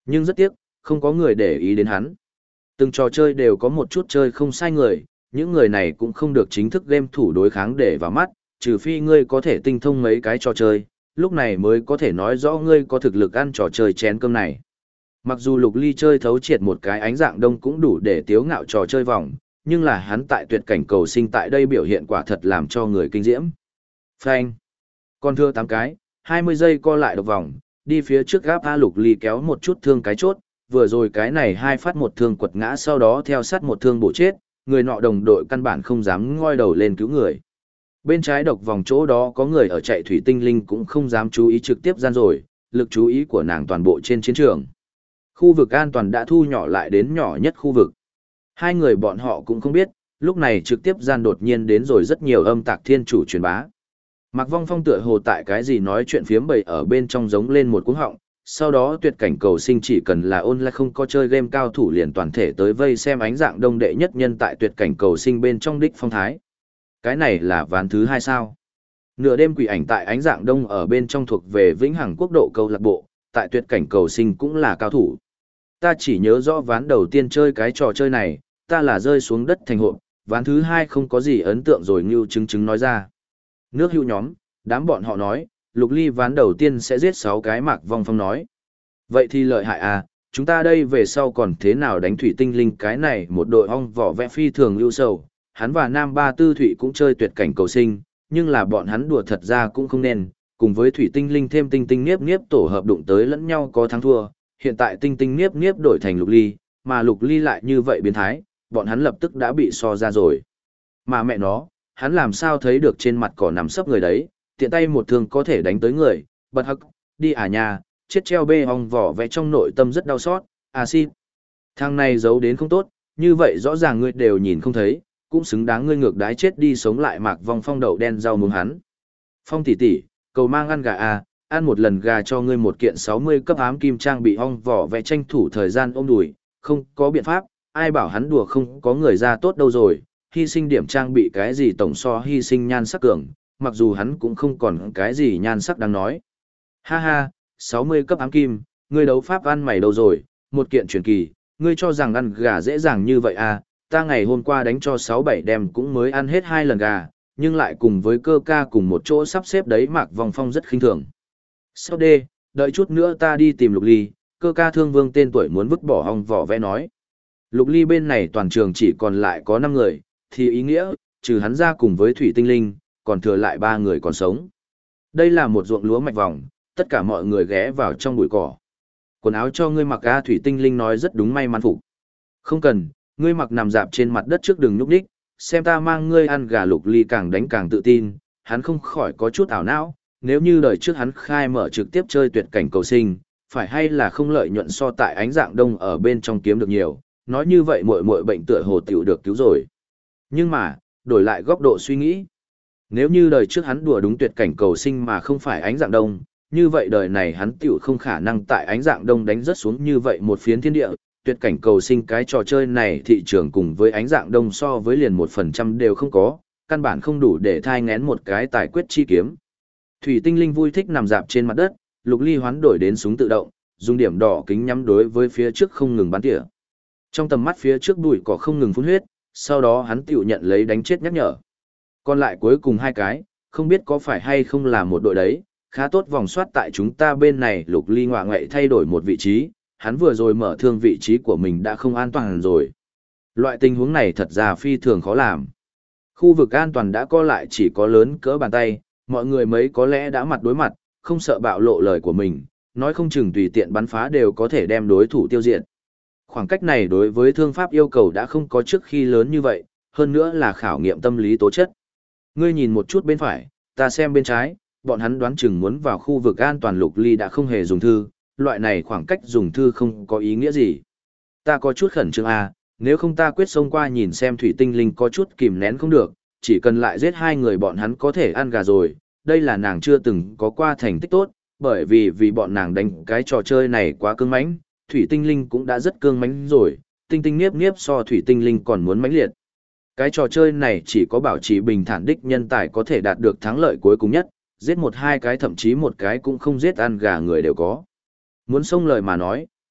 Nhưng rất tiếc, không có người để ý đến hắn. Từng trò chơi đều có một chút chơi không sai người, những người này cũng không được chính thức game thủ đối kháng để vào mắt, trừ phi ngươi có thể tinh thông mấy cái trò chơi, lúc này mới có thể nói rõ ngươi có thực lực ăn trò chơi chén cơm này. Mặc dù Lục Ly chơi thấu triệt một cái ánh dạng đông cũng đủ để tiếu ngạo trò chơi vòng, nhưng là hắn tại tuyệt cảnh cầu sinh tại đây biểu hiện quả thật làm cho người kinh diễm. Phanh. Còn thưa 8 cái, 20 giây co lại độc vòng, đi phía trước gáp A. Lục Ly kéo một chút thương cái chốt, vừa rồi cái này hai phát một thương quật ngã sau đó theo sát một thương bổ chết, người nọ đồng đội căn bản không dám ngoi đầu lên cứu người. Bên trái độc vòng chỗ đó có người ở chạy thủy tinh linh cũng không dám chú ý trực tiếp gian rồi, lực chú ý của nàng toàn bộ trên chiến trường. Khu vực an toàn đã thu nhỏ lại đến nhỏ nhất khu vực. Hai người bọn họ cũng không biết, lúc này trực tiếp gian đột nhiên đến rồi rất nhiều âm tạc thiên chủ truyền bá. Mạc Vong Phong tựa hồ tại cái gì nói chuyện phiếm bậy ở bên trong giống lên một cuống họng, sau đó tuyệt cảnh cầu sinh chỉ cần là online không có chơi game cao thủ liền toàn thể tới vây xem ánh dạng đông đệ nhất nhân tại tuyệt cảnh cầu sinh bên trong đích phong thái. Cái này là ván thứ 2 sao. Nửa đêm quỷ ảnh tại ánh dạng đông ở bên trong thuộc về Vĩnh Hằng Quốc độ câu lạc bộ, tại tuyệt cảnh cầu sinh cũng là cao thủ. Ta chỉ nhớ rõ ván đầu tiên chơi cái trò chơi này, ta là rơi xuống đất thành hộp, ván thứ 2 không có gì ấn tượng rồi Ngưu chứng nói ra. Nước hữu nhóm, đám bọn họ nói, Lục Ly ván đầu tiên sẽ giết 6 cái. Mạc Vong Phong nói. Vậy thì lợi hại à, chúng ta đây về sau còn thế nào đánh thủy tinh linh cái này một đội ong vỏ vẽ phi thường ưu sầu. Hắn và Nam Ba Tư Thụy cũng chơi tuyệt cảnh cầu sinh, nhưng là bọn hắn đùa thật ra cũng không nên, cùng với thủy tinh linh thêm tinh tinh niếp niếp tổ hợp đụng tới lẫn nhau có thắng thua, hiện tại tinh tinh niếp niếp đổi thành Lục Ly, mà Lục Ly lại như vậy biến thái, bọn hắn lập tức đã bị so ra rồi. Mà mẹ nó, hắn làm sao thấy được trên mặt cỏ nằm sấp người đấy, tiện tay một thương có thể đánh tới người, bật hắc, đi à nhà, chết treo bê ong vỏ vẽ trong nội tâm rất đau xót, xin. Thằng này giấu đến không tốt, như vậy rõ ràng ngươi đều nhìn không thấy, cũng xứng đáng ngươi ngược đái chết đi sống lại. Mạc Vong Phong đậu đen rau muống hắn. Phong tỷ tỷ, cầu mang ăn gà à, ăn một lần gà cho ngươi một kiện 60 cấp ám kim trang bị ong vỏ vẽ tranh thủ thời gian ôm đùi, không có biện pháp, ai bảo hắn đùa không có người ra tốt đâu rồi, hy sinh điểm trang bị cái gì tổng so hy sinh nhan sắc cường, mặc dù hắn cũng không còn cái gì nhan sắc đáng nói. Ha ha, 60 cấp ám kim, ngươi đấu pháp ăn mày đâu rồi, một kiện truyền kỳ, ngươi cho rằng ăn gà dễ dàng như vậy à, ta ngày hôm qua đánh cho 6-7 đêm cũng mới ăn hết 2 lần gà, nhưng lại cùng với cơ ca cùng một chỗ sắp xếp đấy. Mạc Vong Phong rất khinh thường. Sau đê, đợi chút nữa ta đi tìm Lục Ly, cơ ca thương vương tên tuổi muốn vứt bỏ ong vỏ vẽ nói. Lục Ly bên này toàn trường chỉ còn lại có 5 người, thì ý nghĩa, trừ hắn ra cùng với thủy tinh linh, còn thừa lại 3 người còn sống. Đây là một ruộng lúa mạch vòng, tất cả mọi người ghé vào trong bụi cỏ. Quần áo cho ngươi mặc a. Thủy tinh linh nói rất đúng may mắn phục. Không cần, ngươi mặc nằm dạp trên mặt đất trước đừng nhúc nhích, xem ta mang ngươi ăn gà. Lục Ly càng đánh càng tự tin, hắn không khỏi có chút ảo não, nếu như đời trước hắn khai mở trực tiếp chơi tuyệt cảnh cầu sinh, phải hay là không lợi nhuận so tại ánh dạng đông ở bên trong kiếm được nhiều, nói như vậy muội bệnh tựa hồ tiểu được cứu rồi. Nhưng mà, đổi lại góc độ suy nghĩ, nếu như đời trước hắn đùa đúng tuyệt cảnh cầu sinh mà không phải ánh dạng đông, như vậy đời này hắn tiểu không khả năng tại ánh dạng đông đánh rất xuống như vậy một phiến thiên địa. Tuyệt cảnh cầu sinh cái trò chơi này thị trường cùng với ánh dạng đông so với liền 1% đều không có, căn bản không đủ để thai ngén một cái tài quyết chi kiếm. Thủy tinh linh vui thích nằm dạp trên mặt đất, Lục Ly hoán đổi đến súng tự động, dùng điểm đỏ kính nhắm đối với phía trước không ngừng bắn tỉa. Trong tầm mắt phía trước bụi cỏ không ngừng phun huyết, sau đó hắn tiểu nhận lấy đánh chết nhắc nhở. Còn lại cuối cùng 2 cái, không biết có phải hay không là một đội đấy, khá tốt vòng soát tại chúng ta bên này. Lục Ly ngoạ ngoại thay đổi một vị trí, hắn vừa rồi mở thương vị trí của mình đã không an toàn rồi. Loại tình huống này thật ra phi thường khó làm. Khu vực an toàn đã co lại chỉ có lớn cỡ bàn tay, mọi người mấy có lẽ đã mặt đối mặt, không sợ bạo lộ lời của mình, nói không chừng tùy tiện bắn phá đều có thể đem đối thủ tiêu diệt. Khoảng cách này đối với thương pháp yêu cầu đã không có trước khi lớn như vậy, hơn nữa là khảo nghiệm tâm lý tố chất. Ngươi nhìn một chút bên phải, ta xem bên trái, bọn hắn đoán chừng muốn vào khu vực an toàn. Lục Ly đã không hề dùng thư, loại này khoảng cách dùng thư không có ý nghĩa gì. Ta có chút khẩn trương à, nếu không ta quyết xông qua nhìn xem. Thủy tinh linh có chút kìm nén không được, chỉ cần lại giết 2 người bọn hắn có thể ăn gà rồi. Đây là nàng chưa từng có qua thành tích tốt, bởi vì bọn nàng đánh cái trò chơi này quá cứng mãnh, thủy tinh linh cũng đã rất cứng mãnh rồi, tinh tinh niếp niếp so thủy tinh linh còn muốn mãnh liệt. Cái trò chơi này chỉ có bảo trì bình thản đích nhân tài có thể đạt được thắng lợi cuối cùng nhất, giết 1-2 cái thậm chí một cái cũng không giết ăn gà người đều có. Muốn xông lời mà nói,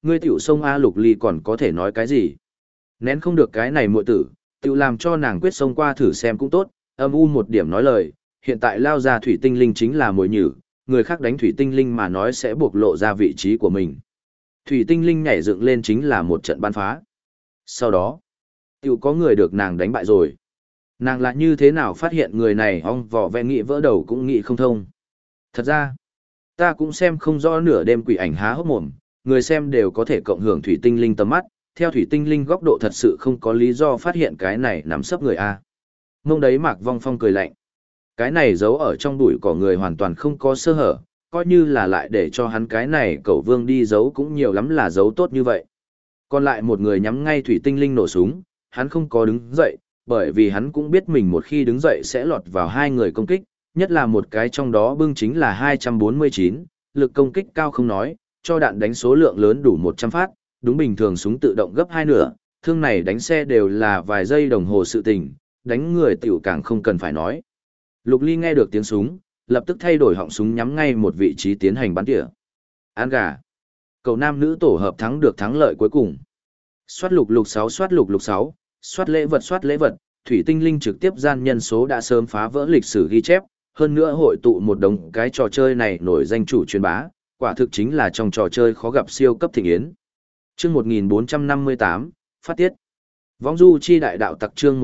ngươi tiểu sông A Lục Ly còn có thể nói cái gì? Nén không được cái này muội tử, tiểu làm cho nàng quyết sông qua thử xem cũng tốt, âm u một điểm nói lời, hiện tại lao ra thủy tinh linh chính là mồi nhử, người khác đánh thủy tinh linh mà nói sẽ bộc lộ ra vị trí của mình. Thủy tinh linh nhảy dựng lên chính là một trận ban phá. Sau đó, tiểu có người được nàng đánh bại rồi. Nàng là như thế nào phát hiện người này ong vỏ vẽ nghĩ vỡ đầu cũng nghĩ không thông. Thật ra, ta cũng xem không rõ nửa đêm quỷ ảnh há hốc mồm, người xem đều có thể cộng hưởng thủy tinh linh tầm mắt, theo thủy tinh linh góc độ thật sự không có lý do phát hiện cái này nằm sấp người A. Mông đấy Mạc Vong Phong cười lạnh. Cái này giấu ở trong bụi cỏ người hoàn toàn không có sơ hở, coi như là lại để cho hắn cái này cẩu vương đi giấu cũng nhiều lắm là giấu tốt như vậy. Còn lại một người nhắm ngay thủy tinh linh nổ súng, hắn không có đứng dậy, bởi vì hắn cũng biết mình một khi đứng dậy sẽ lọt vào hai người công kích, nhất là một cái trong đó bưng chính là 249, lực công kích cao không nói, cho đạn đánh số lượng lớn đủ 100 phát, đúng bình thường súng tự động gấp 2 nửa, thương này đánh xe đều là vài giây đồng hồ sự tình, đánh người tiểu càng không cần phải nói. Lục Ly nghe được tiếng súng, lập tức thay đổi họng súng nhắm ngay một vị trí tiến hành bắn tỉa. Ăn gà. Cậu nam nữ tổ hợp thắng được thắng lợi cuối cùng. Soát lục lục 6 soát lục lục 6, soát lễ vật, thủy tinh linh trực tiếp gian nhân số đã sớm phá vỡ lịch sử ghi chép, hơn nữa hội tụ một đống cái trò chơi này nổi danh chủ truyền bá, quả thực chính là trong trò chơi khó gặp siêu cấp thịnh yến. Chương 1458, phát tiết. Vong du chi đại đạo tặc chương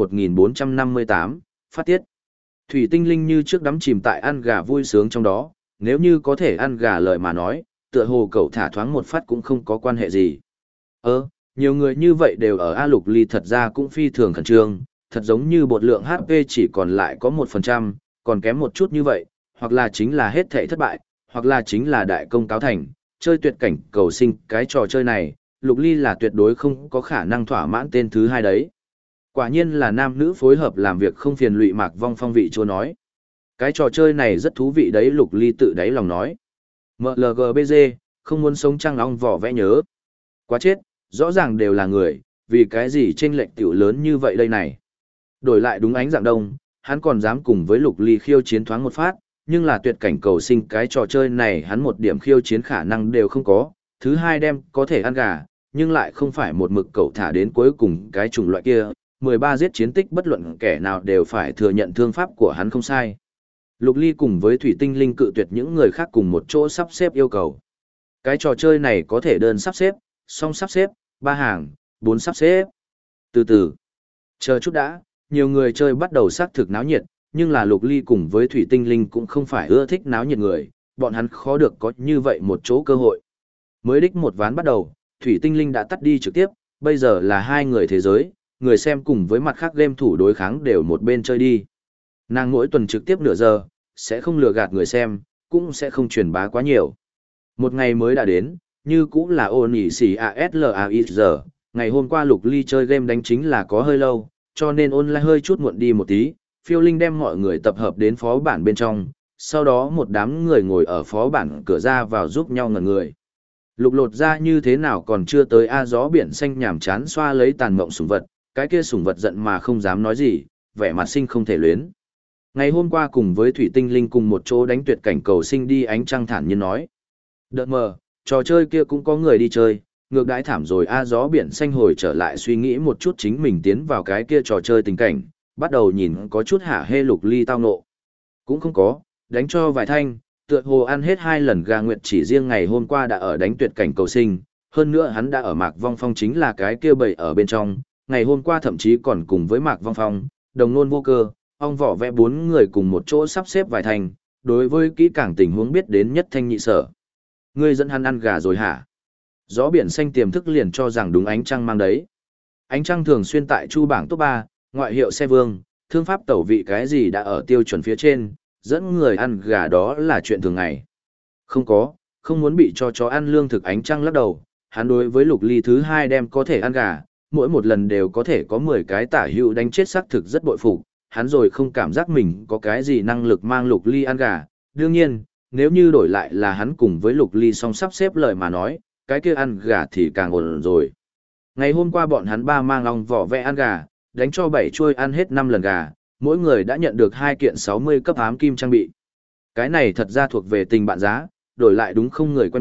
1458, phát tiết. Thủy tinh linh như trước đắm chìm tại ăn gà vui sướng trong đó, nếu như có thể ăn gà lời mà nói, tựa hồ cậu thả thoáng một phát cũng không có quan hệ gì. Nhiều người như vậy đều ở A Lục Ly thật ra cũng phi thường khẩn trương, thật giống như bột lượng HP chỉ còn lại có 1%, còn kém một chút như vậy, hoặc là chính là hết thảy thất bại, hoặc là chính là đại công cáo thành, chơi tuyệt cảnh cầu sinh cái trò chơi này, Lục Ly là tuyệt đối không có khả năng thỏa mãn tên thứ hai đấy. Quả nhiên là nam nữ phối hợp làm việc không phiền lụy Mạc Vong Phong vị chúa nói. Cái trò chơi này rất thú vị đấy Lục Ly tự đáy lòng nói. MLGBG, không muốn sống trăng ong vỏ vẽ nhớ. Quá chết, rõ ràng đều là người, vì cái gì chênh lệch tiểu lớn như vậy đây này. Đổi lại đúng ánh dạng đông, hắn còn dám cùng với Lục Ly khiêu chiến thoáng một phát, nhưng là tuyệt cảnh cầu sinh cái trò chơi này hắn một điểm khiêu chiến khả năng đều không có. Thứ hai đem có thể ăn gà, nhưng lại không phải một mực cậu thả đến cuối cùng cái chủng loại kia, 13 giết chiến tích bất luận kẻ nào đều phải thừa nhận thương pháp của hắn không sai. Lục Ly cùng với Thủy Tinh Linh cự tuyệt những người khác cùng một chỗ sắp xếp yêu cầu. Cái trò chơi này có thể đơn sắp xếp, song sắp xếp, 3 hàng, 4 sắp xếp. Từ từ, chờ chút đã, nhiều người chơi bắt đầu xác thực náo nhiệt, nhưng là Lục Ly cùng với Thủy Tinh Linh cũng không phải ưa thích náo nhiệt người, bọn hắn khó được có như vậy một chỗ cơ hội. Mới đích một ván bắt đầu, Thủy Tinh Linh đã tắt đi trực tiếp, bây giờ là hai người thế giới, người xem cùng với mặt khác game thủ đối kháng đều một bên chơi đi. Nàng mỗi tuần trực tiếp nửa giờ, sẽ không lừa gạt người xem, cũng sẽ không truyền bá quá nhiều. Một ngày mới đã đến, như cũng là ôn ỉ xì ASLAIZ, ngày hôm qua Lục Ly chơi game đánh chính là có hơi lâu, cho nên online hơi chút muộn đi một tí, Phiêu Linh đem mọi người tập hợp đến phó bản bên trong, sau đó một đám người ngồi ở phó bản cửa ra vào giúp nhau ngẩn người. Lục lột ra như thế nào còn chưa tới A gió biển xanh nhảm chán xoa lấy tàn mộng sủng vật, cái kia sủng vật giận mà không dám nói gì, vẻ mặt sinh không thể luyến. Ngày hôm qua cùng với Thủy Tinh Linh cùng một chỗ đánh tuyệt cảnh cầu sinh đi ánh trăng thản nhiên nói. Đợt mờ, trò chơi kia cũng có người đi chơi, ngược đãi thảm rồi A gió biển xanh hồi trở lại suy nghĩ một chút chính mình tiến vào cái kia trò chơi tình cảnh, bắt đầu nhìn có chút hả hê Lục Ly tao nộ. Cũng không có, đánh cho vài thanh, tựa hồ ăn hết 2 lần gà nguyệt chỉ riêng ngày hôm qua đã ở đánh tuyệt cảnh cầu sinh, hơn nữa hắn đã ở Mạc Vong Phong chính là cái kia bầy ở bên trong, ngày hôm qua thậm chí còn cùng với Mạc Vong Phong, đồng nôn vô cơ, ong vỏ vẽ 4 người cùng một chỗ sắp xếp vài thành, đối với kỹ càng tình huống biết đến nhất thanh nhị sở. Ngươi dẫn hắn ăn gà rồi hả? Gió biển xanh tiềm thức liền cho rằng đúng ánh trăng mang đấy. Ánh trăng thường xuyên tại chu bảng top 3, ngoại hiệu xe vương, thương pháp tẩu vị cái gì đã ở tiêu chuẩn phía trên, dẫn người ăn gà đó là chuyện thường ngày. Không có, không muốn bị cho chó ăn lương thực ánh trăng lắc đầu, hắn đối với Lục Ly thứ 2 đem có thể ăn gà, mỗi một lần đều có thể có 10 cái tả hữu đánh chết xác thực rất bội phục, hắn rồi không cảm giác mình có cái gì năng lực mang Lục Ly ăn gà. Đương nhiên, nếu như đổi lại là hắn cùng với Lục Ly song sắp xếp lời mà nói, cái kia ăn gà thì càng ổn rồi. Ngày hôm qua bọn hắn 3 mang ong vỏ vẽ ăn gà, đánh cho 7 chuôi ăn hết 5 lần gà, mỗi người đã nhận được 2 kiện 60 cấp ám kim trang bị. Cái này thật ra thuộc về tình bạn giá, đổi lại đúng không người quen biết,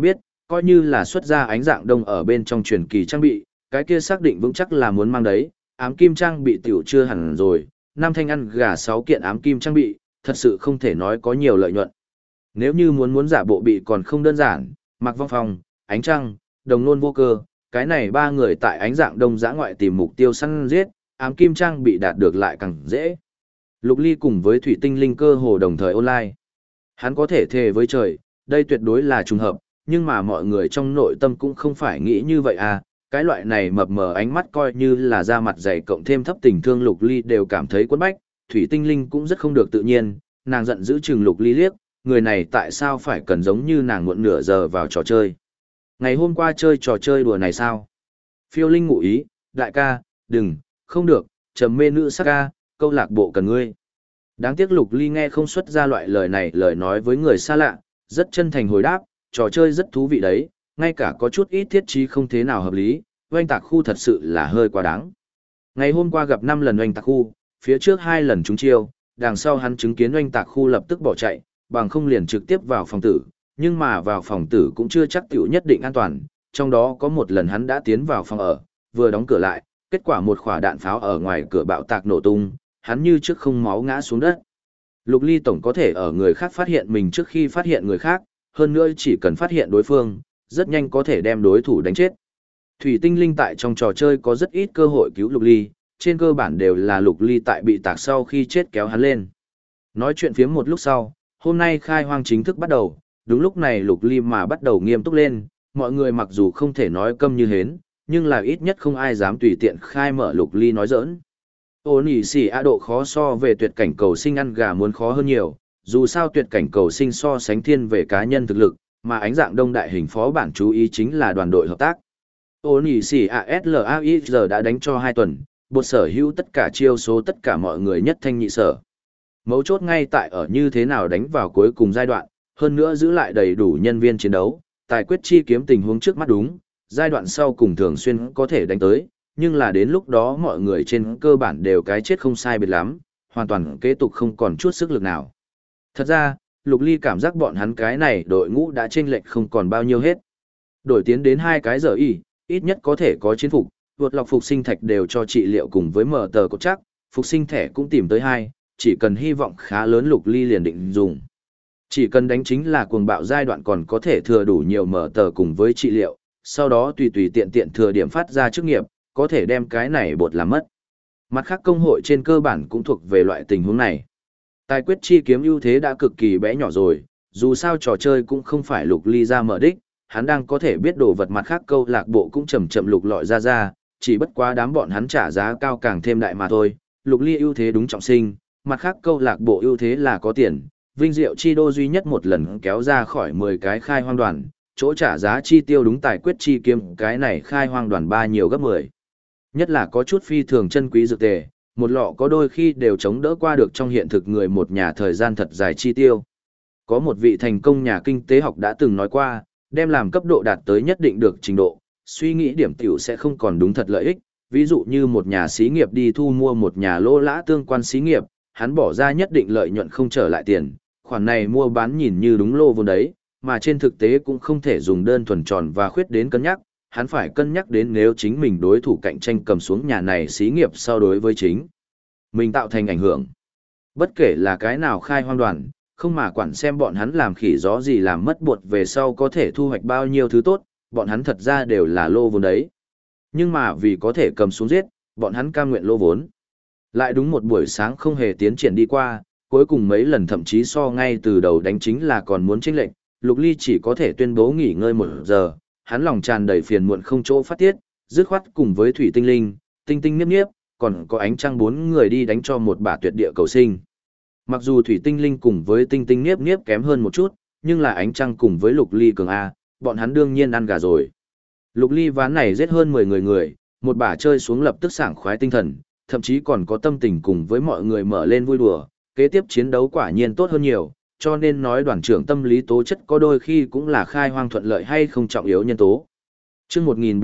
coi như là xuất ra ánh dạng đông ở bên trong truyền kỳ trang bị, cái kia xác định vững chắc là muốn mang đấy, ám kim trang bị tiểu chưa hẳn rồi, năm thanh ăn gà 6 kiện ám kim trang bị, thật sự không thể nói có nhiều lợi nhuận. Nếu như muốn giả bộ bị còn không đơn giản, Mạc Vong Phong, Ánh Trăng, Đồng Nôn Vô Cơ, cái này ba người tại ánh dạng đông giã ngoại tìm mục tiêu săn giết, ám kim trang bị đạt được lại càng dễ. Lục Ly cùng với Thủy Tinh Linh cơ hồ đồng thời online. Hắn có thể thề với trời, đây tuyệt đối là trùng hợp, nhưng mà mọi người trong nội tâm cũng không phải nghĩ như vậy à, cái loại này mập mờ ánh mắt coi như là da mặt dày cộng thêm thấp tình thương Lục Ly đều cảm thấy quấn bách, Thủy Tinh Linh cũng rất không được tự nhiên, nàng giận dữ chừng Lục Ly liếc, người này tại sao phải cần giống như nàng muộn nửa giờ vào trò chơi. Ngày hôm qua chơi trò chơi đùa này sao? Phiêu Linh ngụ ý, đại ca, đừng, không được, trầm mê nữ sắc ca, câu lạc bộ cần ngươi. Đáng tiếc Lục Ly nghe không xuất ra loại lời này lời nói với người xa lạ, rất chân thành hồi đáp, trò chơi rất thú vị đấy, ngay cả có chút ít thiết trí không thế nào hợp lý, oanh tạc khu thật sự là hơi quá đáng. Ngày hôm qua gặp 5 lần oanh tạc khu, phía trước 2 lần trúng chiêu, đằng sau hắn chứng kiến oanh tạc khu lập tức bỏ chạy, bằng không liền trực tiếp vào phòng tử, nhưng mà vào phòng tử cũng chưa chắc tiểu nhất định an toàn, trong đó có một lần hắn đã tiến vào phòng ở, vừa đóng cửa lại, kết quả một quả đạn pháo ở ngoài cửa bạo tạc nổ tung, hắn như trước không máu ngã xuống đất. Lục Ly tổng có thể ở người khác phát hiện mình trước khi phát hiện người khác, hơn nữa chỉ cần phát hiện đối phương, rất nhanh có thể đem đối thủ đánh chết. Thủy Tinh Linh tại trong trò chơi có rất ít cơ hội cứu Lục Ly, trên cơ bản đều là Lục Ly tại bị tạc sau khi chết kéo hắn lên. Nói chuyện phiếm một lúc sau, hôm nay khai hoang chính thức bắt đầu, đúng lúc này Lục Ly mà bắt đầu nghiêm túc lên, mọi người mặc dù không thể nói câm như hến, nhưng là ít nhất không ai dám tùy tiện khai mở Lục Ly nói giỡn. Ô nỉ xỉ a độ khó so về tuyệt cảnh cầu sinh ăn gà muốn khó hơn nhiều, dù sao tuyệt cảnh cầu sinh so sánh thiên về cá nhân thực lực, mà ánh dạng đông đại hình phó bản chú ý chính là đoàn đội hợp tác. Ô nỉ xỉ ASLAIR đã đánh cho 2 tuần, bột sở hữu tất cả chiêu số tất cả mọi người nhất thanh nhị sở. Mấu chốt ngay tại ở như thế nào đánh vào cuối cùng giai đoạn, hơn nữa giữ lại đầy đủ nhân viên chiến đấu, tài quyết chi kiếm tình huống trước mắt đúng, giai đoạn sau cùng thường xuyên có thể đánh tới, nhưng là đến lúc đó mọi người trên cơ bản đều cái chết không sai biệt lắm, hoàn toàn kế tục không còn chút sức lực nào. Thật ra, Lục Ly cảm giác bọn hắn cái này đội ngũ đã chênh lệch không còn bao nhiêu hết. Đổi tiến đến 2 cái giờ ít nhất có thể có chiến phục, vượt lọc phục sinh thạch đều cho trị liệu cùng với mở tờ cột chắc, phục sinh thẻ cũng tìm tới 2, chỉ cần hy vọng khá lớn Lục Ly liền định dùng. Chỉ cần đánh chính là cuồng bạo giai đoạn còn có thể thừa đủ nhiều mở tờ cùng với trị liệu, sau đó tùy tùy tiện tiện thừa điểm phát ra chức nghiệp, có thể đem cái này bột làm mất. Mặt khác công hội trên cơ bản cũng thuộc về loại tình huống này. Tài quyết chi kiếm ưu thế đã cực kỳ bé nhỏ rồi, dù sao trò chơi cũng không phải Lục Ly ra mở đích, hắn đang có thể biết đồ vật mặt khác câu lạc bộ cũng chậm chậm lục lọi ra, chỉ bất quá đám bọn hắn trả giá cao càng thêm đại mà thôi. Lục Ly ưu thế đúng trọng sinh, mặt khác câu lạc bộ ưu thế là có tiền, vinh diệu chi đô duy nhất một lần kéo ra khỏi 10 cái khai hoang đoàn, chỗ trả giá chi tiêu đúng tài quyết chi kiếm cái này khai hoang đoàn 3 nhiều gấp 10. Nhất là có chút phi thường chân quý dược tề, một lọ có đôi khi đều chống đỡ qua được trong hiện thực người một nhà thời gian thật dài chi tiêu. Có một vị thành công nhà kinh tế học đã từng nói qua, đem làm cấp độ đạt tới nhất định được trình độ, suy nghĩ điểm tiểu sẽ không còn đúng thật lợi ích, ví dụ như một nhà xí nghiệp đi thu mua một nhà lô lã tương quan xí nghiệp, hắn bỏ ra nhất định lợi nhuận không trở lại tiền, khoản này mua bán nhìn như đúng lô vốn đấy, mà trên thực tế cũng không thể dùng đơn thuần tròn và khuyết đến cân nhắc, hắn phải cân nhắc đến nếu chính mình đối thủ cạnh tranh cầm xuống nhà này xí nghiệp so đối với chính mình tạo thành ảnh hưởng. Bất kể là cái nào khai hoang đoàn, không mà quản xem bọn hắn làm khỉ gió gì làm mất bột về sau có thể thu hoạch bao nhiêu thứ tốt, bọn hắn thật ra đều là lô vốn đấy. Nhưng mà vì có thể cầm xuống giết, bọn hắn cam nguyện lô vốn. Lại đúng một buổi sáng không hề tiến triển đi qua, cuối cùng mấy lần thậm chí so ngay từ đầu đánh chính là còn muốn chênh lệnh, Lục Ly chỉ có thể tuyên bố nghỉ ngơi 1 giờ, hắn lòng tràn đầy phiền muộn không chỗ phát tiết, dứt khoát cùng với Thủy Tinh Linh, Tinh Tinh Niếp Niếp, còn có Ánh Trăng 4 người đi đánh cho một bả tuyệt địa cầu sinh. Mặc dù Thủy Tinh Linh cùng với Tinh Tinh Niếp Niếp kém hơn một chút, nhưng là Ánh Trăng cùng với Lục Ly cường A, bọn hắn đương nhiên ăn gà rồi. Lục Ly ván này giết hơn 10 người, một bả chơi xuống lập tức sảng khoái tinh thần, thậm chí còn có tâm tình cùng với mọi người mở lên vui đùa, kế tiếp chiến đấu quả nhiên tốt hơn nhiều, cho nên nói đoàn trưởng tâm lý tố chất có đôi khi cũng là khai hoang thuận lợi hay không trọng yếu nhân tố. Chương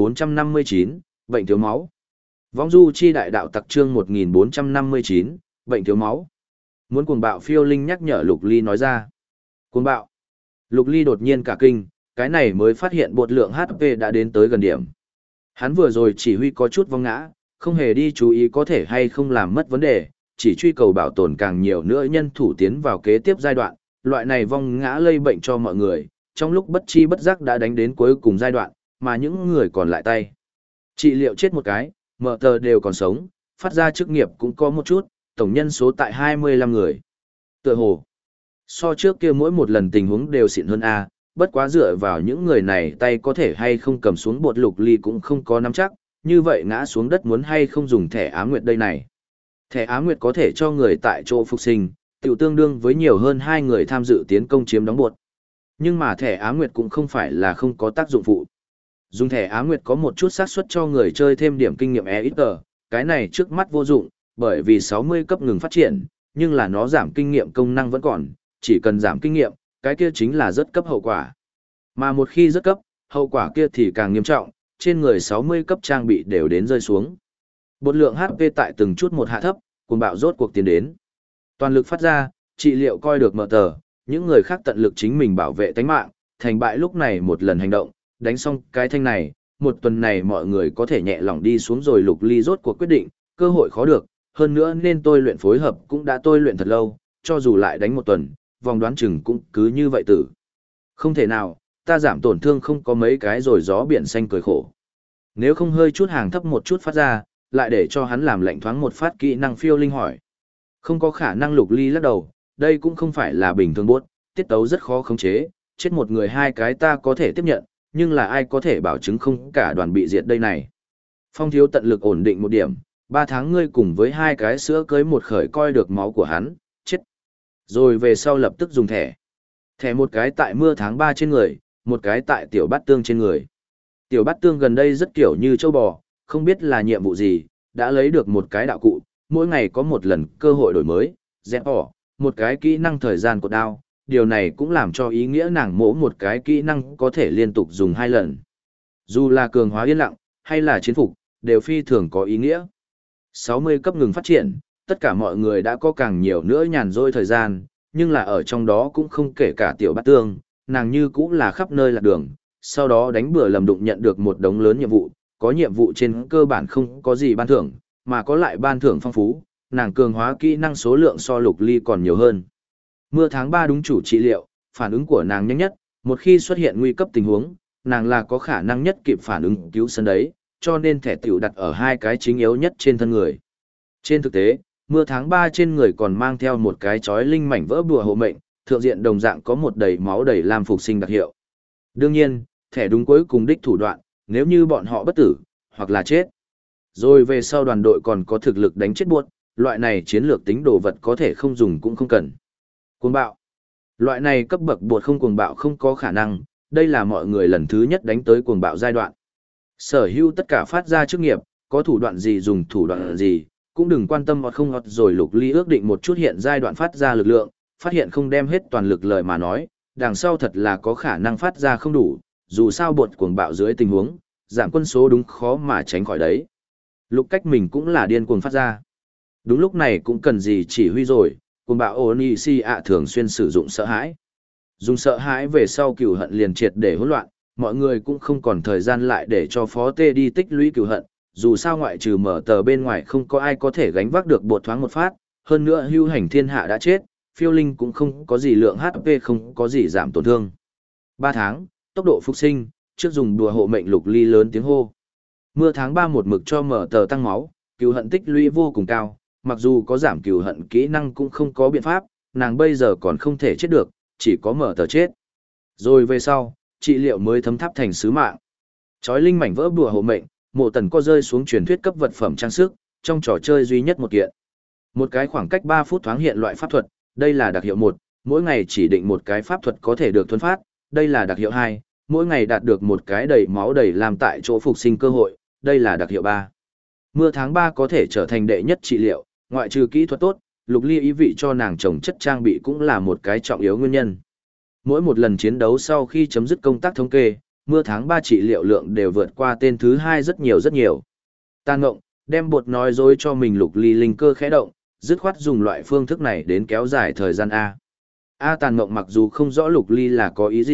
1459, bệnh thiếu máu. Vong du chi đại đạo tặc chương 1459, bệnh thiếu máu. Muốn cuồng bạo Phiêu Linh nhắc nhở Lục Ly nói ra. Cuồng bạo. Lục Ly đột nhiên cả kinh, cái này mới phát hiện bột lượng HP đã đến tới gần điểm. Hắn vừa rồi chỉ huy có chút vong ngã, không hề đi chú ý có thể hay không làm mất vấn đề, chỉ truy cầu bảo tồn càng nhiều nữa nhân thủ tiến vào kế tiếp giai đoạn, loại này vong ngã lây bệnh cho mọi người, trong lúc bất chi bất giác đã đánh đến cuối cùng giai đoạn, mà những người còn lại tay. Trị liệu chết một cái, mở tờ đều còn sống, phát ra chức nghiệp cũng có một chút, tổng nhân số tại 25 người. Tựa hồ, so trước kia mỗi một lần tình huống đều xịn hơn A, bất quá dựa vào những người này tay có thể hay không cầm xuống bột Lục Ly cũng không có nắm chắc, như vậy ngã xuống đất muốn hay không dùng thẻ Á Nguyệt đây này. Thẻ Á Nguyệt có thể cho người tại chỗ phục sinh, tiểu tương đương với nhiều hơn 2 người tham dự tiến công chiếm đóng bột. Nhưng mà thẻ Á Nguyệt cũng không phải là không có tác dụng phụ. Dùng thẻ Á Nguyệt có một chút xác suất cho người chơi thêm điểm kinh nghiệm ít tờ, cái này trước mắt vô dụng, bởi vì 60 cấp ngừng phát triển, nhưng là nó giảm kinh nghiệm công năng vẫn còn, chỉ cần giảm kinh nghiệm, cái kia chính là rất cấp hậu quả. Mà một khi rất cấp, hậu quả kia thì càng nghiêm trọng, trên người 60 cấp trang bị đều đến rơi xuống. Bột lượng HP tại từng chút một hạ thấp, cuồng bạo rốt cuộc tiến đến. Toàn lực phát ra, trị liệu coi được mở tờ, những người khác tận lực chính mình bảo vệ tánh mạng, thành bại lúc này một lần hành động, đánh xong cái thanh này, một tuần này mọi người có thể nhẹ lòng đi xuống rồi. Lục Ly rốt cuộc quyết định, cơ hội khó được, hơn nữa nên tôi luyện phối hợp cũng đã tôi luyện thật lâu, cho dù lại đánh một tuần, vòng đoán chừng cũng cứ như vậy tử. Không thể nào, ta giảm tổn thương không có mấy cái rồi gió biển xanh cười khổ. Nếu không hơi chút hàng thấp một chút phát ra, lại để cho hắn làm lệnh thoáng một phát kỹ năng phiêu linh hỏi. Không có khả năng. Lục Ly lắc đầu, đây cũng không phải là bình thường bốt, tiết tấu rất khó khống chế, chết một người 2 cái ta có thể tiếp nhận, nhưng là ai có thể bảo chứng không cả đoàn bị diệt đây này. Phong thiếu tận lực ổn định một điểm, 3 tháng ngươi cùng với 2 cái sữa cưới một khởi coi được máu của hắn, chết. Rồi về sau lập tức dùng thẻ. Thẻ một cái tại mưa tháng 3 trên người, một cái tại tiểu bát tương trên người. Tiểu bát tương gần đây rất kiểu như châu bò, không biết là nhiệm vụ gì, đã lấy được một cái đạo cụ, mỗi ngày có một lần cơ hội đổi mới, dẹp bỏ, một cái kỹ năng thời gian cột đao, điều này cũng làm cho ý nghĩa nàng mỗ một cái kỹ năng có thể liên tục dùng 2 lần. Dù là cường hóa yên lặng, hay là chiến phục, đều phi thường có ý nghĩa. 60 cấp ngừng phát triển, tất cả mọi người đã có càng nhiều nữa nhàn rỗi thời gian, nhưng là ở trong đó cũng không kể cả tiểu bát tương, nàng như cũng là khắp nơi lạc đường, sau đó đánh bừa lầm đụng nhận được một đống lớn nhiệm vụ, có nhiệm vụ trên cơ bản không có gì ban thưởng, mà có lại ban thưởng phong phú, nàng cường hóa kỹ năng số lượng so Lục Ly còn nhiều hơn. Mưa tháng 3 đúng chủ trị liệu, phản ứng của nàng nhanh nhất, một khi xuất hiện nguy cấp tình huống, nàng là có khả năng nhất kịp phản ứng cứu sân đấy, cho nên thẻ tiểu đặt ở 2 cái chính yếu nhất trên thân người. Trên thực tế, mưa tháng 3 trên người còn mang theo một cái chói linh mảnh vỡ bùa hộ mệnh, thượng diện đồng dạng có một đầy máu đầy lam phục sinh đặc hiệu. Đương nhiên, thẻ đúng cuối cùng đích thủ đoạn, nếu như bọn họ bất tử, hoặc là chết. Rồi về sau đoàn đội còn có thực lực đánh chết buốt, loại này chiến lược tính đồ vật có thể không dùng cũng không cần. Cuồng bạo. Loại này cấp bậc bột không cuồng bạo không có khả năng, đây là mọi người lần thứ nhất đánh tới cuồng bạo giai đoạn. Sở hữu tất cả phát ra chức nghiệp, có thủ đoạn gì dùng thủ đoạn gì, cũng đừng quan tâm hoặc không hoặc rồi. Lục Ly ước định một chút hiện giai đoạn phát ra lực lượng, phát hiện không đem hết toàn lực lời mà nói, đằng sau thật là có khả năng phát ra không đủ, dù sao bột cuồng bạo dưới tình huống, giảm quân số đúng khó mà tránh khỏi đấy. Lục cách mình cũng là điên cuồng phát ra. Đúng lúc này cũng cần gì chỉ huy rồi, cuồng bạo Onishi thường xuyên sử dụng sợ hãi. Dùng sợ hãi về sau cừu hận liền triệt để hỗn loạn, mọi người cũng không còn thời gian lại để cho phó tê đi tích lũy cừu hận, dù sao ngoại trừ mở tờ bên ngoài không có ai có thể gánh vác được bột thoáng một phát, hơn nữa hưu hành thiên hạ đã chết, phiêu linh cũng không có gì lượng HP không có gì giảm tổn thương. 3 tháng, tốc độ phục sinh, trước dùng đùa hộ mệnh. Lục Ly lớn tiếng hô. Mưa tháng 3 một mực cho mở tờ tăng máu, cừu hận tích lũy vô cùng cao, mặc dù có giảm cừu hận kỹ năng cũng không có biện pháp, nàng bây giờ còn không thể chết được, chỉ có mở tờ chết. Rồi về sau, trị liệu mới thấm tháp thành sứ mạng. Chói linh mảnh vỡ bùa hộ mệnh, Mộ Tần có rơi xuống truyền thuyết cấp vật phẩm trang sức, trong trò chơi duy nhất một kiện. Một cái khoảng cách 3 phút thoáng hiện loại pháp thuật, đây là đặc hiệu 1, mỗi ngày chỉ định một cái pháp thuật có thể được thuần phát, đây là đặc hiệu 2, mỗi ngày đạt được một cái đầy máu đầy làm tại chỗ phục sinh cơ hội, đây là đặc hiệu 3. Mưa tháng 3 có thể trở thành đệ nhất trị liệu, ngoại trừ kỹ thuật tốt, Lục Ly ý vị cho nàng trồng chất trang bị cũng là một cái trọng yếu nguyên nhân. Mỗi một lần chiến đấu sau khi chấm dứt công tác thống kê, mưa tháng 3 trị liệu lượng đều vượt qua tên thứ 2 rất nhiều rất nhiều. Tàn ngộng, đem bột nói dối cho mình. Lục Ly linh cơ khẽ động, dứt khoát dùng loại phương thức này đến kéo dài thời gian A. Tàn ngộng mặc dù không rõ Lục Ly là có ý gì,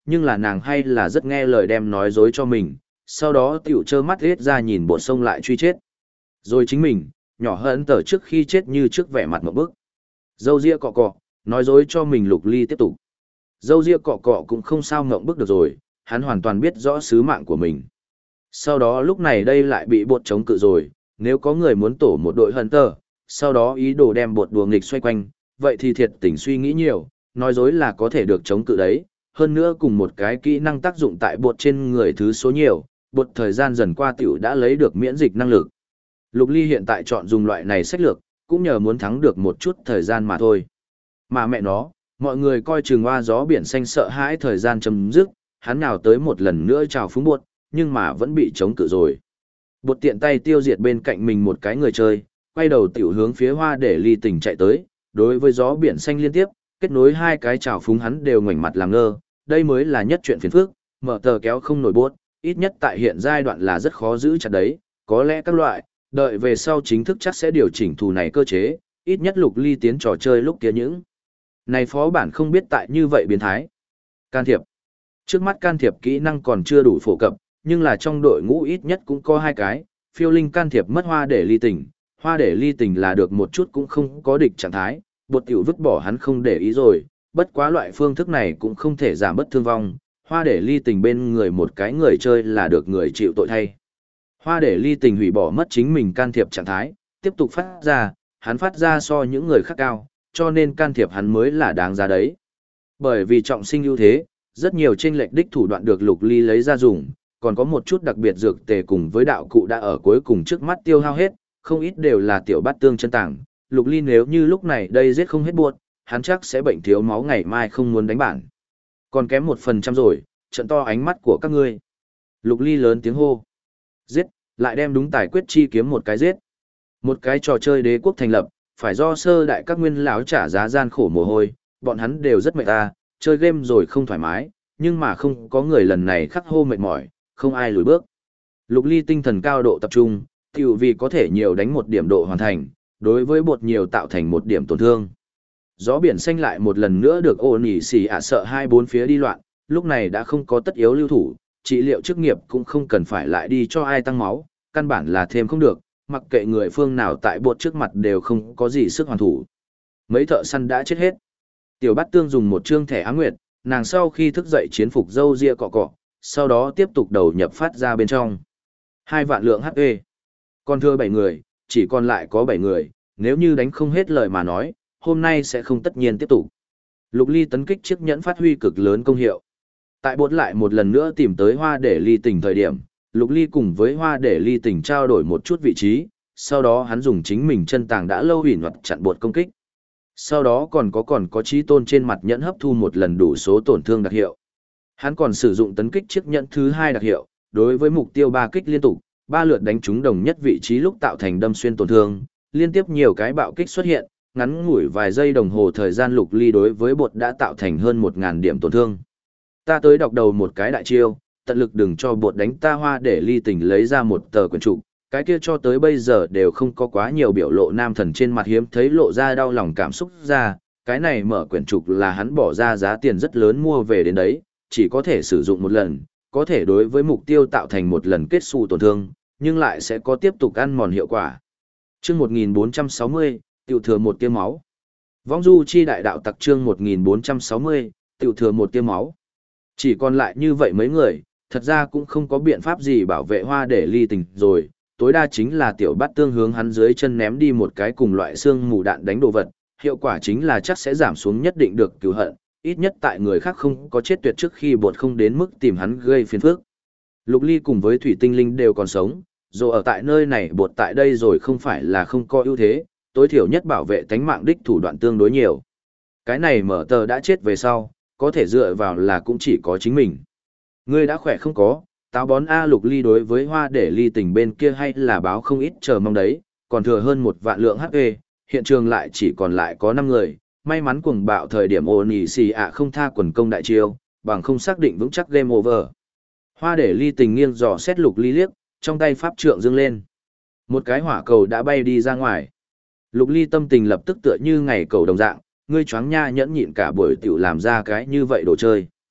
nhưng là nàng hay là rất nghe lời đem nói dối cho mình, sau đó tiểu trơ mắt hết ra nhìn bột sông lại truy chết. Rồi chính mình, nhỏ hơn tờ trước khi chết như trước vẻ mặt một bức. Dâu ria cọ cọ, nói dối cho mình Lục Ly tiếp tục. Dâu ria cọ cọ cũng không sao ngậm bức được rồi, hắn hoàn toàn biết rõ sứ mạng của mình. Sau đó lúc này đây lại bị bột chống cự rồi, nếu có người muốn tổ một đội Hunter, sau đó ý đồ đem bột đùa nghịch xoay quanh, vậy thì thiệt tình suy nghĩ nhiều, nói dối là có thể được chống cự đấy. Hơn nữa cùng một cái kỹ năng tác dụng tại bột trên người thứ số nhiều, bột thời gian dần qua tiểu đã lấy được miễn dịch năng lực. Lục Ly hiện tại chọn dùng loại này sách lược, cũng nhờ muốn thắng được một chút thời gian mà thôi. Mà mẹ nó, mọi người coi chừng hoa gió biển xanh sợ hãi thời gian chấm dứt, hắn nào tới một lần nữa chào phúng bột, nhưng mà vẫn bị chống cự rồi. Bột tiện tay tiêu diệt bên cạnh mình một cái người chơi, quay đầu tiểu hướng phía Hoa Để Ly Tình chạy tới, đối với gió biển xanh liên tiếp, kết nối hai cái chào phúng hắn đều ngoảnh mặt làm ngơ, đây mới là nhất chuyện phiền phức, mở tờ kéo không nổi bốt, ít nhất tại hiện giai đoạn là rất khó giữ chặt đấy, có lẽ các loại, đợi về sau chính thức chắc sẽ điều chỉnh thù này cơ chế, ít nhất Lục Ly tiến trò chơi lúc kia những. Này phó bản không biết tại như vậy biến thái. Can thiệp. Trước mắt can thiệp kỹ năng còn chưa đủ phổ cập, nhưng là trong đội ngũ ít nhất cũng có hai cái, phiêu linh can thiệp mất Hoa Để Ly Tình. Hoa Để Ly Tình là được một chút cũng không có địch trạng thái, bột tiểu vứt bỏ hắn không để ý rồi, bất quá loại phương thức này cũng không thể giảm bất thương vong. Hoa Để Ly Tình bên người một cái người chơi là được người chịu tội thay. Hoa Để Ly Tình hủy bỏ mất chính mình can thiệp trạng thái, tiếp tục phát ra, hắn phát ra so những người khác cao, cho nên can thiệp hắn mới là đáng giá đấy. Bởi vì trọng sinh ưu thế, rất nhiều chênh lệch đích thủ đoạn được Lục Ly lấy ra dùng, còn có một chút đặc biệt dược tề cùng với đạo cụ đã ở cuối cùng trước mắt tiêu hao hết, không ít đều là tiểu bát tương chân tảng. Lục Ly nếu như lúc này đây giết không hết buộc, hắn chắc sẽ bệnh thiếu máu ngày mai không muốn đánh bản. Còn kém 1% rồi, trận to ánh mắt của các ngươi. Lục Ly lớn tiếng hô. Giết, lại đem đúng tài quyết chi kiếm một cái giết. Một cái trò chơi đế quốc thành lập, phải do sơ đại các nguyên lão trả giá gian khổ mồ hôi, bọn hắn đều rất mệt ta, chơi game rồi không thoải mái, nhưng mà không có người lần này khắc hô mệt mỏi, không ai lùi bước. Lục Ly tinh thần cao độ tập trung, tiểu vì có thể nhiều đánh một điểm độ hoàn thành, đối với bột nhiều tạo thành một điểm tổn thương. Gió biển xanh lại một lần nữa được ôn nhỉ xì sợ hai bốn phía đi loạn, lúc này đã không có tất yếu lưu thủ, trị liệu chức nghiệp cũng không cần phải lại đi cho ai tăng máu, căn bản là thêm không được, mặc kệ người phương nào tại bột trước mặt đều không có gì sức hoàn thủ. Mấy thợ săn đã chết hết. Tiểu Bát Tương dùng một trương thẻ Á Nguyệt, nàng sau khi thức dậy chiến phục râu ria cọ cọ, sau đó tiếp tục đầu nhập phát ra bên trong. 2 vạn lượng HP. Còn thưa 7 người, chỉ còn lại có 7 người, nếu như đánh không hết lời mà nói, hôm nay sẽ không tất nhiên tiếp tục. Lục Ly tấn kích chiếc nhẫn phát huy cực lớn công hiệu. Tại bột lại một lần nữa tìm tới Hoa Để Ly Tình thời điểm, Lục Ly cùng với Hoa Để Ly Tình trao đổi một chút vị trí, sau đó hắn dùng chính mình chân tàng đã lâu hủy hoặt chặn bột công kích. Sau đó còn có chí tôn trên mặt nhẫn hấp thu một lần đủ số tổn thương đặc hiệu. Hắn còn sử dụng tấn kích chiếc nhẫn thứ 2 đặc hiệu, đối với mục tiêu 3 kích liên tục, 3 lượt đánh trúng đồng nhất vị trí lúc tạo thành đâm xuyên tổn thương, liên tiếp nhiều cái bạo kích xuất hiện, ngắn ngủi vài giây đồng hồ thời gian Lục Ly đối với bột đã tạo thành hơn 1000 điểm tổn thương. Ta tới đọc đầu một cái đại chiêu, tận lực đừng cho bột đánh ta. Hoa Để Ly Tình lấy ra một tờ quyển trục, cái kia cho tới bây giờ đều không có quá nhiều biểu lộ nam thần trên mặt hiếm thấy lộ ra đau lòng cảm xúc ra, cái này mở quyển trục là hắn bỏ ra giá tiền rất lớn mua về đến đấy, chỉ có thể sử dụng một lần, có thể đối với mục tiêu tạo thành một lần kết xu tổn thương, nhưng lại sẽ có tiếp tục ăn mòn hiệu quả. Chương 1460, tiểu thừa một tia máu. Vong du chi đại đạo tặc chương 1460, tiểu thừa một tia máu. Chỉ còn lại như vậy mấy người, thật ra cũng không có biện pháp gì bảo vệ Hoa Để Ly Tình rồi, tối đa chính là Tiểu Bát Tương hướng hắn dưới chân ném đi một cái cùng loại xương mù đạn đánh đồ vật, hiệu quả chính là chắc sẽ giảm xuống nhất định được cứu hận, ít nhất tại người khác không có chết tuyệt trước khi bột không đến mức tìm hắn gây phiền phức. Lục Ly cùng với Thủy Tinh Linh đều còn sống, dù ở tại nơi này bột tại đây rồi không phải là không có ưu thế, tối thiểu nhất bảo vệ tánh mạng đích thủ đoạn tương đối nhiều. Cái này mở tờ đã chết về sau, có thể dựa vào là cũng chỉ có chính mình. Ngươi đã khỏe không có, táo bón A. Lục Ly đối với Hoa Để Ly Tình bên kia hay là báo không ít chờ mong đấy, còn thừa hơn 1 vạn lượng HP, hiện trường lại chỉ còn lại có 5 người, may mắn cuồng bạo thời điểm ôn nhỉ xì không tha quần công đại chiêu, bằng không xác định vững chắc game over. Hoa Để Ly Tình nghiêng dò xét Lục Ly liếc, trong tay pháp trượng dương lên. Một cái hỏa cầu đã bay đi ra ngoài. Lục Ly tâm tình lập tức tựa như ngày cầu đồng dạng, ngươi choáng nha nhẫn nhịn cả buổi tiểu làm ra cái như vậy đồ chơi.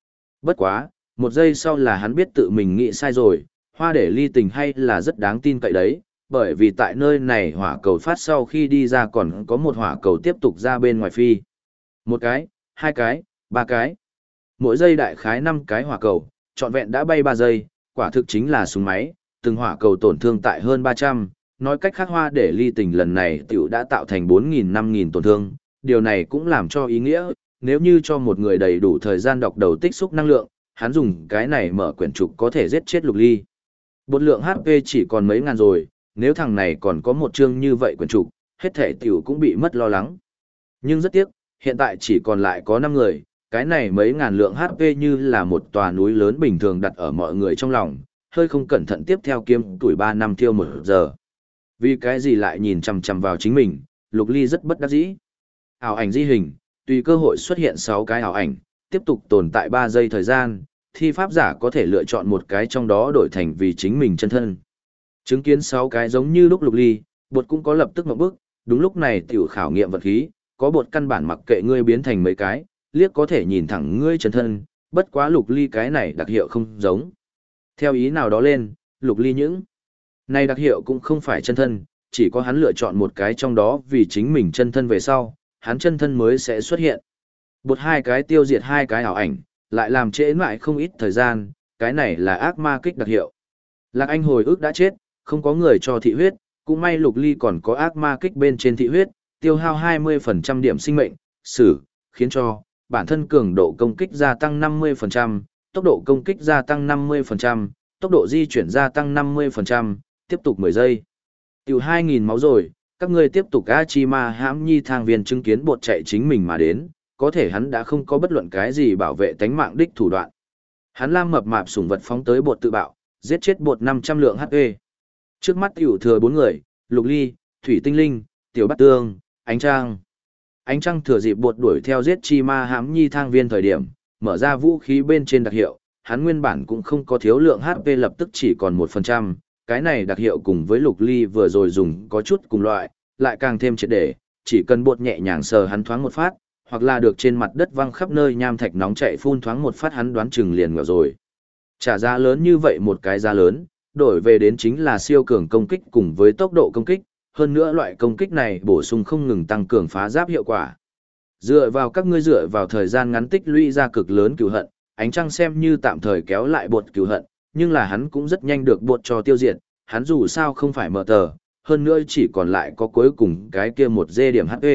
Bất quá, một giây sau là hắn biết tự mình nghĩ sai rồi, hoa để ly tình hay là rất đáng tin cậy đấy, bởi vì tại nơi này hỏa cầu phát sau khi đi ra còn có một hỏa cầu tiếp tục ra bên ngoài phi. Một cái, hai cái, ba cái. Mỗi giây đại khái 5 cái hỏa cầu, trọn vẹn đã bay 3 giây, quả thực chính là súng máy, từng hỏa cầu tổn thương tại hơn 300, nói cách khác hoa để ly tình lần này tiểu đã tạo thành 4.000-5.000 tổn thương, điều này cũng làm cho ý nghĩa, nếu như cho một người đầy đủ thời gian đọc đầu tích xúc năng lượng, hắn dùng cái này mở quyển trục có thể giết chết Lục Ly. Bột lượng HP chỉ còn mấy ngàn rồi, nếu thằng này còn có một chương như vậy quyển trục, hết thể tiểu cũng bị mất lo lắng. Nhưng rất tiếc, hiện tại chỉ còn lại có 5 người, cái này mấy ngàn lượng HP như là một tòa núi lớn bình thường đặt ở mọi người trong lòng, hơi không cẩn thận tiếp theo kiếm tuổi 3 năm thiêu 1 giờ. Vì cái gì lại nhìn chằm chằm vào chính mình, Lục Ly rất bất đắc dĩ. Ảo ảnh di hình, tùy cơ hội xuất hiện 6 cái ảo ảnh, tiếp tục tồn tại 3 giây thời gian, thi pháp giả có thể lựa chọn một cái trong đó đổi thành vì chính mình chân thân. Chứng kiến 6 cái giống như lúc Lục Ly, bột cũng có lập tức một bước, đúng lúc này tiểu khảo nghiệm vật khí, có bột căn bản mặc kệ ngươi biến thành mấy cái, liếc có thể nhìn thẳng ngươi chân thân, bất quá Lục Ly cái này đặc hiệu không giống. Theo ý nào đó lên, Lục Ly những này đặc hiệu cũng không phải chân thân, chỉ có hắn lựa chọn một cái trong đó vì chính mình chân thân về sau, hắn chân thân mới sẽ xuất hiện. Bột 2 cái tiêu diệt 2 cái ảo ảnh, lại làm trễ mãi không ít thời gian, cái này là ác ma kích đặc hiệu. Lạc Anh hồi ức đã chết, không có người cho thị huyết, cũng may Lục Ly còn có ác ma kích bên trên thị huyết, tiêu hao 20% điểm sinh mệnh, khiến cho bản thân cường độ công kích gia tăng 50%, tốc độ công kích gia tăng 50%, tốc độ di chuyển gia tăng 50%, tiếp tục 10 giây. Tiểu 2.000 máu rồi, các ngươi tiếp tục Achima hãm nhi thang viên chứng kiến bột chạy chính mình mà đến, có thể hắn đã không có bất luận cái gì bảo vệ tánh mạng đích thủ đoạn. Hắn lam mập mạp sủng vật phóng tới bột tự bạo, giết chết bột 500 lượng HP. Trước mắt tiểu thừa 4 người, Lục Ly, Thủy Tinh Linh, Tiểu Bát Tương, Ánh Trăng. Ánh Trăng thừa dịp bột đuổi theo giết chi ma hãm nhi thang viên thời điểm, mở ra vũ khí bên trên đặc hiệu, hắn nguyên bản cũng không có thiếu lượng HP lập tức chỉ còn 1%, cái này đặc hiệu cùng với Lục Ly vừa rồi dùng có chút cùng loại, lại càng thêm triệt để, chỉ cần bột nhẹ nhàng sờ hắn thoáng một phát, hoặc là được trên mặt đất văng khắp nơi nham thạch nóng chạy phun thoáng một phát hắn đoán chừng liền ngờ rồi. Trả giá lớn như vậy một cái giá lớn, đổi về đến chính là siêu cường công kích cùng với tốc độ công kích, hơn nữa loại công kích này bổ sung không ngừng tăng cường phá giáp hiệu quả. Dựa vào thời gian ngắn tích lũy ra cực lớn cừu hận, Ánh Trăng xem như tạm thời kéo lại bột cừu hận, nhưng là hắn cũng rất nhanh được bột cho tiêu diệt, hắn dù sao không phải mở tờ, hơn nữa chỉ còn lại có cuối cùng cái kia một dê điểm HP.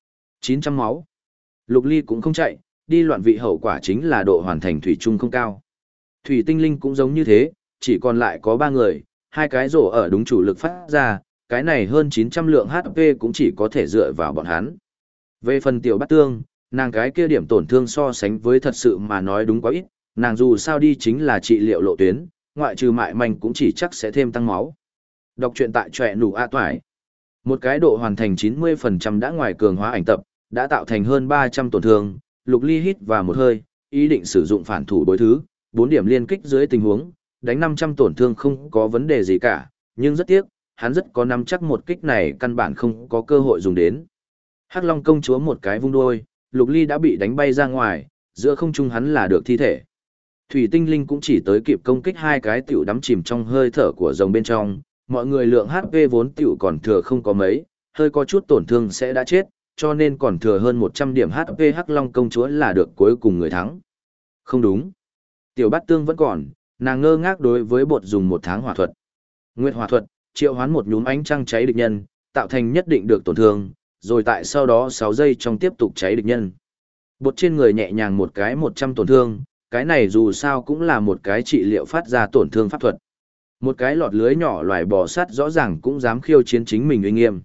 900 máu. Lục Ly cũng không chạy, đi loạn vị hậu quả chính là độ hoàn thành thủy chung không cao. Thủy Tinh Linh cũng giống như thế, chỉ còn lại có 3 người, 2 cái rổ ở đúng chủ lực phát ra, cái này hơn 900 lượng HP cũng chỉ có thể dựa vào bọn hắn. Về phần Tiểu Bát Tương, nàng cái kia điểm tổn thương so sánh với thật sự mà nói đúng quá ít, nàng dù sao đi chính là trị liệu lộ tuyến, ngoại trừ mại manh cũng chỉ chắc sẽ thêm tăng máu. Đọc truyện tại Trọe Nủ A Toải. Một cái độ hoàn thành 90% đã ngoài cường hóa ảnh tập, đã tạo thành hơn 300 tổn thương, Lục Ly hít vào một hơi, ý định sử dụng phản thủ đối thứ, 4 điểm liên kích dưới tình huống, đánh 500 tổn thương không có vấn đề gì cả, nhưng rất tiếc, hắn rất có nắm chắc một kích này căn bản không có cơ hội dùng đến. Hắc Long công chúa một cái vung đuôi, Lục Ly đã bị đánh bay ra ngoài, giữa không trung hắn là được thi thể. Thủy Tinh Linh cũng chỉ tới kịp công kích 2 cái tiểu đắm chìm trong hơi thở của rồng bên trong, mọi người lượng HP vốn tiểu còn thừa không có mấy, hơi có chút tổn thương sẽ đã chết, cho nên còn thừa hơn 100 điểm HP Hắc Long công chúa là được cuối cùng người thắng. Không đúng. Tiểu Bát Tương vẫn còn, nàng ngơ ngác đối với bột dùng 1 tháng hỏa thuật. Nguyệt hỏa thuật, triệu hoán một nhúm ánh trăng cháy địch nhân, tạo thành nhất định được tổn thương, rồi tại sau đó 6 giây trong tiếp tục cháy địch nhân. Bột trên người nhẹ nhàng một cái 100 tổn thương, cái này dù sao cũng là một cái trị liệu phát ra tổn thương pháp thuật. Một cái lọt lưới nhỏ loài bò sát rõ ràng cũng dám khiêu chiến chính mình uy nghiêm.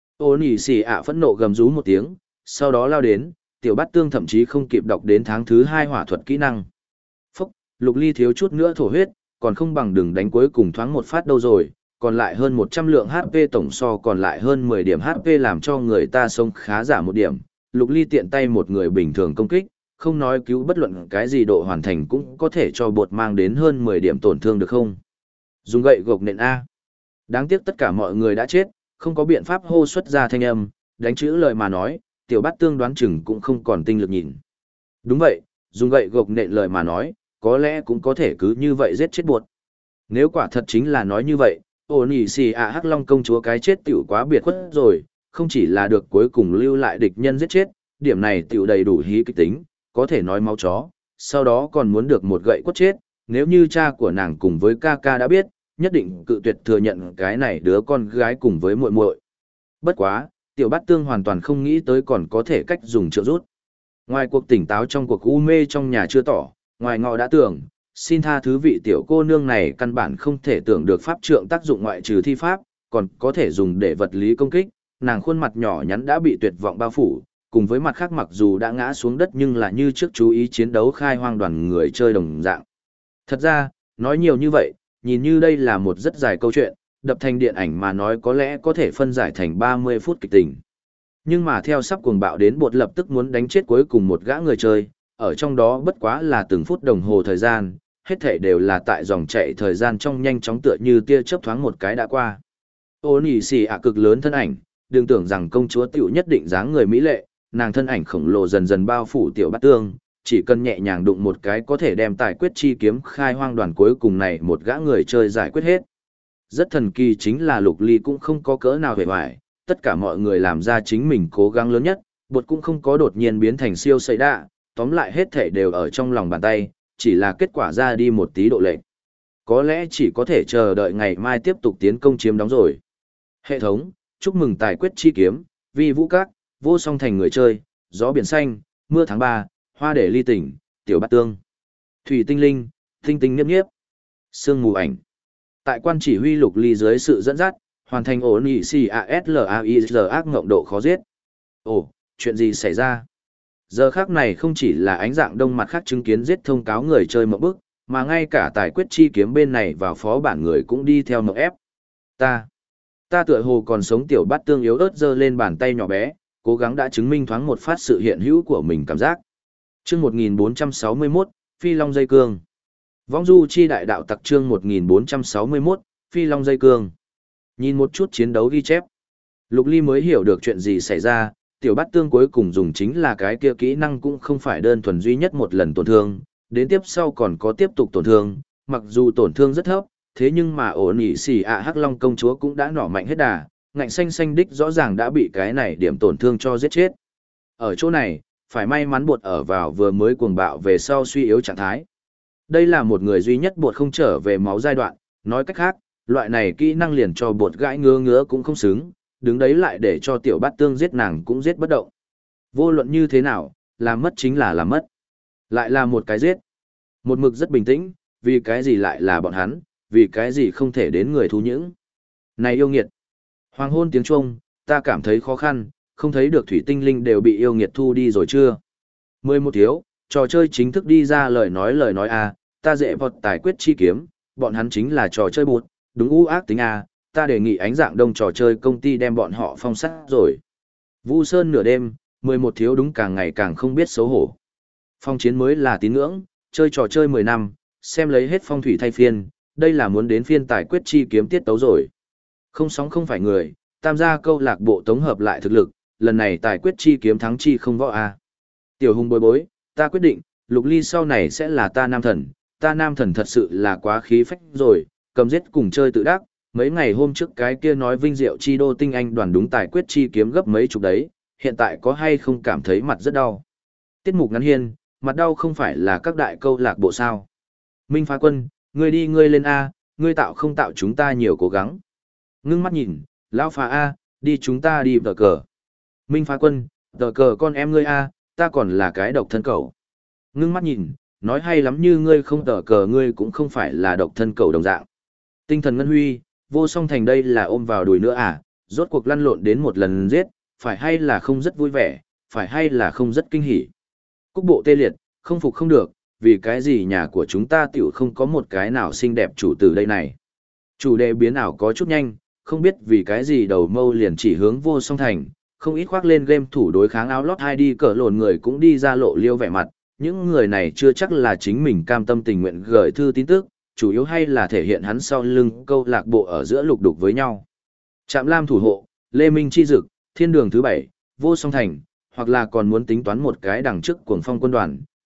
Ô nỉ xì ạ phẫn nộ gầm rú một tiếng, sau đó lao đến, Tiểu Bát Tương thậm chí không kịp đọc đến tháng thứ 2 hỏa thuật kỹ năng. Phúc, Lục Ly thiếu chút nữa thổ huyết, còn không bằng đừng đánh cuối cùng thoáng một phát đâu rồi, còn lại hơn 100 lượng HP tổng so còn lại hơn 10 điểm HP làm cho người ta sống khá giả một điểm. Lục Ly tiện tay một người bình thường công kích, không nói cứu bất luận cái gì độ hoàn thành cũng có thể cho bột mang đến hơn 10 điểm tổn thương được không? Dùng gậy gộc nện A. Đáng tiếc tất cả mọi người đã chết, không có biện pháp hô xuất ra thanh âm, đánh chữ lời mà nói, Tiểu Bát Tương đoán chừng cũng không còn tinh lực nhìn. Đúng vậy, dùng gậy gộc nện lời mà nói, có lẽ cũng có thể cứ như vậy giết chết buột. Nếu quả thật chính là nói như vậy, ổn ỉ xì ạ Hắc Long công chúa cái chết tiểu quá biệt khuất rồi, không chỉ là được cuối cùng lưu lại địch nhân giết chết, điểm này tiểu đầy đủ hí kịch tính, có thể nói máu chó, sau đó còn muốn được một gậy quất chết, nếu như cha của nàng cùng với ca ca đã biết, nhất định cự tuyệt thừa nhận cái này đứa con gái cùng với muội muội. Bất quá, tiểu bát tương hoàn toàn không nghĩ tới còn có thể cách dùng trợ rút. Ngoài cuộc tỉnh táo trong cuộc u mê trong nhà chưa tỏ, ngoài ngọ đã tưởng, xin tha thứ vị tiểu cô nương này căn bản không thể tưởng được pháp trượng tác dụng ngoại trừ thi pháp, còn có thể dùng để vật lý công kích, nàng khuôn mặt nhỏ nhắn đã bị tuyệt vọng bao phủ, cùng với mặt khác mặc dù đã ngã xuống đất nhưng là như trước chú ý chiến đấu khai hoang đoàn người chơi đồng dạng. Thật ra, nói nhiều như vậy, nhìn như đây là một rất dài câu chuyện, đập thành điện ảnh mà nói có lẽ có thể phân giải thành 30 phút kịch tình. Nhưng mà theo sắp cuồng bạo đến bột lập tức muốn đánh chết cuối cùng một gã người chơi, ở trong đó bất quá là từng phút đồng hồ thời gian, hết thể đều là tại dòng chạy thời gian trong nhanh chóng tựa như tia chớp thoáng một cái đã qua. Ô nỉ xì ạ cực lớn thân ảnh, đừng tưởng rằng công chúa tiểu nhất định dáng người mỹ lệ, nàng thân ảnh khổng lồ dần dần bao phủ tiểu bát tương, chỉ cần nhẹ nhàng đụng một cái có thể đem tài quyết chi kiếm khai hoang đoàn cuối cùng này một gã người chơi giải quyết hết. Rất thần kỳ chính là Lục Ly cũng không có cỡ nào hề hoài, tất cả mọi người làm ra chính mình cố gắng lớn nhất, bột cũng không có đột nhiên biến thành siêu sấy đạ, tóm lại hết thể đều ở trong lòng bàn tay, chỉ là kết quả ra đi một tí độ lệch. Có lẽ chỉ có thể chờ đợi ngày mai tiếp tục tiến công chiếm đóng rồi. Hệ thống, chúc mừng tài quyết chi kiếm, vi vũ các, vô song thành người chơi, gió biển xanh, mưa tháng 3, hoa để ly tỉnh, tiểu bát tương, thủy tinh linh, tinh tinh nghiếp nghiếp, sương mù ảnh. Tại quan chỉ huy Lục Ly dưới sự dẫn dắt, hoàn thành ổn ỉ CASLAIZ ác ngộng độ khó giết. Ồ, chuyện gì xảy ra? Giờ khác này không chỉ là ánh dạng đông mặt khác chứng kiến giết thông cáo người chơi mộng bức, mà ngay cả tài quyết chi kiếm bên này vào phó bản người cũng đi theo mộng ép. Ta tựa hồ còn sống tiểu bát tương yếu ớt giơ lên bàn tay nhỏ bé, cố gắng đã chứng minh thoáng một phát sự hiện hữu của mình cảm giác. Chương 1461, Phi Long dây cương. Vong du chi đại đạo tặc chương 1461, Phi Long dây cương. Nhìn một chút chiến đấu ghi chép. Lục Ly mới hiểu được chuyện gì xảy ra, tiểu bát tương cuối cùng dùng chính là cái kia kỹ năng cũng không phải đơn thuần duy nhất một lần tổn thương, đến tiếp sau còn có tiếp tục tổn thương, mặc dù tổn thương rất thấp, thế nhưng mà ổn ỉ xì ạ Hắc Long công chúa cũng đã nỏ mạnh hết đà, ngạnh xanh xanh đích rõ ràng đã bị cái này điểm tổn thương cho giết chết. Ở chỗ này, phải may mắn bột ở vào vừa mới cuồng bạo về sau suy yếu trạng thái. Đây là một người duy nhất bột không trở về máu giai đoạn, nói cách khác, loại này kỹ năng liền cho bột gãi ngứa ngứa cũng không xứng, đứng đấy lại để cho tiểu bát tương giết nàng cũng giết bất động. Vô luận như thế nào, làm mất chính là làm mất. Lại là một cái giết. Một mực rất bình tĩnh, vì cái gì lại là bọn hắn, vì cái gì không thể đến người thu những. Này yêu nghiệt. Hoàng hôn tiếng Trung, ta cảm thấy khó khăn, không thấy được thủy tinh linh đều bị yêu nghiệt thu đi rồi chưa. 11 thiếu, trò chơi chính thức đi ra lời nói à, ta dễ vọt tài quyết chi kiếm, bọn hắn chính là trò chơi bụt, đúng u ác tính à, ta đề nghị ánh dạng đông trò chơi công ty đem bọn họ phong sát rồi. Vu Sơn nửa đêm, 11 thiếu đúng càng ngày càng không biết xấu hổ. Phong chiến mới là tín ngưỡng, chơi trò chơi 10 năm, xem lấy hết phong thủy thay phiên, đây là muốn đến phiên tài quyết chi kiếm tiết tấu rồi. Không sóng không phải người, tam gia câu lạc bộ tổng hợp lại thực lực, lần này tài quyết chi kiếm thắng chi không võ a. Tiểu hùng bối bối, ta quyết định, Lục Ly sau này sẽ là ta nam thần thật sự là quá khí phách rồi, cầm giết cùng chơi tự đắc, mấy ngày hôm trước cái kia nói vinh diệu chi đô tinh anh đoàn đúng tài quyết chi kiếm gấp mấy chục đấy, hiện tại có hay không cảm thấy mặt rất đau. Tiết mục ngắn hiên, mặt đau không phải là các đại câu lạc bộ sao. Minh Phá Quân, ngươi đi ngươi lên A, ngươi tạo không tạo chúng ta nhiều cố gắng. Ngưng mắt nhìn, lão phá A, đi chúng ta đi tờ cờ. Minh Phá Quân, tờ cờ con em ngươi A, ta còn là cái độc thân cậu. Ngưng mắt nhìn, nói hay lắm như ngươi không tờ cờ ngươi cũng không phải là độc thân cậu đồng dạng. Tinh thần ngân huy, vô song thành đây là ôm vào đùi nữa à, rốt cuộc lăn lộn đến một lần giết, phải hay là không rất vui vẻ, phải hay là không rất kinh hỉ. Cúc bộ tê liệt, không phục không được, vì cái gì nhà của chúng ta tiểu không có một cái nào xinh đẹp chủ tử đây này. Chủ đề biến ảo có chút nhanh, không biết vì cái gì đầu mâu liền chỉ hướng vô song thành, không ít khoác lên game thủ đối kháng áo lót hai đi cỡ lộn người cũng đi ra lộ liêu vẻ mặt, những người này chưa chắc là chính mình cam tâm tình nguyện gửi thư tin tức, chủ yếu hay là thể hiện hắn sau lưng câu lạc bộ ở giữa lục đục với nhau. Trạm Lam thủ hộ, Lê Minh chi dực, thiên đường thứ 7, vô song thành, hoặc là còn muốn tính toán một cái đằng trước cuồng phong quân đoàn,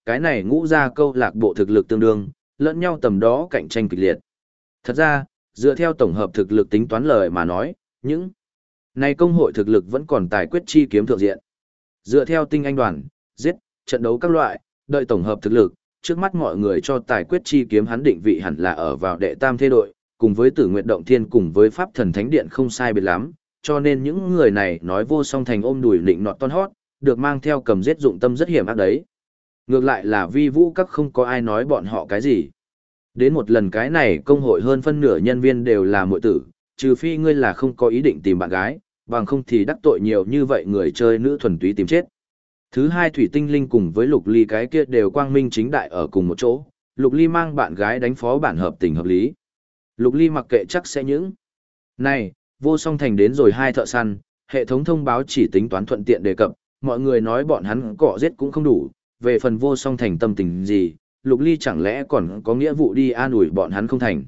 cái này ngũ gia câu lạc bộ thực lực tương đương, lẫn nhau tầm đó cạnh tranh kịch liệt. Thật ra, dựa theo tổng hợp thực lực tính toán lời mà nói, những này công hội thực lực vẫn còn tài quyết chi kiếm thượng diện. Dựa theo tinh anh đoàn, giết, trận đấu các loại, đợi tổng hợp thực lực, trước mắt mọi người cho tài quyết chi kiếm hắn định vị hẳn là ở vào đệ tam thế đội, cùng với Tử Nguyệt Động Thiên cùng với Pháp Thần Thánh Điện không sai biệt lắm, cho nên những người này nói vô song thành ôm đùi định nọt ton hót, được mang theo cầm giết dụng tâm rất hiểm ác đấy. Ngược lại là vi vũ các không có ai nói bọn họ cái gì. Đến một lần cái này công hội hơn phân nửa nhân viên đều là muội tử, trừ phi ngươi là không có ý định tìm bạn gái, bằng không thì đắc tội nhiều như vậy người chơi nữ thuần túy tìm chết. Thứ hai Thủy Tinh Linh cùng với Lục Ly cái kia đều quang minh chính đại ở cùng một chỗ, Lục Ly mang bạn gái đánh phó bản hợp tình hợp lý. Lục Ly mặc kệ chắc sẽ những. Này, vô song thành đến rồi hai thợ săn, hệ thống thông báo chỉ tính toán thuận tiện đề cập, mọi người nói bọn hắn cọ giết cũng không đủ, về phần vô song thành tâm tình gì, Lục Ly chẳng lẽ còn có nghĩa vụ đi an ủi bọn hắn không thành.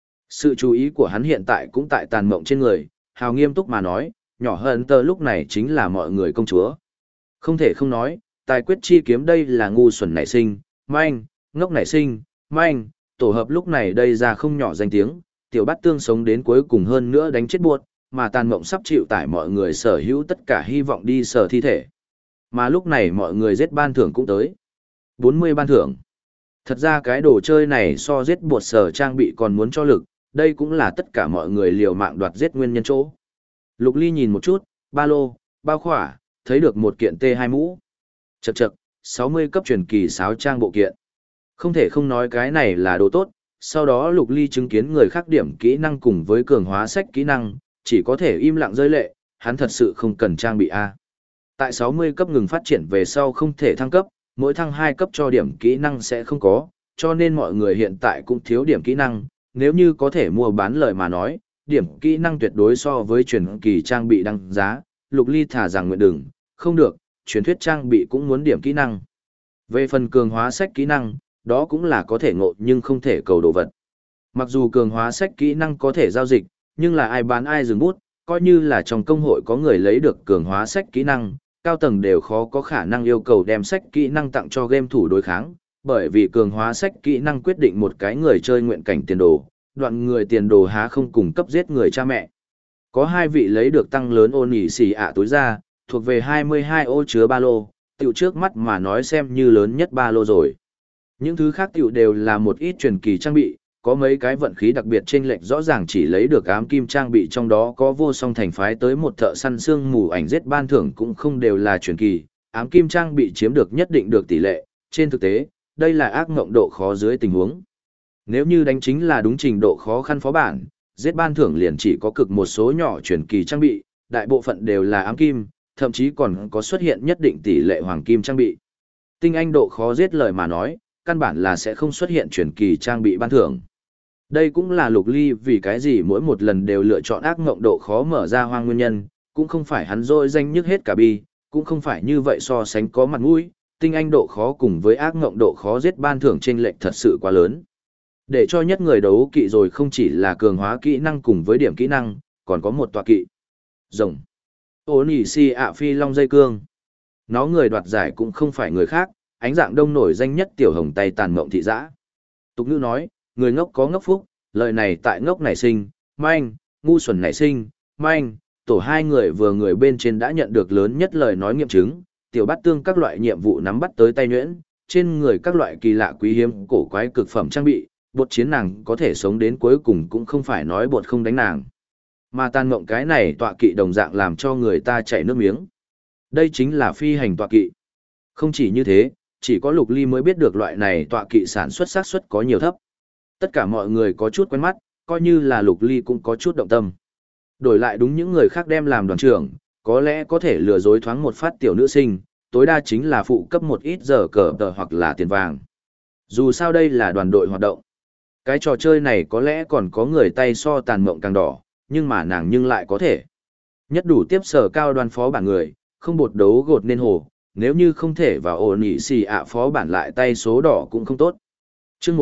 Sự chú ý của hắn hiện tại cũng tại tàn mộng trên người, hào nghiêm túc mà nói, nhỏ hơn tờ lúc này chính là mọi người công chúa. Không thể không nói, tài quyết chi kiếm đây là ngu xuẩn nảy sinh, manh, ngốc nảy sinh, manh, tổ hợp lúc này đây ra không nhỏ danh tiếng, tiểu bát tương sống đến cuối cùng hơn nữa đánh chết buột, mà tàn mộng sắp chịu tải mọi người sở hữu tất cả hy vọng đi sở thi thể. Mà lúc này mọi người giết ban thưởng cũng tới. 40 ban thưởng. Thật ra cái đồ chơi này so giết buột sở trang bị còn muốn cho lực, đây cũng là tất cả mọi người liều mạng đoạt giết nguyên nhân chỗ. Lục Ly nhìn một chút, ba lô, bao khỏa, thấy được một kiện T2 mũ. Chậc chậc, 60 cấp truyền kỳ sáo trang bộ kiện. Không thể không nói cái này là đồ tốt, sau đó Lục Ly chứng kiến người khác điểm kỹ năng cùng với cường hóa sách kỹ năng, chỉ có thể im lặng rơi lệ, hắn thật sự không cần trang bị A. Tại 60 cấp ngừng phát triển về sau không thể thăng cấp, mỗi thăng 2 cấp cho điểm kỹ năng sẽ không có, cho nên mọi người hiện tại cũng thiếu điểm kỹ năng, nếu như có thể mua bán lời mà nói, điểm kỹ năng tuyệt đối so với truyền kỳ trang bị đăng giá, Lục Ly thả rằng nguyện đừng, không được, truyền thuyết trang bị cũng muốn điểm kỹ năng. Về phần cường hóa sách kỹ năng, đó cũng là có thể ngộ nhưng không thể cầu đồ vật. Mặc dù cường hóa sách kỹ năng có thể giao dịch, nhưng là ai bán ai dừng bút, coi như là trong công hội có người lấy được cường hóa sách kỹ năng, cao tầng đều khó có khả năng yêu cầu đem sách kỹ năng tặng cho game thủ đối kháng, bởi vì cường hóa sách kỹ năng quyết định một cái người chơi nguyện cảnh tiền đồ, đoạn người tiền đồ há không cùng cấp giết người cha mẹ. Có hai vị lấy được tăng lớn ôn nhỉ xì ạ túi ra, thuộc về 22 ô chứa ba lô, tiểu trước mắt mà nói xem như lớn nhất ba lô rồi. Những thứ khác tiểu đều là một ít truyền kỳ trang bị, có mấy cái vận khí đặc biệt chênh lệch rõ ràng chỉ lấy được ám kim trang bị, trong đó có vô song thành phái tới một thợ săn xương mù ảnh giết ban thưởng cũng không đều là truyền kỳ, ám kim trang bị chiếm được nhất định được tỷ lệ, trên thực tế, đây là ác ngộng độ khó dưới tình huống. Nếu như đánh chính là đúng trình độ khó khăn phó bản, giết ban thưởng liền chỉ có cực một số nhỏ truyền kỳ trang bị, đại bộ phận đều là ám kim, thậm chí còn có xuất hiện nhất định tỷ lệ hoàng kim trang bị. Tinh anh độ khó giết lời mà nói, căn bản là sẽ không xuất hiện truyền kỳ trang bị ban thưởng. Đây cũng là Lục Ly vì cái gì mỗi một lần đều lựa chọn ác ngộng độ khó mở ra hoang nguyên nhân, cũng không phải hắn dội danh nhức hết cả bi, cũng không phải như vậy so sánh có mặt mũi, tinh anh độ khó cùng với ác ngộng độ khó giết ban thưởng chênh lệch thật sự quá lớn. Để cho nhất người đấu kỵ rồi không chỉ là cường hóa kỹ năng cùng với điểm kỹ năng, còn có một tọa kỵ. Rồng. Ôn nhỉ si ạ phi long dây cương. Nó người đoạt giải cũng không phải người khác, ánh dạng đông nổi danh nhất tiểu hồng tay tàn mộng thị dã. Tục ngữ nói, người ngốc có ngốc phúc, lời này tại ngốc nảy sinh, manh, ngu xuẩn nảy sinh, manh, tổ hai người vừa người bên trên đã nhận được lớn nhất lời nói nghiệm chứng, tiểu bát tương các loại nhiệm vụ nắm bắt tới tay nhuyễn, trên người các loại kỳ lạ quý hiếm cổ quái cực phẩm trang bị, bột chiến nàng có thể sống đến cuối cùng cũng không phải nói bột không đánh nàng. Mà tàn mộng cái này tọa kỵ đồng dạng làm cho người ta chảy nước miếng. Đây chính là phi hành tọa kỵ. Không chỉ như thế, chỉ có Lục Ly mới biết được loại này tọa kỵ sản xuất xác suất có nhiều thấp. Tất cả mọi người có chút quen mắt, coi như là Lục Ly cũng có chút động tâm. Đổi lại đúng những người khác đem làm đoàn trưởng, có lẽ có thể lừa dối thoáng một phát tiểu nữ sinh, tối đa chính là phụ cấp một ít giờ cờ tờ hoặc là tiền vàng. Dù sao đây là đoàn đội hoạt động. Cái trò chơi này có lẽ còn có người tay so tàn mộng càng đỏ, nhưng mà nàng nhưng lại có thể. Nhất đủ tiếp sở cao đoàn phó bản người, không bột đấu gột nên hồ, nếu như không thể vào ổn nhị xì ạ phó bản lại tay số đỏ cũng không tốt. Chương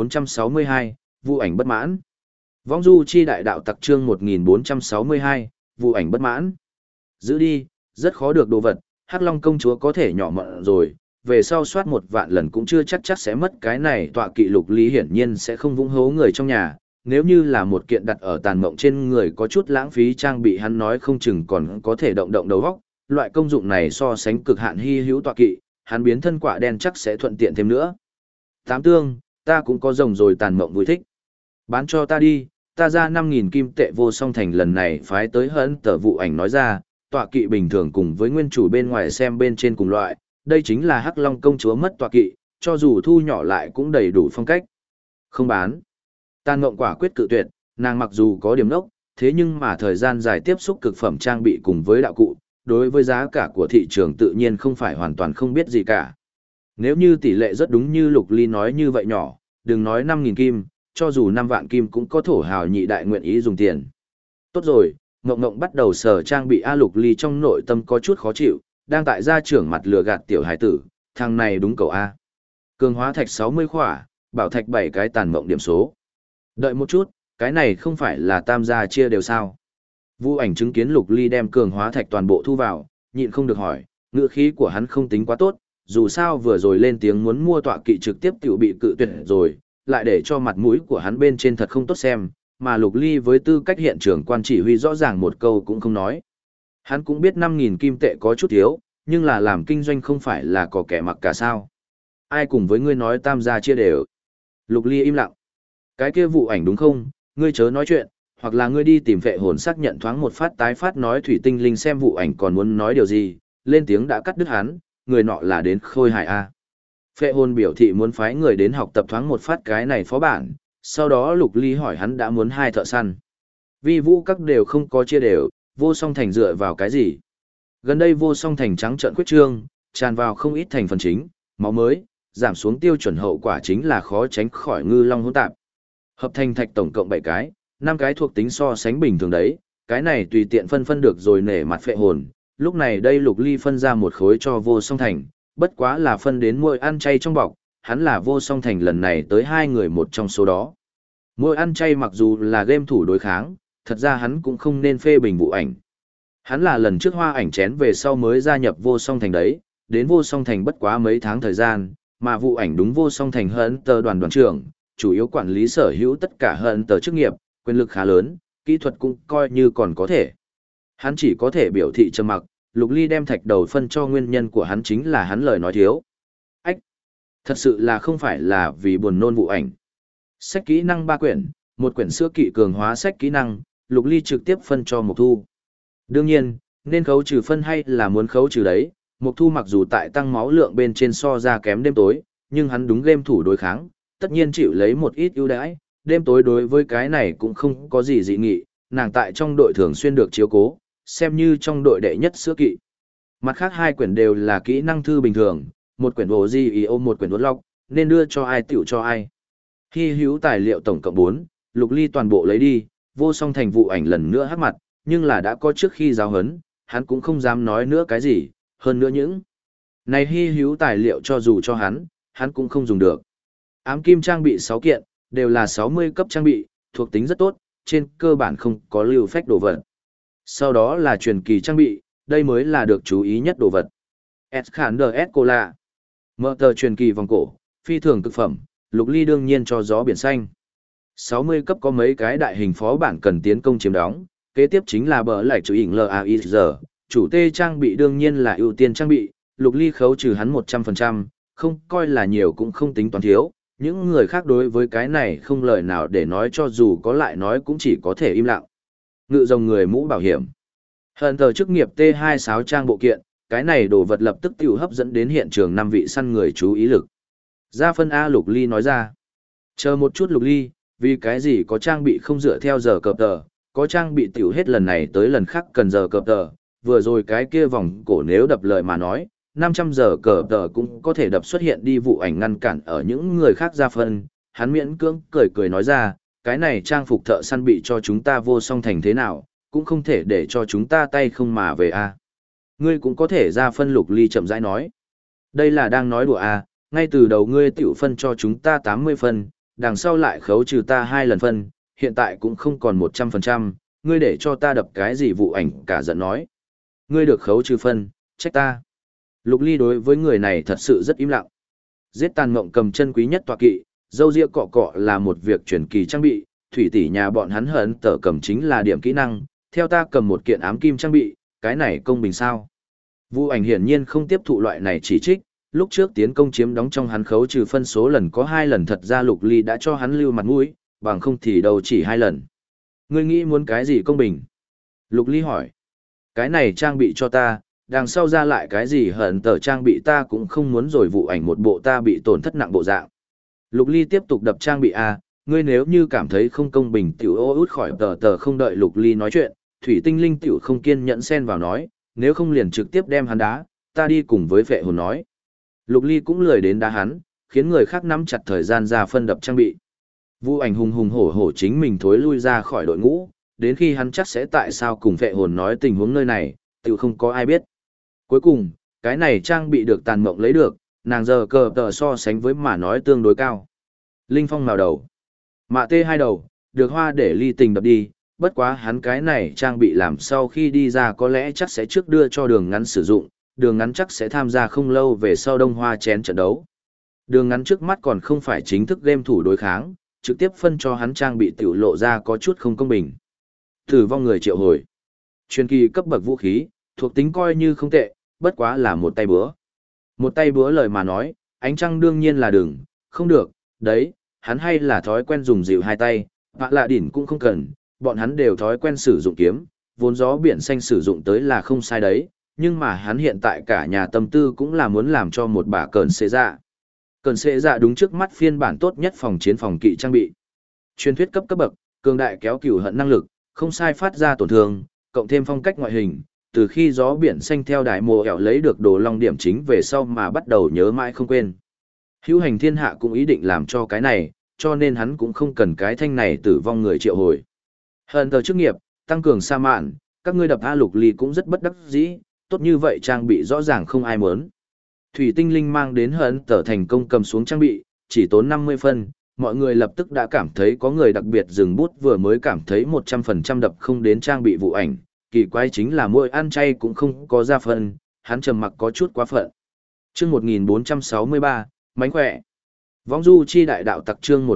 1462, vụ ảnh bất mãn. Vong du chi đại đạo tặc chương 1462, vụ ảnh bất mãn. Giữ đi, rất khó được đồ vật, Hắc Long công chúa có thể nhỏ mọn rồi, về sau soát 1 vạn lần cũng chưa chắc sẽ mất cái này tọa kỵ. Lục Ly hiển nhiên sẽ không vung hố người trong nhà, nếu như là một kiện đặt ở tàn mộng trên người có chút lãng phí trang bị hắn nói không chừng còn có thể động động đầu óc, loại công dụng này so sánh cực hạn hy hữu tọa kỵ, hắn biến thân quả đen chắc sẽ thuận tiện thêm nữa. Tám tương, ta cũng có rồng rồi tàn mộng vui thích. Bán cho ta đi, ta ra 5.000 kim tệ. Vô song thành lần này phái tới hận tờ vụ ảnh nói ra, tọa kỵ bình thường cùng với nguyên chủ bên ngoài xem bên trên cùng loại, đây chính là Hắc Long công chúa mất tọa kỵ, cho dù thu nhỏ lại cũng đầy đủ phong cách. Không bán. Tàn Ngộng quả quyết cự tuyệt, nàng mặc dù có điểm đốc, thế nhưng mà thời gian dài tiếp xúc cực phẩm trang bị cùng với đạo cụ, đối với giá cả của thị trường tự nhiên không phải hoàn toàn không biết gì cả. Nếu như tỷ lệ rất đúng như Lục Ly nói như vậy nhỏ, đừng nói 5.000 kim, cho dù 5 vạn kim cũng có thổ hào nhị đại nguyện ý dùng tiền. Tốt rồi, Ngộng Ngộng bắt đầu sở trang bị. Lục Ly trong nội tâm có chút khó chịu, đang tại gia trưởng mặt lừa gạt tiểu hải tử, thằng này đúng cậu A. Cường hóa thạch 60 khỏa, bảo thạch 7 cái tàn mộng điểm số. Đợi một chút, cái này không phải là tam gia chia đều sao? Vu ảnh chứng kiến Lục Ly đem cường hóa thạch toàn bộ thu vào, nhịn không được hỏi, ngữ khí của hắn không tính quá tốt, dù sao vừa rồi lên tiếng muốn mua tọa kỵ trực tiếp tiểu bị cự tuyệt rồi, lại để cho mặt mũi của hắn bên trên thật không tốt xem, mà Lục Ly với tư cách hiện trường quan chỉ huy rõ ràng một câu cũng không nói. Hắn cũng biết 5.000 kim tệ có chút thiếu, nhưng là làm kinh doanh không phải là có kẻ mặc cả sao. Ai cùng với ngươi nói tam gia chia đều? Lục Ly im lặng. Cái kia vụ ảnh đúng không, ngươi chớ nói chuyện, hoặc là ngươi đi tìm vệ hồn xác nhận thoáng một phát tái phát nói thủy tinh linh xem vụ ảnh còn muốn nói điều gì, lên tiếng đã cắt đứt hắn, người nọ là đến Khôi Hải A. Phệ hồn biểu thị muốn phái người đến học tập thoáng một phát cái này phó bản, sau đó Lục Ly hỏi hắn đã muốn 2 thợ săn. Vi vũ các đều không có chia đều, Vô Song Thành dựa vào cái gì? Gần đây Vô Song Thành trắng trợn khuyết trương, tràn vào không ít thành phần chính, máu mới, giảm xuống tiêu chuẩn hậu quả chính là khó tránh khỏi ngư long hỗn tạp. Hợp thành thạch tổng cộng 7 cái, 5 cái thuộc tính so sánh bình thường đấy, cái này tùy tiện phân được rồi nể mặt phệ hồn. Lúc này đây Lục Ly phân ra một khối cho Vô Song Thành, bất quá là phân đến mỗi ăn chay trong bọc, hắn là Vô Song Thành lần này tới 2 người một trong số đó. Mỗi ăn chay mặc dù là game thủ đối kháng, thật ra hắn cũng không nên phê bình vụ ảnh. Hắn là lần trước hoa ảnh chén về sau mới gia nhập Vô Song Thành đấy, đến Vô Song Thành bất quá mấy tháng thời gian, mà vụ ảnh đúng Vô Song Thành hận tờ đoàn trưởng, chủ yếu quản lý sở hữu tất cả hận tờ chức nghiệp, quyền lực khá lớn, kỹ thuật cũng coi như còn có thể. Hắn chỉ có thể biểu thị trầm mặc, Lục Ly đem thạch đầu phân cho nguyên nhân của hắn chính là hắn lời nói thiếu. Ách! Thật sự là không phải là vì buồn nôn vụ ảnh. Sách kỹ năng 3 quyển, một quyển sữa kỵ cường hóa sách kỹ năng, Lục Ly trực tiếp phân cho Mộc Thu. Đương nhiên, nên khấu trừ phân hay là muốn khấu trừ đấy, Mộc Thu mặc dù tại tăng máu lượng bên trên so ra kém đêm tối, nhưng hắn đúng game thủ đối kháng, tất nhiên chịu lấy một ít ưu đãi, đêm tối đối với cái này cũng không có gì dị nghị, nàng tại trong đội thường xuyên được chiếu cố, xem như trong đội đệ nhất sữa kỵ. Mặt khác 2 quyển đều là kỹ năng thư bình thường, một quyển OGIO một quyển đốt lọc, nên đưa cho ai tiểu cho ai. Hy hữu tài liệu tổng cộng 4, Lục Ly toàn bộ lấy đi, Vô Song Thành vụ ảnh lần nữa hắc mặt, nhưng là đã có trước khi giáo huấn, hắn cũng không dám nói nữa cái gì, hơn nữa những này hy hữu tài liệu cho dù cho hắn cũng không dùng được. Ám kim trang bị 6 kiện, đều là 60 cấp trang bị, thuộc tính rất tốt, trên cơ bản không có lưu phách đồ vật. Sau đó là truyền kỳ trang bị, đây mới là được chú ý nhất đồ vật. Escander Escola, mở tờ truyền kỳ vòng cổ, phi thường cực phẩm, Lục Ly đương nhiên cho gió biển xanh. 60 cấp có mấy cái đại hình phó bản cần tiến công chiếm đóng, kế tiếp chính là bờ lại chủ ỉn LAIZ, chủ tê trang bị đương nhiên là ưu tiên trang bị, Lục Ly khấu trừ hắn 100%, không coi là nhiều cũng không tính toán thiếu, những người khác đối với cái này không lời nào để nói cho dù có lại nói cũng chỉ có thể im lặng. Ngự rồng người mũ bảo hiểm. Hận tờ chức nghiệp T26 trang bộ kiện, cái này đồ vật lập tức tiểu hấp dẫn đến hiện trường 5 vị săn người chú ý lực. Ra phân A Lục Ly nói ra. Chờ một chút Lục Ly, vì cái gì có trang bị không dựa theo giờ cập tờ, có trang bị tiểu hết lần này tới lần khác cần giờ cập tờ, vừa rồi cái kia vòng cổ nếu đập lời mà nói, 500 giờ cờ tờ cũng có thể đập xuất hiện đi vụ ảnh ngăn cản ở những người khác ra phân, hắn miễn cưỡng cười nói ra, cái này trang phục thợ săn bị cho chúng ta Vô Song Thành thế nào, cũng không thể để cho chúng ta tay không mà về a. Ngươi cũng có thể ra phân. Lục Ly chậm rãi nói. Đây là đang nói đùa a, ngay từ đầu ngươi tiểu phân cho chúng ta 80 phân, đằng sau lại khấu trừ ta 2 lần phân, hiện tại cũng không còn 100%, ngươi để cho ta đập cái gì vụ ảnh cả giận nói. Ngươi được khấu trừ phân, trách ta. Lục Ly đối với người này thật sự rất im lặng. Giết tàn mộng cầm chân quý nhất tọa kỵ, dâu ria cọ cọ là một việc truyền kỳ trang bị, thủy tỷ nhà bọn hắn hận tở cầm chính là điểm kỹ năng, theo ta cầm một kiện ám kim trang bị, cái này công bình sao? Vu Ảnh hiển nhiên không tiếp thụ loại này chỉ trích, lúc trước tiến công chiếm đóng trong hắn khấu trừ phân số lần có 2 lần, thật ra Lục Ly đã cho hắn lưu mặt mũi, bằng không thì đâu chỉ 2 lần. Ngươi nghĩ muốn cái gì công bình? Lục Ly hỏi. Cái này trang bị cho ta, đằng sau ra lại cái gì hận tở trang bị ta cũng không muốn rồi. Vụ Ảnh một bộ ta bị tổn thất nặng bộ dạng. Lục Ly tiếp tục đập trang bị A, ngươi nếu như cảm thấy không công bình tiểu ô út khỏi tờ không đợi Lục Ly nói chuyện, Thủy Tinh Linh tiểu không kiên nhẫn xen vào nói, nếu không liền trực tiếp đem hắn đá, ta đi cùng với Phệ Hồn nói. Lục Ly cũng lười đến đá hắn, khiến người khác nắm chặt thời gian ra phân đập trang bị. Vu Ảnh hùng hùng hổ hổ chính mình thối lui ra khỏi đội ngũ, đến khi hắn chắc sẽ tại sao cùng Phệ Hồn nói tình huống nơi này, tiểu không có ai biết. Cuối cùng, cái này trang bị được Tàn Mộng lấy được, nàng giờ cờ tờ so sánh với mà nói tương đối cao. Linh Phong màu đầu, mạ tê 2 đầu, được Hoa để Ly Tình đập đi, bất quá hắn cái này trang bị làm sau khi đi ra có lẽ chắc sẽ trước đưa cho Đường Ngắn sử dụng, Đường Ngắn chắc sẽ tham gia không lâu về sau Đông Hoa chén trận đấu. Đường Ngắn trước mắt còn không phải chính thức game thủ đối kháng, trực tiếp phân cho hắn trang bị tiểu lộ ra có chút không công bình. Tử vong người triệu hồi. Truyền kỳ cấp bậc vũ khí, thuộc tính coi như không tệ, bất quá là một tay búa. Một tay búa lời mà nói, ánh trăng đương nhiên là đừng, không được, đấy, hắn hay là thói quen dùng dịu 2 tay, Vạ Lạ Đỉnh cũng không cần, bọn hắn đều thói quen sử dụng kiếm, vốn gió biển xanh sử dụng tới là không sai đấy, nhưng mà hắn hiện tại cả nhà tâm tư cũng là muốn làm cho một bả cờn xệ dạ. Cờn xệ dạ đúng trước mắt phiên bản tốt nhất phòng chiến phòng kỵ trang bị. Truyền thuyết cấp bậc, cường đại kéo cửu hận năng lực, không sai phát ra tổn thương, cộng thêm phong cách ngoại hình, từ khi gió biển xanh theo đại mồ ẻo lấy được đồ long điểm chính về sau mà bắt đầu nhớ mãi không quên. Hữu Hành Thiên Hạ cũng ý định làm cho cái này, cho nên hắn cũng không cần cái thanh này tử vong người triệu hồi. Hận tờ chức nghiệp, tăng cường sa mạn, các ngươi đập A. Lục Ly cũng rất bất đắc dĩ, tốt như vậy trang bị rõ ràng không ai muốn. Thủy Tinh Linh mang đến hận tờ thành công cầm xuống trang bị, chỉ tốn 50 phân, mọi người lập tức đã cảm thấy có người đặc biệt dừng bút, vừa mới cảm thấy 100% đập không đến trang bị Vụ Ảnh, kỳ quái chính là mỗi ăn chay cũng không có ra phân, hắn trầm mặc có chút quá phận. Chương 1463, mánh khỏe. Vong du chi đại đạo tặc chương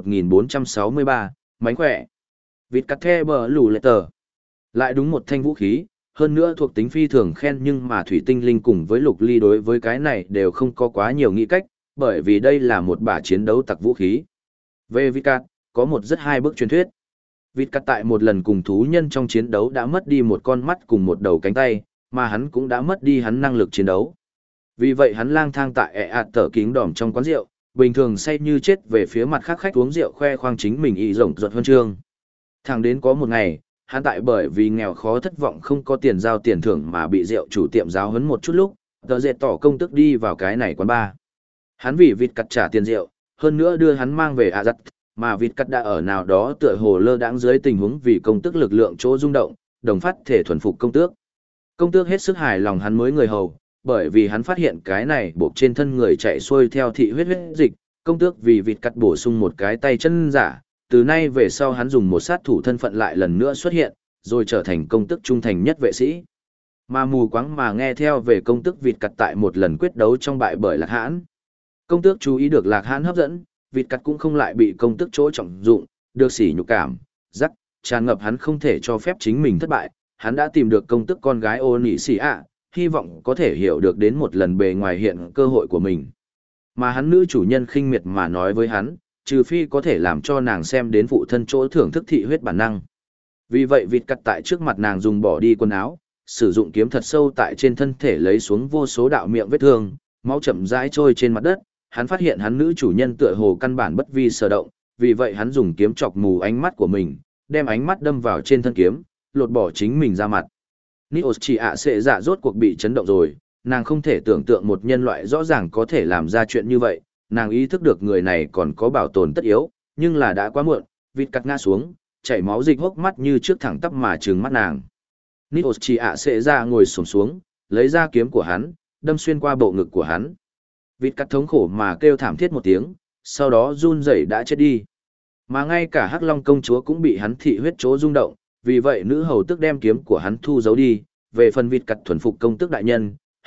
1463, mánh khỏe. Vịt cắt the bờ lù lệ tờ. Lại đúng một thanh vũ khí, hơn nữa thuộc tính phi thường khen, nhưng mà Thủy Tinh Linh cùng với Lục Ly đối với cái này đều không có quá nhiều nghĩ cách, bởi vì đây là một bả chiến đấu tặc vũ khí. Về Vịt cắt, có một rất hai bước truyền thuyết. Vịt cắt tại một lần cùng thú nhân trong chiến đấu đã mất đi một con mắt cùng một đầu cánh tay, mà hắn cũng đã mất đi hắn năng lực chiến đấu. Vì vậy hắn lang thang tại tở kính đỏm trong quán rượu, bình thường say như chết về phía mặt khác khách uống rượu khoe khoang chính mình y rộng ruột huân chương. Thẳng đến có một ngày, hắn tại bởi vì nghèo khó thất vọng không có tiền giao tiền thưởng mà bị rượu chủ tiệm giáo huấn một chút lúc, tờ dệt tỏ công tức đi vào cái này quán bar. Hắn vì vịt cắt trả tiền rượu, hơn nữa đưa hắn mang về giặt, mà vịt cắt đã ở nào đó tựa hồ lơ đãng dưới tình huống vì công tức lực lượng chỗ rung động, đồng phát thể thuần phục công tước. Công tước hết sức hài lòng hắn mới người hầu, bởi vì hắn phát hiện cái này buộc trên thân người chạy xuôi theo thị huyết dịch, công tước vì vịt cắt bổ sung một cái tay chân giả, từ nay về sau hắn dùng một sát thủ thân phận lại lần nữa xuất hiện, rồi trở thành công tước trung thành nhất vệ sĩ. Mà mù quáng mà nghe theo về công tước vịt cắt tại một lần quyết đấu trong bại bởi Lạc Hãn. Công tước chú ý được Lạc Hãn hấp dẫn, vịt cắt cũng không lại bị công tước chỗ trọng dụng, được sỉ nhục cảm, rắc, tràn ngập hắn không thể cho phép chính mình thất bại, hắn đã tìm được công tước con gái Ô Nị Xỉ ạ, hy vọng có thể hiểu được đến một lần bề ngoài hiện cơ hội của mình. Mà hắn nữ chủ nhân khinh miệt mà nói với hắn, trừ phi có thể làm cho nàng xem đến phụ thân chỗ thưởng thức thị huyết bản năng. Vì vậy vịt cắt tại trước mặt nàng dùng bỏ đi quần áo, sử dụng kiếm thật sâu tại trên thân thể lấy xuống vô số đạo miệng vết thương, máu chậm rãi trôi trên mặt đất. Hắn phát hiện hắn nữ chủ nhân tựa hồ căn bản bất vi sở động, vì vậy hắn dùng kiếm chọc mù ánh mắt của mình, đem ánh mắt đâm vào trên thân kiếm, lột bỏ chính mình ra mặt. Nios chỉ ạ sẽ dạ rốt cuộc bị chấn động rồi, nàng không thể tưởng tượng một nhân loại rõ ràng có thể làm ra chuyện như vậy, nàng ý thức được người này còn có bảo tồn tất yếu, nhưng là đã quá muộn, vịt cắt ngã xuống, chảy máu dịch hốc mắt như trước thẳng tắp mà trừng mắt nàng. Nios chỉ ạ sẽ dạ ngồi xổm xuống, lấy ra kiếm của hắn, đâm xuyên qua bộ ngực của hắn. Vịt cắt thống khổ mà kêu thảm thiết một tiếng, sau đó run rẩy đã chết đi. Mà ngay cả Hắc Long công chúa cũng bị hắn thị huyết chỗ rung động, vì vậy nữ hầu tức đem kiếm của hắn thu giấu đi, về phần vịt cắt thuần phục công tước đại nhân,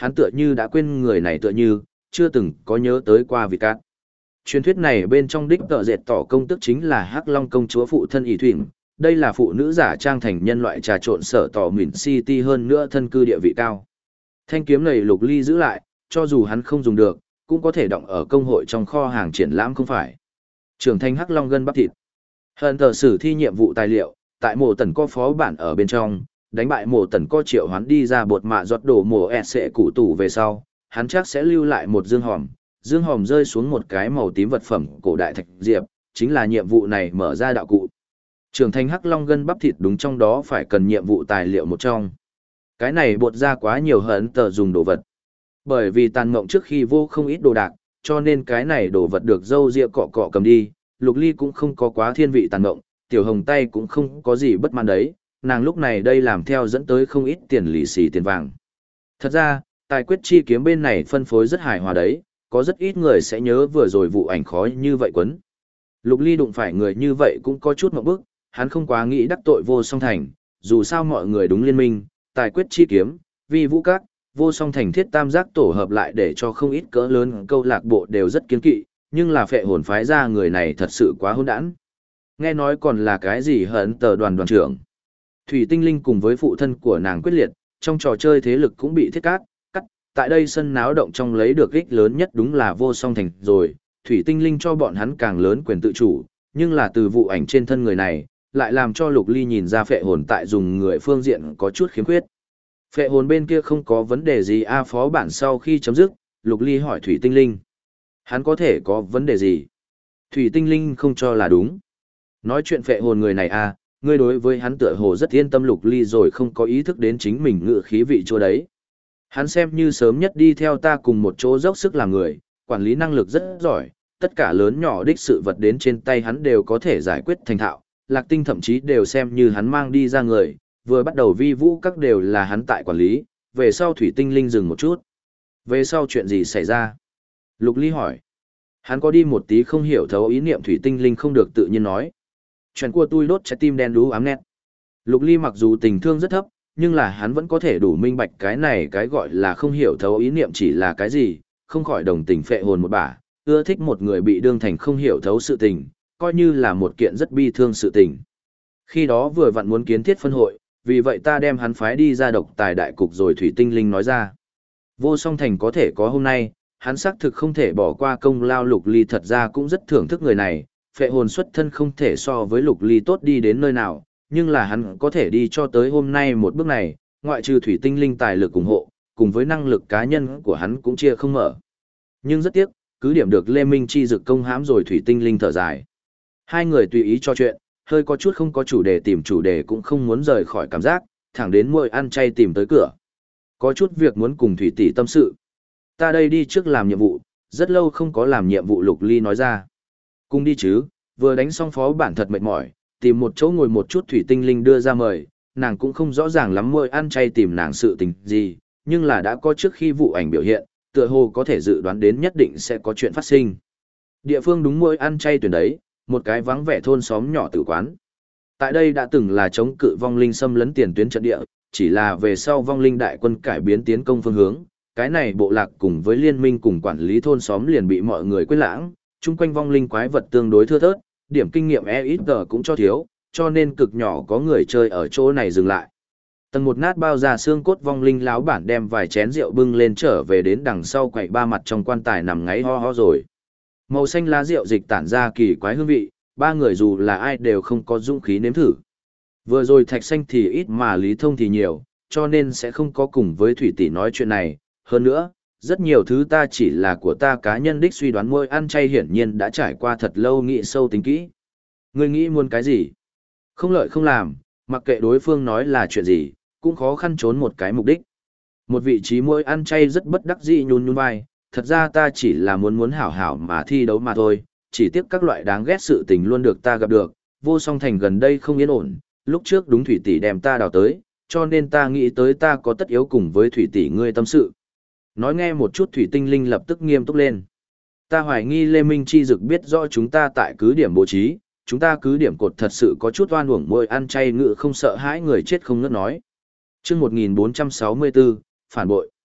hắn tựa như đã quên người này tựa như, chưa từng có nhớ tới qua vị cát. Truyền thuyết này bên trong đích tợ dệt tỏ công tức chính là Hắc Long công chúa phụ thân ỷ thủy, đây là phụ nữ giả trang thành nhân loại trà trộn sở tỏ mỉn city hơn nữa thân cư địa vị cao. Thanh kiếm này Lục Ly giữ lại, cho dù hắn không dùng được, cũng có thể đọng ở công hội trong kho hàng triển lãm không phải. Trưởng thành Hắc Long gân bắp thịt. Hận tờ sử thi nhiệm vụ tài liệu, tại mộ tần có phó bản ở bên trong, đánh bại mộ tần có triệu hoán đi ra bột mạ giọt đổ mộ ẹt sệ cụ tủ về sau, hắn chắc sẽ lưu lại một dương hòm rơi xuống một cái màu tím vật phẩm cổ đại thạch diệp, chính là nhiệm vụ này mở ra đạo cụ. Trưởng thành Hắc Long gân bắp thịt đúng trong đó phải cần nhiệm vụ tài liệu một trong. Cái này bột ra quá nhiều hận tờ dùng đồ vật. Bởi vì tàn mộng trước khi vô không ít đồ đạc, cho nên cái này đồ vật được dâu ria cọ cọ cầm đi, Lục Ly cũng không có quá thiên vị tàn mộng, tiểu hồng tay cũng không có gì bất mãn đấy, nàng lúc này đây làm theo dẫn tới không ít tiền lì xì tiền vàng. Thật ra, tài quyết chi kiếm bên này phân phối rất hài hòa đấy, có rất ít người sẽ nhớ vừa rồi vụ ảnh khói như vậy quấn. Lục Ly đụng phải người như vậy cũng có chút ngượng bức, hắn không quá nghĩ đắc tội Vô Song Thành, dù sao mọi người đúng liên minh, tài quyết chi kiếm, vi vũ các, Vô Song Thành thiết tam giác tổ hợp lại để cho không ít cỡ lớn câu lạc bộ đều rất kiên kỵ, nhưng là phệ hồn phái ra người này thật sự quá hỗn đản. Nghe nói còn là cái gì hận tờ đoàn trưởng. Thủy Tinh Linh cùng với phụ thân của nàng quyết liệt, trong trò chơi thế lực cũng bị thiết cắt, tại đây sân náo động trong lấy được ích lớn nhất đúng là Vô Song Thành rồi, Thủy Tinh Linh cho bọn hắn càng lớn quyền tự chủ, nhưng là từ vụ ảnh trên thân người này, lại làm cho Lục Ly nhìn ra phệ hồn tại dùng người phương diện có chút khiếm khuyết. Phệ hồn bên kia không có vấn đề gì phó bản sau khi chấm dứt, Lục Ly hỏi Thủy Tinh Linh. Hắn có thể có vấn đề gì? Thủy Tinh Linh không cho là đúng. Nói chuyện phệ hồn người này ngươi đối với hắn tựa hồ rất yên tâm. Lục Ly rồi không có ý thức đến chính mình ngự khí vị chỗ đấy. Hắn xem như sớm nhất đi theo ta cùng một chỗ dốc sức làm người, quản lý năng lực rất giỏi, tất cả lớn nhỏ đích sự vật đến trên tay hắn đều có thể giải quyết thành thạo, Lạc Tinh thậm chí đều xem như hắn mang đi ra người, vừa bắt đầu vi vũ các đều là hắn tại quản lý, về sau Thủy Tinh Linh dừng một chút. Về sau chuyện gì xảy ra? Lục Ly hỏi. Hắn có đi một tí không hiểu thấu ý niệm Thủy Tinh Linh không được tự nhiên nói. Chuyện của tôi đốt trái tim đen đú ám nét. Lục Ly mặc dù tình thương rất thấp, nhưng là hắn vẫn có thể đủ minh bạch cái này cái gọi là không hiểu thấu ý niệm chỉ là cái gì, không khỏi đồng tình phệ hồn một bả, ưa thích một người bị đương thành không hiểu thấu sự tình, coi như là một kiện rất bi thương sự tình. Khi đó vừa vặn muốn kiến thiết phân hội, vì vậy ta đem hắn phái đi ra độc tài đại cục rồi. Thủy Tinh Linh nói ra. Vô Song Thành có thể có hôm nay, hắn xác thực không thể bỏ qua công lao. Lục Ly thật ra cũng rất thưởng thức người này, phệ hồn xuất thân không thể so với Lục Ly tốt đi đến nơi nào, nhưng là hắn có thể đi cho tới hôm nay một bước này, ngoại trừ Thủy Tinh Linh tài lực ủng hộ, cùng với năng lực cá nhân của hắn cũng chia không mở. Nhưng rất tiếc, cứ điểm được Lê Minh Chi dực công hãm rồi. Thủy Tinh Linh thở dài. Hai người tùy ý cho chuyện, hơi có chút không có chủ đề tìm chủ đề cũng không muốn rời khỏi cảm giác, thẳng đến muội ăn chay tìm tới cửa. Có chút việc muốn cùng Thủy tỷ tâm sự. Ta đây đi trước làm nhiệm vụ, rất lâu không có làm nhiệm vụ. Lục Ly nói ra. Cùng đi chứ, vừa đánh xong phó bản thật mệt mỏi, tìm một chỗ ngồi một chút. Thủy Tinh Linh đưa ra mời, nàng cũng không rõ ràng lắm muội ăn chay tìm nàng sự tình gì, nhưng là đã có trước khi vụ ảnh biểu hiện, tựa hồ có thể dự đoán đến nhất định sẽ có chuyện phát sinh. Địa phương đúng muội ăn chay tuyển đấy, một cái vắng vẻ thôn xóm nhỏ tử quán. Tại đây đã từng là chống cự vong linh xâm lấn tiền tuyến trận địa, chỉ là về sau vong linh đại quân cải biến tiến công phương hướng, cái này bộ lạc cùng với liên minh cùng quản lý thôn xóm liền bị mọi người quên lãng, chung quanh vong linh quái vật tương đối thưa thớt, điểm kinh nghiệm ít cũng cho thiếu, cho nên cực nhỏ có người chơi ở chỗ này dừng lại. Tầng một nát bao ra xương cốt vong linh láo bản đem vài chén rượu bưng lên trở về đến đằng sau quậy ba mặt trong quan tài nằm ngáy ho ho rồi. Màu xanh lá rượu dịch tản ra kỳ quái hương vị, ba người dù là ai đều không có dũng khí nếm thử. Vừa rồi thạch xanh thì ít mà lý thông thì nhiều, cho nên sẽ không có cùng với Thủy tỷ nói chuyện này. Hơn nữa, rất nhiều thứ ta chỉ là của ta cá nhân đích suy đoán. Môi ăn chay hiển nhiên đã trải qua thật lâu nghĩ sâu tính kỹ. Ngươi nghĩ muốn cái gì? Không lợi không làm, mặc kệ đối phương nói là chuyện gì, cũng khó khăn trốn một cái mục đích. Một vị trí môi ăn chay rất bất đắc dĩ nhún nhún vai, thật ra ta chỉ là muốn hảo hảo mà thi đấu mà thôi, chỉ tiếc các loại đáng ghét sự tình luôn được ta gặp được. Vô Song Thành gần đây không yên ổn, lúc trước đúng Thủy tỷ đem ta đào tới, cho nên ta nghĩ tới ta có tất yếu cùng với Thủy tỷ ngươi tâm sự. Nói nghe một chút. Thủy Tinh Linh lập tức nghiêm túc lên. Ta hoài nghi Lê Minh Chi dực biết rõ chúng ta tại cứ điểm bố trí, chúng ta cứ điểm cột thật sự có chút oan uổng. Môi ăn chay ngự không sợ hãi người chết không ngớt nói. Chương 1464, phản bội.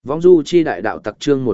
Võng du chi đại đạo tặc chương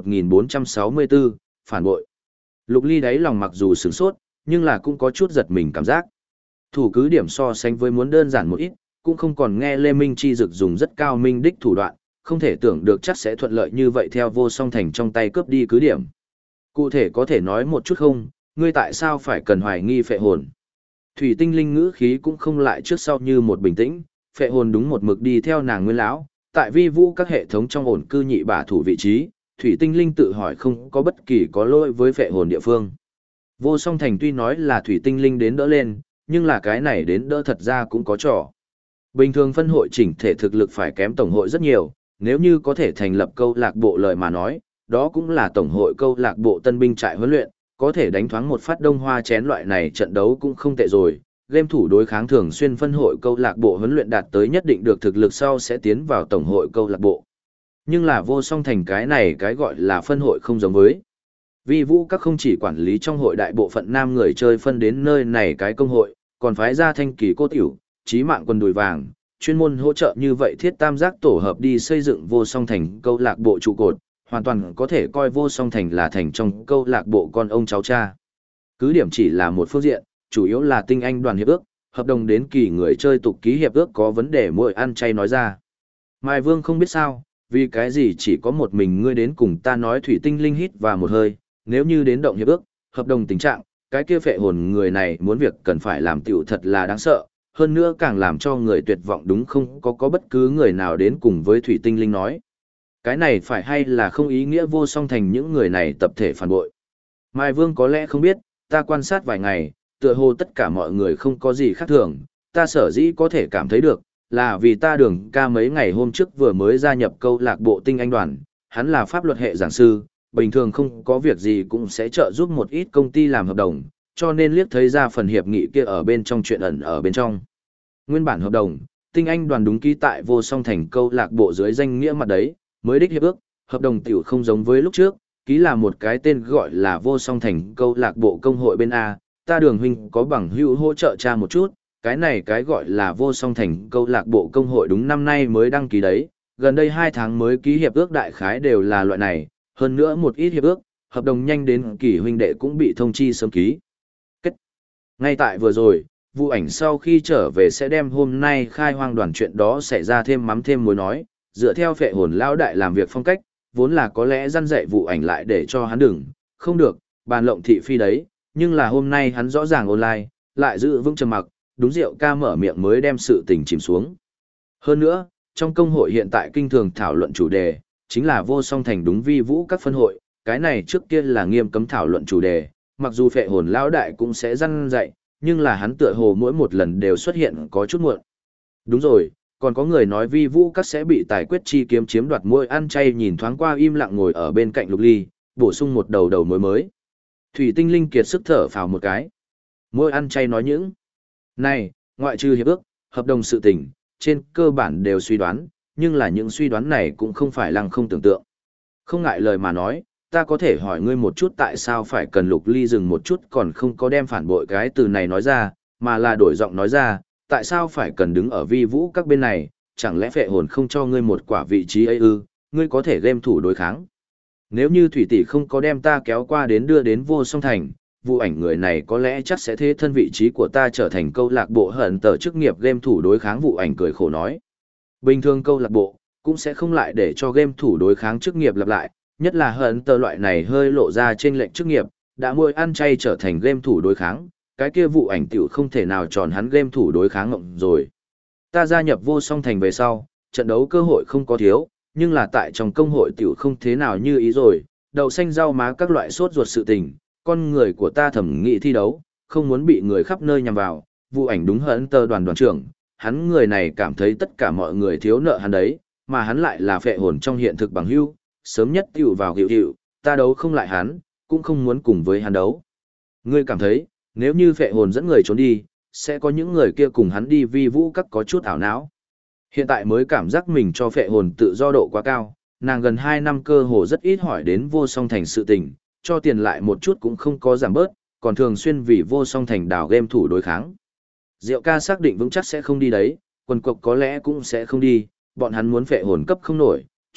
1464, phản bội. Lục Ly đáy lòng mặc dù sửng sốt, nhưng là cũng có chút giật mình cảm giác. Thủ cứ điểm so sánh với muốn đơn giản một ít, cũng không còn nghe Lê Minh Chi Dực dùng rất cao minh đích thủ đoạn, không thể tưởng được chắc sẽ thuận lợi như vậy theo Vô Song Thành trong tay cướp đi cứ điểm. Cụ thể có thể nói một chút không, ngươi tại sao phải cần hoài nghi phệ hồn? Thủy Tinh Linh ngữ khí cũng không lại trước sau như một bình tĩnh, phệ hồn đúng một mực đi theo nàng Nguyên lão, tại vi vũ các hệ thống trong ổn cư nhị bả thủ vị trí, Thủy Tinh Linh tự hỏi không có bất kỳ có lỗi với phệ hồn địa phương. Vô Song Thành tuy nói là Thủy Tinh Linh đến đỡ lên, nhưng là cái này đến đỡ thật ra cũng có trò. Bình thường phân hội chỉnh thể thực lực phải kém tổng hội rất nhiều, nếu như có thể thành lập câu lạc bộ lời mà nói, đó cũng là tổng hội câu lạc bộ tân binh trại huấn luyện, có thể đánh thoáng một phát đông hoa chén loại này trận đấu cũng không tệ rồi. Game thủ đối kháng thường xuyên phân hội câu lạc bộ huấn luyện đạt tới nhất định được thực lực sau sẽ tiến vào tổng hội câu lạc bộ. Nhưng là Vô Song Thành cái này cái gọi là phân hội không giống với. Vi vũ các không chỉ quản lý trong hội đại bộ phận nam người chơi phân đến nơi này cái công hội, còn phái ra thanh kỳ cô tiểu, chí mạng quân đùi vàng, chuyên môn hỗ trợ như vậy thiết tam giác tổ hợp đi xây dựng Vô Song Thành câu lạc bộ trụ cột, hoàn toàn có thể coi Vô Song Thành là thành trong câu lạc bộ con ông cháu cha. Cứ điểm chỉ là một phương diện, chủ yếu là tinh anh đoàn hiệp ước, hợp đồng đến kỳ người chơi tục ký hiệp ước có vấn đề mỗi ăn chay nói ra. Mai Vương không biết sao, vì cái gì chỉ có một mình ngươi đến cùng ta nói. Thủy Tinh Linh hít vào một hơi, nếu như đến động hiệp ước, hợp đồng tình trạng, cái kia phệ hồn người này muốn việc cần phải làm tiểu thật là đáng sợ, hơn nữa càng làm cho người tuyệt vọng đúng không có bất cứ người nào đến cùng với Thủy Tinh Linh nói. Cái này phải hay là không ý nghĩa Vô Song Thành những người này tập thể phản bội. Mai Vương có lẽ không biết, ta quan sát vài ngày, tựa hồ tất cả mọi người không có gì khác thường, ta sở dĩ có thể cảm thấy được, là vì ta Đường ca mấy ngày hôm trước vừa mới gia nhập câu lạc bộ tinh anh đoàn, hắn là pháp luật hệ giảng sư, bình thường không có việc gì cũng sẽ trợ giúp một ít công ty làm hợp đồng, cho nên liếc thấy ra phần hiệp nghị kia ở bên trong chuyện ẩn ở bên trong. Nguyên bản hợp đồng, tinh anh đoàn đúng ký tại Vô Song Thành câu lạc bộ dưới danh nghĩa mặt đấy, mới đích hiệp ước, hợp đồng tiểu không giống với lúc trước, ký là một cái tên gọi là Vô Song Thành câu lạc bộ công hội bên A, ta Đường huynh có bằng hữu hỗ trợ cha một chút, cái này cái gọi là Vô Song Thành câu lạc bộ công hội đúng năm nay mới đăng ký đấy, gần đây 2 tháng mới ký hiệp ước đại khái đều là loại này, hơn nữa một ít hiệp ước, hợp đồng nhanh đến kỳ huynh đệ cũng bị thông chi sớm ký. Kết. Ngay tại vừa rồi, vụ ảnh sau khi trở về sẽ đem hôm nay khai hoang đoàn chuyện đó xảy ra thêm mắm thêm muối nói, dựa theo phệ hồn lão đại làm việc phong cách, vốn là có lẽ răn dạy vụ ảnh lại để cho hắn đừng, không được, bàn lộng thị phi đấy, nhưng là hôm nay hắn rõ ràng online, lại giữ vững trầm mặc, đúng rượu ca mở miệng mới đem sự tình chìm xuống. Hơn nữa, trong công hội hiện tại kinh thường thảo luận chủ đề, chính là Vô Song Thành đúng vi vũ các phân hội, cái này trước kia là nghiêm cấm thảo luận chủ đề, mặc dù phệ hồn lão đại cũng sẽ răn dạy, nhưng là hắn tựa hồ mỗi một lần đều xuất hiện có chút muộn. Đúng rồi, còn có người nói vi vũ các sẽ bị tài quyết chi kiếm chiếm đoạt môi ăn chay nhìn thoáng qua im lặng ngồi ở bên cạnh Lục Ly, bổ sung một đầu đầu mối mới. Thủy Tinh Linh kiệt sức thở phào một cái. Môi ăn chay nói những này, ngoại trừ hiệp ước, hợp đồng sự tình, trên cơ bản đều suy đoán, nhưng là những suy đoán này cũng không phải lăng không tưởng tượng. Không ngại lời mà nói, ta có thể hỏi ngươi một chút tại sao phải cần Lục Ly dừng một chút còn không có đem phản bội cái từ này nói ra, mà là đổi giọng nói ra, tại sao phải cần đứng ở vi vũ các bên này, chẳng lẽ phệ hồn không cho ngươi một quả vị trí ấy ư, ngươi có thể game thủ đối kháng. Nếu như Thủy tỷ không có đem ta kéo qua đến đưa đến Vô Song Thành, vụ ảnh người này có lẽ chắc sẽ thế thân vị trí của ta trở thành câu lạc bộ hận tờ chức nghiệp game thủ đối kháng. Vụ ảnh cười khổ nói. Bình thường câu lạc bộ cũng sẽ không lại để cho game thủ đối kháng chức nghiệp lặp lại, nhất là hận tờ loại này hơi lộ ra trên lệnh chức nghiệp, đã môi ăn chay trở thành game thủ đối kháng, cái kia vụ ảnh tiểu không thể nào tròn hắn game thủ đối kháng ngộng rồi. Ta gia nhập Vô Song Thành về sau, trận đấu cơ hội không có thiếu, nhưng là tại trong công hội tiểu không thế nào như ý rồi, đậu xanh rau má các loại sốt ruột sự tình, con người của ta thẩm nghị thi đấu, không muốn bị người khắp nơi nhằm vào, vụ ảnh đúng hận tờ đoàn trưởng, hắn người này cảm thấy tất cả mọi người thiếu nợ hắn đấy, mà hắn lại là phệ hồn trong hiện thực bằng hữu, sớm nhất tiểu vào hiệu, ta đấu không lại hắn, cũng không muốn cùng với hắn đấu. Ngươi cảm thấy, nếu như phệ hồn dẫn người trốn đi, sẽ có những người kia cùng hắn đi vi vũ các có chút ảo não. Hiện tại mới cảm giác mình cho phệ hồn tự do độ quá cao, nàng gần 2 năm cơ hồ rất ít hỏi đến Vô Song Thành sự tình, cho tiền lại một chút cũng không có giảm bớt, còn thường xuyên vì Vô Song Thành đảo game thủ đối kháng. Diệu ca xác định vững chắc sẽ không đi đấy, quần cộc có lẽ cũng sẽ không đi, bọn hắn muốn phệ hồn cấp không nổi,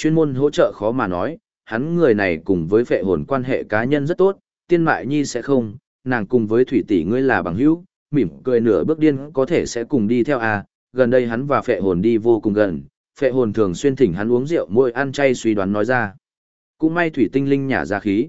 chuyên môn hỗ trợ khó mà nói, hắn người này cùng với phệ hồn quan hệ cá nhân rất tốt, Tiên Mại Nhi sẽ không, nàng cùng với Thủy tỷ ngươi là bằng hữu, mỉm cười nửa bước điên có thể sẽ cùng đi theo à, gần đây hắn và phệ hồn đi vô cùng gần, phệ hồn thường xuyên thỉnh hắn uống rượu môi ăn chay suy đoán nói ra. Cũng may Thủy Tinh Linh nhả ra khí.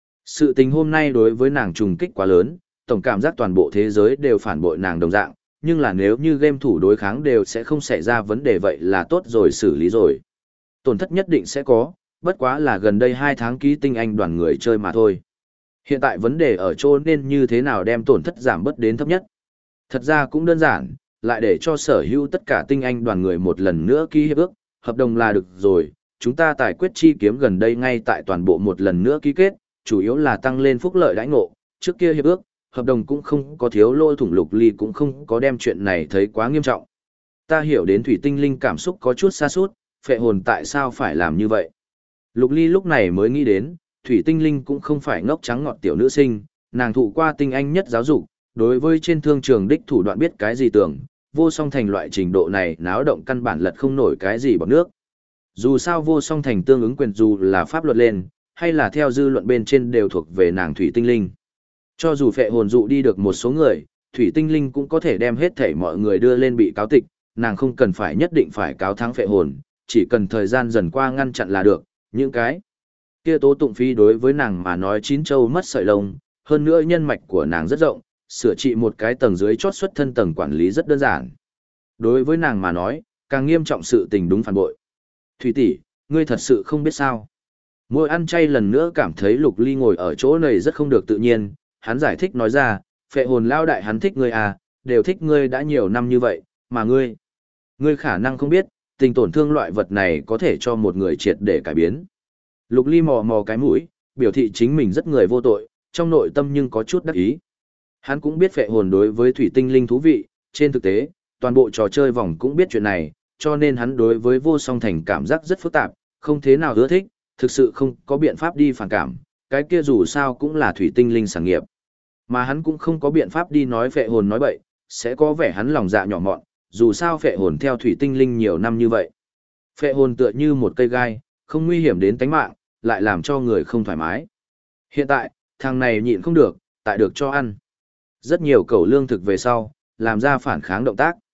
Sự tình hôm nay đối với nàng trùng kích quá lớn, tổng cảm giác toàn bộ thế giới đều phản bội nàng đồng dạng, nhưng là nếu như game thủ đối kháng đều sẽ không xảy ra vấn đề vậy là tốt rồi xử lý rồi. Tổn thất nhất định sẽ có, bất quá là gần đây 2 tháng ký tinh anh đoàn người chơi mà thôi. Hiện tại vấn đề ở chỗ nên như thế nào đem tổn thất giảm bớt đến thấp nhất. Thật ra cũng đơn giản, lại để cho sở hữu tất cả tinh anh đoàn người một lần nữa ký hiệp ước, hợp đồng là được rồi, chúng ta tài quyết chi kiếm gần đây ngay tại toàn bộ một lần nữa ký kết, chủ yếu là tăng lên phúc lợi đãi ngộ, trước kia hiệp ước, hợp đồng cũng không có thiếu lôi thủng Lục Ly cũng không có đem chuyện này thấy quá nghiêm trọng. Ta hiểu đến Thủy Tinh Linh cảm xúc có chút xa sút phệ hồn tại sao phải làm như vậy. Lục Ly lúc này mới nghĩ đến, Thủy Tinh Linh cũng không phải ngốc trắng ngọt tiểu nữ sinh, nàng thụ qua tinh anh nhất giáo dục, đối với trên thương trường đích thủ đoạn biết cái gì tưởng, vô song thành loại trình độ này náo động căn bản lật không nổi cái gì bọt nước. Dù sao vô song thành tương ứng quyền dù là pháp luật lên, hay là theo dư luận bên trên đều thuộc về nàng Thủy Tinh Linh. Cho dù phệ hồn dụ đi được một số người, Thủy Tinh Linh cũng có thể đem hết thảy mọi người đưa lên bị cáo tịch, nàng không cần phải nhất định phải cáo thắng phệ hồn, chỉ cần thời gian dần qua ngăn chặn là được, những cái kia tố tụng phí đối với nàng mà nói chín châu mất sợi lông, hơn nữa nhân mạch của nàng rất rộng, sửa trị một cái tầng dưới chót xuất thân tầng quản lý rất đơn giản. Đối với nàng mà nói, càng nghiêm trọng sự tình đúng phản bội. Thủy tỷ, ngươi thật sự không biết sao. Môi ăn chay lần nữa cảm thấy Lục Ly ngồi ở chỗ này rất không được tự nhiên, hắn giải thích nói ra, phệ hồn lao đại hắn thích ngươi à, đều thích ngươi đã nhiều năm như vậy, mà ngươi khả năng không biết, tình tổn thương loại vật này có thể cho một người triệt để cải biến. Lục Ly mò mò cái mũi, biểu thị chính mình rất người vô tội, trong nội tâm nhưng có chút đắc ý. Hắn cũng biết phệ hồn đối với Thủy Tinh Linh thú vị, trên thực tế, toàn bộ trò chơi vòng cũng biết chuyện này, cho nên hắn đối với vô song thành cảm giác rất phức tạp, không thế nào ưa thích, thực sự không có biện pháp đi phản cảm, cái kia dù sao cũng là Thủy Tinh Linh sản nghiệp. Mà hắn cũng không có biện pháp đi nói phệ hồn nói bậy, sẽ có vẻ hắn lòng dạ nhỏ mọn, dù sao phệ hồn theo Thủy Tinh Linh nhiều năm như vậy. Phệ hồn tựa như một cây gai, không nguy hiểm đến tính mạng, lại làm cho người không thoải mái. Hiện tại, thằng này nhịn không được, tại được cho ăn. Rất nhiều cẩu lương thực về sau, làm ra phản kháng động tác.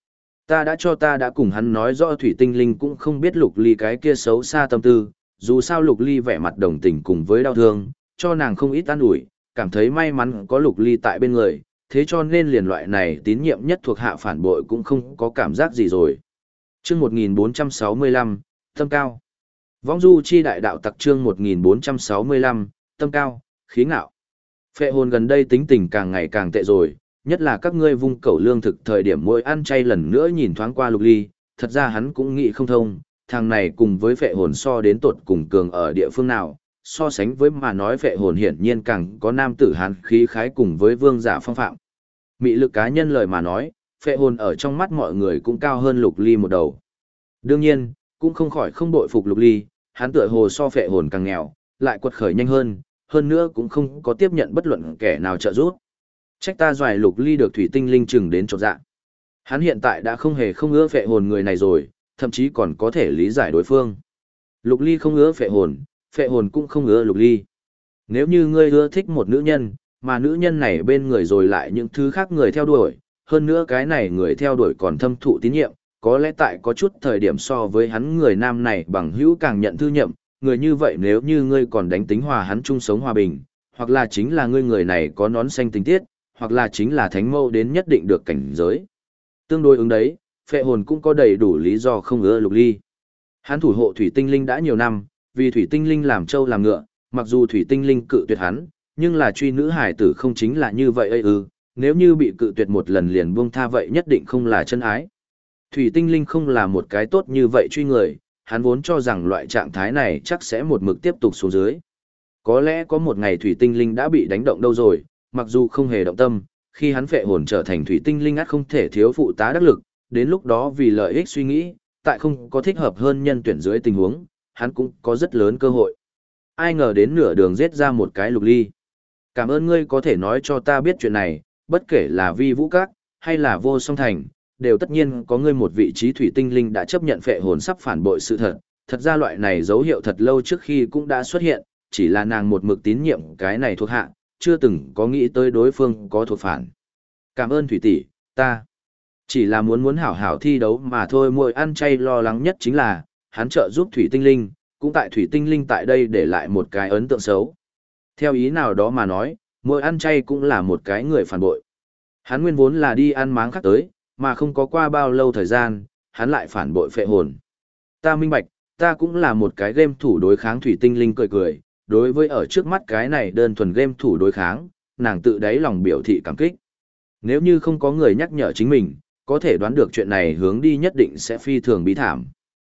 Ta đã cùng hắn nói rõ Thủy Tinh Linh cũng không biết Lục Ly cái kia xấu xa tâm tư, dù sao Lục Ly vẻ mặt đồng tình cùng với đau thương, cho nàng không ít an ủi, cảm thấy may mắn có Lục Ly tại bên người, thế cho nên liền loại này tín nhiệm nhất thuộc hạ phản bội cũng không có cảm giác gì rồi. Chương 1465, tâm cao. Vong du chi đại đạo tặc chương 1465, tâm cao, khí ngạo. Phệ hồn gần đây tính tình càng ngày càng tệ rồi, nhất là các ngươi vung cẩu lương thực thời điểm mỗi ăn chay lần nữa nhìn thoáng qua Lục Ly, thật ra hắn cũng nghĩ không thông, thằng này cùng với phệ hồn so đến tột cùng cường ở địa phương nào, so sánh với mà nói phệ hồn hiển nhiên càng có nam tử hán khí khái cùng với vương giả phong phạm. Mị lực cá nhân lời mà nói, phệ hồn ở trong mắt mọi người cũng cao hơn Lục Ly một đầu. Đương nhiên, cũng không khỏi không bội phục Lục Ly, hắn tựa hồ so phệ hồn càng nghèo, lại quật khởi nhanh hơn nữa cũng không có tiếp nhận bất luận kẻ nào trợ giúp. Trách ta doài Lục Ly được Thủy Tinh Linh chừng đến chột dạ. Hắn hiện tại đã không hề không ưa phệ hồn người này rồi, thậm chí còn có thể lý giải đối phương. Lục Ly không ưa phệ hồn cũng không ưa Lục Ly. Nếu như ngươi ưa thích một nữ nhân, mà nữ nhân này bên người rồi lại những thứ khác người theo đuổi, hơn nữa cái này người theo đuổi còn thâm thụ tín nhiệm, có lẽ tại có chút thời điểm so với hắn người nam này bằng hữu càng nhận thư nhậm, người như vậy nếu như ngươi còn đánh tính hòa hắn chung sống hòa bình, hoặc là chính là ngươi người này có nón xanh tình tiết, hoặc là chính là thánh mâu đến nhất định được cảnh giới. Tương đối ứng đấy, phệ hồn cũng có đầy đủ lý do không ưa Lục Ly. Hắn thủ hộ Thủy Tinh Linh đã nhiều năm, vì Thủy Tinh Linh làm trâu làm ngựa, mặc dù Thủy Tinh Linh cự tuyệt hắn, nhưng là truy nữ hải tử không chính là như vậy ư, nếu như bị cự tuyệt một lần liền buông tha vậy nhất định không là chân ái. Thủy Tinh Linh không là một cái tốt như vậy truy người, hắn vốn cho rằng loại trạng thái này chắc sẽ một mực tiếp tục xuống dưới. Có lẽ có một ngày Thủy Tinh Linh đã bị đánh động đâu rồi, mặc dù không hề động tâm, khi hắn phệ hồn trở thành Thủy Tinh Linh ắt không thể thiếu phụ tá đắc lực, đến lúc đó vì lợi ích suy nghĩ, tại không có thích hợp hơn nhân tuyển dưới tình huống, hắn cũng có rất lớn cơ hội. Ai ngờ đến nửa đường giết ra một cái Lục Ly. Cảm ơn ngươi có thể nói cho ta biết chuyện này, bất kể là Vi Vũ Các, hay là Vô Song Thành, đều tất nhiên có ngươi một vị trí Thủy Tinh Linh đã chấp nhận phệ hồn sắp phản bội sự thật, thật ra loại này dấu hiệu thật lâu trước khi cũng đã xuất hiện, chỉ là nàng một mực tín nhiệm cái này thuộc hạ, chưa từng có nghĩ tới đối phương có thuộc phản. Cảm ơn Thủy tỷ, ta chỉ là muốn hảo hảo thi đấu mà thôi. Muội ăn chay lo lắng nhất chính là, hắn trợ giúp Thủy Tinh Linh, cũng tại Thủy Tinh Linh tại đây để lại một cái ấn tượng xấu. Theo ý nào đó mà nói, muội ăn chay cũng là một cái người phản bội. Hắn nguyên vốn là đi ăn máng khác tới, mà không có qua bao lâu thời gian, hắn lại phản bội phệ hồn. Ta minh bạch, ta cũng là một cái game thủ đối kháng. Thủy Tinh Linh cười cười, đối với ở trước mắt cái này đơn thuần game thủ đối kháng, nàng tự đáy lòng biểu thị cảm kích. Nếu như không có người nhắc nhở chính mình, có thể đoán được chuyện này hướng đi nhất định sẽ phi thường bí thảm.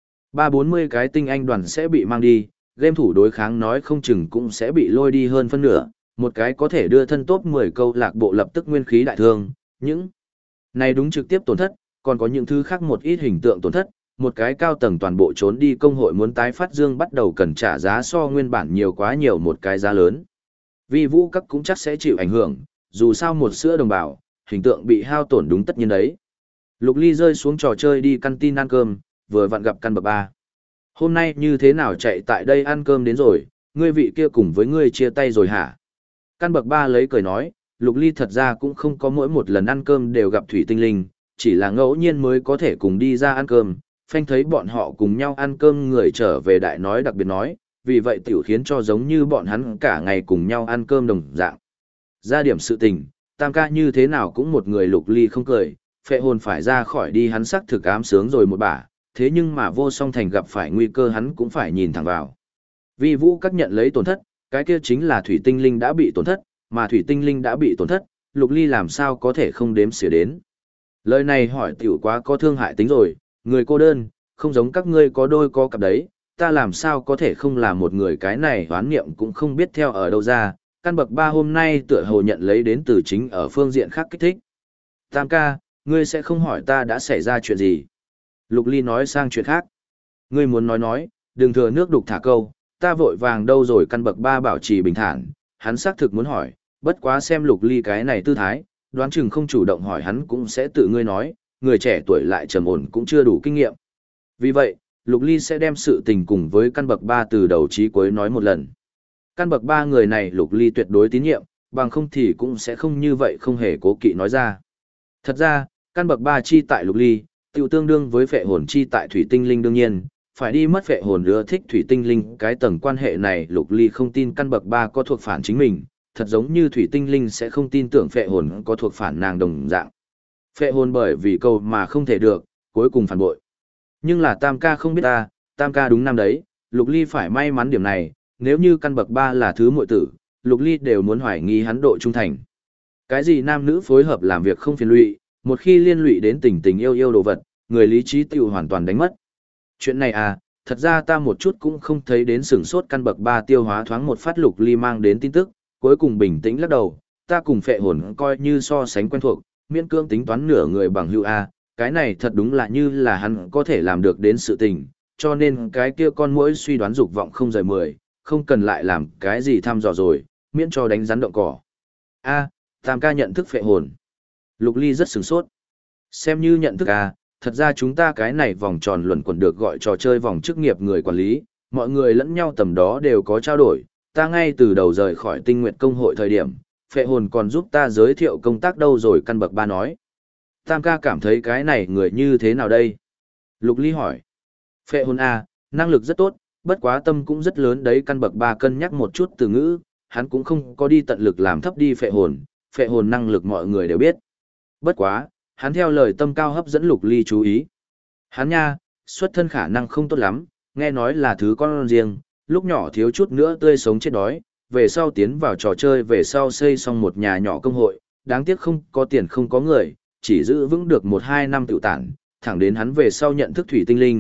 30-40 cái tinh anh đoàn sẽ bị mang đi, game thủ đối kháng nói không chừng cũng sẽ bị lôi đi hơn phân nửa, một cái có thể đưa thân top 10 câu lạc bộ lập tức nguyên khí đại thương, những này đúng trực tiếp tổn thất, còn có những thứ khác một ít hình tượng tổn thất, một cái cao tầng toàn bộ trốn đi công hội muốn tái phát dương bắt đầu cần trả giá so nguyên bản nhiều quá nhiều một cái giá lớn. Vi vũ các cũng chắc sẽ chịu ảnh hưởng, dù sao một sữa đồng bào, hình tượng bị hao tổn đúng tất nhiên đấy. Lục Ly rơi xuống trò chơi đi căn tin ăn cơm, vừa vặn gặp căn bậc 3. Hôm nay như thế nào chạy tại đây ăn cơm đến rồi, ngươi vị kia cùng với ngươi chia tay rồi hả? Căn bậc 3 lấy cười nói, Lục Ly thật ra cũng không có mỗi một lần ăn cơm đều gặp Thủy Tinh Linh, chỉ là ngẫu nhiên mới có thể cùng đi ra ăn cơm, phanh thấy bọn họ cùng nhau ăn cơm người trở về đại nói đặc biệt nói, vì vậy tiểu khiến cho giống như bọn hắn cả ngày cùng nhau ăn cơm đồng dạng. Ra điểm sự tình, Tam ca như thế nào cũng một người. Lục Ly không cười, phệ hồn phải ra khỏi đi hắn sắc thực ám sướng rồi một bả, thế nhưng mà Vô Song Thành gặp phải nguy cơ hắn cũng phải nhìn thẳng vào. Vi vũ các nhận lấy tổn thất, cái kia chính là Thủy Tinh Linh đã bị tổn thất, mà Thủy Tinh Linh đã bị tổn thất, Lục Ly làm sao có thể không đếm xỉa đến. Lời này hỏi tiểu quá có thương hại tính rồi, người cô đơn, không giống các ngươi có đôi có cặp đấy, ta làm sao có thể không là một người. Cái này hoán niệm cũng không biết theo ở đâu ra, căn bậc 3 hôm nay tựa hồ nhận lấy đến từ chính ở phương diện khác kích thích. Tam ca, ngươi sẽ không hỏi ta đã xảy ra chuyện gì. Lục Ly nói sang chuyện khác. Ngươi muốn nói, đừng thừa nước đục thả câu, ta vội vàng đâu rồi. Căn bậc 3 bảo trì bình thản, hắn xác thực muốn hỏi, bất quá xem Lục Ly cái này tư thái, đoán chừng không chủ động hỏi hắn cũng sẽ tự ngươi nói, người trẻ tuổi lại trầm ổn cũng chưa đủ kinh nghiệm. Vì vậy, Lục Ly sẽ đem sự tình cùng với căn bậc 3 từ đầu chí cuối nói một lần. Căn bậc 3 người này Lục Ly tuyệt đối tín nhiệm, bằng không thì cũng sẽ không như vậy không hề cố kỵ nói ra. Thật ra, căn bậc 3 chi tại Lục Ly, tiêu tương đương với phệ hồn chi tại Thủy Tinh Linh. Đương nhiên, phải đi mất phệ hồn ưa thích Thủy Tinh Linh, cái tầng quan hệ này Lục Ly không tin căn bậc 3 có thuộc phản chính mình, thật giống như Thủy Tinh Linh sẽ không tin tưởng phệ hồn có thuộc phản nàng đồng dạng. Phệ hồn bởi vì cầu mà không thể được, cuối cùng phản bội. Nhưng là Tam ca không biết ta, Tam ca đúng năm đấy, Lục Ly phải may mắn điểm này, nếu như căn bậc 3 là thứ muội tử, Lục Ly đều muốn hoài nghi hắn độ trung thành. Cái gì nam nữ phối hợp làm việc không phiền lụy, một khi liên lụy đến tình tình yêu yêu đồ vật, người lý trí tiêu hoàn toàn đánh mất. Chuyện này à, thật ra ta một chút cũng không thấy đến sửng sốt. Căn bậc 3 tiêu hóa thoáng một phát Lục Ly mang đến tin tức, cuối cùng bình tĩnh lắc đầu, ta cùng phệ hồn coi như so sánh quen thuộc, miễn cưỡng tính toán nửa người bằng hữu a, cái này thật đúng là như là hắn có thể làm được đến sự tình, cho nên cái kia con muỗi suy đoán dục vọng không rời 10, không cần lại làm cái gì thăm dò rồi, miễn cho đánh rắn động cỏ. A, Tam ca nhận thức phệ hồn. Lục Ly rất sửng sốt. Xem như nhận thức a, thật ra chúng ta cái này vòng tròn luẩn quẩn được gọi trò chơi vòng chức nghiệp người quản lý, mọi người lẫn nhau tầm đó đều có trao đổi, ta ngay từ đầu rời khỏi Tinh Nguyệt công hội thời điểm, phệ hồn còn giúp ta giới thiệu công tác đâu rồi. Căn bậc 3 nói. Tam ca cảm thấy cái này người như thế nào đây? Lục Ly hỏi. Phệ hồn A, năng lực rất tốt, bất quá tâm cũng rất lớn đấy. Căn bậc 3 cân nhắc một chút từ ngữ, hắn cũng không có đi tận lực làm thấp đi phệ hồn năng lực mọi người đều biết. Bất quá, hắn theo lời tâm cao hấp dẫn Lục Ly chú ý. Hắn nha, xuất thân khả năng không tốt lắm, nghe nói là thứ con riêng, lúc nhỏ thiếu chút nữa tươi sống chết đói, về sau tiến vào trò chơi, về sau xây xong một nhà nhỏ công hội, đáng tiếc không có tiền không có người, chỉ giữ vững được 1-2 năm tự tản, thẳng đến hắn về sau nhận thức Thủy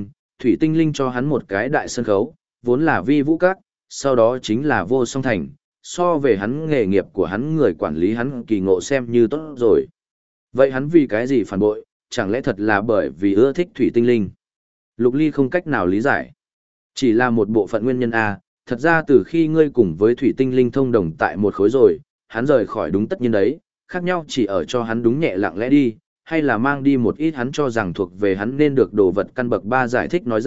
Tinh Linh cho hắn một cái đại sân khấu, vốn là vi vũ các, sau đó chính là Vô Song Thành, so về hắn nghề nghiệp của hắn người quản lý hắn kỳ ngộ xem như tốt rồi. Vậy hắn vì cái gì phản bội, chẳng lẽ thật là bởi vì ưa thích Thủy Tinh Linh? Lục Ly không cách nào lý giải. Chỉ là một bộ phận nguyên nhân A, thật ra từ khi ngươi cùng với Thủy Tinh Linh thông đồng tại một khối rồi, hắn rời khỏi đúng tất nhiên đấy, khác nhau chỉ ở cho hắn đúng nhẹ lặng lẽ đi, hay là mang đi một ít hắn cho rằng thuộc về hắn nên được đồ vật. Căn bậc 3 giải thích nói ra,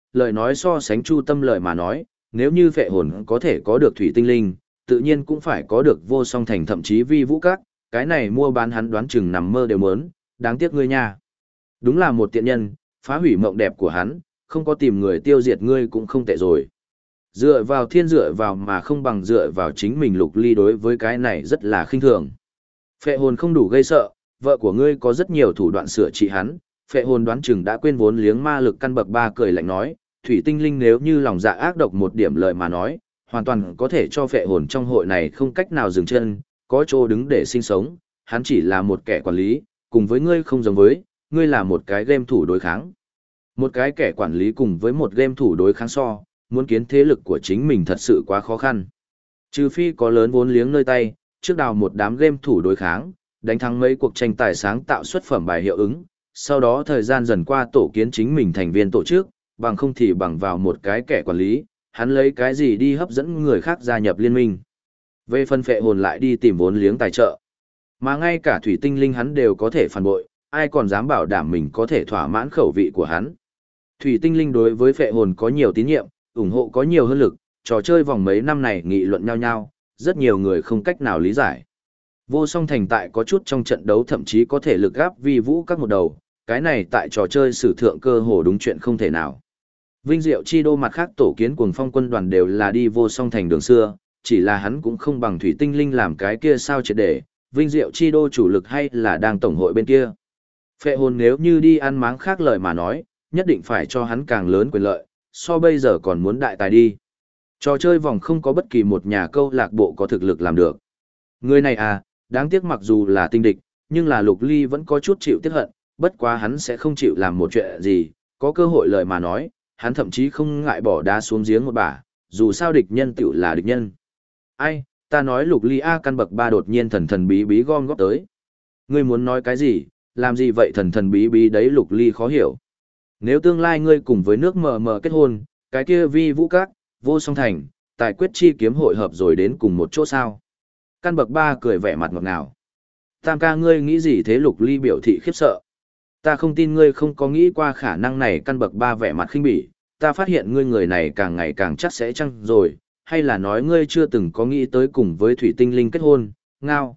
lời nói so sánh chu tâm lời mà nói, nếu như phệ hồn có thể có được thủy tinh linh, tự nhiên cũng phải có được vô song thành thậm chí vi vũ các, cái này mua bán hắn đoán chừng nằm mơ đều muốn, đáng tiếc ngươi nha. Đúng là một tiện nhân, phá hủy mộng đẹp của hắn, không có tìm người tiêu diệt ngươi cũng không tệ rồi. Dựa vào thiên dựa vào mà không bằng dựa vào chính mình. Lục Ly đối với cái này rất là khinh thường. Phệ hồn không đủ gây sợ, vợ của ngươi có rất nhiều thủ đoạn sửa trị hắn. Phệ hồn đoán chừng đã quên vốn liếng ma lực căn bậc 3 cười lạnh nói, thủy tinh linh nếu như lòng dạ ác độc một điểm lời mà nói, hoàn toàn có thể cho phệ hồn trong hội này không cách nào dừng chân, có chỗ đứng để sinh sống, hắn chỉ là một kẻ quản lý, cùng với ngươi không giống với, ngươi là một cái game thủ đối kháng. Một cái kẻ quản lý cùng với một game thủ đối kháng so, muốn kiến thế lực của chính mình thật sự quá khó khăn. Trừ phi có lớn vốn liếng nơi tay, trước đào một đám game thủ đối kháng, đánh thắng mấy cuộc tranh tài sáng tạo xuất phẩm bài hiệu ứng, sau đó thời gian dần qua tổ kiến chính mình thành viên tổ chức, bằng không thì bằng vào một cái kẻ quản lý, hắn lấy cái gì đi hấp dẫn người khác gia nhập liên minh. Về phần phệ hồn lại đi tìm vốn liếng tài trợ. Mà ngay cả thủy tinh linh hắn đều có thể phản bội, ai còn dám bảo đảm mình có thể thỏa mãn khẩu vị của hắn. Thủy tinh linh đối với phệ hồn có nhiều tín nhiệm, ủng hộ có nhiều hơn lực, trò chơi vòng mấy năm này nghị luận nhau nhau, rất nhiều người không cách nào lý giải. Vô song thành tại có chút trong trận đấu thậm chí có thể lực gáp vi vũ các một đầu, cái này tại trò chơi sử thượng cơ hồ đúng chuyện không thể nào. Vinh Diệu chi đô mặt khác tổ kiến cuồng phong quân đoàn đều là đi vô song thành đường xưa, chỉ là hắn cũng không bằng thủy tinh linh làm cái kia sao triệt để, Vinh Diệu chi đô chủ lực hay là đang tổng hội bên kia. Phệ hồn nếu như đi ăn máng khác lời mà nói, nhất định phải cho hắn càng lớn quyền lợi, so bây giờ còn muốn đại tài đi. Trò chơi vòng không có bất kỳ một nhà câu lạc bộ có thực lực làm được. Người này à, đáng tiếc mặc dù là tinh địch, nhưng là Lục Ly vẫn có chút chịu tiếc hận, bất quá hắn sẽ không chịu làm một chuyện gì, có cơ hội lời mà nói, hắn thậm chí không ngại bỏ đá xuống giếng một bả, dù sao địch nhân tựu là địch nhân. Ai, ta nói Lục Ly A căn bậc 3 đột nhiên thần thần bí bí gom góp tới. Ngươi muốn nói cái gì, làm gì vậy thần thần bí bí đấy? Lục Ly khó hiểu. Nếu tương lai ngươi cùng với nước mờ mờ kết hôn, cái kia vi vũ các, vô song thành, tài quyết chi kiếm hội hợp rồi đến cùng một chỗ sao? Căn bậc 3 cười vẻ mặt ngọt ngào. Tam ca ngươi nghĩ gì thế? Lục Ly biểu thị khiếp sợ. Ta không tin ngươi không có nghĩ qua khả năng này. Căn bậc 3 vẻ mặt khinh bỉ, ta phát hiện ngươi người này càng ngày càng chắc sẽ chăng rồi, hay là nói ngươi chưa từng có nghĩ tới cùng với thủy tinh linh kết hôn, ngao.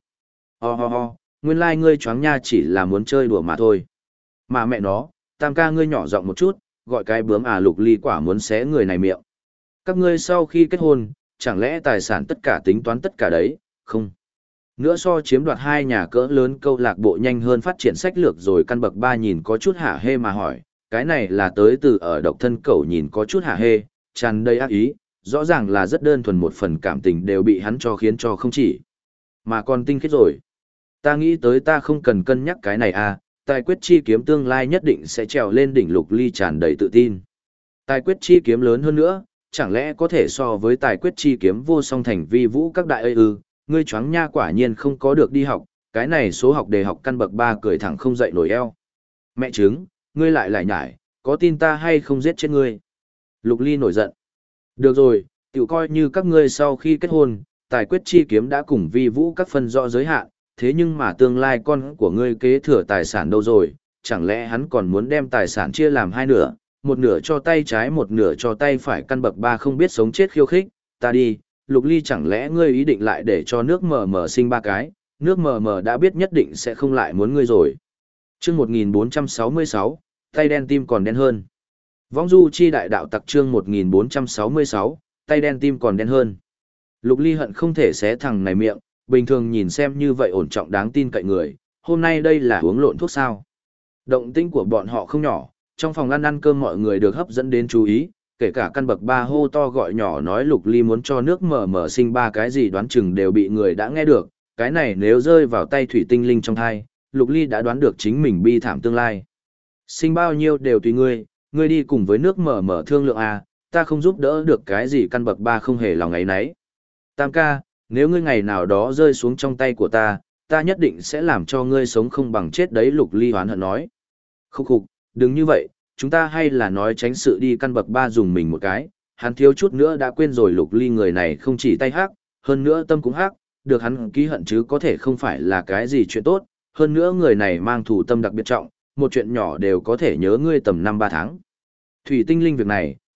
Nguyên lai ngươi choáng nha chỉ là muốn chơi đùa mà thôi. Mà mẹ nó, Tam ca ngươi nhỏ giọng một chút, gọi cái bướm à? Lục Ly quả muốn xé người này miệng. Các ngươi sau khi kết hôn, chẳng lẽ tài sản tất cả tính toán tất cả đấy, không? Nữa so chiếm đoạt hai nhà cỡ lớn câu lạc bộ nhanh hơn phát triển sách lược rồi. Căn bậc 3 nhìn có chút hả hê mà hỏi, cái này là tới từ ở độc thân cẩu nhìn có chút hả hê, tràn đầy ác ý, rõ ràng là rất đơn thuần một phần cảm tình đều bị hắn cho khiến cho không chỉ. Mà còn tinh khiết rồi. Ta nghĩ tới ta không cần cân nhắc cái này à, tài quyết chi kiếm tương lai nhất định sẽ trèo lên đỉnh. Lục Ly tràn đầy tự tin. Tài quyết chi kiếm lớn hơn nữa, chẳng lẽ có thể so với tài quyết chi kiếm vô song thành vi vũ các đại ư? Ngươi choáng nha quả nhiên không có được đi học, cái này số học đề học. Căn bậc 3 cười thẳng không dậy nổi eo. Mẹ trứng, ngươi lại nhải, có tin ta hay không giết chết ngươi? Lục Ly nổi giận. Được rồi, tiểu coi như các ngươi sau khi kết hôn, tài quyết chi kiếm đã cùng vi vũ các phân rõ giới hạn, thế nhưng mà tương lai con của ngươi kế thừa tài sản đâu rồi? Chẳng lẽ hắn còn muốn đem tài sản chia làm hai nửa, một nửa cho tay trái một nửa cho tay phải? Căn bậc 3 không biết sống chết khiêu khích, ta đi. Lục Ly, chẳng lẽ ngươi ý định lại để cho nước mờ mờ sinh ba cái, nước mờ mờ đã biết nhất định sẽ không lại muốn ngươi rồi. Chương 1466, tay đen tim còn đen hơn. Vong du chi đại đạo tặc. Chương 1466, tay đen tim còn đen hơn. Lục Ly hận không thể xé thằng này miệng, bình thường nhìn xem như vậy ổn trọng đáng tin cậy người, hôm nay đây là uống lộn thuốc sao. Động tĩnh của bọn họ không nhỏ, trong phòng ăn cơm mọi người được hấp dẫn đến chú ý, kể cả căn bậc 3 hô to gọi nhỏ nói Lục Ly muốn cho nước mờ mờ sinh ba cái gì đoán chừng đều bị người đã nghe được, cái này nếu rơi vào tay thủy tinh linh trong thai, Lục Ly đã đoán được chính mình bi thảm tương lai. Sinh bao nhiêu đều tùy ngươi, ngươi đi cùng với nước mờ mờ thương lượng à, ta không giúp đỡ được cái gì. Căn bậc 3 không hề lòng ấy nấy. Tam ca, nếu ngươi ngày nào đó rơi xuống trong tay của ta nhất định sẽ làm cho ngươi sống không bằng chết đấy. Lục Ly hoán hận nói. Khúc, đừng như vậy, chúng ta hay là nói tránh sự đi. Căn bậc 3 dùng mình một cái, hắn thiếu chút nữa đã quên rồi Lục Ly người này không chỉ tay hắc, hơn nữa tâm cũng hắc, được hắn ký hận chứ có thể không phải là cái gì chuyện tốt, hơn nữa người này mang thù tâm đặc biệt trọng, một chuyện nhỏ đều có thể nhớ ngươi tầm 5-3 tháng. Thủy tinh linh việc này,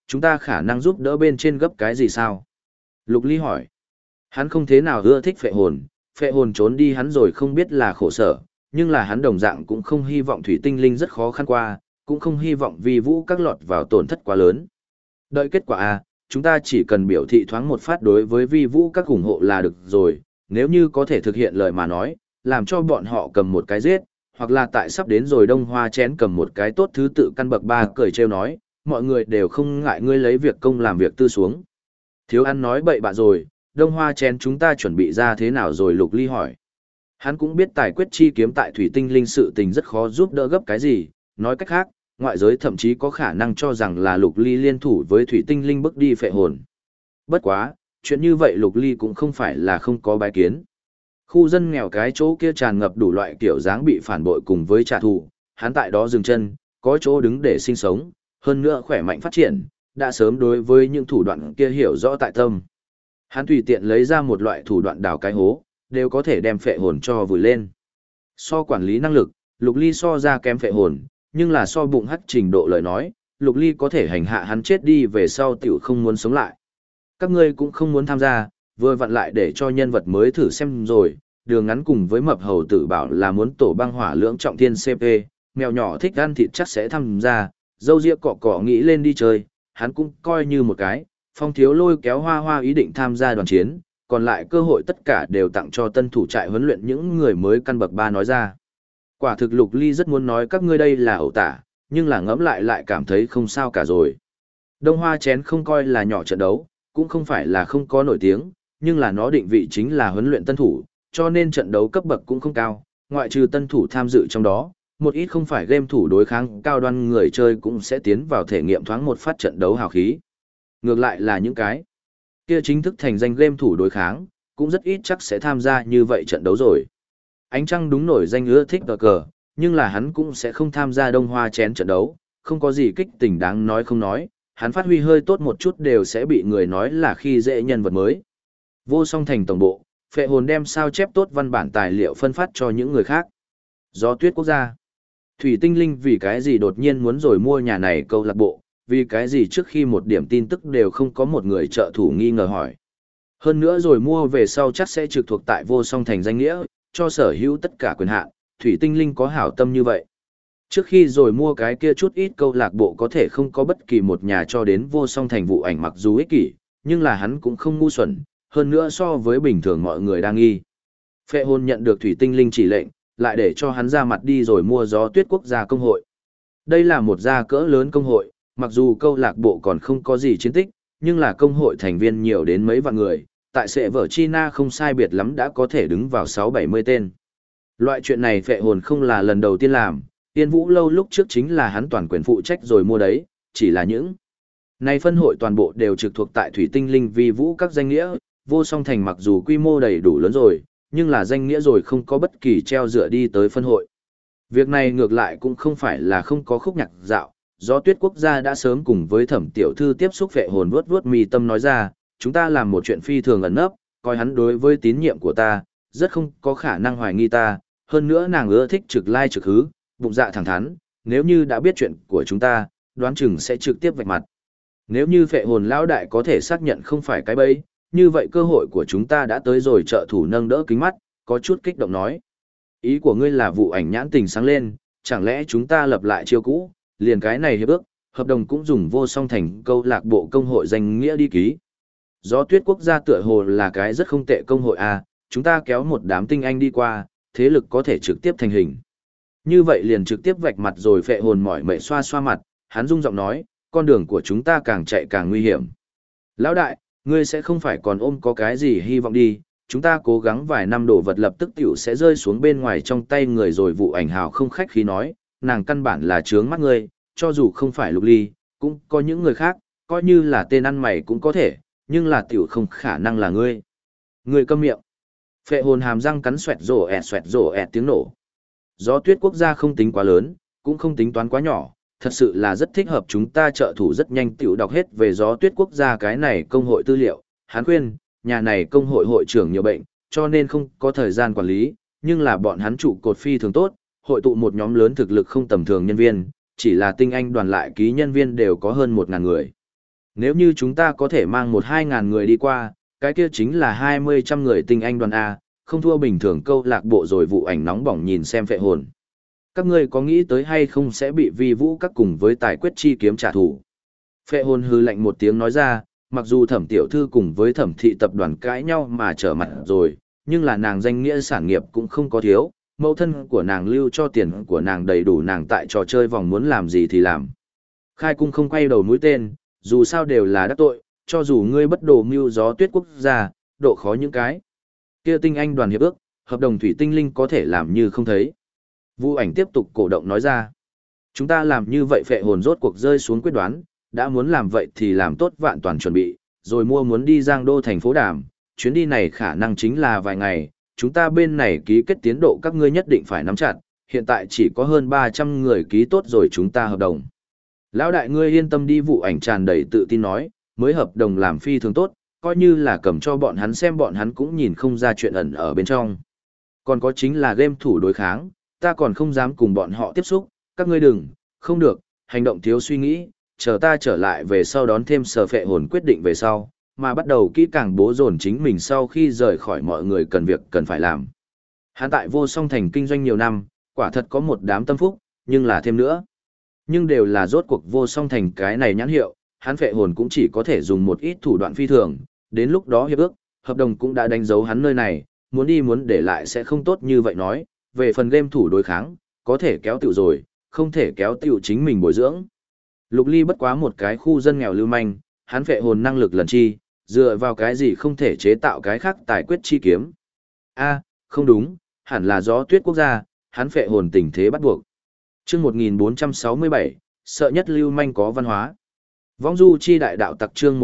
chúng ta khả năng giúp đỡ bên trên gấp cái gì sao? Lục Ly hỏi. Hắn không thế nào ưa thích phệ hồn trốn đi hắn rồi không biết là khổ sở, nhưng là hắn đồng dạng cũng không hy vọng thủy tinh linh rất khó khăn qua, cũng không hy vọng vi vũ các lọt vào tổn thất quá lớn. Đợi kết quả à, chúng ta chỉ cần biểu thị thoáng một phát đối với vi vũ các ủng hộ là được rồi, nếu như có thể thực hiện lời mà nói, làm cho bọn họ cầm một cái giết, hoặc là tại sắp đến rồi Đông Hoa chén cầm một cái tốt thứ tự căn bậc ba cười trêu nói, mọi người đều không ngại ngươi lấy việc công làm việc tư xuống. Thiếu ăn nói bậy bạ rồi, Đông Hoa chén chúng ta chuẩn bị ra thế nào rồi? Lục Ly hỏi. Hắn cũng biết tài quyết chi kiếm tại thủy tinh linh sự tình rất khó giúp đỡ gấp cái gì, nói cách khác, ngoại giới thậm chí có khả năng cho rằng là Lục Ly liên thủ với thủy tinh linh bước đi phệ hồn. Bất quá, chuyện như vậy Lục Ly cũng không phải là không có bái kiến. Khu dân nghèo cái chỗ kia tràn ngập đủ loại kiểu dáng bị phản bội cùng với trả thù, hắn tại đó dừng chân, có chỗ đứng để sinh sống, hơn nữa khỏe mạnh phát triển, đã sớm đối với những thủ đoạn kia hiểu rõ tại tâm. Hắn tùy tiện lấy ra một loại thủ đoạn đào cái hố, đều có thể đem phệ hồn cho vùi lên. So quản lý năng lực, Lục Ly so ra kém phệ hồn, nhưng là so bụng hắc trình độ lời nói, Lục Ly có thể hành hạ hắn chết đi về sau tiểu không muốn sống lại. Các ngươi cũng không muốn tham gia, vừa vặn lại để cho nhân vật mới thử xem rồi, đường ngắn cùng với mập hầu tử bảo là muốn tổ băng hỏa lưỡng trọng thiên CP, mèo nhỏ thích ăn thịt chắc sẽ tham gia, dâu ria cọ cọ nghĩ lên đi chơi, hắn cũng coi như một cái, Phong Thiếu lôi kéo Hoa Hoa ý định tham gia đoàn chiến, còn lại cơ hội tất cả đều tặng cho tân thủ trại huấn luyện những người mới căn bậc 3 nói ra. Quả thực Lục Ly rất muốn nói các ngươi đây là ẩu tả, nhưng là ngẫm lại cảm thấy không sao cả rồi. Đông Hoa chén không coi là nhỏ trận đấu, cũng không phải là không có nổi tiếng, nhưng là nó định vị chính là huấn luyện tân thủ, cho nên trận đấu cấp bậc cũng không cao, ngoại trừ tân thủ tham dự trong đó, một ít không phải game thủ đối kháng cao đoan người chơi cũng sẽ tiến vào thể nghiệm thoáng một phát trận đấu hào khí. Ngược lại là những cái kia chính thức thành danh game thủ đối kháng, cũng rất ít chắc sẽ tham gia như vậy trận đấu rồi. Ánh Trăng đúng nổi danh ưa thích cờ, nhưng là hắn cũng sẽ không tham gia Đông Hoa chén trận đấu, không có gì kích tình đáng nói không nói, hắn phát huy hơi tốt một chút đều sẽ bị người nói là khi dễ nhân vật mới. Vô Song Thành tổng bộ, phệ hồn đem sao chép tốt văn bản tài liệu phân phát cho những người khác. Gió Tuyết quốc gia. Thủy Tinh Linh vì cái gì đột nhiên muốn rồi mua nhà này câu lạc bộ, vì cái gì trước khi một điểm tin tức đều không có một người trợ thủ nghi ngờ hỏi. Hơn nữa rồi mua về sau chắc sẽ trực thuộc tại Vô Song Thành danh nghĩa, cho sở hữu tất cả quyền hạn. Thủy Tinh Linh có hảo tâm như vậy. Trước khi rồi mua cái kia chút ít câu lạc bộ có thể không có bất kỳ một nhà cho đến Vô Song Thành vụ ảnh mặc dù ích kỷ, nhưng là hắn cũng không ngu xuẩn, hơn nữa so với bình thường mọi người đang nghi. Phệ hồn nhận được Thủy Tinh Linh chỉ lệnh, lại để cho hắn ra mặt đi rồi mua Gió Tuyết quốc gia công hội. Đây là một gia cỡ lớn công hội, mặc dù câu lạc bộ còn không có gì chiến tích, nhưng là công hội thành viên nhiều đến mấy vạn người, tại sệ vở China không sai biệt lắm đã có thể đứng vào 6-70 tên. Loại chuyện này phệ hồn không là lần đầu tiên làm, Tiên Vũ lâu lúc trước chính là hắn toàn quyền phụ trách rồi mua đấy, chỉ là những nay phân hội toàn bộ đều trực thuộc tại Thủy Tinh Linh vi vũ các danh nghĩa, Vô Song Thành mặc dù quy mô đầy đủ lớn rồi, nhưng là danh nghĩa rồi không có bất kỳ treo dựa đi tới phân hội. Việc này ngược lại cũng không phải là không có khúc nhạc dạo, Gió Tuyết quốc gia đã sớm cùng với Thẩm tiểu thư tiếp xúc phệ hồn vuốt vuốt mi tâm nói ra, chúng ta làm một chuyện phi thường ẩn nấp, coi hắn đối với tín nhiệm của ta, rất không có khả năng hoài nghi ta, hơn nữa nàng ưa thích trực lai trực hứ, bụng dạ thẳng thắn, nếu như đã biết chuyện của chúng ta, đoán chừng sẽ trực tiếp vạch mặt. Nếu như phệ hồn lão đại có thể xác nhận không phải cái bẫy, như vậy cơ hội của chúng ta đã tới rồi. Trợ thủ nâng đỡ kính mắt, có chút kích động nói. Ý của ngươi là vụ ảnh nhãn tình sáng lên, chẳng lẽ chúng ta lập lại chiêu cũ, liền cái này hiệp ước, hợp đồng cũng dùng Vô Song Thành câu lạc bộ công hội danh nghĩa đi ký. Gió Tuyết quốc gia tựa hồ là cái rất không tệ công hội à, chúng ta kéo một đám tinh anh đi qua, thế lực có thể trực tiếp thành hình. Như vậy liền trực tiếp vạch mặt rồi. Phệ hồn mỏi mệt xoa xoa mặt, hắn rung giọng nói, con đường của chúng ta càng chạy càng nguy hiểm. Lão đại, ngươi sẽ không phải còn ôm có cái gì hy vọng đi, chúng ta cố gắng vài năm đổ vật lập tức tiểu sẽ rơi xuống bên ngoài trong tay người rồi. Vụ ảnh hào không khách khí nói, nàng căn bản là trướng mắt ngươi, cho dù không phải Lục Ly, cũng có những người khác, coi như là tên ăn mày cũng có thể, nhưng là tiểu không khả năng là ngươi. Ngươi câm miệng. Phệ hồn hàm răng cắn xoẹt rổ ẹt tiếng nổ. Gió Tuyết quốc gia không tính quá lớn, cũng không tính toán quá nhỏ, thật sự là rất thích hợp chúng ta. Trợ thủ rất nhanh tiểu đọc hết về Gió Tuyết quốc gia cái này công hội tư liệu, hắn khuyên, nhà này công hội hội trưởng nhiều bệnh, cho nên không có thời gian quản lý, nhưng là bọn hắn trụ cột phi thường tốt, hội tụ một nhóm lớn thực lực không tầm thường nhân viên, chỉ là tinh anh đoàn lại ký nhân viên đều có hơn 1.000 người. Nếu như chúng ta có thể mang 1-2 ngàn người đi qua, cái kia chính là 20 trăm người tinh anh đoàn A, không thua bình thường câu lạc bộ rồi. Vụ ảnh nóng bỏng nhìn xem Phệ Hồn. Các ngươi có nghĩ tới hay không sẽ bị Vi Vũ các cùng với Tài Quyết chi kiếm trả thù? Phệ Hồn hừ lạnh một tiếng nói ra, mặc dù Thẩm tiểu thư cùng với Thẩm thị tập đoàn cãi nhau mà trở mặt rồi, nhưng là nàng danh nghĩa sản nghiệp cũng không có thiếu, mẫu thân của nàng lưu cho tiền của nàng đầy đủ nàng tại trò chơi vòng muốn làm gì thì làm. Khai cung không quay đầu mũi tên, dù sao đều là đắc tội, cho dù ngươi bất đồ mưu gió tuyết quốc gia, độ khó những cái. Kia tinh anh đoàn hiệp ước, hợp đồng thủy tinh linh có thể làm như không thấy. Vu ảnh tiếp tục cổ động nói ra. Chúng ta làm như vậy Phệ Hồn rốt cuộc rơi xuống quyết đoán, đã muốn làm vậy thì làm tốt vạn toàn chuẩn bị, rồi mua muốn đi Giang Đô thành phố Đàm, chuyến đi này khả năng chính là vài ngày, chúng ta bên này ký kết tiến độ các ngươi nhất định phải nắm chặt, hiện tại chỉ có hơn 300 người ký tốt rồi chúng ta hợp đồng. Lão đại ngươi yên tâm đi. Vụ ảnh tràn đầy tự tin nói, mới hợp đồng làm phi thường tốt, coi như là cầm cho bọn hắn xem bọn hắn cũng nhìn không ra chuyện ẩn ở bên trong. Còn có chính là game thủ đối kháng, ta còn không dám cùng bọn họ tiếp xúc, các ngươi đừng, không được, hành động thiếu suy nghĩ, chờ ta trở lại về sau đón thêm Sở Phệ Hồn quyết định về sau, mà bắt đầu kỹ càng bố dồn chính mình sau khi rời khỏi mọi người cần việc cần phải làm. Hắn tại Vô Song Thành kinh doanh nhiều năm, quả thật có một đám tâm phúc, nhưng là thêm nữa. Nhưng đều là rốt cuộc Vô Song Thành cái này nhãn hiệu, hắn Phệ Hồn cũng chỉ có thể dùng một ít thủ đoạn phi thường, đến lúc đó hiệp ước, hợp đồng cũng đã đánh dấu hắn nơi này, muốn đi muốn để lại sẽ không tốt như vậy nói, về phần game thủ đối kháng, có thể kéo tiểu rồi, không thể kéo tiểu chính mình bồi dưỡng. Lục Ly bất quá một cái khu dân nghèo lưu manh, hắn Phệ Hồn năng lực lần chi, dựa vào cái gì không thể chế tạo cái khác Tài Quyết chi kiếm. A, không đúng, hẳn là gió tuyết quốc gia, hắn Phệ Hồn tình thế bắt buộc. Chương 1467, sợ nhất lưu manh có văn hóa. Vong du chi đại đạo tặc chương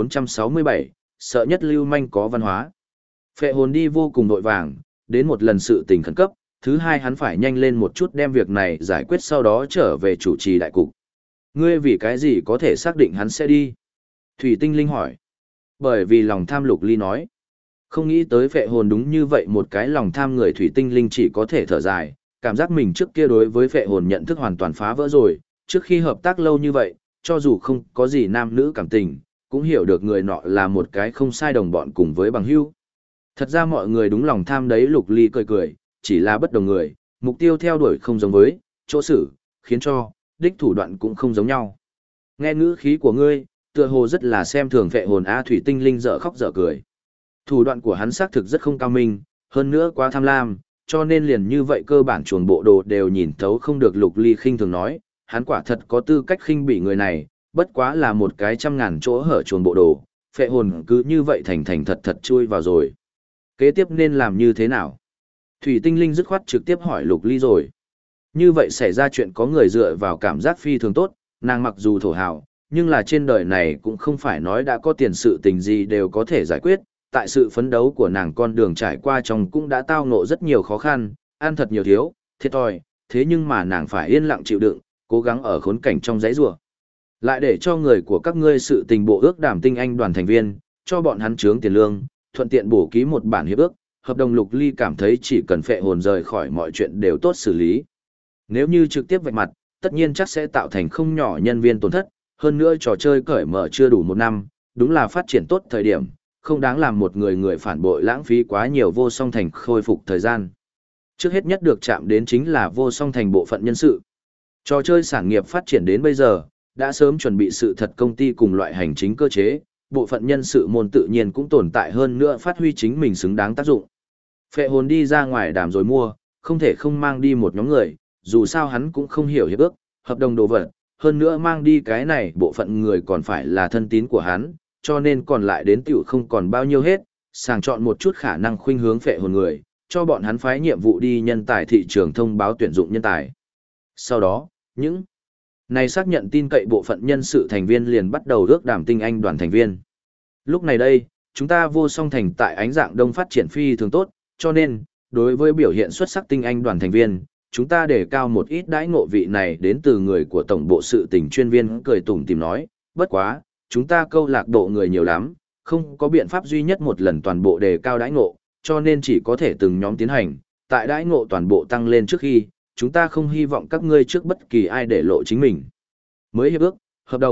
1467, sợ nhất lưu manh có văn hóa. Phệ Hồn đi vô cùng vội vàng, đến một lần sự tình khẩn cấp, thứ hai hắn phải nhanh lên một chút đem việc này giải quyết sau đó trở về chủ trì đại cục. Ngươi vì cái gì có thể xác định hắn sẽ đi? Thủy Tinh Linh hỏi. Bởi vì lòng tham. Lục Ly nói. Không nghĩ tới Phệ Hồn đúng như vậy một cái lòng tham người. Thủy Tinh Linh chỉ có thể thở dài, cảm giác mình trước kia đối với Phệ Hồn nhận thức hoàn toàn phá vỡ rồi, trước khi hợp tác lâu như vậy, cho dù không có gì nam nữ cảm tình, cũng hiểu được người nọ là một cái không sai đồng bọn cùng với bằng hữu. Thật ra mọi người đúng lòng tham đấy. Lục Ly cười cười, chỉ là bất đồng người, mục tiêu theo đuổi không giống với, chỗ xử, khiến cho, đích thủ đoạn cũng không giống nhau. Nghe ngữ khí của ngươi, tựa hồ rất là xem thường Phệ Hồn. Thủy Tinh Linh dở khóc dở cười. Thủ đoạn của hắn xác thực rất không cao minh, hơn nữa quá tham lam, cho nên liền như vậy cơ bản chuồng bộ đồ đều nhìn thấu không được. Lục Ly khinh thường nói, hắn quả thật có tư cách khinh bỉ người này, bất quá là một cái 100.000 chỗ hở chuồng bộ đồ, Phệ Hồn cứ như vậy thành thành thật thật chui vào rồi. Kế tiếp nên làm như thế nào? Thủy Tinh Linh dứt khoát trực tiếp hỏi Lục Ly rồi. Như vậy xảy ra chuyện có người dựa vào cảm giác phi thường tốt, nàng mặc dù thổ hào, nhưng là trên đời này cũng không phải nói đã có tiền sự tình gì đều có thể giải quyết, tại sự phấn đấu của nàng con đường trải qua trong cũng đã tao ngộ rất nhiều khó khăn, ăn thật nhiều thiếu, thiệt thòi, thế nhưng mà nàng phải yên lặng chịu đựng, cố gắng ở khốn cảnh trong dãy rủa. Lại để cho người của các ngươi sự tình bộ ước đảm tinh anh đoàn thành viên, cho bọn hắn trướng tiền lương, thuận tiện bổ ký một bản hiệp ước, hợp đồng. Lục Ly cảm thấy chỉ cần Phệ Hồn rời khỏi mọi chuyện đều tốt xử lý. Nếu như trực tiếp vạch mặt, tất nhiên chắc sẽ tạo thành không nhỏ nhân viên tổn thất, hơn nữa trò chơi cởi mở chưa đủ 1 năm, đúng là phát triển tốt thời điểm, không đáng làm một người phản bội lãng phí quá nhiều Vô Song Thành khôi phục thời gian. Trước hết nhất được chạm đến chính là Vô Song Thành bộ phận nhân sự. Trò chơi sản nghiệp phát triển đến bây giờ, đã sớm chuẩn bị sự thật công ty cùng loại hành chính cơ chế, bộ phận nhân sự môn tự nhiên cũng tồn tại hơn nữa phát huy chính mình xứng đáng tác dụng. Phệ Hồn đi ra ngoài đàm rồi mua, không thể không mang đi một nhóm người, dù sao hắn cũng không hiểu hiệp ước, hợp đồng đồ vật, hơn nữa mang đi cái này bộ phận người còn phải là thân tín của hắn, cho nên còn lại đến tiểu không còn bao nhiêu hết, sàng chọn một chút khả năng khuynh hướng Phệ Hồn người, cho bọn hắn phái nhiệm vụ đi nhân tài thị trường thông báo tuyển dụng nhân tài. Sau đó, những này xác nhận tin cậy bộ phận nhân sự thành viên liền bắt đầu ước đàm tinh anh đoàn thành viên. Lúc này đây, chúng ta Vô Song Thành tại ánh dạng đông phát triển phi thường tốt, cho nên, đối với biểu hiện xuất sắc tinh anh đoàn thành viên, chúng ta đề cao một ít đãi ngộ. Vị này đến từ người của tổng bộ sự tình chuyên viên cười tủm tỉm nói, bất quá, chúng ta câu lạc bộ người nhiều lắm, không có biện pháp duy nhất một lần toàn bộ đề cao đãi ngộ, cho nên chỉ có thể từng nhóm tiến hành, tại đãi ngộ toàn bộ tăng lên trước khi, chúng ta không hy vọng các ngươi trước bất kỳ ai để lộ chính mình. Mới hiệp ước, hợp đồng,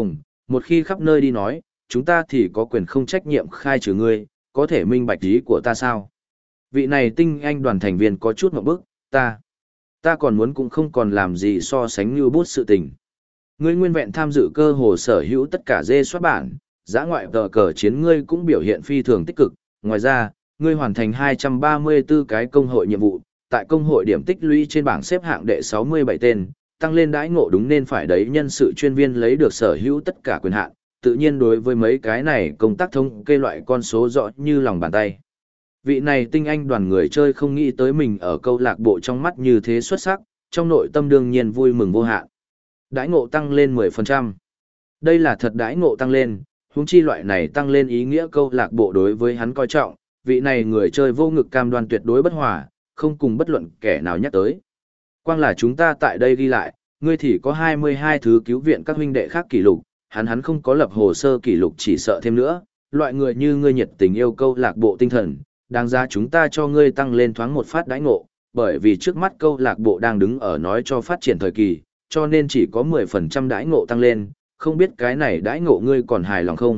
một khi khắp nơi đi nói, chúng ta thì có quyền không trách nhiệm khai trừ ngươi, có thể minh bạch ý của ta sao? Vị này tinh anh đoàn thành viên có chút ngượng bức, ta còn muốn cũng không còn làm gì so sánh như bút sự tình. Ngươi nguyên vẹn tham dự cơ hồ sở hữu tất cả dê soát bản, giã ngoại tờ cờ chiến ngươi cũng biểu hiện phi thường tích cực, ngoài ra, ngươi hoàn thành 234 cái công hội nhiệm vụ, tại công hội điểm tích lũy trên bảng xếp hạng đệ 67 tên, tăng lên đãi ngộ đúng nên phải đấy nhân sự chuyên viên lấy được sở hữu tất cả quyền hạn, tự nhiên đối với mấy cái này công tác thống kê loại con số rõ như lòng bàn tay. Vị này tinh anh đoàn người chơi không nghĩ tới mình ở câu lạc bộ trong mắt như thế xuất sắc, trong nội tâm đương nhiên vui mừng vô hạn. Đãi ngộ tăng lên 10%. Đây là thật đãi ngộ tăng lên, huống chi loại này tăng lên ý nghĩa câu lạc bộ đối với hắn coi trọng, vị này người chơi vô ngực cam đoan tuyệt đối bất hòa, không cùng bất luận kẻ nào nhắc tới. Quang là chúng ta tại đây ghi lại, ngươi thì có 22 thứ cứu viện các huynh đệ khác kỷ lục, hắn không có lập hồ sơ kỷ lục chỉ sợ thêm nữa, loại người như ngươi nhiệt tình yêu câu lạc bộ tinh thần, đáng giá chúng ta cho ngươi tăng lên thoáng một phát đãi ngộ, bởi vì trước mắt câu lạc bộ đang đứng ở nói cho phát triển thời kỳ, cho nên chỉ có 10% đãi ngộ tăng lên, không biết cái này đãi ngộ ngươi còn hài lòng không?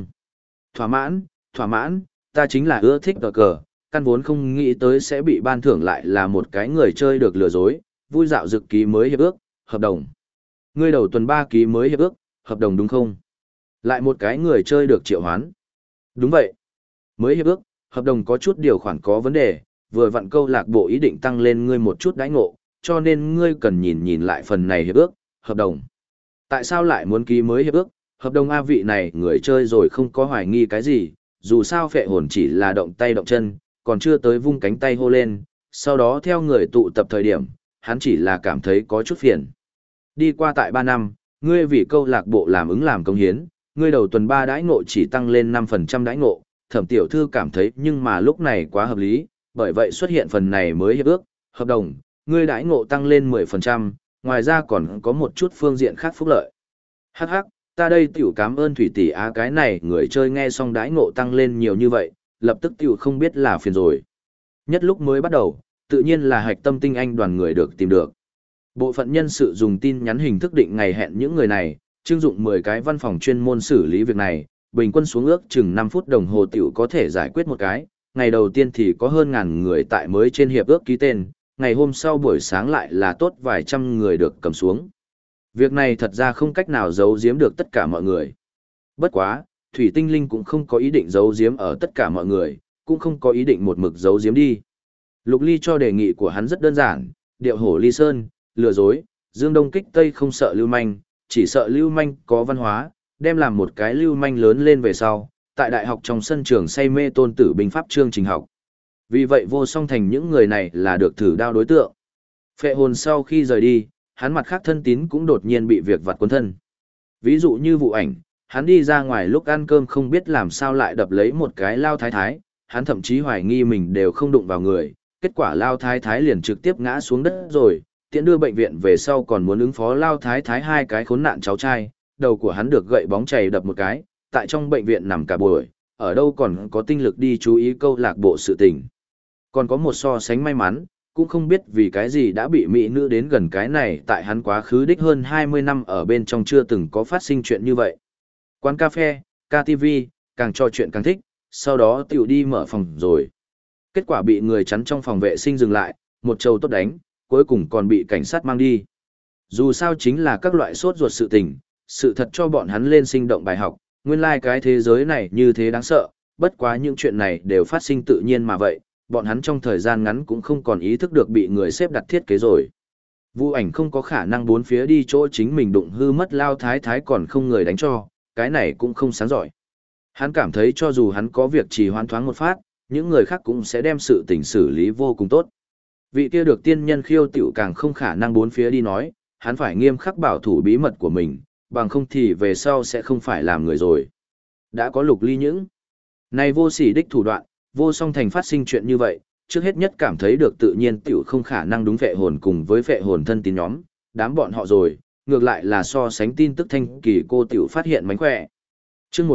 Thỏa mãn, ta chính là ưa thích cờ, căn vốn không nghĩ tới sẽ bị ban thưởng lại là một cái người chơi được lừa dối, vui dạo dực ký mới hiệp ước, hợp đồng. Ngươi đầu tuần 3 ký mới hiệp ước, hợp đồng đúng không? Lại một cái người chơi được triệu hoán. Đúng vậy. Mới hiệp ước, hợp đồng có chút điều khoản có vấn đề, vừa vặn câu lạc bộ ý định tăng lên ngươi một chút đãi ngộ, cho nên ngươi cần nhìn lại phần này hiệp ước, hợp đồng. Tại sao lại muốn ký mới hiệp ước, hợp đồng A vị này người chơi rồi không có hoài nghi cái gì, dù sao phệ hồn chỉ là động tay động chân, còn chưa tới vung cánh tay hô lên, sau đó theo người tụ tập thời điểm, hắn chỉ là cảm thấy có chút phiền. Đi qua tại 3 năm, ngươi vì câu lạc bộ làm ứng làm công hiến, ngươi đầu tuần 3 đãi ngộ chỉ tăng lên 5% đãi ngộ, Thẩm tiểu thư cảm thấy nhưng mà lúc này quá hợp lý, bởi vậy xuất hiện phần này mới hiệp ước, hợp đồng, ngươi đãi ngộ tăng lên 10%, ngoài ra còn có một chút phương diện khác phúc lợi. Hắc hắc, ta đây tiểu cảm ơn Thủy tỷ á, cái này người chơi nghe xong đãi ngộ tăng lên nhiều như vậy, lập tức tiểu không biết là phiền rồi. Nhất lúc mới bắt đầu, tự nhiên là hạch tâm tinh anh đoàn người được tìm được. Bộ phận nhân sự dùng tin nhắn hình thức định ngày hẹn những người này, trưng dụng 10 cái văn phòng chuyên môn xử lý việc này, bình quân xuống ước chừng 5 phút đồng hồ tiểu có thể giải quyết một cái. Ngày đầu tiên thì có hơn ngàn người tại mới trên hiệp ước ký tên, ngày hôm sau buổi sáng lại là tốt vài trăm người được cầm xuống. Việc này thật ra không cách nào giấu giếm được tất cả mọi người. Bất quá, Thủy Tinh Linh cũng không có ý định giấu giếm ở tất cả mọi người, cũng không có ý định một mực giấu giếm đi. Lục Ly cho đề nghị của hắn rất đơn giản, điệu hổ ly sơn, lừa dối, dương đông kích tây không sợ lưu manh, chỉ sợ lưu manh có văn hóa, đem làm một cái lưu manh lớn lên về sau, tại đại học trong sân trường say mê tôn tử binh pháp chương trình học. Vì vậy Vô Song Thành những người này là được thử đao đối tượng. Phệ hồn sau khi rời đi, hắn mặt khác thân tín cũng đột nhiên bị việc vặt cuốn thân. Ví dụ như vụ ảnh, hắn đi ra ngoài lúc ăn cơm không biết làm sao lại đập lấy một cái lao thái thái, hắn thậm chí hoài nghi mình đều không đụng vào người, kết quả lao thái thái liền trực tiếp ngã xuống đất rồi, tiện đưa bệnh viện về sau còn muốn ứng phó lao thái thái 2 cái khốn nạn cháu trai, đầu của hắn được gậy bóng chày đập một cái, tại trong bệnh viện nằm cả buổi, ở đâu còn có tinh lực đi chú ý câu lạc bộ sự tình. Còn có một so sánh may mắn, cũng không biết vì cái gì đã bị mỹ nữ đến gần cái này, tại hắn quá khứ đích hơn 20 năm ở bên trong chưa từng có phát sinh chuyện như vậy. Quán cà phê, KTV, càng trò chuyện càng thích, sau đó tiểu đi mở phòng rồi. Kết quả bị người chắn trong phòng vệ sinh dừng lại, một trầu tốt đánh, cuối cùng còn bị cảnh sát mang đi. Dù sao chính là các loại sốt ruột sự tình, sự thật cho bọn hắn lên sinh động bài học, nguyên lai cái thế giới này như thế đáng sợ, bất quá những chuyện này đều phát sinh tự nhiên mà vậy, bọn hắn trong thời gian ngắn cũng không còn ý thức được bị người xếp đặt thiết kế rồi. Vu ảnh không có khả năng bốn phía đi chỗ chính mình đụng hư mất lao thái thái còn không người đánh cho, cái này cũng không sáng giỏi. Hắn cảm thấy cho dù hắn có việc trì hoãn thoáng một phát, những người khác cũng sẽ đem sự tình xử lý vô cùng tốt. Vị kia được tiên nhân khiêu tiểu càng không khả năng bốn phía đi nói, hắn phải nghiêm khắc bảo thủ bí mật của mình, bằng không thì về sau sẽ không phải làm người rồi. Đã có Lục Ly những này vô sỉ đích thủ đoạn, Vô Song Thành phát sinh chuyện như vậy, trước hết nhất cảm thấy được tự nhiên tiểu không khả năng đúng phệ hồn cùng với phệ hồn thân tín nhóm, đám bọn họ rồi, ngược lại là so sánh tin tức thanh kỳ cô tiểu phát hiện mánh khỏe. Chương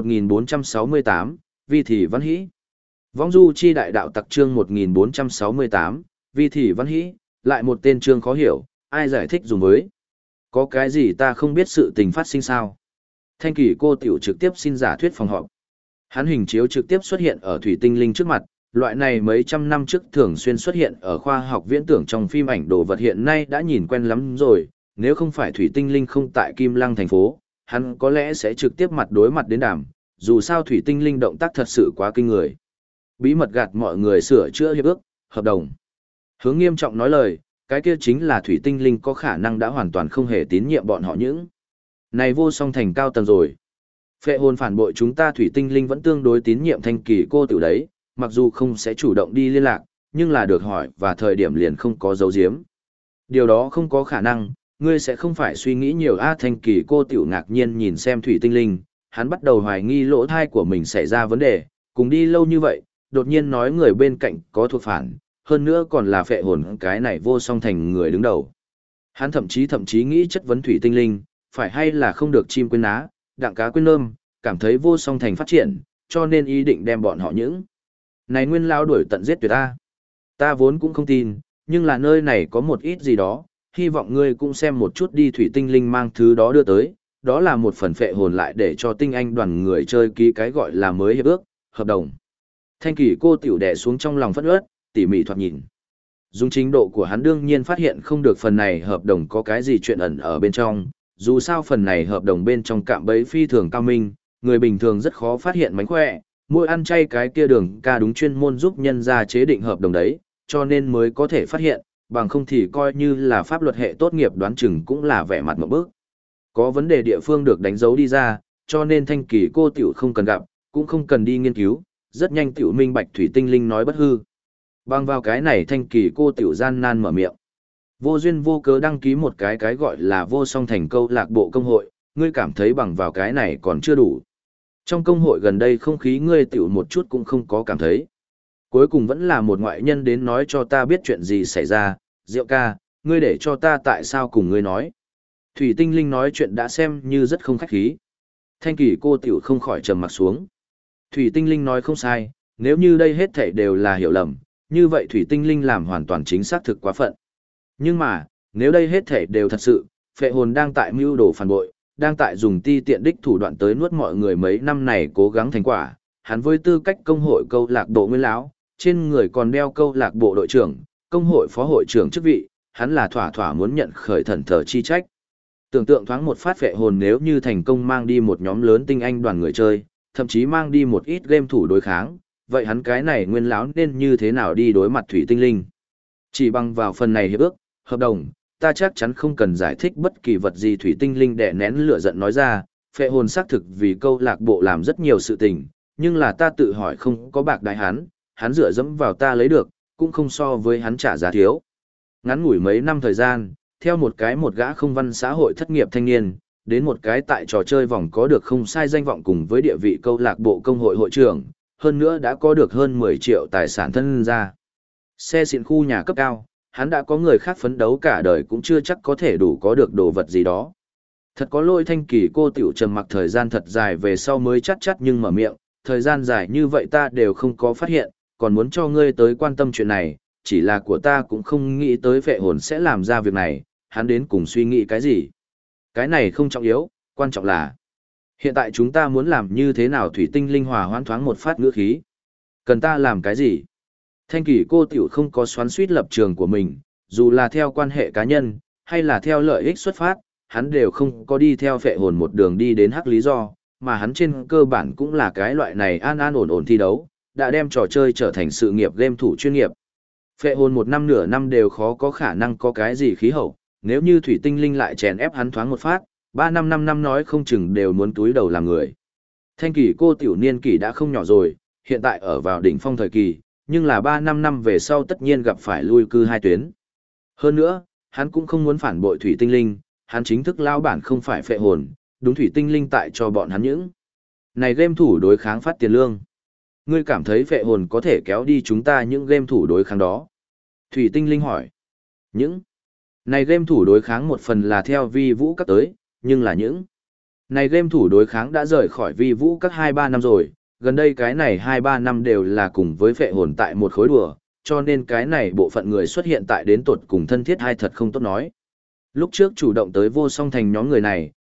1468, Vi Thị Văn Hĩ. Vong Du Chi Đại Đạo Tặc chương 1468, Vi Thị Văn Hĩ, lại một tên chương khó hiểu, ai giải thích dùng với. Có cái gì ta không biết sự tình phát sinh sao? Thanh Kỳ cô tiểu trực tiếp xin giả thuyết phòng họp. Hắn hình chiếu trực tiếp xuất hiện ở thủy tinh linh trước mặt, loại này mấy trăm năm trước thường xuyên xuất hiện ở khoa học viễn tưởng trong phim ảnh đồ vật hiện nay đã nhìn quen lắm rồi, nếu không phải thủy tinh linh không tại Kim Lăng thành phố, hắn có lẽ sẽ trực tiếp mặt đối mặt đến đàm, dù sao thủy tinh linh động tác thật sự quá kinh người. Bí mật gạt mọi người sửa chữa hiệp ước, hợp đồng. Hướng nghiêm trọng nói lời, cái kia chính là thủy tinh linh có khả năng đã hoàn toàn không hề tín nhiệm bọn họ những. Này vô song thành cao tầng rồi. Phệ hồn phản bội chúng ta thủy tinh linh vẫn tương đối tín nhiệm Thanh Kỳ cô tiểu đấy, mặc dù không sẽ chủ động đi liên lạc, nhưng là được hỏi và thời điểm liền không có dấu diếm. Điều đó không có khả năng, ngươi sẽ không phải suy nghĩ nhiều. Thanh Kỳ cô tiểu ngạc nhiên nhìn xem thủy tinh linh, hắn bắt đầu hoài nghi lỗ thai của mình xảy ra vấn đề, cùng đi lâu như vậy, đột nhiên nói người bên cạnh có thuộc phản, hơn nữa còn là phệ hồn cái này vô song thành người đứng đầu. Hắn thậm chí nghĩ chất vấn thủy tinh linh, phải hay là không được chim quên á, đặng cá quên nơm, cảm thấy vô song thành phát triển, cho nên ý định đem bọn họ những. Này nguyên lao đuổi tận giết tuyệt ta. Ta vốn cũng không tin, nhưng là nơi này có một ít gì đó, hy vọng ngươi cũng xem một chút đi. Thủy tinh linh mang thứ đó đưa tới, đó là một phần phệ hồn lại để cho tinh anh đoàn người chơi ký cái gọi là mới hiệp ước, hợp đồng. Thanh Kỳ cô tiểu đè xuống trong lòng phẫn uất, tỉ mỉ thoạt nhìn. Dùng trình độ của hắn đương nhiên phát hiện không được phần này hợp đồng có cái gì chuyện ẩn ở bên trong, dù sao phần này hợp đồng bên trong cạm bẫy phi thường cao minh, người bình thường rất khó phát hiện mánh khỏe, mỗi ăn chay cái kia đường ca đúng chuyên môn giúp nhân ra chế định hợp đồng đấy, cho nên mới có thể phát hiện, bằng không thì coi như là pháp luật hệ tốt nghiệp đoán chừng cũng là vẻ mặt một bước. Có vấn đề địa phương được đánh dấu đi ra, cho nên Thanh Kỳ cô tiểu không cần gặp, cũng không cần đi nghiên cứu, rất nhanh tiểu minh bạch thủy tinh linh nói bất hư. Bằng vào cái này Thanh Kỳ cô tiểu gian nan mở miệng. Vô duyên vô cớ đăng ký một cái gọi là vô song thành câu lạc bộ công hội, ngươi cảm thấy bằng vào cái này còn chưa đủ. Trong công hội gần đây không khí ngươi tiểu một chút cũng không có cảm thấy. Cuối cùng vẫn là một ngoại nhân đến nói cho ta biết chuyện gì xảy ra, Diệu ca, ngươi để cho ta tại sao cùng ngươi nói. Thủy tinh linh nói chuyện đã xem như rất không khách khí. Thanh Kỳ cô tiểu không khỏi trầm mặt xuống. Thủy tinh linh nói không sai, nếu như đây hết thảy đều là hiểu lầm, như vậy thủy tinh linh làm hoàn toàn chính xác thực quá phận. Nhưng mà, nếu đây hết thảy đều thật sự, phệ hồn đang tại mưu đồ phản bội, đang tại dùng ti tiện đích thủ đoạn tới nuốt mọi người mấy năm này cố gắng thành quả, hắn với tư cách công hội câu lạc bộ nguyên lão, trên người còn đeo câu lạc bộ đội trưởng, công hội phó hội trưởng chức vị, hắn là thỏa thỏa muốn nhận khởi thần thờ chi trách. Tưởng tượng thoáng một phát phệ hồn nếu như thành công mang đi một nhóm lớn tinh anh đoàn người chơi, thậm chí mang đi một ít game thủ đối kháng, vậy hắn cái này nguyên lão nên như thế nào đi đối mặt thủy tinh linh? Chỉ bằng vào phần này hiệp ước, hợp đồng, ta chắc chắn không cần giải thích bất kỳ vật gì. Thủy tinh linh đè nén lửa giận nói ra, phệ hồn xác thực vì câu lạc bộ làm rất nhiều sự tình, nhưng là ta tự hỏi không có bạc đại hắn dựa dẫm vào ta lấy được, cũng không so với hắn trả giá thiếu. Ngắn ngủi mấy năm thời gian, theo một gã không văn xã hội thất nghiệp thanh niên, đến một cái tại trò chơi vòng có được không sai danh vọng cùng với địa vị câu lạc bộ công hội hội trưởng, hơn nữa đã có được hơn 10 triệu tài sản thân ra. Xe xịn khu nhà cấp cao, hắn đã có người khác phấn đấu cả đời cũng chưa chắc có thể đủ có được đồ vật gì đó. Thật có lỗi. Thanh Kỳ cô tiểu trầm mặc thời gian thật dài về sau mới chắt nhưng mở miệng, thời gian dài như vậy ta đều không có phát hiện, còn muốn cho ngươi tới quan tâm chuyện này, chỉ là của ta cũng không nghĩ tới phệ hồn sẽ làm ra việc này, hắn đến cùng suy nghĩ cái gì. Cái này không trọng yếu, quan trọng là hiện tại chúng ta muốn làm như thế nào. Thủy tinh linh hòa hoãn thoáng một phát ngữ khí. Cần ta làm cái gì? Thanh Kỳ cô tiểu không có xoắn suýt lập trường của mình, dù là theo quan hệ cá nhân, hay là theo lợi ích xuất phát, hắn đều không có đi theo phệ hồn một đường đi đến hắc lý do, mà hắn trên cơ bản cũng là cái loại này an an ổn ổn thi đấu, đã đem trò chơi trở thành sự nghiệp game thủ chuyên nghiệp. Phệ hồn một năm nửa năm đều khó có khả năng có cái gì khí hậu, nếu như thủy tinh linh lại chèn ép hắn thoáng một phát, 5 năm nói không chừng đều muốn túi đầu làm người. Thanh Kỳ cô tiểu niên kỷ đã không nhỏ rồi, hiện tại ở vào đỉnh phong thời kỳ, nhưng là 5 năm về sau tất nhiên gặp phải lui cư hai tuyến. Hơn nữa, hắn cũng không muốn phản bội thủy tinh linh, hắn chính thức lao bản không phải phệ hồn, đúng thủy tinh linh tại cho bọn hắn những. Này game thủ đối kháng phát tiền lương. Ngươi cảm thấy phệ hồn có thể kéo đi chúng ta những game thủ đối kháng đó? Thủy tinh linh hỏi. Những. Này game thủ đối kháng một phần là theo vi vũ các tới, nhưng là những. Này game thủ đối kháng đã rời khỏi vi vũ các 2-3 năm rồi, gần đây cái này 2-3 năm đều là cùng với phệ hồn tại một khối đùa, cho nên cái này bộ phận người xuất hiện tại đến tột cùng thân thiết hay thật không tốt nói. Lúc trước chủ động tới vô song thành nhóm người này,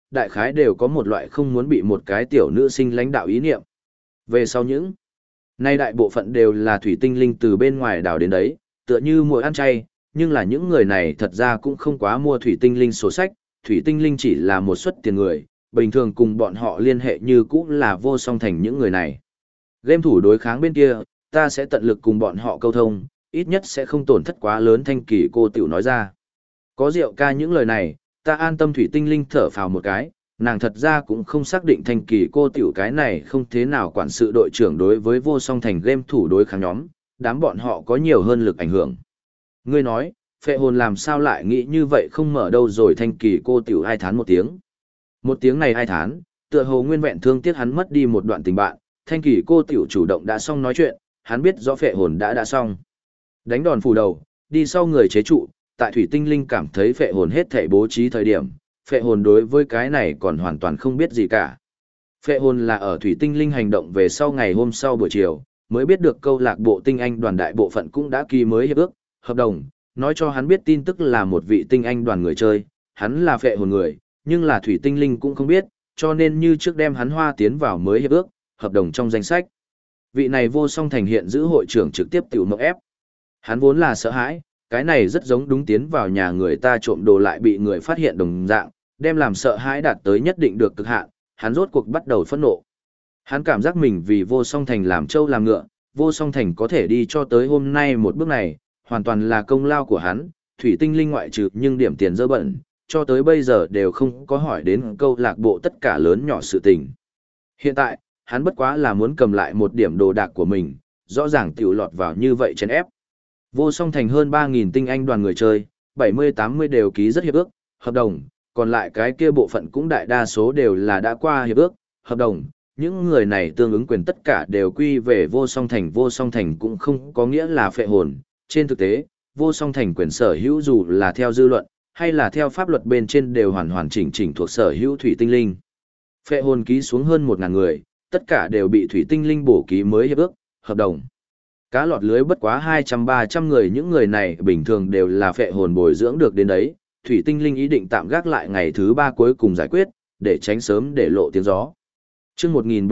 đại khái đều có một loại không muốn bị một cái tiểu nữ sinh lãnh đạo ý niệm. Về sau những nay đại bộ phận đều là thủy tinh linh từ bên ngoài đào đến đấy, tựa như mùa ăn chay, nhưng là những người này thật ra cũng không quá mua thủy tinh linh sổ sách, thủy tinh linh chỉ là một suất tiền người, bình thường cùng bọn họ liên hệ như cũ là vô song thành những người này. Game thủ đối kháng bên kia, ta sẽ tận lực cùng bọn họ câu thông, ít nhất sẽ không tổn thất quá lớn. Thanh Kỳ cô tiểu nói ra. Có Diệu ca những lời này, ta an tâm. Thủy tinh linh thở phào một cái, nàng thật ra cũng không xác định Thanh Kỳ cô tiểu cái này không thế nào quản sự đội trưởng đối với vô song thành game thủ đối kháng nhóm, đám bọn họ có nhiều hơn lực ảnh hưởng. Ngươi nói, phệ hồn làm sao lại nghĩ như vậy không mở đâu rồi. Thanh Kỳ cô tiểu ai thán một tiếng. Một tiếng này ai thán, tựa hồ nguyên vẹn thương tiếc hắn mất đi một đoạn tình bạn. Thanh Kỳ cô tiểu chủ động đã xong nói chuyện, hắn biết rõ phệ hồn đã xong. Đánh đòn phủ đầu, đi sau người chế trụ, tại thủy tinh linh cảm thấy phệ hồn hết thể bố trí thời điểm, phệ hồn đối với cái này còn hoàn toàn không biết gì cả. Phệ hồn là ở thủy tinh linh hành động về sau ngày hôm sau buổi chiều, mới biết được câu lạc bộ tinh anh đoàn đại bộ phận cũng đã ký mới hiệp ước, hợp đồng, nói cho hắn biết tin tức là một vị tinh anh đoàn người chơi, hắn là phệ hồn người, nhưng là thủy tinh linh cũng không biết, cho nên như trước đem hắn hoa tiến vào mới hiệp ước, hợp đồng trong danh sách. Vị này vô song thành hiện giữ hội trưởng trực tiếp tiểu mộng ép. Hắn vốn là sợ hãi, cái này rất giống đúng tiến vào nhà người ta trộm đồ lại bị người phát hiện đồng dạng, đem làm sợ hãi đạt tới nhất định được cực hạn, hắn rốt cuộc bắt đầu phẫn nộ. Hắn cảm giác mình vì vô song thành làm trâu làm ngựa, vô song thành có thể đi cho tới hôm nay một bước này, hoàn toàn là công lao của hắn, thủy tinh linh ngoại trừ nhưng điểm tiền dơ bẩn, cho tới bây giờ đều không có hỏi đến câu lạc bộ tất cả lớn nhỏ sự tình. Hiện tại, hắn bất quá là muốn cầm lại một điểm đồ đạc của mình, rõ ràng tiểu lọt vào như vậy chèn ép. Vô song thành hơn 3.000 tinh anh đoàn người chơi, 70-80 đều ký rất hiệp ước, hợp đồng, còn lại cái kia bộ phận cũng đại đa số đều là đã qua hiệp ước, hợp đồng. Những người này tương ứng quyền tất cả đều quy về vô song thành cũng không có nghĩa là phệ hồn. Trên thực tế, vô song thành quyền sở hữu dù là theo dư luận, hay là theo pháp luật bên trên đều hoàn hoàn chỉnh thuộc sở hữu thủy tinh linh. Phệ hồn ký xuống hơn 1.000 người, tất cả đều bị thủy tinh linh bổ ký mới hiệp ước, hợp đồng. Cá lọt lưới bất quá 200-300 người, những người này bình thường đều là phệ hồn bồi dưỡng được đến đấy, thủy tinh linh ý định tạm gác lại ngày thứ 3 cuối cùng giải quyết, để tránh sớm để lộ tiếng gió. Chương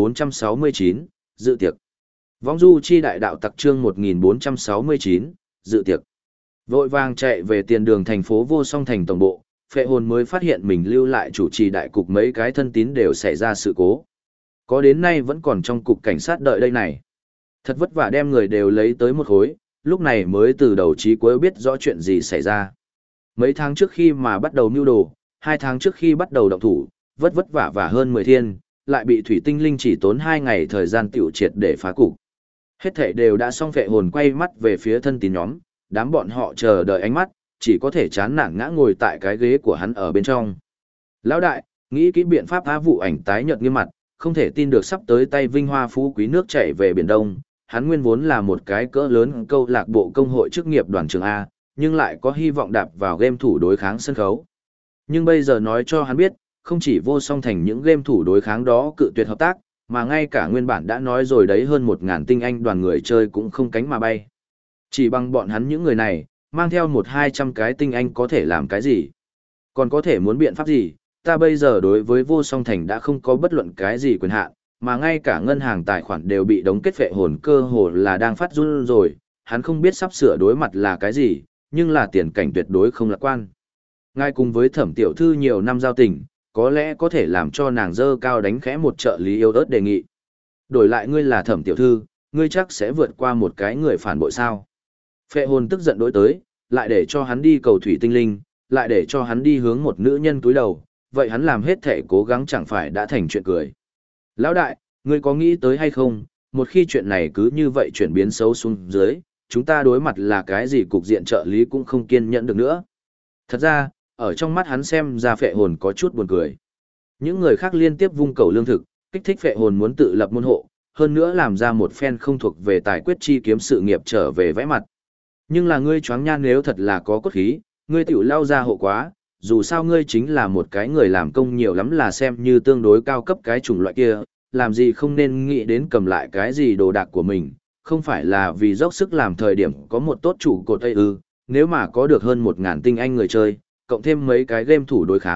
1469, dự tiệc. Vong du chi đại đạo tặc chương 1469, dự tiệc. Vội vàng chạy về tiền đường thành phố vô song thành tổng bộ, phệ hồn mới phát hiện mình lưu lại chủ trì đại cục mấy cái thân tín đều xảy ra sự cố. Có đến nay vẫn còn trong cục cảnh sát đợi đây này. Thật vất vả đem người đều lấy tới một khối, lúc này mới từ đầu chí cuối biết rõ chuyện gì xảy ra. Mấy tháng trước khi mà bắt đầu mưu đồ, 2 tháng trước khi bắt đầu động thủ, vất vả và hơn 10 thiên, lại bị thủy tinh linh chỉ tốn 2 ngày thời gian tiểu triệt để phá cục. Hết thảy đều đã xong, phệ hồn quay mắt về phía thân tín nhóm, đám bọn họ chờ đợi ánh mắt, chỉ có thể chán nản ngã ngồi tại cái ghế của hắn ở bên trong. Lão đại, nghĩ kỹ biện pháp phá vụ ảnh tái nhợt nghiêm mặt, không thể tin được sắp tới tay vinh hoa phú quý nước chảy về biển Đông. Hắn nguyên vốn là một cái cỡ lớn câu lạc bộ công hội chức nghiệp đoàn trường A, nhưng lại có hy vọng đạp vào game thủ đối kháng sân khấu. Nhưng bây giờ nói cho hắn biết, không chỉ vô song thành những game thủ đối kháng đó cự tuyệt hợp tác, mà ngay cả nguyên bản đã nói rồi đấy hơn 1.000 tinh anh đoàn người chơi cũng không cánh mà bay. Chỉ bằng bọn hắn những người này, mang theo 100-200 cái tinh anh có thể làm cái gì? Còn có thể muốn biện pháp gì? Ta bây giờ đối với vô song thành đã không có bất luận cái gì quyền hạn, mà ngay cả ngân hàng tài khoản đều bị đóng kết, phệ hồn cơ hồ là đang phát run rồi, hắn không biết sắp sửa đối mặt là cái gì, nhưng là tiền cảnh tuyệt đối không lạc quan. Ngay cùng với Thẩm tiểu thư nhiều năm giao tình, có lẽ có thể làm cho nàng dơ cao đánh khẽ một trợ lý yêu ớt đề nghị. Đổi lại ngươi là Thẩm tiểu thư, ngươi chắc sẽ vượt qua một cái người phản bội sao? Phệ hồn tức giận đối tới, lại để cho hắn đi cầu thủy tinh linh, lại để cho hắn đi hướng một nữ nhân túi đầu, vậy hắn làm hết thể cố gắng chẳng phải đã thành chuyện cười. Lão đại, ngươi có nghĩ tới hay không, một khi chuyện này cứ như vậy chuyển biến xấu xuống dưới, chúng ta đối mặt là cái gì cục diện trợ lý cũng không kiên nhẫn được nữa. Thật ra, ở trong mắt hắn xem ra phệ hồn có chút buồn cười. Những người khác liên tiếp vung cầu lương thực, kích thích phệ hồn muốn tự lập môn hộ, hơn nữa làm ra một phen không thuộc về tài quyết chi kiếm sự nghiệp trở về vẽ mặt. Nhưng là ngươi choáng nhan, nếu thật là có cốt khí, ngươi tiểu lao ra hộ quá, dù sao ngươi chính là một cái người làm công nhiều lắm là xem như tương đối cao cấp cái chủng loại kia, làm gì không nên nghĩ đến cầm lại cái gì đồ đạc của mình, không phải là vì dốc sức làm thời điểm có một tốt chủ cột Tây ư, nếu mà có được hơn 1.000 tinh anh người chơi, cộng thêm mấy cái game thủ đối kháng,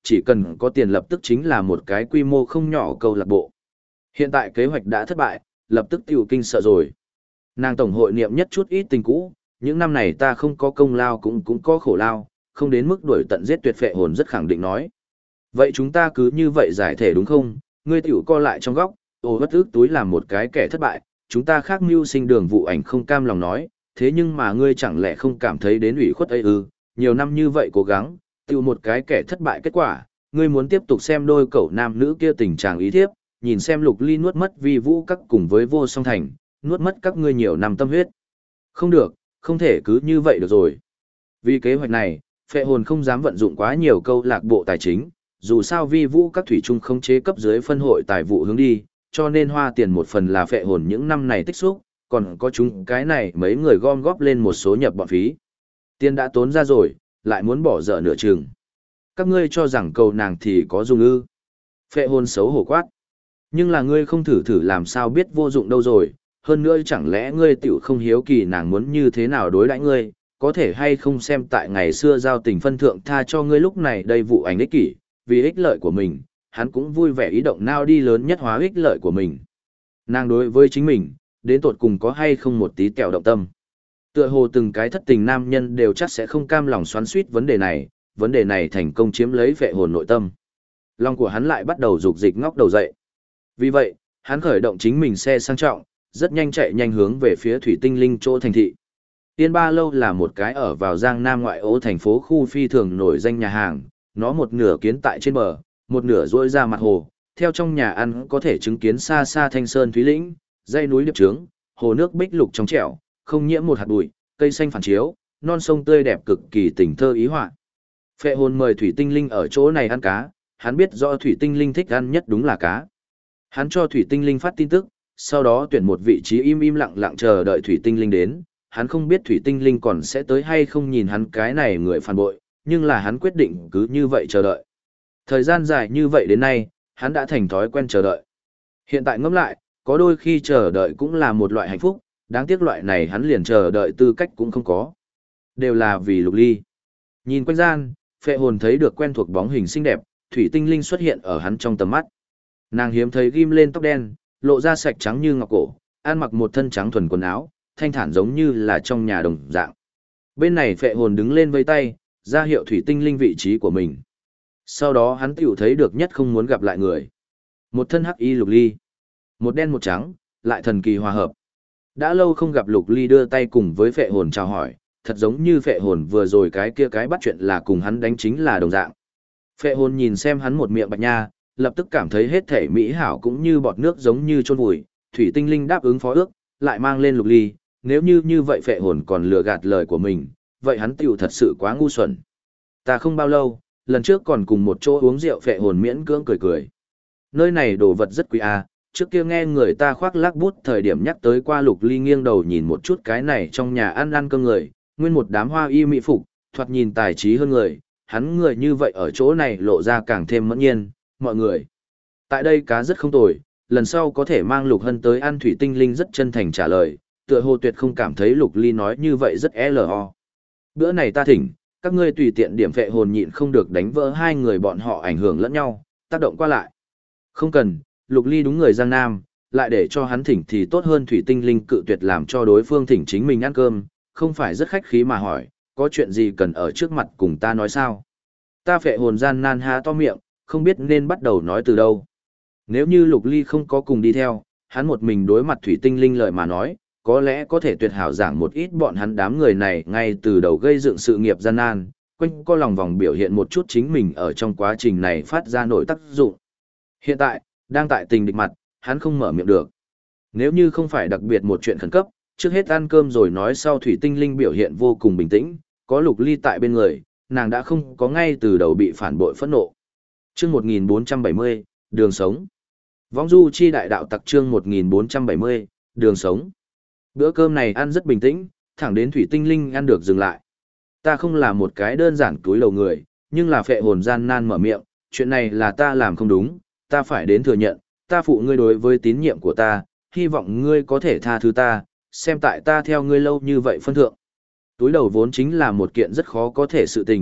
chỉ cần có tiền lập tức chính là một cái quy mô không nhỏ câu lạc bộ. Hiện tại kế hoạch đã thất bại, lập tức tiểu kinh sợ rồi. Nàng tổng hội niệm nhất chút ít tình cũ, những năm này ta không có công lao cũng có khổ lao, không đến mức đuổi tận giết tuyệt phệ hồn rất khẳng định nói. Vậy chúng ta cứ như vậy giải thể đúng không? Ngươi tiểu co lại trong góc, bất ức túi làm một cái kẻ thất bại, chúng ta khác mưu sinh đường vụ ảnh không cam lòng nói, thế nhưng mà ngươi chẳng lẽ không cảm thấy đến ủy khuất ấy ư? Nhiều năm như vậy cố gắng, tiểu một cái kẻ thất bại kết quả, ngươi muốn tiếp tục xem đôi cậu nam nữ kia tình trạng ý thiếp, nhìn xem Lục Ly nuốt mất Vi Vũ các cùng với Vô Song Thành, nuốt mất các ngươi nhiều năm tâm huyết. Không được, không thể cứ như vậy được rồi. Vì kế hoạch này, phệ hồn không dám vận dụng quá nhiều câu lạc bộ tài chính, dù sao Vi Vũ các thủy chung không chế cấp dưới phân hội tài vụ hướng đi, cho nên hoa tiền một phần là phệ hồn những năm này tích xúc, còn có chúng cái này mấy người gom góp lên một số nhập bọn phí. Tiền đã tốn ra rồi, lại muốn bỏ dở nửa chừng. Các ngươi cho rằng cầu nàng thì có dùng ư? Phệ hồn xấu hổ quát. Nhưng là ngươi không thử thử làm sao biết vô dụng đâu rồi, hơn nữa chẳng lẽ ngươi tiểu không hiếu kỳ nàng muốn như thế nào đối đãi ngươi, có thể hay không xem tại ngày xưa giao tình phân thượng tha cho ngươi lúc này đây vụ ảnh ích kỷ, vì ích lợi của mình, hắn cũng vui vẻ ý động nào đi lớn nhất hóa ích lợi của mình. Nàng đối với chính mình, đến tột cùng có hay không một tí kẹo động tâm. Tựa hồ từng cái thất tình nam nhân đều chắc sẽ không cam lòng xoắn suýt vấn đề này thành công chiếm lấy phệ hồn nội tâm. Lòng của hắn lại bắt đầu rục dịch ngóc đầu dậy. Vì vậy, hắn khởi động chính mình xe sang trọng, rất nhanh chạy nhanh hướng về phía Thủy Tinh Linh chỗ thành thị. Tiên Ba Lâu là một cái ở vào Giang Nam ngoại ô thành phố khu phi thường nổi danh nhà hàng, nó một nửa kiến tại trên bờ, một nửa duỗi ra mặt hồ, theo trong nhà ăn có thể chứng kiến xa xa thanh sơn thúy lĩnh, dãy núi điệp trướng, hồ nước bích lục trong trẻo, không nhiễm một hạt bụi, cây xanh phản chiếu, non sông tươi đẹp cực kỳ tình thơ ý họa. Phệ hồn mời Thủy Tinh Linh ở chỗ này ăn cá, hắn biết rõ Thủy Tinh Linh thích ăn nhất đúng là cá. Hắn cho Thủy Tinh Linh phát tin tức, sau đó tuyển một vị trí im lặng lặng chờ đợi Thủy Tinh Linh đến. Hắn không biết Thủy Tinh Linh còn sẽ tới hay không nhìn hắn cái này người phản bội, nhưng là hắn quyết định cứ như vậy chờ đợi. Thời gian dài như vậy đến nay, hắn đã thành thói quen chờ đợi. Hiện tại ngẫm lại, có đôi khi chờ đợi cũng là một loại hạnh phúc, đáng tiếc loại này hắn liền chờ đợi tư cách cũng không có. Đều là vì Lục Ly. Nhìn quanh gian, phệ hồn thấy được quen thuộc bóng hình xinh đẹp, Thủy Tinh Linh xuất hiện ở hắn trong tầm mắt. Nàng hiếm thấy ghim lên tóc đen, lộ ra sạch trắng như ngọc cổ, ăn mặc một thân trắng thuần quần áo, thanh thản giống như là trong nhà đồng dạng. Bên này phệ hồn đứng lên vây tay, ra hiệu Thủy Tinh Linh vị trí của mình. Sau đó hắn tiểu thấy được nhất không muốn gặp lại người. Một thân hắc y Lục Ly. Một đen một trắng, lại thần kỳ hòa hợp. Đã lâu không gặp Lục Ly đưa tay cùng với phệ hồn chào hỏi, thật giống như phệ hồn vừa rồi cái kia cái bắt chuyện là cùng hắn đánh chính là đồng dạng. Phệ hồn nhìn xem hắn một miệng bạch nha, lập tức cảm thấy hết thể mỹ hảo cũng như bọt nước giống như chôn vùi. Thủy Tinh Linh đáp ứng phó ước, lại mang lên Lục Ly, nếu như vậy phệ hồn còn lừa gạt lời của mình, vậy hắn tiểu thật sự quá ngu xuẩn. Ta không bao lâu, lần trước còn cùng một chỗ uống rượu phệ hồn miễn cưỡng cười cười. Nơi này đồ vật rất quý à, trước kia nghe người ta khoác lác bút thời điểm nhắc tới qua Lục Ly nghiêng đầu nhìn một chút cái này trong nhà ăn cơm người, nguyên một đám hoa y mỹ phục, thoạt nhìn tài trí hơn người, hắn người như vậy ở chỗ này lộ ra càng thêm mẫn nhiên, mọi người. Tại đây cá rất không tồi, lần sau có thể mang Lục Hân tới ăn. Thủy Tinh Linh rất chân thành trả lời, tựa hồ tuyệt không cảm thấy Lục Ly nói như vậy rất lo. Bữa này ta thỉnh, các ngươi tùy tiện điểm phệ hồn nhịn không được đánh vỡ hai người bọn họ ảnh hưởng lẫn nhau, tác động qua lại. Không cần, Lục Ly đúng người Giang Nam, lại để cho hắn thỉnh thì tốt hơn. Thủy Tinh Linh cự tuyệt làm cho đối phương thỉnh chính mình ăn cơm, không phải rất khách khí mà hỏi, có chuyện gì cần ở trước mặt cùng ta nói sao? Ta phệ hồn gian nan há to miệng, không biết nên bắt đầu nói từ đâu. Nếu như Lục Ly không có cùng đi theo, hắn một mình đối mặt Thủy Tinh Linh lời mà nói, có lẽ có thể tuyệt hảo giảng một ít bọn hắn đám người này ngay từ đầu gây dựng sự nghiệp gian nan, quanh co lòng vòng biểu hiện một chút chính mình ở trong quá trình này phát ra nội tác dụng. Hiện tại, đang tại tình địch mặt, hắn không mở miệng được. Nếu như không phải đặc biệt một chuyện khẩn cấp, trước hết ăn cơm rồi nói sau. Thủy Tinh Linh biểu hiện vô cùng bình tĩnh, có Lục Ly tại bên người, nàng đã không có ngay từ đầu bị phản bội phẫn nộ. Chương 1470, đường sống. Vong du chi đại đạo tặc chương 1470, đường sống. Bữa cơm này ăn rất bình tĩnh, thẳng đến Thủy Tinh Linh ăn được dừng lại. Ta không là một cái đơn giản túi lầu người, nhưng là phệ hồn gian nan mở miệng, chuyện này là ta làm không đúng, ta phải đến thừa nhận, ta phụ ngươi đối với tín nhiệm của ta, hy vọng ngươi có thể tha thứ ta, xem tại ta theo ngươi lâu như vậy phân thượng. Túi đầu vốn chính là một kiện rất khó có thể sự tình,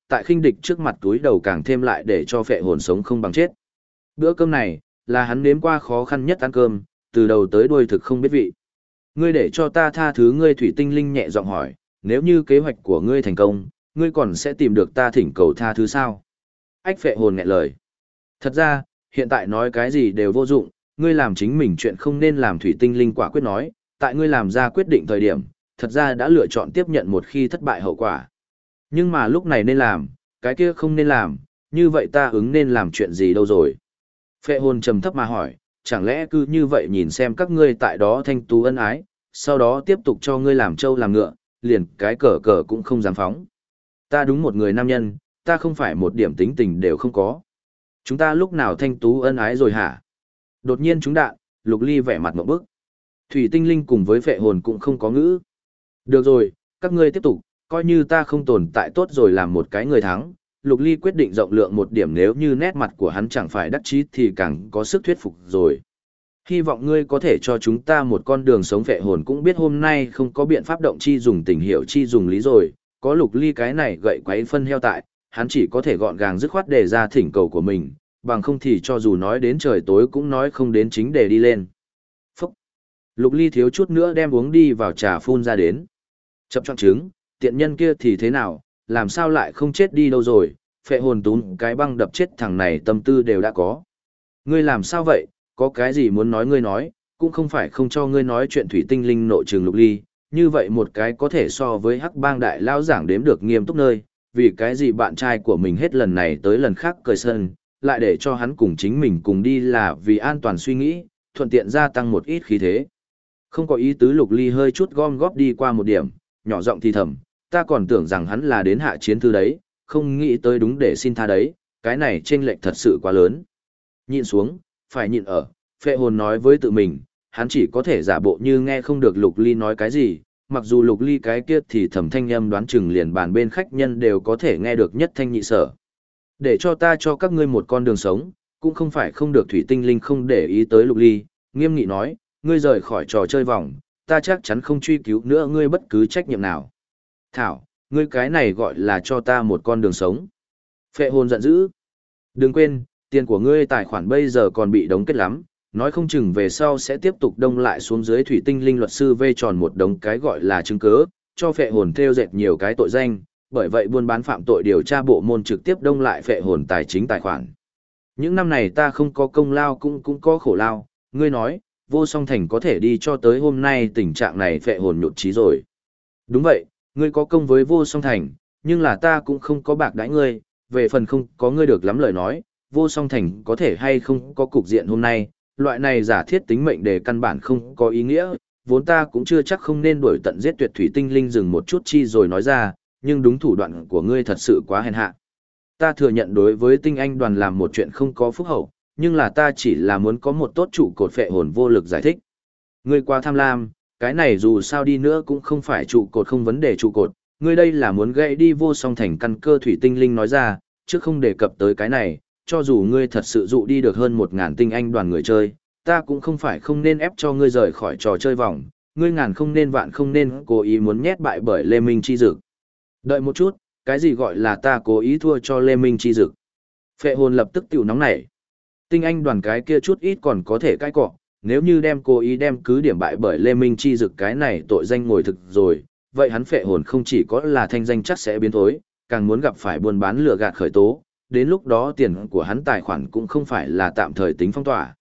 tại khinh địch trước mặt túi đầu càng thêm lại để cho phệ hồn sống không bằng chết. Bữa cơm này, là hắn nếm qua khó khăn nhất ăn cơm, từ đầu tới đuôi thực không biết vị. Ngươi để cho ta tha thứ ngươi, thủy tinh linh nhẹ giọng hỏi, nếu như kế hoạch của ngươi thành công, ngươi còn sẽ tìm được ta thỉnh cầu tha thứ sao? Ách phệ hồn nghẹn lời. Thật ra, hiện tại nói cái gì đều vô dụng, ngươi làm chính mình chuyện không nên làm, thủy tinh linh quả quyết nói, tại ngươi làm ra quyết định thời điểm, thật ra đã lựa chọn tiếp nhận một khi thất bại hậu quả. Nhưng mà lúc này nên làm, cái kia không nên làm, như vậy ta ứng nên làm chuyện gì đâu rồi? Phệ hồn trầm thấp mà hỏi, chẳng lẽ cứ như vậy nhìn xem các ngươi tại đó thanh tú ân ái, sau đó tiếp tục cho ngươi làm trâu làm ngựa, liền cái cờ cờ cũng không dám phóng. Ta đúng một người nam nhân, ta không phải một điểm tính tình đều không có. Chúng ta lúc nào thanh tú ân ái rồi hả? Đột nhiên trúng đạn, Lục Ly vẻ mặt ngộp bức. Thủy tinh linh cùng với phệ hồn cũng không có ngữ. Được rồi, các ngươi tiếp tục, coi như ta không tồn tại tốt rồi làm một cái người thắng. Lục Ly quyết định rộng lượng một điểm, nếu như nét mặt của hắn chẳng phải đắc chí thì càng có sức thuyết phục rồi. Hy vọng ngươi có thể cho chúng ta một con đường sống. Phệ hồn cũng biết hôm nay không có biện pháp động chi dùng tình hiểu chi dùng lý rồi, có Lục Ly cái này gậy quấy phân heo tại, hắn chỉ có thể gọn gàng dứt khoát đề ra thỉnh cầu của mình, bằng không thì cho dù nói đến trời tối cũng nói không đến chính để đi lên. Phúc! Lục Ly thiếu chút nữa đem uống đi vào trà phun ra đến. Chập choạng trứng, tiện nhân kia thì thế nào, làm sao lại không chết đi đâu rồi, phệ hồn tún cái băng đập chết thằng này tâm tư đều đã có. Ngươi làm sao vậy, có cái gì muốn nói ngươi nói, cũng không phải không cho ngươi nói chuyện. Thủy tinh linh nội trường Lục Ly, như vậy một cái có thể so với hắc bang đại lao giảng đếm được nghiêm túc nơi, vì cái gì bạn trai của mình hết lần này tới lần khác cười sân, lại để cho hắn cùng chính mình cùng đi là vì an toàn suy nghĩ, thuận tiện gia tăng một ít khí thế. Không có ý tứ. Lục Ly hơi chút gom góp đi qua một điểm, nhỏ giọng thì thầm, ta còn tưởng rằng hắn là đến hạ chiến thư đấy, không nghĩ tới đúng để xin tha đấy, cái này chênh lệch thật sự quá lớn. Nhịn xuống, phải nhịn ở, phệ hồn nói với tự mình, hắn chỉ có thể giả bộ như nghe không được Lục Ly nói cái gì, mặc dù Lục Ly cái kia thì thầm thanh âm đoán chừng liền bàn bên khách nhân đều có thể nghe được nhất thanh nhị sở. Để cho ta cho các ngươi một con đường sống, cũng không phải không được. Thủy tinh linh không để ý tới Lục Ly, nghiêm nghị nói, ngươi rời khỏi trò chơi vòng, ta chắc chắn không truy cứu nữa ngươi bất cứ trách nhiệm nào. Thảo, ngươi cái này gọi là cho ta một con đường sống. Phệ hồn giận dữ. Đừng quên, tiền của ngươi tài khoản bây giờ còn bị đóng kết lắm, nói không chừng về sau sẽ tiếp tục đông lại xuống dưới. Thủy tinh linh luật sư vê tròn một đống cái gọi là chứng cứ, cho phệ hồn theo dệt nhiều cái tội danh, bởi vậy buôn bán phạm tội điều tra bộ môn trực tiếp đông lại phệ hồn tài chính tài khoản. Những năm này ta không có công lao cũng có khổ lao, ngươi nói, Vô Song Thành có thể đi cho tới hôm nay tình trạng này, phệ hồn nhụt chí rồi. Đúng vậy, ngươi có công với Vô Song Thành, nhưng là ta cũng không có bạc đãi ngươi, về phần không có ngươi được lắm lời nói, Vô Song Thành có thể hay không có cục diện hôm nay, loại này giả thiết tính mệnh để căn bản không có ý nghĩa, vốn ta cũng chưa chắc không nên đuổi tận giết tuyệt. Thủy tinh linh dừng một chút chi rồi nói ra, nhưng đúng thủ đoạn của ngươi thật sự quá hèn hạ. Ta thừa nhận đối với tinh anh đoàn làm một chuyện không có phúc hậu, nhưng là ta chỉ là muốn có một tốt trụ cột. Phệ hồn vô lực giải thích. Ngươi quá tham lam, cái này dù sao đi nữa cũng không phải trụ cột, không vấn đề trụ cột, ngươi đây là muốn gãy đi Vô Song Thành căn cơ. Thủy tinh linh nói ra, chứ không đề cập tới cái này, cho dù ngươi thật sự dụ đi được hơn 1000 tinh anh đoàn người chơi, ta cũng không phải không nên ép cho ngươi rời khỏi trò chơi vòng, ngươi ngàn không nên vạn không nên cố ý muốn nhét bại bởi Lê Minh Chi Dực. Đợi một chút, cái gì gọi là ta cố ý thua cho Lê Minh Chi Dực? Phệ hồn lập tức tiểu nóng nảy. Tinh anh đoàn cái kia chút ít còn có thể cãi cọ, nếu như đem cố ý đem cứ điểm bại bởi Lê Minh Chi Dực cái này tội danh ngồi thực rồi, vậy hắn phệ hồn không chỉ có là thanh danh chắc sẽ biến thối, càng muốn gặp phải buôn bán lừa gạt khởi tố, đến lúc đó tiền của hắn tài khoản cũng không phải là tạm thời tính phong tỏa.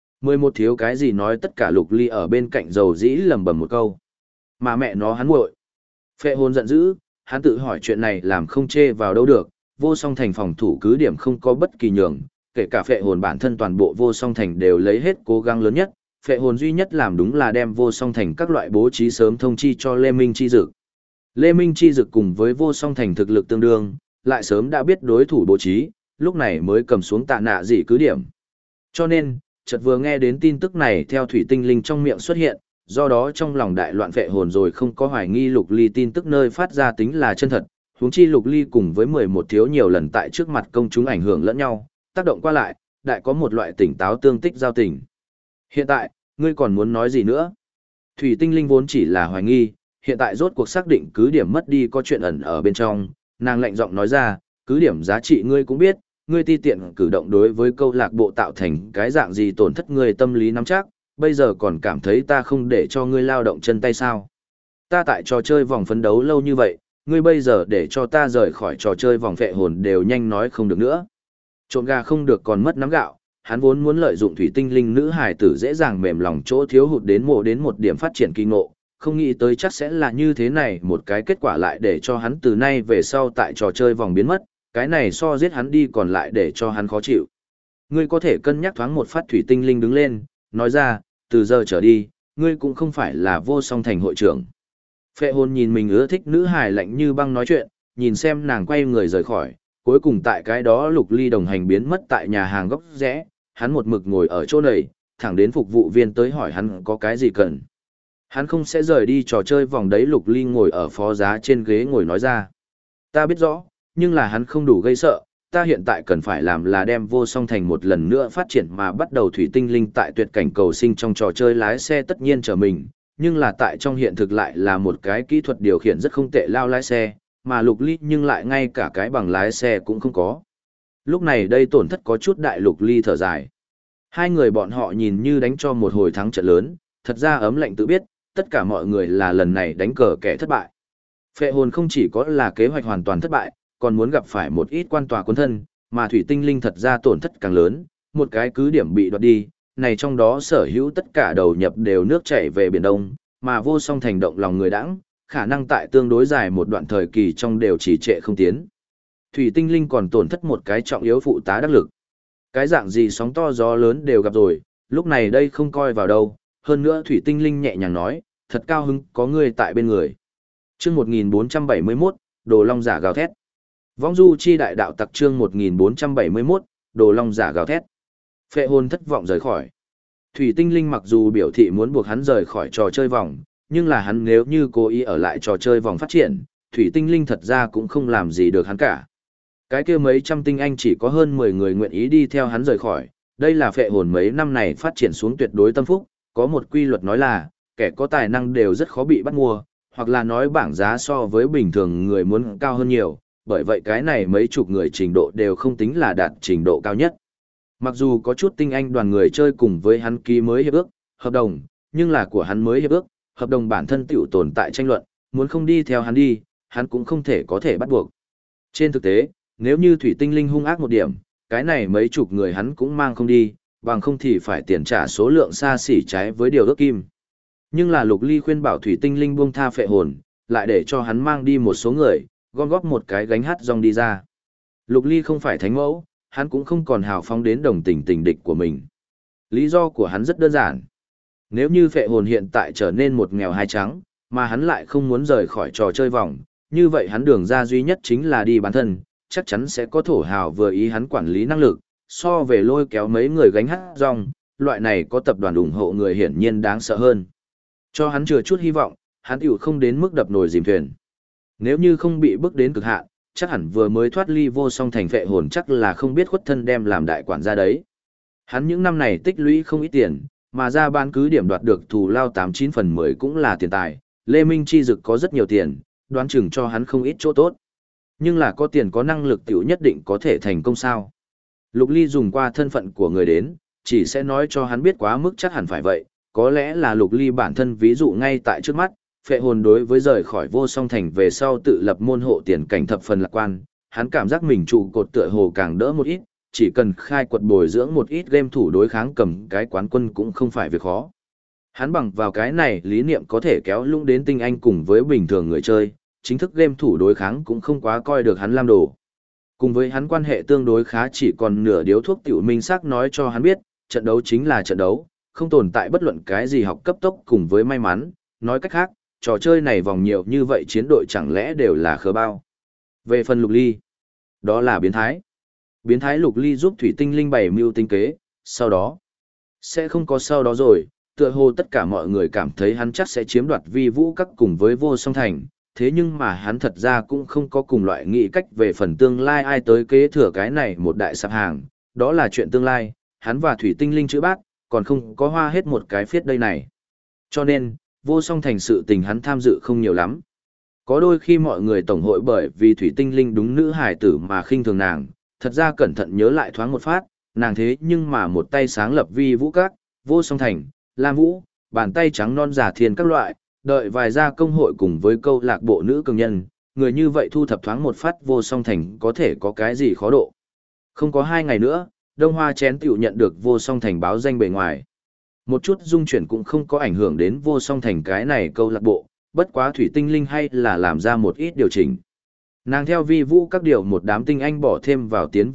11 thiếu cái gì nói tất cả. Lục Ly ở bên cạnh dầu dĩ lầm bầm một câu. Mà mẹ nó hắn muội. Phệ hồn giận dữ, hắn tự hỏi chuyện này làm không chê vào đâu được, Vô Song Thành phòng thủ cứ điểm không có bất kỳ nhường, kể cả phệ hồn bản thân toàn bộ Vô Song Thành đều lấy hết cố gắng lớn nhất, phệ hồn duy nhất làm đúng là đem Vô Song Thành các loại bố trí sớm thông chi cho Lê Minh Chi Dực. Lê Minh Chi Dực cùng với Vô Song Thành thực lực tương đương, lại sớm đã biết đối thủ bố trí, lúc này mới cầm xuống Tạ Nạ Dị cứ điểm. Cho nên, chợt vừa nghe đến tin tức này theo thủy tinh linh trong miệng xuất hiện, do đó trong lòng đại loạn phệ hồn rồi không có hoài nghi Lục Ly tin tức nơi phát ra tính là chân thật, huống chi Lục Ly cùng với 11 thiếu nhiều lần tại trước mặt công chúng ảnh hưởng lẫn nhau, tác động qua lại, đại có một loại tỉnh táo tương tích giao tình. Hiện tại, ngươi còn muốn nói gì nữa? Thủy tinh linh vốn chỉ là hoài nghi, hiện tại rốt cuộc xác định cứ điểm mất đi có chuyện ẩn ở bên trong, nàng lạnh giọng nói ra, cứ điểm giá trị ngươi cũng biết, ngươi ti tiện cử động đối với câu lạc bộ tạo thành cái dạng gì tổn thất ngươi tâm lý nắm chắc, bây giờ còn cảm thấy ta không để cho ngươi lao động chân tay sao. Ta tại trò chơi vòng phấn đấu lâu như vậy, ngươi bây giờ để cho ta rời khỏi trò chơi vòng phệ hồn đều nhanh nói không được nữa. Trộn gà không được còn mất nắm gạo, hắn vốn muốn lợi dụng thủy tinh linh nữ hài tử dễ dàng mềm lòng chỗ thiếu hụt đến một điểm phát triển kỳ ngộ, không nghĩ tới chắc sẽ là như thế này một cái kết quả lại để cho hắn từ nay về sau tại trò chơi vòng biến mất, cái này so giết hắn đi còn lại để cho hắn khó chịu. Ngươi có thể cân nhắc thoáng một phát thủy tinh linh đứng lên, nói ra, từ giờ trở đi, ngươi cũng không phải là vô song thành hội trưởng. Phệ hồn nhìn mình ưa thích nữ hài lạnh như băng nói chuyện, nhìn xem nàng quay người rời khỏi, cuối cùng tại cái đó Lục Ly đồng hành biến mất tại nhà hàng góc rẽ, hắn một mực ngồi ở chỗ này, thẳng đến phục vụ viên tới hỏi hắn có cái gì cần. Hắn không sẽ rời đi trò chơi vòng đấy. Lục Ly ngồi ở phó giá trên ghế ngồi nói ra. Ta biết rõ, nhưng là hắn không đủ gây sợ, ta hiện tại cần phải làm là đem vô song thành một lần nữa phát triển mà bắt đầu thủy tinh linh tại tuyệt cảnh cầu sinh trong trò chơi lái xe tất nhiên trở mình, nhưng là tại trong hiện thực lại là một cái kỹ thuật điều khiển rất không tệ lao lái xe, mà Lục Ly nhưng lại ngay cả cái bằng lái xe cũng không có. Lúc này đây tổn thất có chút đại. Lục Ly thở dài. Hai người bọn họ nhìn như đánh cho một hồi thắng trận lớn, thật ra ấm lạnh tự biết, tất cả mọi người là lần này đánh cờ kẻ thất bại. Phệ hồn không chỉ có là kế hoạch hoàn toàn thất bại, còn muốn gặp phải một ít quan tòa quân thân, mà thủy tinh linh thật ra tổn thất càng lớn, một cái cứ điểm bị đoạt đi, này trong đó sở hữu tất cả đầu nhập đều nước chảy về Biển Đông, mà vô song thành động lòng người đãng, khả năng tại tương đối dài một đoạn thời kỳ trong đều chỉ trệ không tiến. Thủy tinh linh còn tổn thất một cái trọng yếu phụ tá đắc lực. Cái dạng gì sóng to gió lớn đều gặp rồi, lúc này đây không coi vào đâu, hơn nữa thủy tinh linh nhẹ nhàng nói, thật cao hứng có ngươi tại bên người. Chương 1471, Đồ Long giả gào thét. Vong du chi đại đạo tặc chương 1471, Đồ Long giả gào thét. Phệ hồn thất vọng rời khỏi. Thủy tinh linh mặc dù biểu thị muốn buộc hắn rời khỏi trò chơi vòng, nhưng là hắn nếu như cố ý ở lại trò chơi vòng phát triển, thủy tinh linh thật ra cũng không làm gì được hắn cả. Cái kia mấy trăm tinh anh chỉ có hơn 10 người nguyện ý đi theo hắn rời khỏi, đây là phệ hồn mấy năm này phát triển xuống tuyệt đối tâm phúc, có một quy luật nói là, kẻ có tài năng đều rất khó bị bắt mua, hoặc là nói bảng giá so với bình thường người muốn cao hơn nhiều, bởi vậy cái này mấy chục người trình độ đều không tính là đạt trình độ cao nhất. Mặc dù có chút tinh anh đoàn người chơi cùng với hắn ký mới hiệp ước, hợp đồng, nhưng là của hắn mới hiệp ước, hợp đồng bản thân tiểu tồn tại tranh luận, muốn không đi theo hắn đi, hắn cũng không thể có thể bắt buộc. Trên thực tế, nếu như thủy tinh linh hung ác một điểm, cái này mấy chục người hắn cũng mang không đi, bằng không thì phải tiền trả số lượng xa xỉ trái với điều ước kim. Nhưng là Lục Ly khuyên bảo thủy tinh linh buông tha phệ hồn, lại để cho hắn mang đi một số người, gom góp một cái gánh hát rong đi ra. Lục Ly không phải thánh mẫu, hắn cũng không còn hào phóng đến đồng tình tình địch của mình. Lý do của hắn rất đơn giản. Nếu như phệ hồn hiện tại trở nên một nghèo hai trắng, mà hắn lại không muốn rời khỏi trò chơi vòng, như vậy hắn đường ra duy nhất chính là đi bán thân, chắc chắn sẽ có thổ hào vừa ý hắn quản lý năng lực, so về lôi kéo mấy người gánh hát rong, loại này có tập đoàn ủng hộ người hiển nhiên đáng sợ hơn. Cho hắn chừa chút hy vọng, hắn tiểu không đến mức đập nồi dìm thuyền. Nếu như không bị bước đến cực hạn, chắc hẳn vừa mới thoát ly vô song thành phệ hồn chắc là không biết khuất thân đem làm đại quản gia đấy. Hắn những năm này tích lũy không ít tiền, mà ra bán cứ điểm đoạt được thù lao 89 phần 10 cũng là tiền tài. Lê Minh Chi Dực có rất nhiều tiền, đoán chừng cho hắn không ít chỗ tốt. Nhưng là có tiền có năng lực tiểu nhất định có thể thành công sao. Lục Ly dùng qua thân phận của người đến, chỉ sẽ nói cho hắn biết quá mức chắc hẳn phải vậy. Có lẽ là Lục Ly bản thân ví dụ ngay tại trước mắt, phệ hồn đối với rời khỏi vô song thành về sau tự lập môn hộ tiền cảnh thập phần lạc quan, hắn cảm giác mình trụ cột tựa hồ càng đỡ một ít, chỉ cần khai quật bồi dưỡng một ít game thủ đối kháng cầm cái quán quân cũng không phải việc khó. Hắn bằng vào cái này lý niệm có thể kéo lũng đến tinh anh cùng với bình thường người chơi, chính thức game thủ đối kháng cũng không quá coi được hắn làm đồ. Cùng với hắn quan hệ tương đối khá chỉ còn nửa điếu thuốc tiểu minh sắc nói cho hắn biết, trận đấu chính là trận đấu, không tồn tại bất luận cái gì học cấp tốc cùng với may mắn, nói cách khác, trò chơi này vòng nhiều như vậy chiến đội chẳng lẽ đều là khờ bao. Về phần Lục Ly, đó là biến thái. Biến thái Lục Ly giúp thủy tinh linh bày mưu tính kế, sau đó, sẽ không có sau đó rồi, tựa hồ tất cả mọi người cảm thấy hắn chắc sẽ chiếm đoạt vi vũ các cùng với vô song thành, thế nhưng mà hắn thật ra cũng không có cùng loại nghĩ cách về phần tương lai ai tới kế thừa cái này một đại sạp hàng, đó là chuyện tương lai, hắn và thủy tinh linh chữ bác, còn không có hoa hết một cái phiết đây này. Cho nên, vô song thành sự tình hắn tham dự không nhiều lắm. Có đôi khi mọi người tổng hội bởi vì thủy tinh linh đúng nữ hài tử mà khinh thường nàng, thật ra cẩn thận nhớ lại thoáng một phát, nàng thế nhưng mà một tay sáng lập vi vũ các, vô song thành, lam vũ, bàn tay trắng non giả thiên các loại, đợi vài gia công hội cùng với câu lạc bộ nữ cường nhân, người như vậy thu thập thoáng một phát vô song thành có thể có cái gì khó độ. Không có 2 ngày nữa, Đông Hoa chén tiểu nhận được vô song thành báo danh bề ngoài. Một chút dung chuyển cũng không có ảnh hưởng đến vô song thành cái này câu lạc bộ, bất quá thủy tinh linh hay là làm ra một ít điều chỉnh. Nàng theo vi vũ các điều một đám tinh anh bỏ thêm vào tiến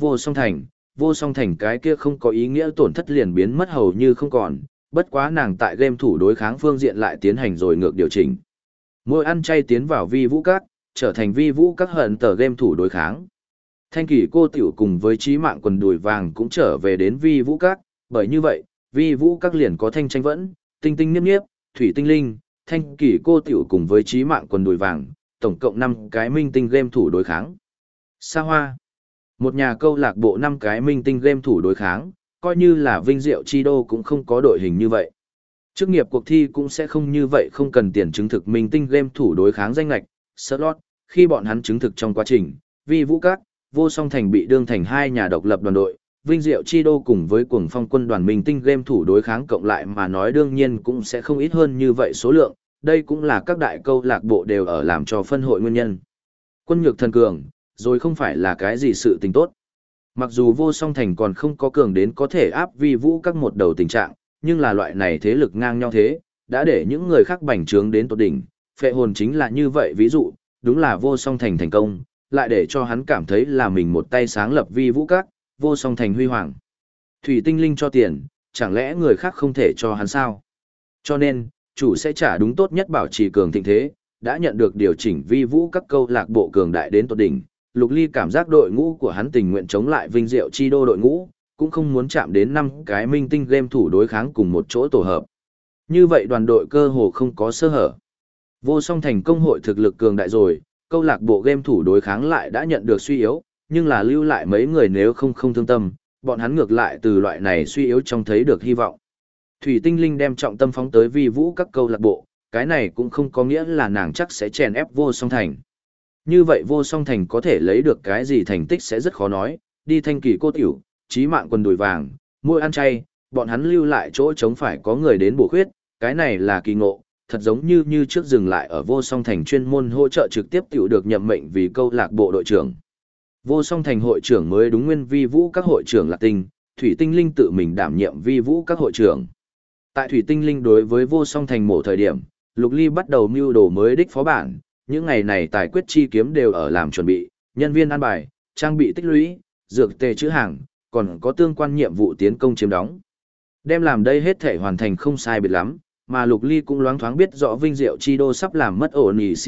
vô song thành cái kia không có ý nghĩa tổn thất liền biến mất hầu như không còn, bất quá nàng tại game thủ đối kháng phương diện lại tiến hành rồi ngược điều chỉnh. Mỗi ăn chay tiến vào vi vũ các, trở thành vi vũ các hận tờ game thủ đối kháng. Thanh Kỳ cô tiểu cùng với trí mạng quần đùi vàng cũng trở về đến vi vũ các, bởi như vậy, vi vũ các liền có thanh tranh vẫn, tinh tinh niếp niếp, thủy tinh linh, Thanh Kỳ cô tiểu cùng với trí mạng quần đùi vàng, tổng cộng 5 cái minh tinh game thủ đối kháng. Sa Hoa, một nhà câu lạc bộ 5 cái minh tinh game thủ đối kháng, coi như là vinh diệu chi đô cũng không có đội hình như vậy. Chức nghiệp cuộc thi cũng sẽ không như vậy, không cần tiền chứng thực minh tinh game thủ đối kháng danh lạch, slot, khi bọn hắn chứng thực trong quá trình, vi vũ các, vô song thành bị đương thành 2 nhà độc lập đoàn đội, vinh diệu chi đô cùng với cuồng phong quân đoàn minh tinh game thủ đối kháng cộng lại mà nói đương nhiên cũng sẽ không ít hơn như vậy số lượng, đây cũng là các đại câu lạc bộ đều ở làm cho phân hội nguyên nhân. Quân nhược thần cường, rồi không phải là cái gì sự tình tốt. Mặc dù vô song thành còn không có cường đến có thể áp vi vũ các một đầu tình trạng, nhưng là loại này thế lực ngang nhau thế, đã để những người khác bành trướng đến tột đỉnh, phệ hồn chính là như vậy ví dụ, đúng là vô song thành thành công, lại để cho hắn cảm thấy là mình một tay sáng lập vi vũ các, vô song thành huy hoàng. Thủy tinh linh cho tiền, chẳng lẽ người khác không thể cho hắn sao? Cho nên, chủ sẽ trả đúng tốt nhất bảo trì cường thịnh thế, đã nhận được điều chỉnh vi vũ các câu lạc bộ cường đại đến tột đỉnh. Lục Ly cảm giác đội ngũ của hắn tình nguyện chống lại vinh diệu chi đô đội ngũ, cũng không muốn chạm đến 5 cái minh tinh game thủ đối kháng cùng một chỗ tổ hợp. Như vậy đoàn đội cơ hồ không có sơ hở. Vô song thành công hội thực lực cường đại rồi, câu lạc bộ game thủ đối kháng lại đã nhận được suy yếu, nhưng là lưu lại mấy người nếu không thương tâm, bọn hắn ngược lại từ loại này suy yếu trong thấy được hy vọng. Thủy tinh linh đem trọng tâm phóng tới vi vũ các câu lạc bộ, cái này cũng không có nghĩa là nàng chắc sẽ chèn ép vô song thành. Như vậy vô song thành có thể lấy được cái gì thành tích sẽ rất khó nói, đi Thanh Kỳ cô tiểu, trí mạng quần đùi vàng, môi ăn chay, bọn hắn lưu lại chỗ trống phải có người đến bổ khuyết, cái này là kỳ ngộ, thật giống như trước dừng lại ở vô song thành chuyên môn hỗ trợ trực tiếp tiểu được nhậm mệnh vì câu lạc bộ đội trưởng. Vô song thành hội trưởng mới đúng nguyên vi vũ các hội trưởng là tinh, Thủy tinh linh tự mình đảm nhiệm vi vũ các hội trưởng. Tại Thủy tinh linh đối với vô song thành mổ thời điểm, Lục Ly bắt đầu mưu đồ mới đích phó bản, những ngày này tài quyết chi kiếm đều ở làm chuẩn bị, nhân viên an bài, trang bị tích lũy, dược tề chữ hàng, còn có tương quan nhiệm vụ tiến công chiếm đóng. Đem làm đây hết thể hoàn thành không sai biệt lắm, mà Lục Ly cũng loáng thoáng biết rõ vinh diệu chi đô sắp làm mất ổn ỉ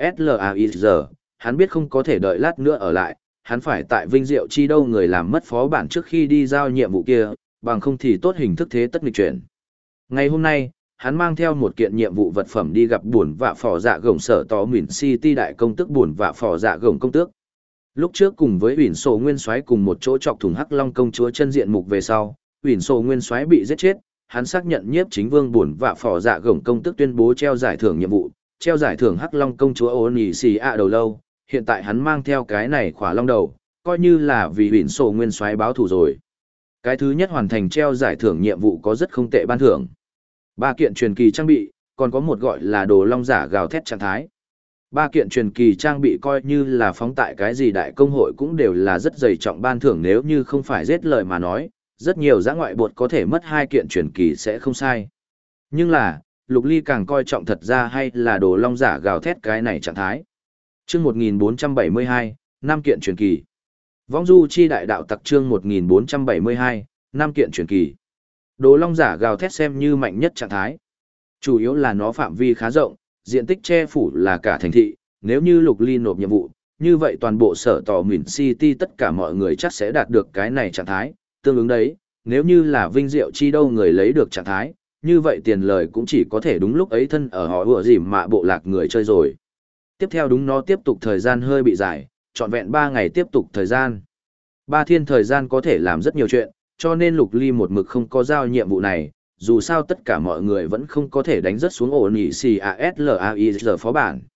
CASLAIZ, hắn biết không có thể đợi lát nữa ở lại, hắn phải tại vinh diệu chi đô người làm mất phó bản trước khi đi giao nhiệm vụ kia, bằng không thì tốt hình thức thế tất nghịch chuyển. Ngày hôm nay, hắn mang theo một kiện nhiệm vụ vật phẩm đi gặp buồn vạ phò dạ gồng sở tỏ mỉn City đại công tước buồn vạ phò dạ gồng công tước. Lúc trước cùng với Uyển Sổ Nguyên Soái cùng một chỗ chọc thủng Hắc Long công chúa chân diện mục về sau, Uyển Sổ Nguyên Soái bị giết chết, hắn xác nhận nhiếp chính vương buồn vạ phò dạ gồng công tước tuyên bố treo giải thưởng nhiệm vụ, treo giải thưởng Hắc Long công chúa Oni Xì A đầu lâu, hiện tại hắn mang theo cái này khỏa long đầu, coi như là vì Uyển Sổ Nguyên Soái báo thù rồi. Cái thứ nhất hoàn thành treo giải thưởng nhiệm vụ có rất không tệ ban thưởng. 3 kiện truyền kỳ trang bị, còn có một gọi là đồ long giả gào thét trạng thái. 3 kiện truyền kỳ trang bị coi như là phóng tại cái gì đại công hội cũng đều là rất dày trọng ban thưởng, nếu như không phải giết lời mà nói, rất nhiều giã ngoại bột có thể mất 2 kiện truyền kỳ sẽ không sai. Nhưng là, Lục Ly càng coi trọng thật ra hay là đồ long giả gào thét cái này trạng thái. Chương 1472, 5 kiện truyền kỳ. Vong du chi đại đạo tặc chương 1472, 5 kiện truyền kỳ. Đồ long giả gào thét xem như mạnh nhất trạng thái. Chủ yếu là nó phạm vi khá rộng, diện tích che phủ là cả thành thị, nếu như Lục Ly nộp nhiệm vụ, như vậy toàn bộ sở tỏ mỉn City tất cả mọi người chắc sẽ đạt được cái này trạng thái, tương ứng đấy, nếu như là vinh diệu chi đâu người lấy được trạng thái, như vậy tiền lời cũng chỉ có thể đúng lúc ấy thân ở họ ủa dìm mạ bộ lạc người chơi rồi. Tiếp theo đúng nó tiếp tục thời gian hơi bị dài, trọn vẹn 3 ngày tiếp tục thời gian. 3 thiên thời gian có thể làm rất nhiều chuyện, cho nên Lục Ly một mực không có giao nhiệm vụ này, dù sao tất cả mọi người vẫn không có thể đánh rất xuống ổn ỉ CASLAIZ phó bản.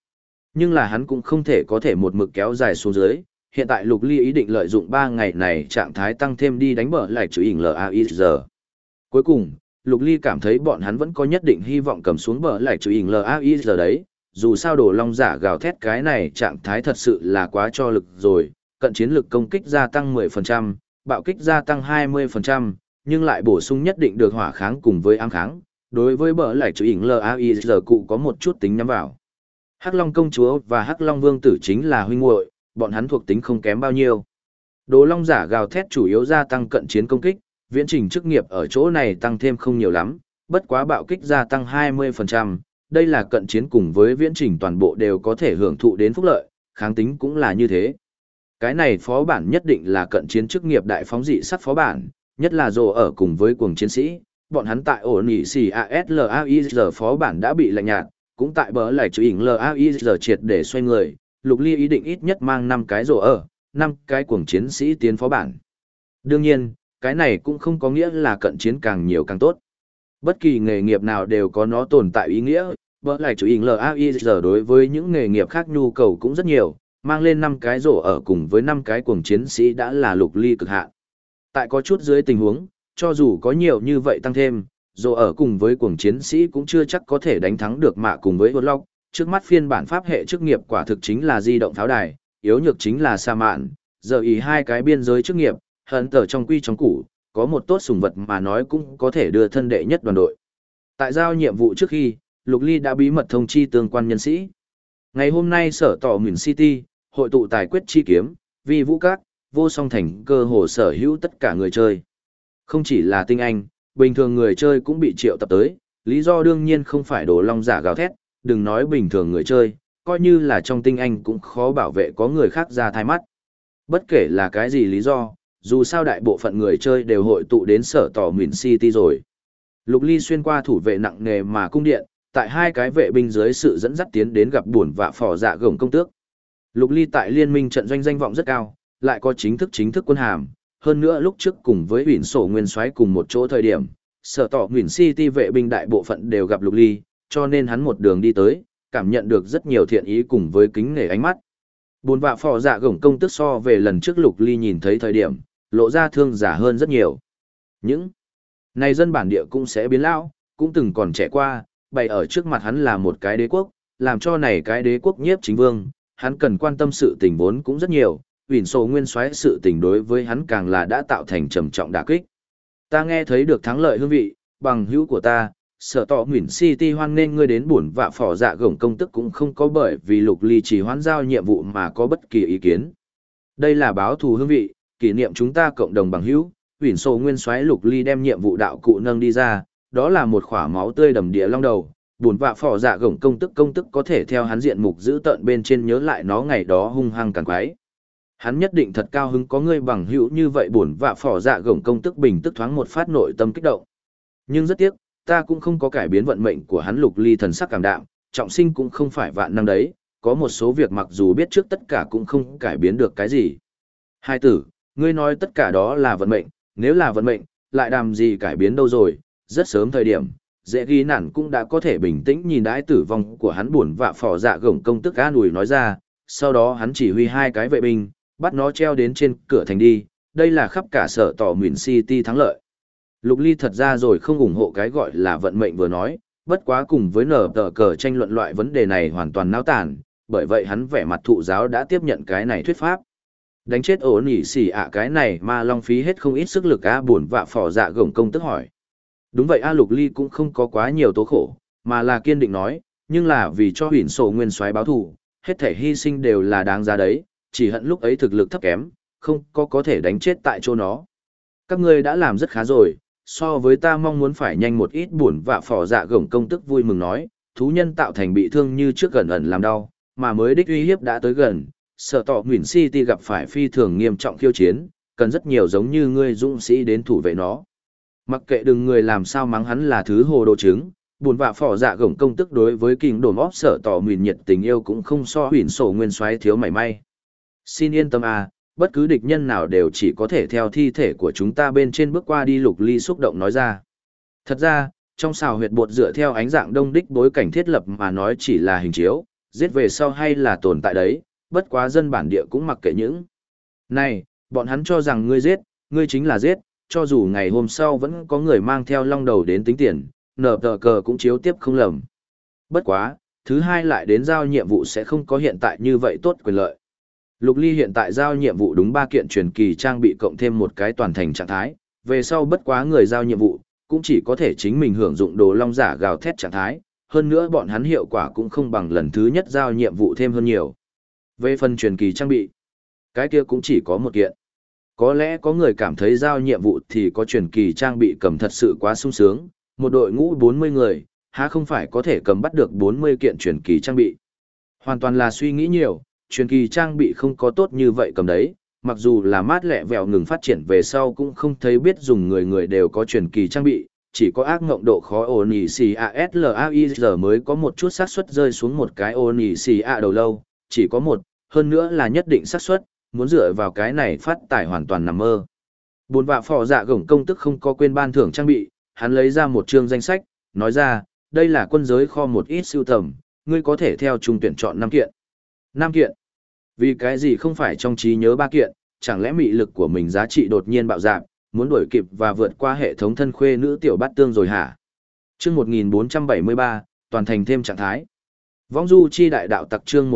Nhưng là hắn cũng không thể có thể một mực kéo dài xuống dưới, hiện tại Lục Ly ý định lợi dụng 3 ngày này trạng thái tăng thêm đi đánh bờ lại chữ ỉn LAIZ. Cuối cùng, Lục Ly cảm thấy bọn hắn vẫn có nhất định hy vọng cầm xuống bờ lại chữ ỉn LAIZ đấy, dù sao Đồ Long giả gào thét cái này trạng thái thật sự là quá cho lực rồi, cận chiến lực công kích gia tăng 10%, bạo kích gia tăng 20%, nhưng lại bổ sung nhất định được hỏa kháng cùng với ám kháng, đối với bờ lại chữ ỉn LAIZ cụ có một chút tính nhắm vào. Hắc Long công chúa và Hắc Long vương tử chính là huynh muội, bọn hắn thuộc tính không kém bao nhiêu. Đồ Long giả gào thét chủ yếu gia tăng cận chiến công kích, viễn trình chức nghiệp ở chỗ này tăng thêm không nhiều lắm, bất quá bạo kích gia tăng 20%, đây là cận chiến cùng với viễn trình toàn bộ đều có thể hưởng thụ đến phúc lợi, kháng tính cũng là như thế. Cái này phó bản nhất định là cận chiến chức nghiệp đại phóng dị sắt phó bản, nhất là Rồ ở cùng với cuồng chiến sĩ, bọn hắn tại ổ nỉ xì ASLAIZ phó bản đã bị lạnh nhạt, cũng tại bờ lại chữ ỉn LAIZ triệt để xoay người, Lục Ly ý định ít nhất mang 5 cái Rồ ở, 5 cái cuồng chiến sĩ tiến phó bản. Đương nhiên, cái này cũng không có nghĩa là cận chiến càng nhiều càng tốt. Bất kỳ nghề nghiệp nào đều có nó tồn tại ý nghĩa, bờ lại chữ ỉn LAIZ đối với những nghề nghiệp khác nhu cầu cũng rất nhiều, mang lên 5 cái Rồ ở cùng với 5 cái cuồng chiến sĩ đã là Lục Ly cực hạn. Tại có chút dưới tình huống, cho dù có nhiều như vậy tăng thêm, Rồ ở cùng với cuồng chiến sĩ cũng chưa chắc có thể đánh thắng được mạ cùng với Vlog. Trước mắt phiên bản pháp hệ chức nghiệp quả thực chính là di động pháo đài, yếu nhược chính là sa mạn, giờ ý hai cái biên giới chức nghiệp, hận tờ trong quy trong củ, có một tốt sùng vật mà nói cũng có thể đưa thân đệ nhất đoàn đội. Tại giao nhiệm vụ trước khi, Lục Ly đã bí mật thông chi tương quan nhân sĩ. Ngày hôm nay sở tỏ Mìn City, hội tụ tài quyết chi kiếm, vi vũ các, vô song thành cơ hồ sở hữu tất cả người chơi. Không chỉ là tinh anh, bình thường người chơi cũng bị triệu tập tới, lý do đương nhiên không phải Đồ Long giả gào thét, đừng nói bình thường người chơi, coi như là trong tinh anh cũng khó bảo vệ có người khác ra thai mắt. Bất kể là cái gì lý do, dù sao đại bộ phận người chơi đều hội tụ đến sở tỏ Mìn City rồi. Lục Ly xuyên qua thủ vệ nặng nề mà cung điện, tại hai cái vệ binh dưới sự dẫn dắt tiến đến gặp buồn vạ phò dạ gồng công tước. Lục Ly tại liên minh trận doanh danh vọng rất cao, lại có chính thức quân hàm, hơn nữa lúc trước cùng với Huỳnh Sổ Nguyên Soái cùng một chỗ thời điểm, sở tỏ Huỳnh City vệ binh đại bộ phận đều gặp Lục Ly, cho nên hắn một đường đi tới, cảm nhận được rất nhiều thiện ý cùng với kính nể ánh mắt. Buồn vạ phò dạ gồng công tước so về lần trước Lục Ly nhìn thấy thời điểm, lộ ra thương giả hơn rất nhiều. Những này dân bản địa cũng sẽ biến lão, cũng từng còn trẻ qua, bày ở trước mặt hắn là một cái đế quốc, làm cho này cái đế quốc nhiếp chính vương, hắn cần quan tâm sự tình vốn cũng rất nhiều, Huỳnh Sổ Nguyên Soái sự tình đối với hắn càng là đã tạo thành trầm trọng đả kích. Ta nghe thấy được thắng lợi hương vị, bằng hữu của ta, sở tỏ Huỳnh City hoan nên ngươi đến buồn vạ phò dạ gồng công tức cũng không có bởi vì Lục Ly chỉ hoãn giao nhiệm vụ mà có bất kỳ ý kiến. Đây là báo thù hương vị, kỷ niệm chúng ta cộng đồng bằng hữu, Huỳnh Sổ Nguyên Soái Lục Ly đem nhiệm vụ đạo cụ nâng đi ra, đó là một khỏa máu tươi đầm địa long đầu. Buồn vạ phò dạ gồng công tức có thể theo hắn diện mục giữ tợn bên trên nhớ lại nó ngày đó hung hăng càng quái. Hắn nhất định thật cao hứng có ngươi bằng hữu như vậy, buồn vạ phò dạ gồng công tức bình tức thoáng một phát nội tâm kích động. Nhưng rất tiếc, ta cũng không có cải biến vận mệnh của hắn. Lục Ly thần sắc cảm đạm, trọng sinh cũng không phải vạn năng đấy, có một số việc mặc dù biết trước tất cả cũng không cải biến được cái gì. Hai tử, ngươi nói tất cả đó là vận mệnh, nếu là vận mệnh, lại làm gì cải biến đâu rồi, rất sớm thời điểm. Dễ ghi nản cũng đã có thể bình tĩnh nhìn đãi tử vong của hắn. Buồn vạ phò dạ gồng công tức an ủi nói ra, sau đó hắn chỉ huy hai cái vệ binh, bắt nó treo đến trên cửa thành đi, đây là khắp cả sở tỏ Mìn City thắng lợi. Lục Ly thật ra rồi không ủng hộ cái gọi là vận mệnh vừa nói, bất quá cùng với nở tờ cờ tranh luận loại vấn đề này hoàn toàn náo tàn, bởi vậy hắn vẻ mặt thụ giáo đã tiếp nhận cái này thuyết pháp. Đánh chết ổ nỉ xỉ ạ cái này mà long phí hết không ít sức lực a, buồn vạ phò dạ gồng công tức hỏi. Đúng vậy a, Lục Ly cũng không có quá nhiều tố khổ, mà là kiên định nói, nhưng là vì cho Huỳnh Sổ Nguyên Soái báo thù, hết thể hy sinh đều là đáng giá đấy, chỉ hận lúc ấy thực lực thấp kém, không có thể đánh chết tại chỗ nó. Các ngươi đã làm rất khá rồi, so với ta mong muốn phải nhanh một ít. Buồn vạ phò dạ gồng công tức vui mừng nói, thú nhân tạo thành bị thương như trước gần ẩn làm đau, mà mới đích uy hiếp đã tới gần, sở tỏ Huỳnh City gặp phải phi thường nghiêm trọng khiêu chiến, cần rất nhiều giống như ngươi dũng sĩ đến thủ vệ nó. Mặc kệ đừng người làm sao mắng hắn là thứ hồ đồ trứng, buồn vạ phò dạ gồng công tức đối với kinh đồn óp sở tỏ Huỳnh nhiệt tình yêu cũng không so Huỳnh Sổ Nguyên Soái thiếu mảy may. Xin yên tâm à, bất cứ địch nhân nào đều chỉ có thể theo thi thể của chúng ta bên trên bước qua đi. Lục Ly xúc động nói ra. Thật ra, trong xào huyệt bột dựa theo ánh dạng đông đích bối cảnh thiết lập mà nói chỉ là hình chiếu, Giết về sau hay là tồn tại đấy, bất quá dân bản địa cũng mặc kệ những. Này, bọn hắn cho rằng ngươi giết, ngươi chính là giết, cho dù ngày hôm sau vẫn có người mang theo long đầu đến tính tiền, nở tờ cờ cũng chiếu tiếp không lầm. Bất quá, thứ hai lại đến giao nhiệm vụ sẽ không có hiện tại như vậy tốt quyền lợi. Lục Ly hiện tại giao nhiệm vụ đúng 3 kiện truyền kỳ trang bị cộng thêm một cái toàn thành trạng thái, về sau bất quá người giao nhiệm vụ, cũng chỉ có thể chính mình hưởng dụng đồ long giả gào thét trạng thái, hơn nữa bọn hắn hiệu quả cũng không bằng lần thứ nhất giao nhiệm vụ thêm hơn nhiều. Về phần truyền kỳ trang bị, cái kia cũng chỉ có một kiện. Có lẽ có người cảm thấy giao nhiệm vụ thì có truyền kỳ trang bị cầm thật sự quá sung sướng, một đội ngũ 40 người, há không phải có thể cầm bắt được 40 kiện truyền kỳ trang bị. Hoàn toàn là suy nghĩ nhiều, truyền kỳ trang bị không có tốt như vậy cầm đấy, mặc dù là mát lẹ vẹo ngừng phát triển về sau cũng không thấy biết dùng người đều có truyền kỳ trang bị, chỉ có ác ngộng độ khó ONICASLAIR mới có một chút xác suất rơi xuống một cái ONICA đầu lâu, chỉ có một, hơn nữa là nhất định xác suất, muốn dựa vào cái này phát tải hoàn toàn nằm mơ. Bốn vạ phò dạ gổng công tức không có quên ban thưởng trang bị, hắn lấy ra một chương danh sách, nói ra, đây là quân giới kho một ít sưu tầm, ngươi có thể theo trung tuyển chọn 5 kiện. 5 kiện? Vì cái gì không phải trong trí nhớ 3 kiện, chẳng lẽ mị lực của mình giá trị đột nhiên bạo dạn, muốn đuổi kịp và vượt qua hệ thống thân khuê nữ tiểu bát tương rồi hả? Chương 1473, toàn thành thêm trạng thái. Vong du chi đại đạo tặc chương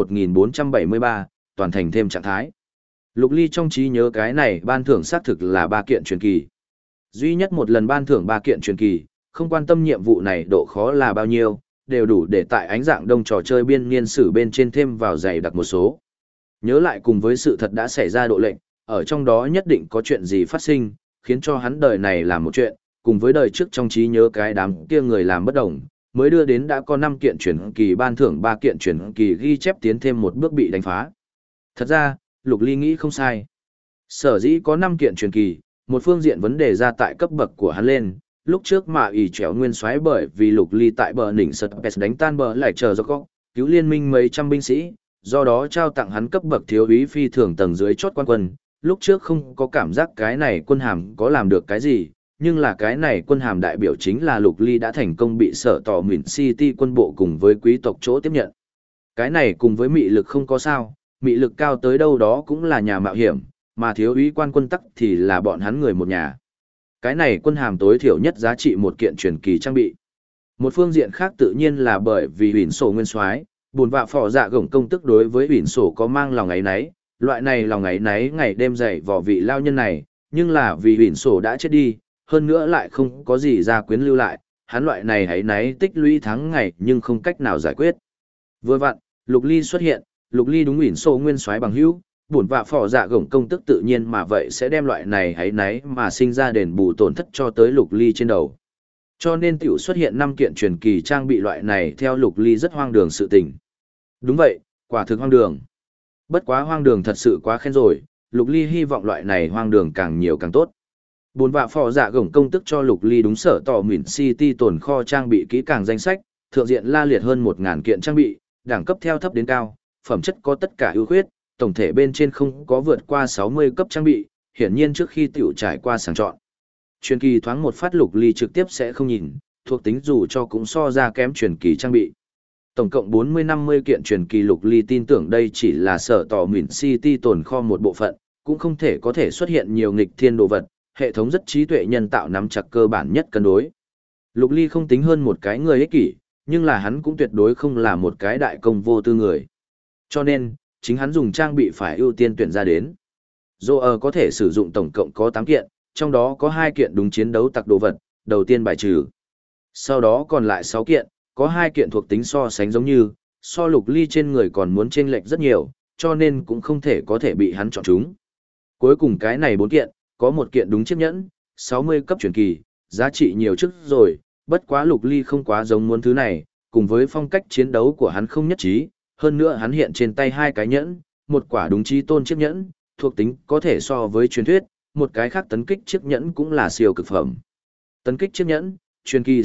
1473, toàn thành thêm trạng thái. Lục Ly trong trí nhớ cái này ban thưởng xác thực là 3 kiện truyền kỳ. Duy nhất một lần ban thưởng 3 kiện truyền kỳ, không quan tâm nhiệm vụ này độ khó là bao nhiêu, đều đủ để tại ánh dạng đông trò chơi biên niên sử bên trên thêm vào dày đặc một số. Nhớ lại cùng với sự thật đã xảy ra độ lệnh, ở trong đó nhất định có chuyện gì phát sinh, khiến cho hắn đời này làm một chuyện, cùng với đời trước trong trí nhớ cái đám kia người làm bất đồng, mới đưa đến đã có 5 kiện truyền kỳ ban thưởng 3 kiện truyền kỳ ghi chép tiến thêm một bước bị đánh phá. Thật ra, Lục Ly nghĩ không sai. Sở dĩ có 5 kiện truyền kỳ, một phương diện vấn đề ra tại cấp bậc của hắn lên, lúc trước mà ỷ chéo nguyên soái bởi vì Lục Ly tại bờ đỉnh Spes đánh tan bờ lại chờ do có, cứu liên minh mấy trăm binh sĩ, do đó trao tặng hắn cấp bậc thiếu úy phi thường tầng dưới chót quan quân, lúc trước không có cảm giác cái này quân hàm có làm được cái gì, nhưng là cái này quân hàm đại biểu chính là Lục Ly đã thành công bị sở tỏ mỉn City quân bộ cùng với quý tộc chỗ tiếp nhận. Cái này cùng với mị lực không có sao, mị lực cao tới đâu đó cũng là nhà mạo hiểm, mà thiếu úy quan quân tắc thì là bọn hắn người một nhà. Cái này quân hàm tối thiểu nhất giá trị một kiện truyền kỳ trang bị. Một phương diện khác tự nhiên là bởi vì Huỳnh Sổ nguyên soái, buồn vạ phò dạ gổng công tức đối với Huỳnh Sổ có mang lòng ấy nấy, loại này lòng ấy nấy ngày đêm dày vò vị lao nhân này, nhưng là vì Huỳnh Sổ đã chết đi, hơn nữa lại không có gì gia quyến lưu lại, hắn loại này ấy nấy tích lũy tháng ngày nhưng không cách nào giải quyết. Vừa vặn, Lục Ly xuất hiện, Lục Ly đúng Huỳnh Sổ nguyên soái bằng hữu, buồn vạ phò dạ gổng công tức tự nhiên mà vậy sẽ đem loại này ấy nấy mà sinh ra đền bù tổn thất cho tới Lục Ly trên đầu. Cho nên tiểu xuất hiện 5 kiện truyền kỳ trang bị loại này theo Lục Ly rất hoang đường sự tình. Đúng vậy, quả thực hoang đường. Bất quá hoang đường thật sự quá khen rồi, Lục Ly hy vọng loại này hoang đường càng nhiều càng tốt. Bốn vạ phò dạ gổng công tức cho Lục Ly đúng sở tỏ mỉn City tồn kho trang bị kỹ càng danh sách, thượng diện la liệt hơn 1000 kiện trang bị, đẳng cấp theo thấp đến cao, phẩm chất có tất cả ưu khuyết, tổng thể bên trên không có vượt qua 60 cấp trang bị, hiển nhiên trước khi tiểu trải qua sàng chọn. Truyền kỳ thoáng một phát Lục Ly trực tiếp sẽ không nhìn, thuộc tính dù cho cũng so ra kém truyền kỳ trang bị. Tổng cộng 40-50 kiện truyền kỳ Lục Ly tin tưởng đây chỉ là sở tỏ mỉn City tồn kho một bộ phận, cũng không thể có thể xuất hiện nhiều nghịch thiên đồ vật, hệ thống rất trí tuệ nhân tạo nắm chặt cơ bản nhất cân đối. Lục Ly không tính hơn một cái người ích kỷ, nhưng là hắn cũng tuyệt đối không là một cái đại công vô tư người. Cho nên, chính hắn dùng trang bị phải ưu tiên tuyển ra đến. Zoe có thể sử dụng tổng cộng có 8 kiện, trong đó có 2 kiện đúng chiến đấu tặc đồ vật, đầu tiên bài trừ. Sau đó còn lại 6 kiện, có 2 kiện thuộc tính so sánh giống như, so Lục Ly trên người còn muốn chênh lệch rất nhiều, cho nên cũng không thể có thể bị hắn chọn chúng. Cuối cùng cái này 4 kiện, có 1 kiện đúng chiếc nhẫn, 60 cấp truyền kỳ, giá trị nhiều trước rồi, bất quá Lục Ly không quá giống muốn thứ này, cùng với phong cách chiến đấu của hắn không nhất trí, hơn nữa hắn hiện trên tay 2 cái nhẫn, một quả đúng chí tôn chiếc nhẫn, thuộc tính có thể so với truyền thuyết, một cái khác tấn kích chiếc nhẫn cũng là siêu cực phẩm. Tấn kích chiếc nhẫn, truyền kỳ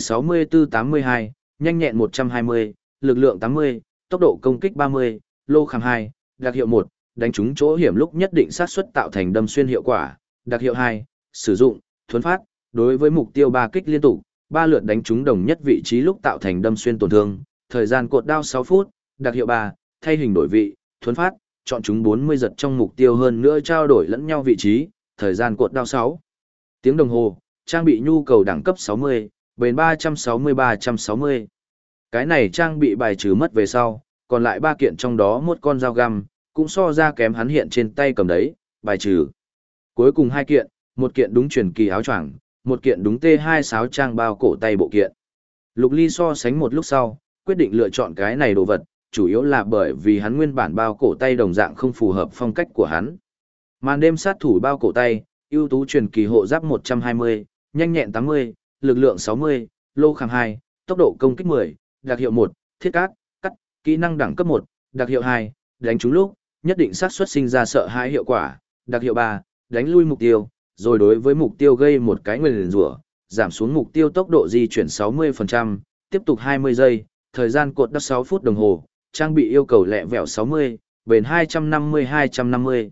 64-82, nhanh nhẹn 120, lực lượng 80, tốc độ công kích 30, lô khảm 2, đặc hiệu 1, đánh trúng chỗ hiểm lúc nhất định sát suất tạo thành đâm xuyên hiệu quả, đặc hiệu 2, sử dụng, thuấn phát, đối với mục tiêu 3 kích liên tục, 3 lượt đánh trúng đồng nhất vị trí lúc tạo thành đâm xuyên tổn thương, thời gian cột đao 6 phút, đặc hiệu 3, thay hình đổi vị, thuấn phát, chọn chúng 40 giật trong mục tiêu hơn nữa trao đổi lẫn nhau vị trí, thời gian cột đao 6 tiếng đồng hồ, trang bị nhu cầu đẳng cấp 60, bền 360-360. Cái này trang bị bài trừ mất về sau, còn lại 3 kiện trong đó một con dao găm, cũng so ra kém hắn hiện trên tay cầm đấy, bài trừ. Cuối cùng 2 kiện, một kiện đúng truyền kỳ áo choàng, một kiện đúng T2 sáo trang bao cổ tay bộ kiện. Lục Ly so sánh một lúc sau, quyết định lựa chọn cái này đồ vật, chủ yếu là bởi vì hắn nguyên bản bao cổ tay đồng dạng không phù hợp phong cách của hắn. Màn đêm sát thủ bao cổ tay, ưu tú truyền kỳ hộ giáp 120, nhanh nhẹn 80, lực lượng 60, lô kháng 2, tốc độ công kích 10, đặc hiệu 1, thiết cắt, kỹ năng đẳng cấp 1, đặc hiệu 2, đánh trúng lúc, nhất định xác suất sinh ra sợ hãi hiệu quả, đặc hiệu 3, đánh lui mục tiêu, rồi đối với mục tiêu gây một cái nguyền rủa, giảm xuống mục tiêu tốc độ di chuyển 60%, tiếp tục 20 giây, thời gian cột đất 6 phút đồng hồ, trang bị yêu cầu lẹ vẹo 60, bền 250-250.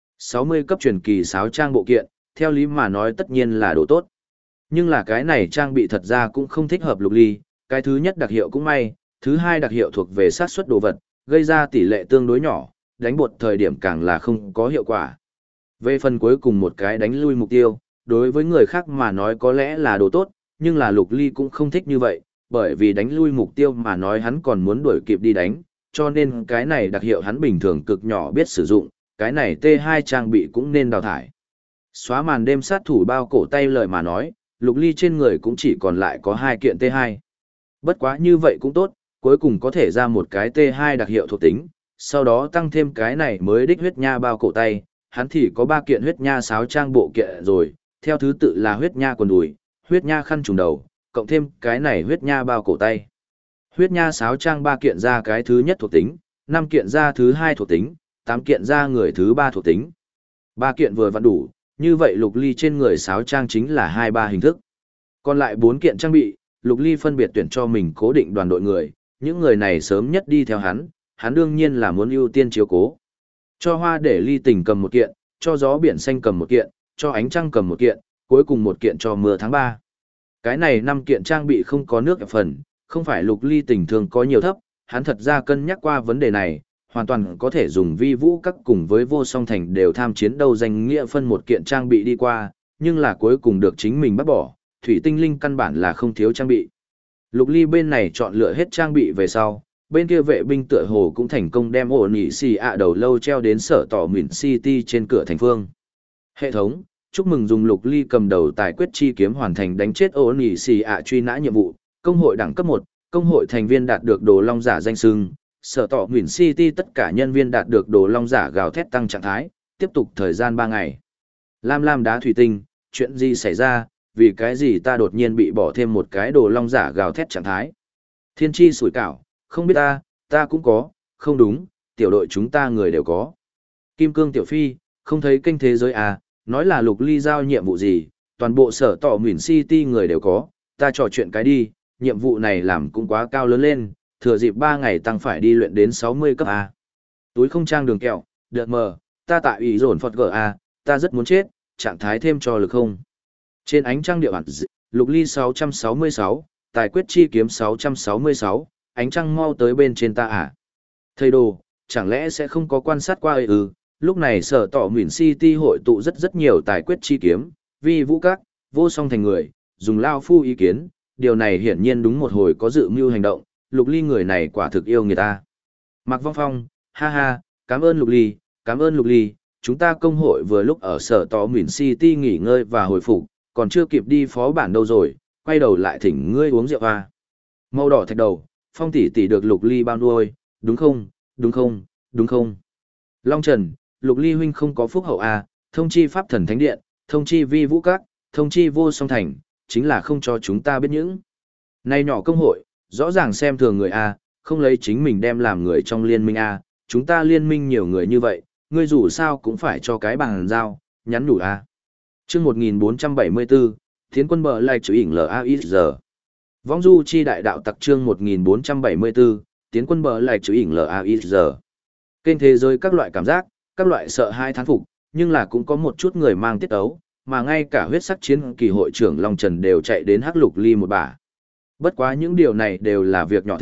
60 cấp truyền kỳ sáo trang bộ kiện, theo lý mà nói tất nhiên là đồ tốt. Nhưng là cái này trang bị thật ra cũng không thích hợp Lục Ly, cái thứ nhất đặc hiệu cũng may, thứ hai đặc hiệu thuộc về sát suất đồ vật, gây ra tỷ lệ tương đối nhỏ, đánh bột thời điểm càng là không có hiệu quả. Về phần cuối cùng một cái đánh lui mục tiêu, đối với người khác mà nói có lẽ là đồ tốt, nhưng là Lục Ly cũng không thích như vậy, bởi vì đánh lui mục tiêu mà nói hắn còn muốn đuổi kịp đi đánh, cho nên cái này đặc hiệu hắn bình thường cực nhỏ biết sử dụng, cái này T2 trang bị cũng nên đào thải. Xóa màn đêm sát thủ bao cổ tay lời mà nói, Lục Ly trên người cũng chỉ còn lại có 2 kiện T2. Bất quá như vậy cũng tốt, cuối cùng có thể ra một cái T2 đặc hiệu thuộc tính, sau đó tăng thêm cái này mới đích huyết nha bao cổ tay, hắn thì có 3 kiện huyết nha sáo trang bộ kiện rồi, theo thứ tự là huyết nha quần đùi, huyết nha khăn trùm đầu, cộng thêm cái này huyết nha bao cổ tay. Huyết nha sáo trang 3 kiện ra cái thứ nhất thuộc tính, 5 kiện ra thứ hai thuộc tính, 8 kiện ra người thứ ba thuộc tính. 3 kiện vừa vặn đủ, như vậy Lục Ly trên người sáo trang chính là 2-3 hình thức. Còn lại 4 kiện trang bị, Lục Ly phân biệt tuyển cho mình cố định đoàn đội người, những người này sớm nhất đi theo hắn đương nhiên là muốn ưu tiên chiếu cố. Cho Hoa để Ly Tình cầm một kiện, cho Gió Biển Xanh cầm một kiện, cho Ánh Trăng cầm một kiện, cuối cùng một kiện cho Mưa Tháng 3. Cái này 5 kiện trang bị không có nước phần, không phải Lục Ly Tình thường có nhiều thấp, hắn thật ra cân nhắc qua vấn đề này, hoàn toàn có thể dùng vi vũ các cùng với vô song thành đều tham chiến đấu danh nghĩa phân một kiện trang bị đi qua, nhưng là cuối cùng được chính mình bắt bỏ, thủy tinh linh căn bản là không thiếu trang bị. Lục Ly bên này chọn lựa hết trang bị về sau, bên kia vệ binh tựa hồ cũng thành công đem ổ nỉ xì ạ đầu lâu treo đến sở tỏ Mìn City trên cửa thành phương. Hệ thống, chúc mừng dùng Lục Ly cầm đầu tài quyết chi kiếm hoàn thành đánh chết ổ nỉ xì ạ truy nã nhiệm vụ, công hội đẳng cấp 1, công hội thành viên đạt được đồ long giả danh xưng, sở tỏ Mìn City tất cả nhân viên đạt được đồ long giả gào thét tăng trạng thái, tiếp tục thời gian 3 ngày. Lam lam đá thủy tinh, chuyện gì xảy ra, vì cái gì ta đột nhiên bị bỏ thêm một cái đồ long giả gào thét trạng thái. Thiên tri sủi cảo, không biết ta cũng có, không đúng, tiểu đội chúng ta người đều có. Kim cương tiểu phi, không thấy kênh thế giới à, nói là Lục Ly giao nhiệm vụ gì, toàn bộ sở tỏ Mìn City người đều có, ta trò chuyện cái đi, nhiệm vụ này làm cũng quá cao lớn lên, thừa dịp 3 ngày tăng phải đi luyện đến 60 cấp A. Túi không trang đường kẹo, đợt mờ, ta tại ủy dồn Phật GA, ta rất muốn chết, trạng thái thêm cho lực không. Trên ánh trăng địa bản Lục Ly 666, tài quyết chi kiếm 666, ánh trăng mau tới bên trên ta à. Thầy đồ, chẳng lẽ sẽ không có quan sát qua lúc này sở tỏ Mìn City hội tụ rất nhiều tài quyết chi kiếm, vi vũ các, vô song thành người, dùng lao phu ý kiến, điều này hiển nhiên đúng một hồi có dự mưu hành động, Lục Ly người này quả thực yêu người ta. Mạc Vong Phong, ha ha, cảm ơn Lục Ly, chúng ta công hội vừa lúc ở sở tỏ Mìn City nghỉ ngơi và hồi phục, còn chưa kịp đi phó bản đâu rồi, quay đầu lại thỉnh ngươi uống rượu à. Màu đỏ thạch đầu, Phong tỷ tỷ được Lục Ly bao nuôi, đúng không? Long Trần, Lục Ly huynh không có phúc hậu à, thông chi Pháp Thần Thánh Điện, thông chi Vi Vũ Các, thông chi Vô Song Thành, chính là không cho chúng ta biết những. Này nhỏ công hội, rõ ràng xem thường người A, không lấy chính mình đem làm người trong liên minh A, chúng ta liên minh nhiều người như vậy, ngươi dù sao cũng phải cho cái bằng giao, nhắn nhủ A. Chương 1474, Thiến quân bờ lại chữ ỉn LAIZ. Vong du chi đại đạo tặc chương 1474, Tiến quân bờ lại chữ ỉn LAIZ. Kênh thế giới các loại cảm giác, các loại sợ hai thán phục, nhưng là cũng có một chút người mang tiết ấu, mà ngay cả huyết sắc chiến kỳ hội trưởng Long Trần đều chạy đến hắc Lục Ly một bả. Bất quá những điều này đều là việc nhỏ thỉnh,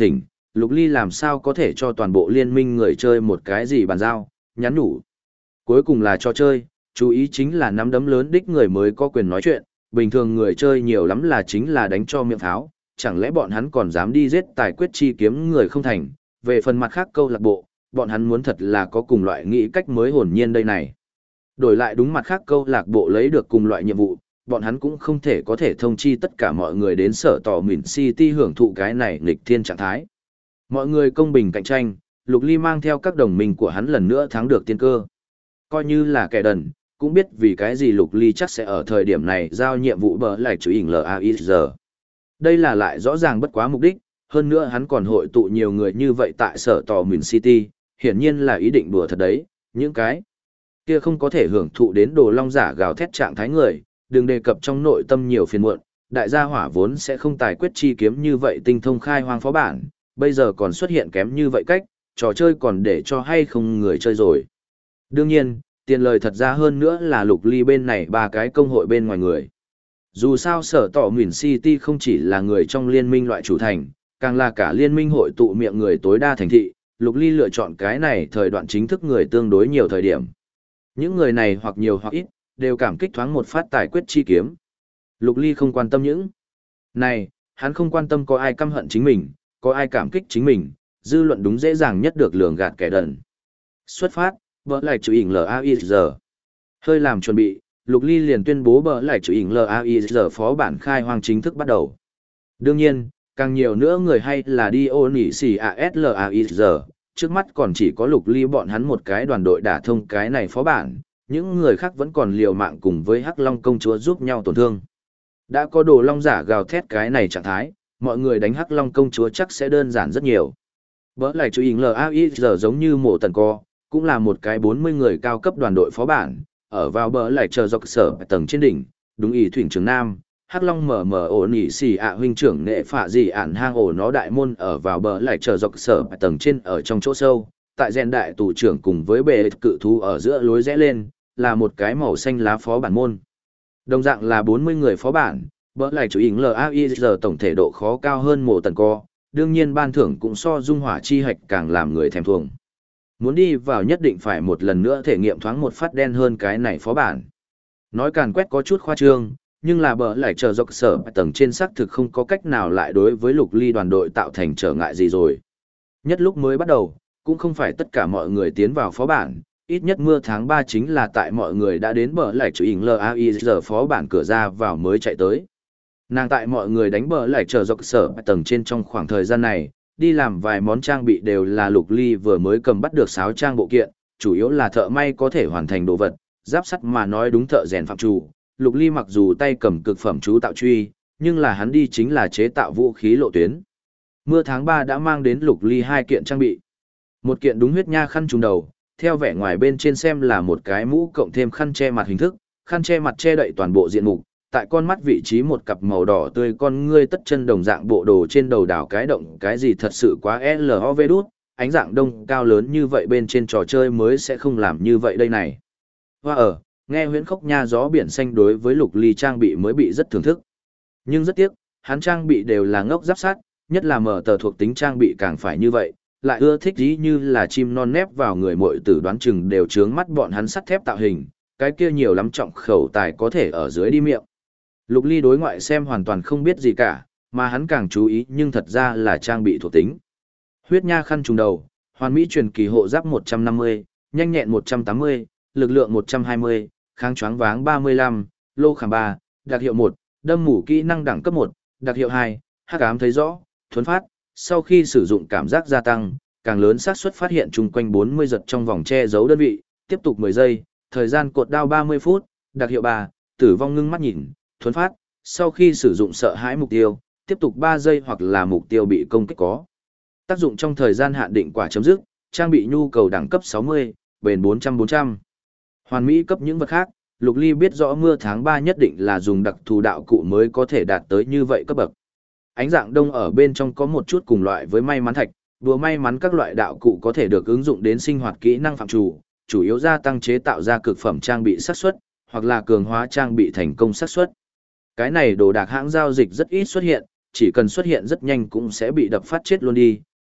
Lục Ly làm sao có thể cho toàn bộ liên minh người chơi một cái gì bàn giao, nhắn nhủ. Cuối cùng là trò chơi, chú ý chính là nắm đấm lớn đích người mới có quyền nói chuyện, bình thường người chơi nhiều lắm là chính là đánh cho miệng pháo, chẳng lẽ bọn hắn còn dám đi giết tài quyết chi kiếm người không thành. Về phần mặt khác câu lạc bộ, bọn hắn muốn thật là có cùng loại nghĩ cách mới hồn nhiên đây này. Đổi lại đúng mặt khác câu lạc bộ lấy được cùng loại nhiệm vụ, bọn hắn cũng không thể có thể thông chi tất cả mọi người đến sở tỏ mỉn City hưởng thụ cái này nghịch thiên trạng thái. Mọi người công bình cạnh tranh, Lục Ly mang theo các đồng minh của hắn lần nữa thắng được tiên cơ. Coi như là kẻ đần, cũng biết vì cái gì Lục Ly chắc sẽ ở thời điểm này giao nhiệm vụ bờ lại chủ ỉn LAIZ. Đây là lại rõ ràng bất quá mục đích, hơn nữa hắn còn hội tụ nhiều người như vậy tại sở tỏ mỉn City, hiển nhiên là ý định đùa thật đấy, những cái kia không có thể hưởng thụ đến đồ long giả gào thét trạng thái người, đừng đề cập trong nội tâm nhiều phiền muộn, đại gia hỏa vốn sẽ không tài quyết chi kiếm như vậy tinh thông khai hoang phó bản, bây giờ còn xuất hiện kém như vậy cách, trò chơi còn để cho hay không người chơi rồi. Đương nhiên, tiền lời thật ra hơn nữa là Lục Ly bên này ba cái công hội bên ngoài người. Dù sao sở tỏ mỉn City không chỉ là người trong liên minh loại chủ thành, càng là cả liên minh hội tụ miệng người tối đa thành thị, Lục Ly lựa chọn cái này thời đoạn chính thức người tương đối nhiều thời điểm. Những người này hoặc nhiều hoặc ít, đều cảm kích thoáng một phát tài quyết chi kiếm. Lục Ly không quan tâm những này, hắn không quan tâm có ai căm hận chính mình, có ai cảm kích chính mình, dư luận đúng dễ dàng nhất được lường gạt kẻ đần. Xuất phát, bờ lại chữ ỉn LAIZ. Hơi làm chuẩn bị, Lục Ly liền tuyên bố bờ lại chữ ỉn LAIZ phó bản khai hoang chính thức bắt đầu. Đương nhiên, càng nhiều nữa người hay là đi ô nỉ xì ASLAIZ, trước mắt còn chỉ có Lục Ly bọn hắn một cái đoàn đội đả thông cái này phó bản, những người khác vẫn còn liều mạng cùng với Hắc Long công chúa giúp nhau tổn thương. Đã có đồ long giả gào thét cái này trạng thái, mọi người đánh Hắc Long công chúa chắc sẽ đơn giản rất nhiều. Bỡ lại chú ý LAIZ giống như mộ tần co, cũng là một cái 40 người cao cấp đoàn đội phó bản, ở vào bỡ lại chờ dọc sở tầng trên đỉnh, đúng ý thuyền trưởng Nam. Hắc Long mở ổ nỉ xì huynh trưởng nghệ phạ gì ản hang ổ nó đại môn ở vào bờ lại chờ dọc sở tầng trên ở trong chỗ sâu, tại rèn đại tù trưởng cùng với bệ cự thú ở giữa lối rẽ lên, là một cái màu xanh lá phó bản môn. Đồng dạng là 40 người phó bản, bỡ lại chủ yếu LAIZ tổng thể độ khó cao hơn mộ tần co, đương nhiên ban thưởng cũng so dung hỏa chi hạch càng làm người thèm thuồng. Muốn đi vào nhất định phải một lần nữa thể nghiệm thoáng một phát đen hơn cái này phó bản. Nói càn quét có chút khoa trương, nhưng là bờ lại chờ dọc sở tầng trên xác thực không có cách nào lại đối với Lục Ly đoàn đội tạo thành trở ngại gì rồi. Nhất lúc mới bắt đầu, cũng không phải tất cả mọi người tiến vào phó bản, ít nhất mưa tháng 3 chính là tại mọi người đã đến bờ lại chủ ỉn LAIZ phó bản cửa ra vào mới chạy tới. Nàng tại mọi người đánh bờ lại chờ dọc sở tầng trên trong khoảng thời gian này, đi làm vài món trang bị đều là Lục Ly vừa mới cầm bắt được 6 trang bộ kiện, chủ yếu là thợ may có thể hoàn thành đồ vật, giáp sắt mà nói đúng thợ rèn phạm chủ. Lục Ly mặc dù tay cầm cực phẩm chú tạo truy, nhưng là hắn đi chính là chế tạo vũ khí lộ tuyến. Mưa tháng 3 đã mang đến Lục Ly 2 kiện trang bị. Một kiện đúng huyết nha khăn trùm đầu, theo vẻ ngoài bên trên xem là một cái mũ cộng thêm khăn che mặt hình thức, khăn che mặt che đậy toàn bộ diện mục, tại con mắt vị trí một cặp màu đỏ tươi con ngươi tất chân đồng dạng bộ đồ trên đầu đảo cái động cái gì thật sự quá LOV đút, ánh dạng đông cao lớn như vậy bên trên trò chơi mới sẽ không làm như vậy đây này. Hoa nghe huyễn khốc nha gió biển xanh đối với Lục Ly trang bị mới bị rất thưởng thức. Nhưng rất tiếc, hắn trang bị đều là ngốc giáp sát, nhất là mở tờ thuộc tính trang bị càng phải như vậy, lại ưa thích dí như là chim non nép vào người muội tử đoán chừng đều trướng mắt bọn hắn sắt thép tạo hình, cái kia nhiều lắm trọng khẩu tài có thể ở dưới đi miệng. Lục Ly đối ngoại xem hoàn toàn không biết gì cả, mà hắn càng chú ý nhưng thật ra là trang bị thuộc tính. Huyết nha khăn trùng đầu, hoàn mỹ truyền kỳ hộ giáp 150, nhanh nhẹn 180, lực lượng 120, kháng choáng váng 35, lô khảm 3, đặc hiệu 1, đâm mủ kỹ năng đẳng cấp 1, đặc hiệu 2, hắc ám thấy rõ, thuấn phát, sau khi sử dụng cảm giác gia tăng, càng lớn xác suất phát hiện chung quanh 40 giật trong vòng che giấu đơn vị, tiếp tục 10 giây, thời gian cột đao 30 phút, đặc hiệu 3, tử vong ngưng mắt nhìn, thuấn phát, sau khi sử dụng sợ hãi mục tiêu, tiếp tục 3 giây hoặc là mục tiêu bị công kích có. Tác dụng trong thời gian hạn định quả chấm dứt, trang bị nhu cầu đẳng cấp 60, bền 400-400. Hoàn mỹ cấp những vật khác, Lục Ly biết rõ mưa tháng 3 nhất định là dùng đặc thù đạo cụ mới có thể đạt tới như vậy cấp bậc. Ánh dạng đông ở bên trong có một chút cùng loại với may mắn thạch, đùa may mắn các loại đạo cụ có thể được ứng dụng đến sinh hoạt kỹ năng phạm chủ yếu gia tăng chế tạo ra cực phẩm trang bị xác suất, hoặc là cường hóa trang bị thành công xác suất. Cái này đồ đạc hãng giao dịch rất ít xuất hiện, chỉ cần xuất hiện rất nhanh cũng sẽ bị đập phát chết luôn đi,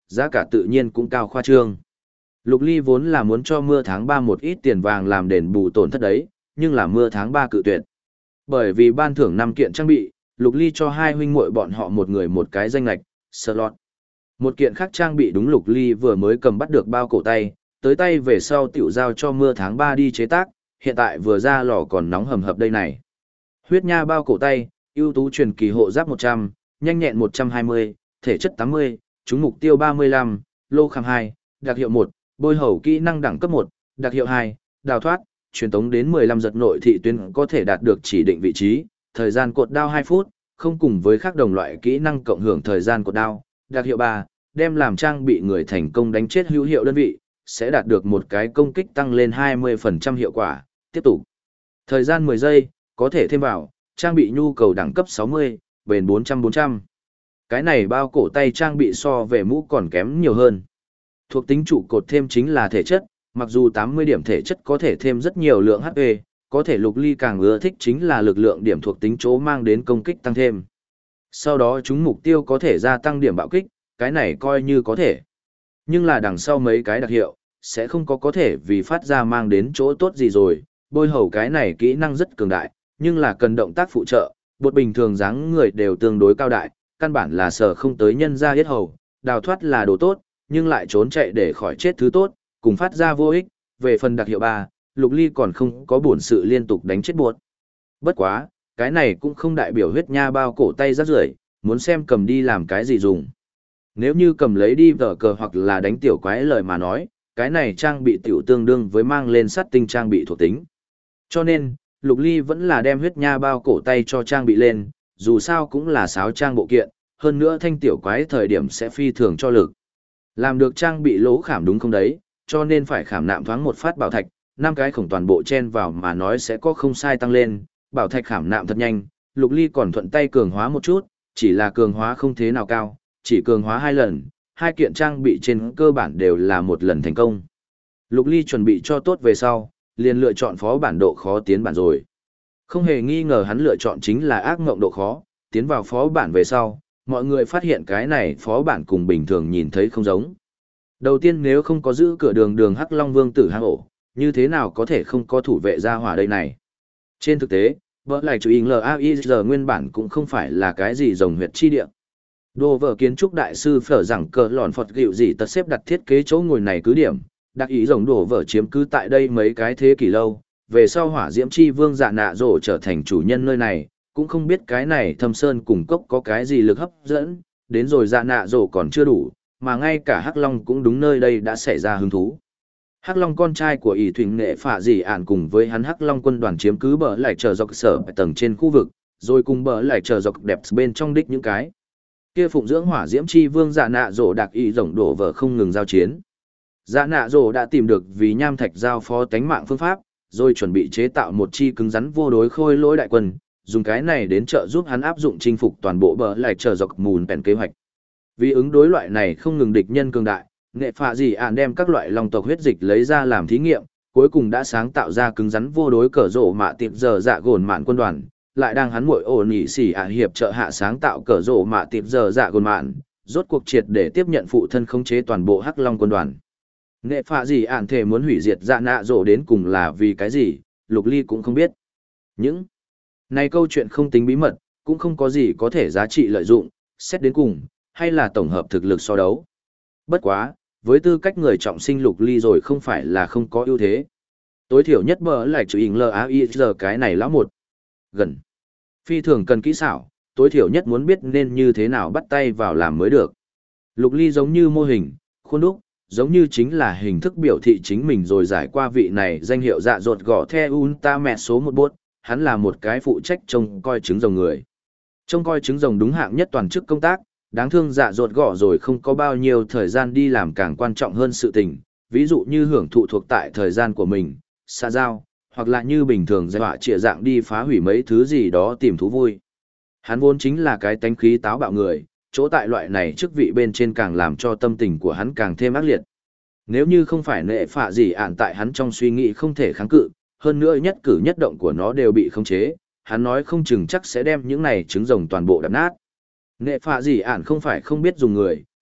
giá cả tự nhiên cũng cao khoa trương. Lục Ly vốn là muốn cho mưa tháng 3 một ít tiền vàng làm đền bù tổn thất đấy, nhưng là mưa tháng 3 cự tuyệt. Bởi vì ban thưởng 5 kiện trang bị, Lục Ly cho hai huynh muội bọn họ một người một cái danh lạch, slot. Một kiện khác trang bị đúng Lục Ly vừa mới cầm bắt được bao cổ tay, tới tay về sau tiểu giao cho mưa tháng 3 đi chế tác, hiện tại vừa ra lò còn nóng hầm hập đây này. Huyết nha bao cổ tay, ưu tú truyền kỳ hộ giáp 100, nhanh nhẹn 120, thể chất 80, trúng mục tiêu 35, lô khảm 2, đặc hiệu 1, bôi hầu kỹ năng đẳng cấp 1, đặc hiệu 2, đào thoát, truyền tống đến 15 giật nội thị tuyến có thể đạt được chỉ định vị trí, thời gian cột đao 2 phút, không cùng với các đồng loại kỹ năng cộng hưởng thời gian cột đao, đặc hiệu 3, đem làm trang bị người thành công đánh chết hữu hiệu đơn vị, sẽ đạt được một cái công kích tăng lên 20% hiệu quả, tiếp tục. Thời gian 10 giây, có thể thêm vào, trang bị nhu cầu đẳng cấp 60, bền 400-400. Cái này bao cổ tay trang bị so về mũ còn kém nhiều hơn. Thuộc tính trụ cột thêm chính là thể chất, mặc dù 80 điểm thể chất có thể thêm rất nhiều lượng HP, có thể Lục Ly càng ưa thích chính là lực lượng điểm thuộc tính chỗ mang đến công kích tăng thêm. Sau đó chúng mục tiêu có thể gia tăng điểm bạo kích, cái này coi như có thể. Nhưng là đằng sau mấy cái đặc hiệu, sẽ không có thể vì phát ra mang đến chỗ tốt gì rồi, bôi hầu cái này kỹ năng rất cường đại, nhưng là cần động tác phụ trợ, bột bình thường dáng người đều tương đối cao đại, căn bản là sở không tới nhân ra yết hầu, đào thoát là đồ tốt, nhưng lại trốn chạy để khỏi chết thứ tốt, cùng phát ra vô ích, về phần đặc hiệu 3, Lục Ly còn không có bổn sự liên tục đánh chết buộc. Bất quá, cái này cũng không đại biểu huyết nha bao cổ tay rác rưởi, muốn xem cầm đi làm cái gì dùng. Nếu như cầm lấy đi vở cờ hoặc là đánh tiểu quái lời mà nói, cái này trang bị tiểu tương đương với mang lên sắt tinh trang bị thuộc tính. Cho nên, Lục Ly vẫn là đem huyết nha bao cổ tay cho trang bị lên, dù sao cũng là sáo trang bộ kiện, hơn nữa thanh tiểu quái thời điểm sẽ phi thường cho lực. Làm được trang bị lỗ khảm đúng không đấy, cho nên phải khảm nạm thoáng một phát bảo thạch, 5 cái khổng toàn bộ chen vào mà nói sẽ có không sai tăng lên, bảo thạch khảm nạm thật nhanh, Lục Ly còn thuận tay cường hóa một chút, chỉ là cường hóa không thế nào cao, chỉ cường hóa 2 lần, 2 kiện trang bị trên cơ bản đều là một lần thành công. Lục Ly chuẩn bị cho tốt về sau, liền lựa chọn phó bản độ khó tiến bản rồi. Không hề nghi ngờ hắn lựa chọn chính là ác ngộng độ khó, tiến vào phó bản về sau, mọi người phát hiện cái này phó bản cùng bình thường nhìn thấy không giống. Đầu tiên nếu không có giữ cửa đường Hắc Long Vương tử hang ổ, như thế nào có thể không có thủ vệ gia hỏa đây này. Trên thực tế, vỡ lại chủ LAIZ nguyên bản cũng không phải là cái gì rồng huyệt chi địa. Đồ vở kiến trúc đại sư phở rằng cờ lòn Phật gịu gì tật xếp đặt thiết kế chỗ ngồi này cứ điểm, đặc ý rồng đổ vở chiếm cứ tại đây mấy cái thế kỷ lâu, về sau hỏa diễm chi vương dạ nạ rổ trở thành chủ nhân nơi này, cũng không biết cái này thâm sơn cùng cốc có cái gì lực hấp dẫn, đến rồi dạ nạ rổ còn chưa đủ, mà ngay cả Hắc Long cũng đúng nơi đây đã xảy ra hứng thú. Hắc Long con trai của ỷ thủy nghệ phạ dị ản cùng với hắn Hắc Long quân đoàn chiếm cứ bờ lại chờ dọc sở tầng trên khu vực, rồi cùng bờ lại chờ dọc đẹp bên trong đích những cái. Kia phụng dưỡng hỏa diễm chi vương dạ nạ rổ đặc ý rồng đổ vở không ngừng giao chiến. Dạ nạ rổ đã tìm được vì nham thạch giao phó tánh mạng phương pháp, rồi chuẩn bị chế tạo một chi cứng rắn vô đối khôi lỗi đại quân, dùng cái này đến trợ giúp hắn áp dụng chinh phục toàn bộ bờ lại chờ dọc mùn bèn kế hoạch. Vì ứng đối loại này không ngừng địch nhân cường đại, nghệ phạ gì ạn đem các loại long tộc huyết dịch lấy ra làm thí nghiệm, cuối cùng đã sáng tạo ra cứng rắn vô đối cờ rổ mạ tiệp giờ dạ gồn mạn quân đoàn, lại đang hắn muội ổn nhị xỉ hiệp trợ hạ sáng tạo cờ rổ mạ tiệp giờ dạ gồn mạn, rốt cuộc triệt để tiếp nhận phụ thân khống chế toàn bộ Hắc Long quân đoàn. Nghệ phạ gì ạn thể muốn hủy diệt dạ nạ rổ đến cùng là vì cái gì, Lục Ly cũng không biết. Những này câu chuyện không tính bí mật, cũng không có gì có thể giá trị lợi dụng, xét đến cùng, hay là tổng hợp thực lực so đấu. Bất quá, với tư cách người trọng sinh Lục Ly rồi không phải là không có ưu thế. Tối thiểu nhất bờ lại chủ hình LAIZ cái này lão một. Gần. Phi thường cần kỹ xảo, tối thiểu nhất muốn biết nên như thế nào bắt tay vào làm mới được. Lục Ly giống như mô hình, khuôn đúc, giống như chính là hình thức biểu thị chính mình rồi giải qua vị này danh hiệu dạ dột gõ theo Ultimate số 1 bốt, hắn là một cái phụ trách trông coi trứng rồng người. Trông coi trứng rồng đúng hạng nhất toàn chức công tác, đáng thương dạ dột gõ rồi không có bao nhiêu thời gian đi làm càng quan trọng hơn sự tình, ví dụ như hưởng thụ thuộc tại thời gian của mình, xa giao, hoặc là như bình thường giai họa trịa dạng đi phá hủy mấy thứ gì đó tìm thú vui. Hắn vốn chính là cái tánh khí táo bạo người, chỗ tại loại này chức vị bên trên càng làm cho tâm tình của hắn càng thêm ác liệt. Nếu như không phải nệ phạ gì ạn tại hắn trong suy nghĩ không thể kháng cự, hơn nữa nhất cử nhất động của nó đều bị khống chế, hắn nói không chừng chắc sẽ đem những này trứng rồng toàn bộ đập nát. Nệ phạ gì ạn không phải không biết dùng người,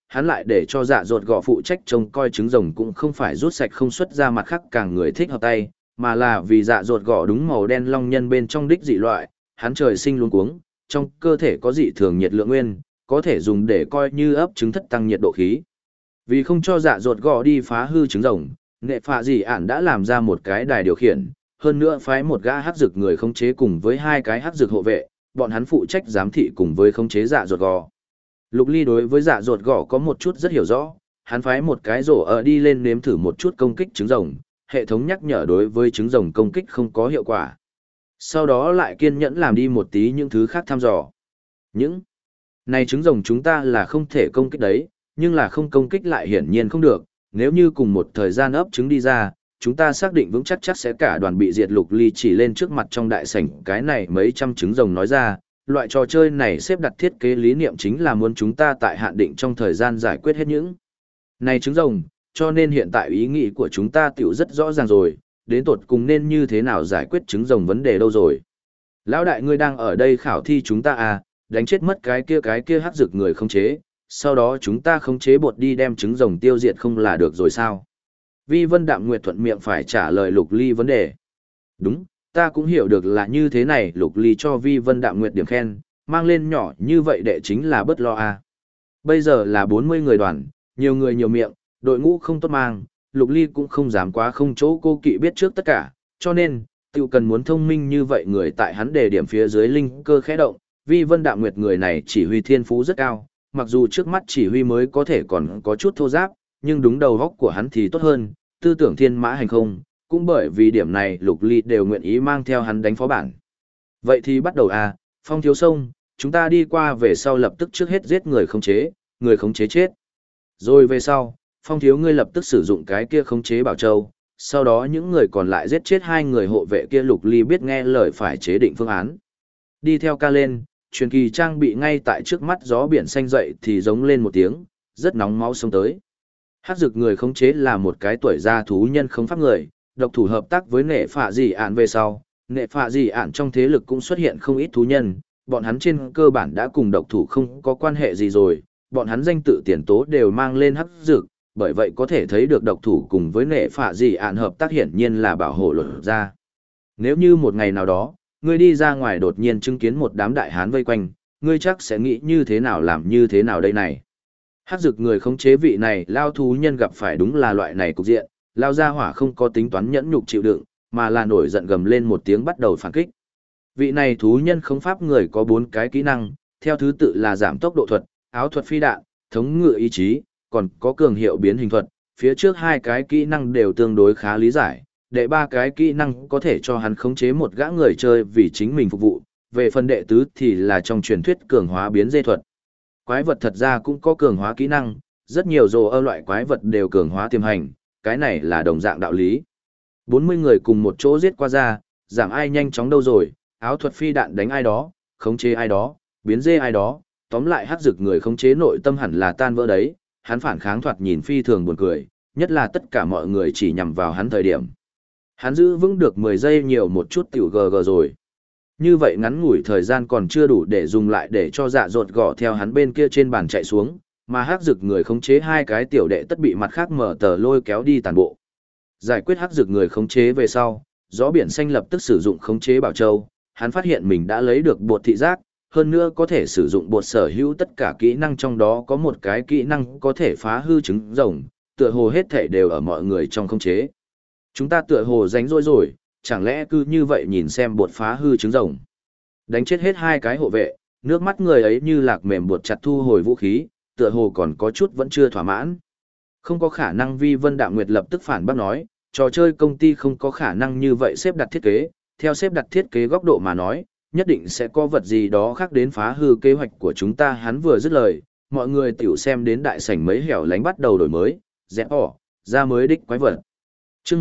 hắn lại để cho dạ dột gõ phụ trách trông coi trứng rồng cũng không phải rút sạch không xuất ra mặt khác càng người thích hợp tay, mà là vì dạ dột gõ đúng màu đen long nhân bên trong đích dị loại, hắn trời sinh luống cuống, trong cơ thể có dị thường nhiệt lượng nguyên, có thể dùng để coi như ấp trứng thất tăng nhiệt độ khí. Vì không cho dạ dột gõ đi phá hư trứng rồng, nghệ phạ dị ản đã làm ra một cái đài điều khiển, hơn nữa phái một gã hắc dược người khống chế cùng với hai cái hắc dược hộ vệ, bọn hắn phụ trách giám thị cùng với khống chế dạ dột gõ. Lục Ly đối với dạ dột gõ có một chút rất hiểu rõ, hắn phái một cái rổ ở đi lên nếm thử một chút công kích trứng rồng, hệ thống nhắc nhở đối với trứng rồng công kích không có hiệu quả. Sau đó lại kiên nhẫn làm đi một tí những thứ khác thăm dò. Những này trứng rồng chúng ta là không thể công kích đấy, nhưng là không công kích lại hiển nhiên không được, nếu như cùng một thời gian ấp trứng đi ra, chúng ta xác định vững chắc sẽ cả đoàn bị diệt. Lục Ly chỉ lên trước mặt trong đại sảnh cái này mấy trăm trứng rồng nói ra, loại trò chơi này xếp đặt thiết kế lý niệm chính là muốn chúng ta tại hạn định trong thời gian giải quyết hết những này trứng rồng, cho nên hiện tại ý nghĩ của chúng ta tiểu rất rõ ràng rồi, đến tột cùng nên như thế nào giải quyết trứng rồng vấn đề đâu rồi. Lão đại ngươi đang ở đây khảo thi chúng ta à, đánh chết mất cái kia hắc dược người không chế, sau đó chúng ta khống chế bột đi đem trứng rồng tiêu diệt không là được rồi sao? Vi Vân Đạm Nguyệt thuận miệng phải trả lời Lục Ly vấn đề. Đúng, ta cũng hiểu được là như thế này. Lục Ly cho Vi Vân Đạm Nguyệt điểm khen, mang lên nhỏ như vậy đệ chính là bất lo à. Bây giờ là 40 người đoàn, nhiều người nhiều miệng, đội ngũ không tốt mang, Lục Ly cũng không dám quá không chỗ cô kỵ biết trước tất cả, cho nên, tiểu cần muốn thông minh như vậy người tại hắn đề điểm phía dưới linh cơ khẽ động. Vi Vân Đạm Nguyệt người này chỉ huy thiên phú rất cao, mặc dù trước mắt chỉ huy mới có thể còn có chút thô giáp, nhưng đúng đầu góc của hắn thì tốt hơn, tư tưởng thiên mã hành không, cũng bởi vì điểm này Lục Ly đều nguyện ý mang theo hắn đánh phó bản. Vậy thì bắt đầu à, Phong Thiếu Sông, chúng ta đi qua về sau lập tức trước hết giết người khống chế chết. Rồi về sau, Phong Thiếu ngươi lập tức sử dụng cái kia khống chế Bảo Châu, sau đó những người còn lại giết chết hai người hộ vệ kia. Lục Ly biết nghe lời phải chế định phương án. Đi theo ca lên, truyền kỳ trang bị ngay tại trước mắt gió biển xanh dậy thì giống lên một tiếng, rất nóng máu xông tới. Hắc dược người khống chế là một cái tuổi già thú nhân không pháp người, độc thủ hợp tác với nghệ phạ dị ạn về sau, nghệ phạ dị ạn trong thế lực cũng xuất hiện không ít thú nhân, bọn hắn trên cơ bản đã cùng độc thủ không có quan hệ gì rồi, bọn hắn danh tự tiền tố đều mang lên hắc dược, bởi vậy có thể thấy được độc thủ cùng với nghệ phạ dị ạn hợp tác hiển nhiên là bảo hộ luật ra. Nếu như một ngày nào đó, ngươi đi ra ngoài đột nhiên chứng kiến một đám đại hán vây quanh, ngươi chắc sẽ nghĩ như thế nào làm như thế nào đây này. Hắc dược người khống chế vị này lao thú nhân gặp phải đúng là loại này cục diện, lao ra hỏa không có tính toán nhẫn nhục chịu đựng, mà là nổi giận gầm lên một tiếng bắt đầu phản kích. Vị này thú nhân khống pháp người có 4 cái kỹ năng, theo thứ tự là giảm tốc độ thuật, áo thuật phi đạn, thống ngự ý chí, còn có cường hiệu biến hình thuật, phía trước 2 cái kỹ năng đều tương đối khá lý giải, đệ 3 cái kỹ năng có thể cho hắn khống chế một gã người chơi vì chính mình phục vụ, về phần đệ tứ thì là trong truyền thuyết cường hóa biến dê thuật. Quái vật thật ra cũng có cường hóa kỹ năng, rất nhiều loại quái vật đều cường hóa tiềm hành, cái này là đồng dạng đạo lý. 40 người cùng một chỗ giết qua ra, giảm ai nhanh chóng đâu rồi, áo thuật phi đạn đánh ai đó, khống chế ai đó, biến dê ai đó, tóm lại hắc dược người khống chế nội tâm hẳn là tan vỡ đấy, hắn phản kháng thoạt nhìn phi thường buồn cười, nhất là tất cả mọi người chỉ nhằm vào hắn thời điểm. Hắn giữ vững được 10 giây nhiều một chút tiểu GG rồi. Như vậy ngắn ngủi thời gian còn chưa đủ để dùng lại để cho dạ dột gõ theo hắn bên kia trên bàn chạy xuống, mà hắc dược người khống chế 2 cái tiểu đệ tất bị mặt khác mở tờ lôi kéo đi tàn bộ. Giải quyết hắc dược người khống chế về sau, gió biển xanh lập tức sử dụng khống chế Bảo Châu, hắn phát hiện mình đã lấy được bột thị giác, hơn nữa có thể sử dụng bột sở hữu tất cả kỹ năng, trong đó có một cái kỹ năng có thể phá hư trứng rồng, tựa hồ hết thể đều ở mọi người trong khống chế. Chúng ta tựa hồ rảnh rỗi rồi, chẳng lẽ cứ như vậy nhìn xem bột phá hư trứng rồng. Đánh chết hết 2 cái hộ vệ, nước mắt người ấy như lạc mềm buộc chặt thu hồi vũ khí, tựa hồ còn có chút vẫn chưa thỏa mãn. Không có khả năng. Vi Vân Đạm Nguyệt lập tức phản bác nói, trò chơi công ty không có khả năng như vậy xếp đặt thiết kế, theo xếp đặt thiết kế góc độ mà nói, nhất định sẽ có vật gì đó khác đến phá hư kế hoạch của chúng ta. Hắn vừa dứt lời, mọi người tiểu xem đến đại sảnh mấy hẻo lánh bắt đầu đổi mới, dẹp ỏ, ra mới đích quái vật. Chương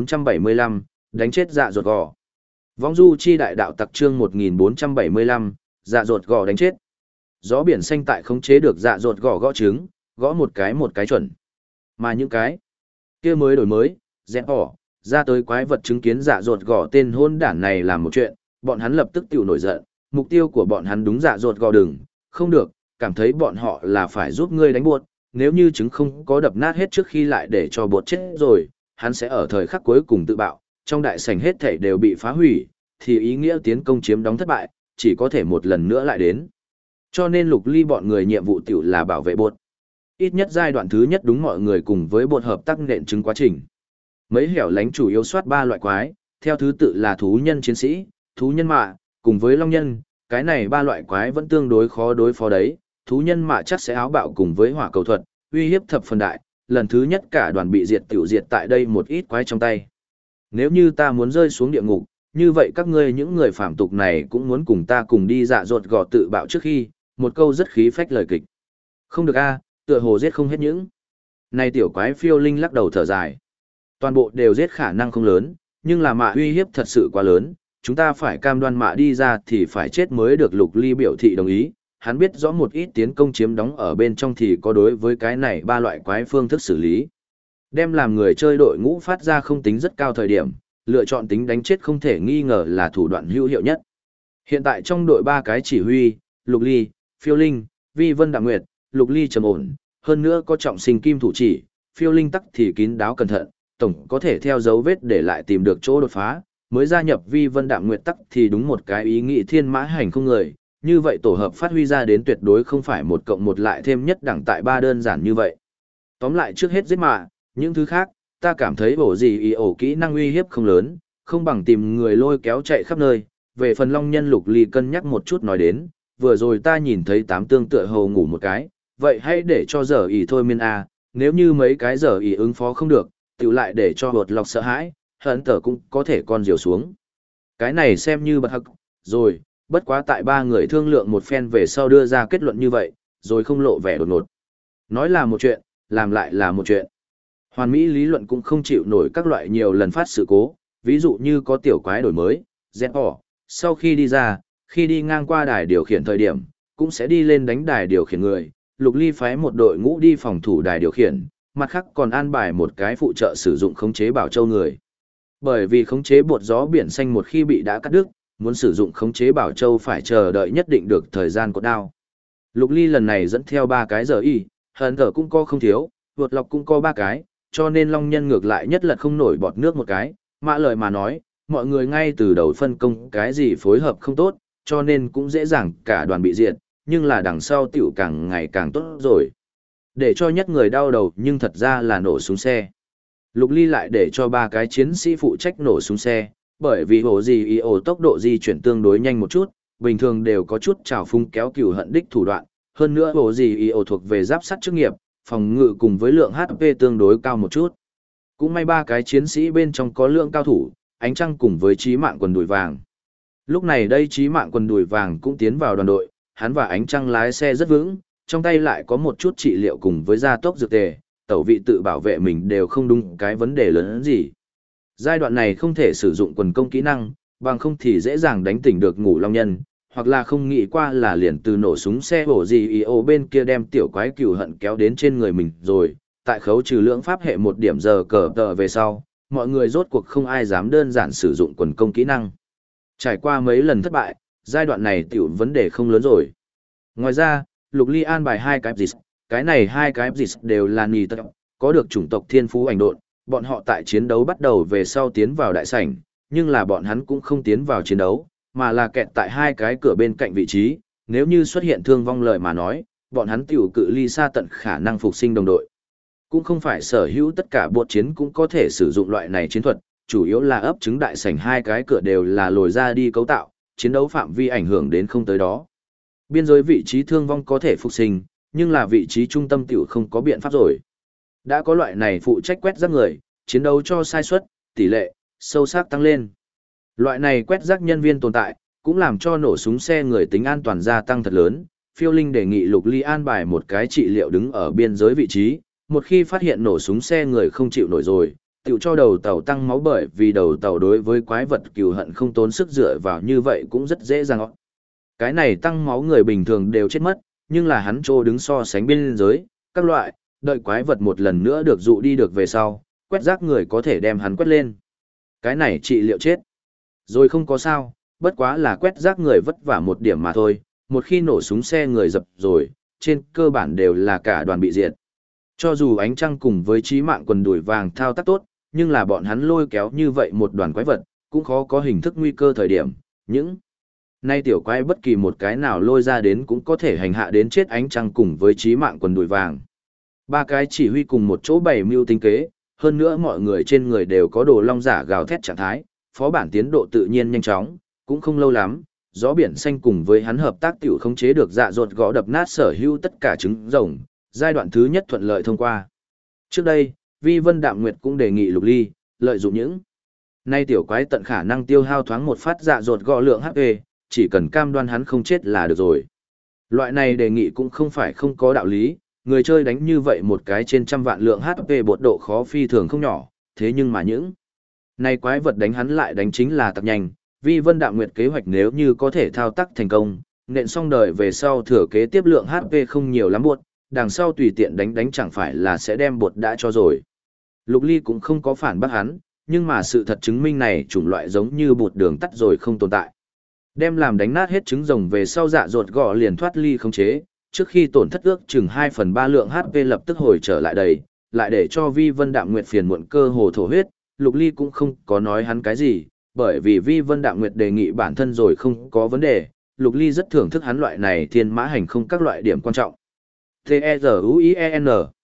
1475, đánh chết dạ ruột gò. Vong du chi đại đạo tặc chương 1475, dạ ruột gò đánh chết. Gió biển xanh tại khống chế được dạ ruột gò gõ trứng, gõ một cái chuẩn. Mà những cái kia mới đổi mới, dẹp ỏ, ra tới quái vật chứng kiến dạ ruột gò tên hôn đản này làm một chuyện, bọn hắn lập tức tiểu nổi giận, mục tiêu của bọn hắn đúng dạ ruột gò đừng, không được, cảm thấy bọn họ là phải giúp ngươi đánh buột, nếu như trứng không có đập nát hết trước khi lại để cho bột chết rồi, hắn sẽ ở thời khắc cuối cùng tự bạo, trong đại sảnh hết thảy đều bị phá hủy, thì ý nghĩa tiến công chiếm đóng thất bại, chỉ có thể một lần nữa lại đến. Cho nên Lục Ly bọn người nhiệm vụ tiểu là bảo vệ bột. Ít nhất giai đoạn thứ nhất đúng mọi người cùng với bột hợp tác nện chứng quá trình. Mấy hẻo lánh chủ yếu soát 3 loại quái, theo thứ tự là thú nhân chiến sĩ, thú nhân mạ, cùng với long nhân, cái này 3 loại quái vẫn tương đối khó đối phó đấy, thú nhân mạ chắc sẽ áo bạo cùng với hỏa cầu thuật, uy hiếp thập phần đại, lần thứ nhất cả đoàn bị diệt tiểu diệt tại đây một ít quái trong tay. Nếu như ta muốn rơi xuống địa ngục, như vậy các ngươi những người phạm tục này cũng muốn cùng ta cùng đi dạ dột gò tự bạo trước khi, một câu rất khí phách lời kịch. Không được a, tựa hồ giết không hết những. Này tiểu quái phiêu linh lắc đầu thở dài. Toàn bộ đều giết khả năng không lớn, nhưng là mạ uy hiếp thật sự quá lớn, chúng ta phải cam đoan mạ đi ra thì phải chết mới được. Lục Ly biểu thị đồng ý, hắn biết rõ một ít tiến công chiếm đóng ở bên trong thì có đối với cái này 3 loại quái phương thức xử lý. Đem làm người chơi đội ngũ phát ra không tính rất cao thời điểm, lựa chọn tính đánh chết không thể nghi ngờ là thủ đoạn hữu hiệu nhất. Hiện tại trong đội 3 cái chỉ huy, Lục Ly, Phiêu Linh, Vi Vân Đạm Nguyệt, Lục Ly trầm ổn, hơn nữa có trọng sinh kim thủ chỉ, Phiêu Linh tắc thì kín đáo cẩn thận, tổng có thể theo dấu vết để lại tìm được chỗ đột phá, mới gia nhập Vi Vân Đạm Nguyệt tắc thì đúng một cái ý nghĩ thiên mã hành không người, như vậy tổ hợp phát huy ra đến tuyệt đối không phải 1 cộng 1 lại thêm nhất đẳng tại 3 đơn giản như vậy. Tóm lại trước hết giết mạ, những thứ khác, ta cảm thấy bổ gì ý ổ kỹ năng uy hiếp không lớn, không bằng tìm người lôi kéo chạy khắp nơi. Về phần long nhân Lục Ly cân nhắc một chút nói đến, vừa rồi ta nhìn thấy 8 tương tựa hồ ngủ một cái, vậy hãy để cho giờ ý thôi miên a, nếu như mấy cái giờ ý ứng phó không được, tiểu lại để cho bột lọc sợ hãi, hận tở cũng có thể con diều xuống. Cái này xem như bật hắc, rồi, bất quá tại 3 người thương lượng một phen về sau đưa ra kết luận như vậy, rồi không lộ vẻ đột ngột. Nói là một chuyện, làm lại là một chuyện. Hoàn mỹ lý luận cũng không chịu nổi các loại nhiều lần phát sự cố, ví dụ như có tiểu quái đổi mới, ZO, sau khi đi ra, khi đi ngang qua đài điều khiển thời điểm, cũng sẽ đi lên đánh đài điều khiển người. Lục Ly phái một đội ngũ đi phòng thủ đài điều khiển, mặt khác còn an bài một cái phụ trợ sử dụng khống chế bảo châu người. Bởi vì khống chế bột gió biển xanh một khi bị đã cắt đứt, muốn sử dụng khống chế bảo châu phải chờ đợi nhất định được thời gian cột đao. Lục Ly lần này dẫn theo 3 cái giờ y, hận thở cũng có không thiếu, vượt lọc cũng có 3 cái, cho nên long nhân ngược lại nhất là không nổi bọt nước một cái. Mã lời mà nói, mọi người ngay từ đầu phân công cái gì phối hợp không tốt, cho nên cũng dễ dàng cả đoàn bị diệt, nhưng là đằng sau tiểu càng ngày càng tốt rồi. Để cho nhất người đau đầu nhưng thật ra là nổ súng xe. Lục Ly lại để cho 3 cái chiến sĩ phụ trách nổ súng xe, bởi vì hồ gì y ổ tốc độ di chuyển tương đối nhanh một chút, bình thường đều có chút trào phung kéo cừu hận đích thủ đoạn, hơn nữa hồ gì y ổ thuộc về giáp sắt chức nghiệp, phòng ngự cùng với lượng HP tương đối cao một chút. Cũng may 3 cái chiến sĩ bên trong có lượng cao thủ, ánh trăng cùng với trí mạng quần đùi vàng. Lúc này đây trí mạng quần đùi vàng cũng tiến vào đoàn đội, hắn và ánh trăng lái xe rất vững, trong tay lại có một chút trị liệu cùng với gia tốc dược tề, tẩu vị tự bảo vệ mình đều không đúng cái vấn đề lớn hơn gì. Giai đoạn này không thể sử dụng quần công kỹ năng, bằng không thì dễ dàng đánh tỉnh được ngủ long nhân, hoặc là không nghĩ qua là liền từ nổ súng xe hổ gì ý ô bên kia đem tiểu quái cừu hận kéo đến trên người mình rồi, tại khấu trừ lưỡng pháp hệ 1 điểm giờ cờ tờ về sau, mọi người rốt cuộc không ai dám đơn giản sử dụng quần công kỹ năng. Trải qua mấy lần thất bại, giai đoạn này tiểu vấn đề không lớn rồi. Ngoài ra, Lục Ly an bài 2 cái dịch, cái này 2 cái dịch đều là nì tật, có được chủng tộc thiên phú ảnh độn, bọn họ tại chiến đấu bắt đầu về sau tiến vào đại sảnh, nhưng là bọn hắn cũng không tiến vào chiến đấu, mà là kẹt tại 2 cái cửa bên cạnh vị trí, nếu như xuất hiện thương vong lợi mà nói, bọn hắn tiểu cự ly xa tận khả năng phục sinh đồng đội. Cũng không phải sở hữu tất cả bột chiến cũng có thể sử dụng loại này chiến thuật, chủ yếu là ấp trứng đại sảnh 2 cái cửa đều là lồi ra đi cấu tạo, chiến đấu phạm vi ảnh hưởng đến không tới đó. Biên giới vị trí thương vong có thể phục sinh, nhưng là vị trí trung tâm tiểu không có biện pháp rồi. Đã có loại này phụ trách quét rác người, chiến đấu cho sai suất, tỷ lệ, sâu sắc tăng lên. Loại này quét rác nhân viên tồn tại, cũng làm cho nổ súng xe người tính an toàn gia tăng thật lớn. Phiêu Linh đề nghị Lục Ly an bài một cái trị liệu đứng ở biên giới vị trí, một khi phát hiện nổ súng xe người không chịu nổi rồi, tiểu cho đầu tàu tăng máu, bởi vì đầu tàu đối với quái vật cừu hận không tốn sức dựa vào như vậy cũng rất dễ dàng. Cái này tăng máu người bình thường đều chết mất, nhưng là hắn trô đứng so sánh biên giới, các loại, đợi quái vật một lần nữa được dụ đi được về sau, quét rác người có thể đem hắn quét lên. Cái này trị liệu chết. Rồi không có sao, bất quá là quét rác người vất vả 1 điểm mà thôi, một khi nổ súng xe người dập rồi, trên cơ bản đều là cả đoàn bị diệt. Cho dù ánh trăng cùng với trí mạng quần đùi vàng thao tác tốt, nhưng là bọn hắn lôi kéo như vậy một đoàn quái vật, cũng khó có hình thức nguy cơ thời điểm. Những nay tiểu quái bất kỳ một cái nào lôi ra đến cũng có thể hành hạ đến chết ánh trăng cùng với trí mạng quần đùi vàng. Ba cái chỉ huy cùng một chỗ bày mưu tính kế, hơn nữa mọi người trên người đều có đồ long giả gào thét trạng thái, phó bản tiến độ tự nhiên nhanh chóng, cũng không lâu lắm, gió biển xanh cùng với hắn hợp tác tiểu khống chế được dạ dột gõ đập nát sở hữu tất cả trứng rồng, giai đoạn thứ nhất thuận lợi thông qua. Trước đây, Vi Vân Đạm Nguyệt cũng đề nghị Lục Ly, lợi dụng những nay tiểu quái tận khả năng tiêu hao thoáng một phát dạ dột gõ lượng HP, chỉ cần cam đoan hắn không chết là được rồi. Loại này đề nghị cũng không phải không có đạo lý, người chơi đánh như vậy một cái trên trăm vạn lượng HP bột độ khó phi thường không nhỏ, thế nhưng mà những nay quái vật đánh hắn lại đánh chính là tặc nhanh, Vi Vân Đạm Nguyệt kế hoạch nếu như có thể thao tác thành công, nện xong đời về sau thừa kế tiếp lượng HP không nhiều lắm bột, đằng sau tùy tiện đánh chẳng phải là sẽ đem bột đã cho rồi. Lục Ly cũng không có phản bác hắn, nhưng mà sự thật chứng minh này chủng loại giống như bột đường tắt rồi không tồn tại. Đem làm đánh nát hết trứng rồng về sau dạ dột gõ liền thoát ly khống chế, trước khi tổn thất ước chừng 2/3 lượng HP lập tức hồi trở lại đầy, lại để cho Vi Vân Đạm Nguyệt phiền muộn cơ hồ thổ huyết, Lục Ly cũng không có nói hắn cái gì, bởi vì Vi Vân Đạm Nguyệt đề nghị bản thân rồi không có vấn đề, Lục Ly rất thưởng thức hắn loại này thiên mã hành không các loại điểm quan trọng. T-E-Z-U-I-E-N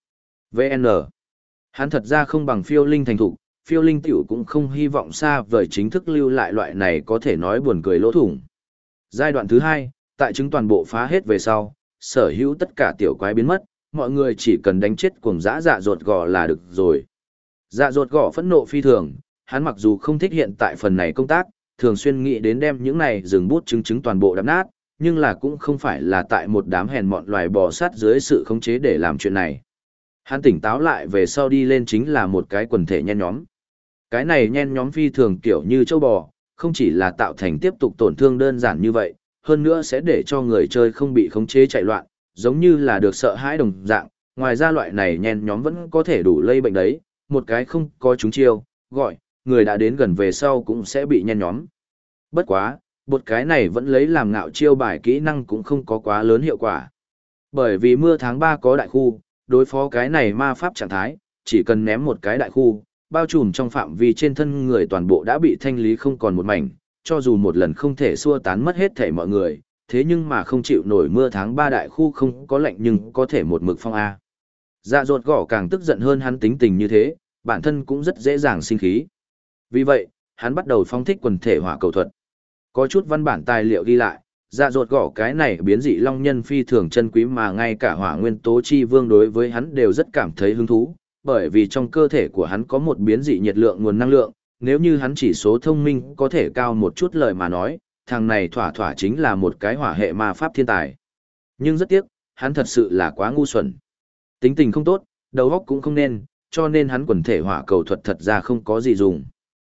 V-N Hắn thật ra không bằng phiêu linh thành thục, phiêu linh tiểu cũng không hy vọng xa vời chính thức lưu lại loại này có thể nói buồn cười lỗ thủng. Giai đoạn thứ 2, tại chứng toàn bộ phá hết về sau, sở hữu tất cả tiểu quái biến mất, mọi người chỉ cần đánh chết cuồng dã dạ dột gò là được rồi. Dạ dột gò phẫn nộ phi thường, hắn mặc dù không thích hiện tại phần này công tác, thường xuyên nghĩ đến đem những này dừng bút chứng toàn bộ đập nát, nhưng là cũng không phải là tại một đám hèn mọn loài bò sát dưới sự khống chế để làm chuyện này. Hắn tỉnh táo lại về sau đi lên chính là một cái quần thể nhen nhóm. Cái này nhen nhóm phi thường kiểu như châu bò, không chỉ là tạo thành tiếp tục tổn thương đơn giản như vậy, hơn nữa sẽ để cho người chơi không bị khống chế chạy loạn, giống như là được sợ hãi đồng dạng. Ngoài ra loại này nhen nhóm vẫn có thể đủ lây bệnh đấy, một cái không có chúng chiêu, gọi, người đã đến gần về sau cũng sẽ bị nhen nhóm. Bất quá, bột cái này vẫn lấy làm ngạo chiêu bài kỹ năng cũng không có quá lớn hiệu quả. Bởi vì mưa tháng 3 có đại khu, đối phó cái này ma pháp trạng thái, chỉ cần ném một cái đại khu, bao trùm trong phạm vi trên thân người toàn bộ đã bị thanh lý không còn một mảnh, cho dù một lần không thể xua tán mất hết thể mọi người, thế nhưng mà không chịu nổi mưa tháng 3 đại khu không có lạnh nhưng có thể một mực phong A. Dạ dột gõ càng tức giận hơn hắn tính tình như thế, bản thân cũng rất dễ dàng sinh khí. Vì vậy, hắn bắt đầu phóng thích quần thể hỏa cầu thuật. Có chút văn bản tài liệu ghi lại, dạ dột gõ cái này biến dị long nhân phi thường chân quý mà ngay cả hỏa nguyên tố chi vương đối với hắn đều rất cảm thấy hứng thú, bởi vì trong cơ thể của hắn có một biến dị nhiệt lượng nguồn năng lượng, nếu như hắn chỉ số thông minh có thể cao một chút lời mà nói, thằng này thỏa thỏa chính là một cái hỏa hệ ma pháp thiên tài. Nhưng rất tiếc, hắn thật sự là quá ngu xuẩn. Tính tình không tốt, đầu óc cũng không nên, cho nên hắn quần thể hỏa cầu thuật thật ra không có gì dùng.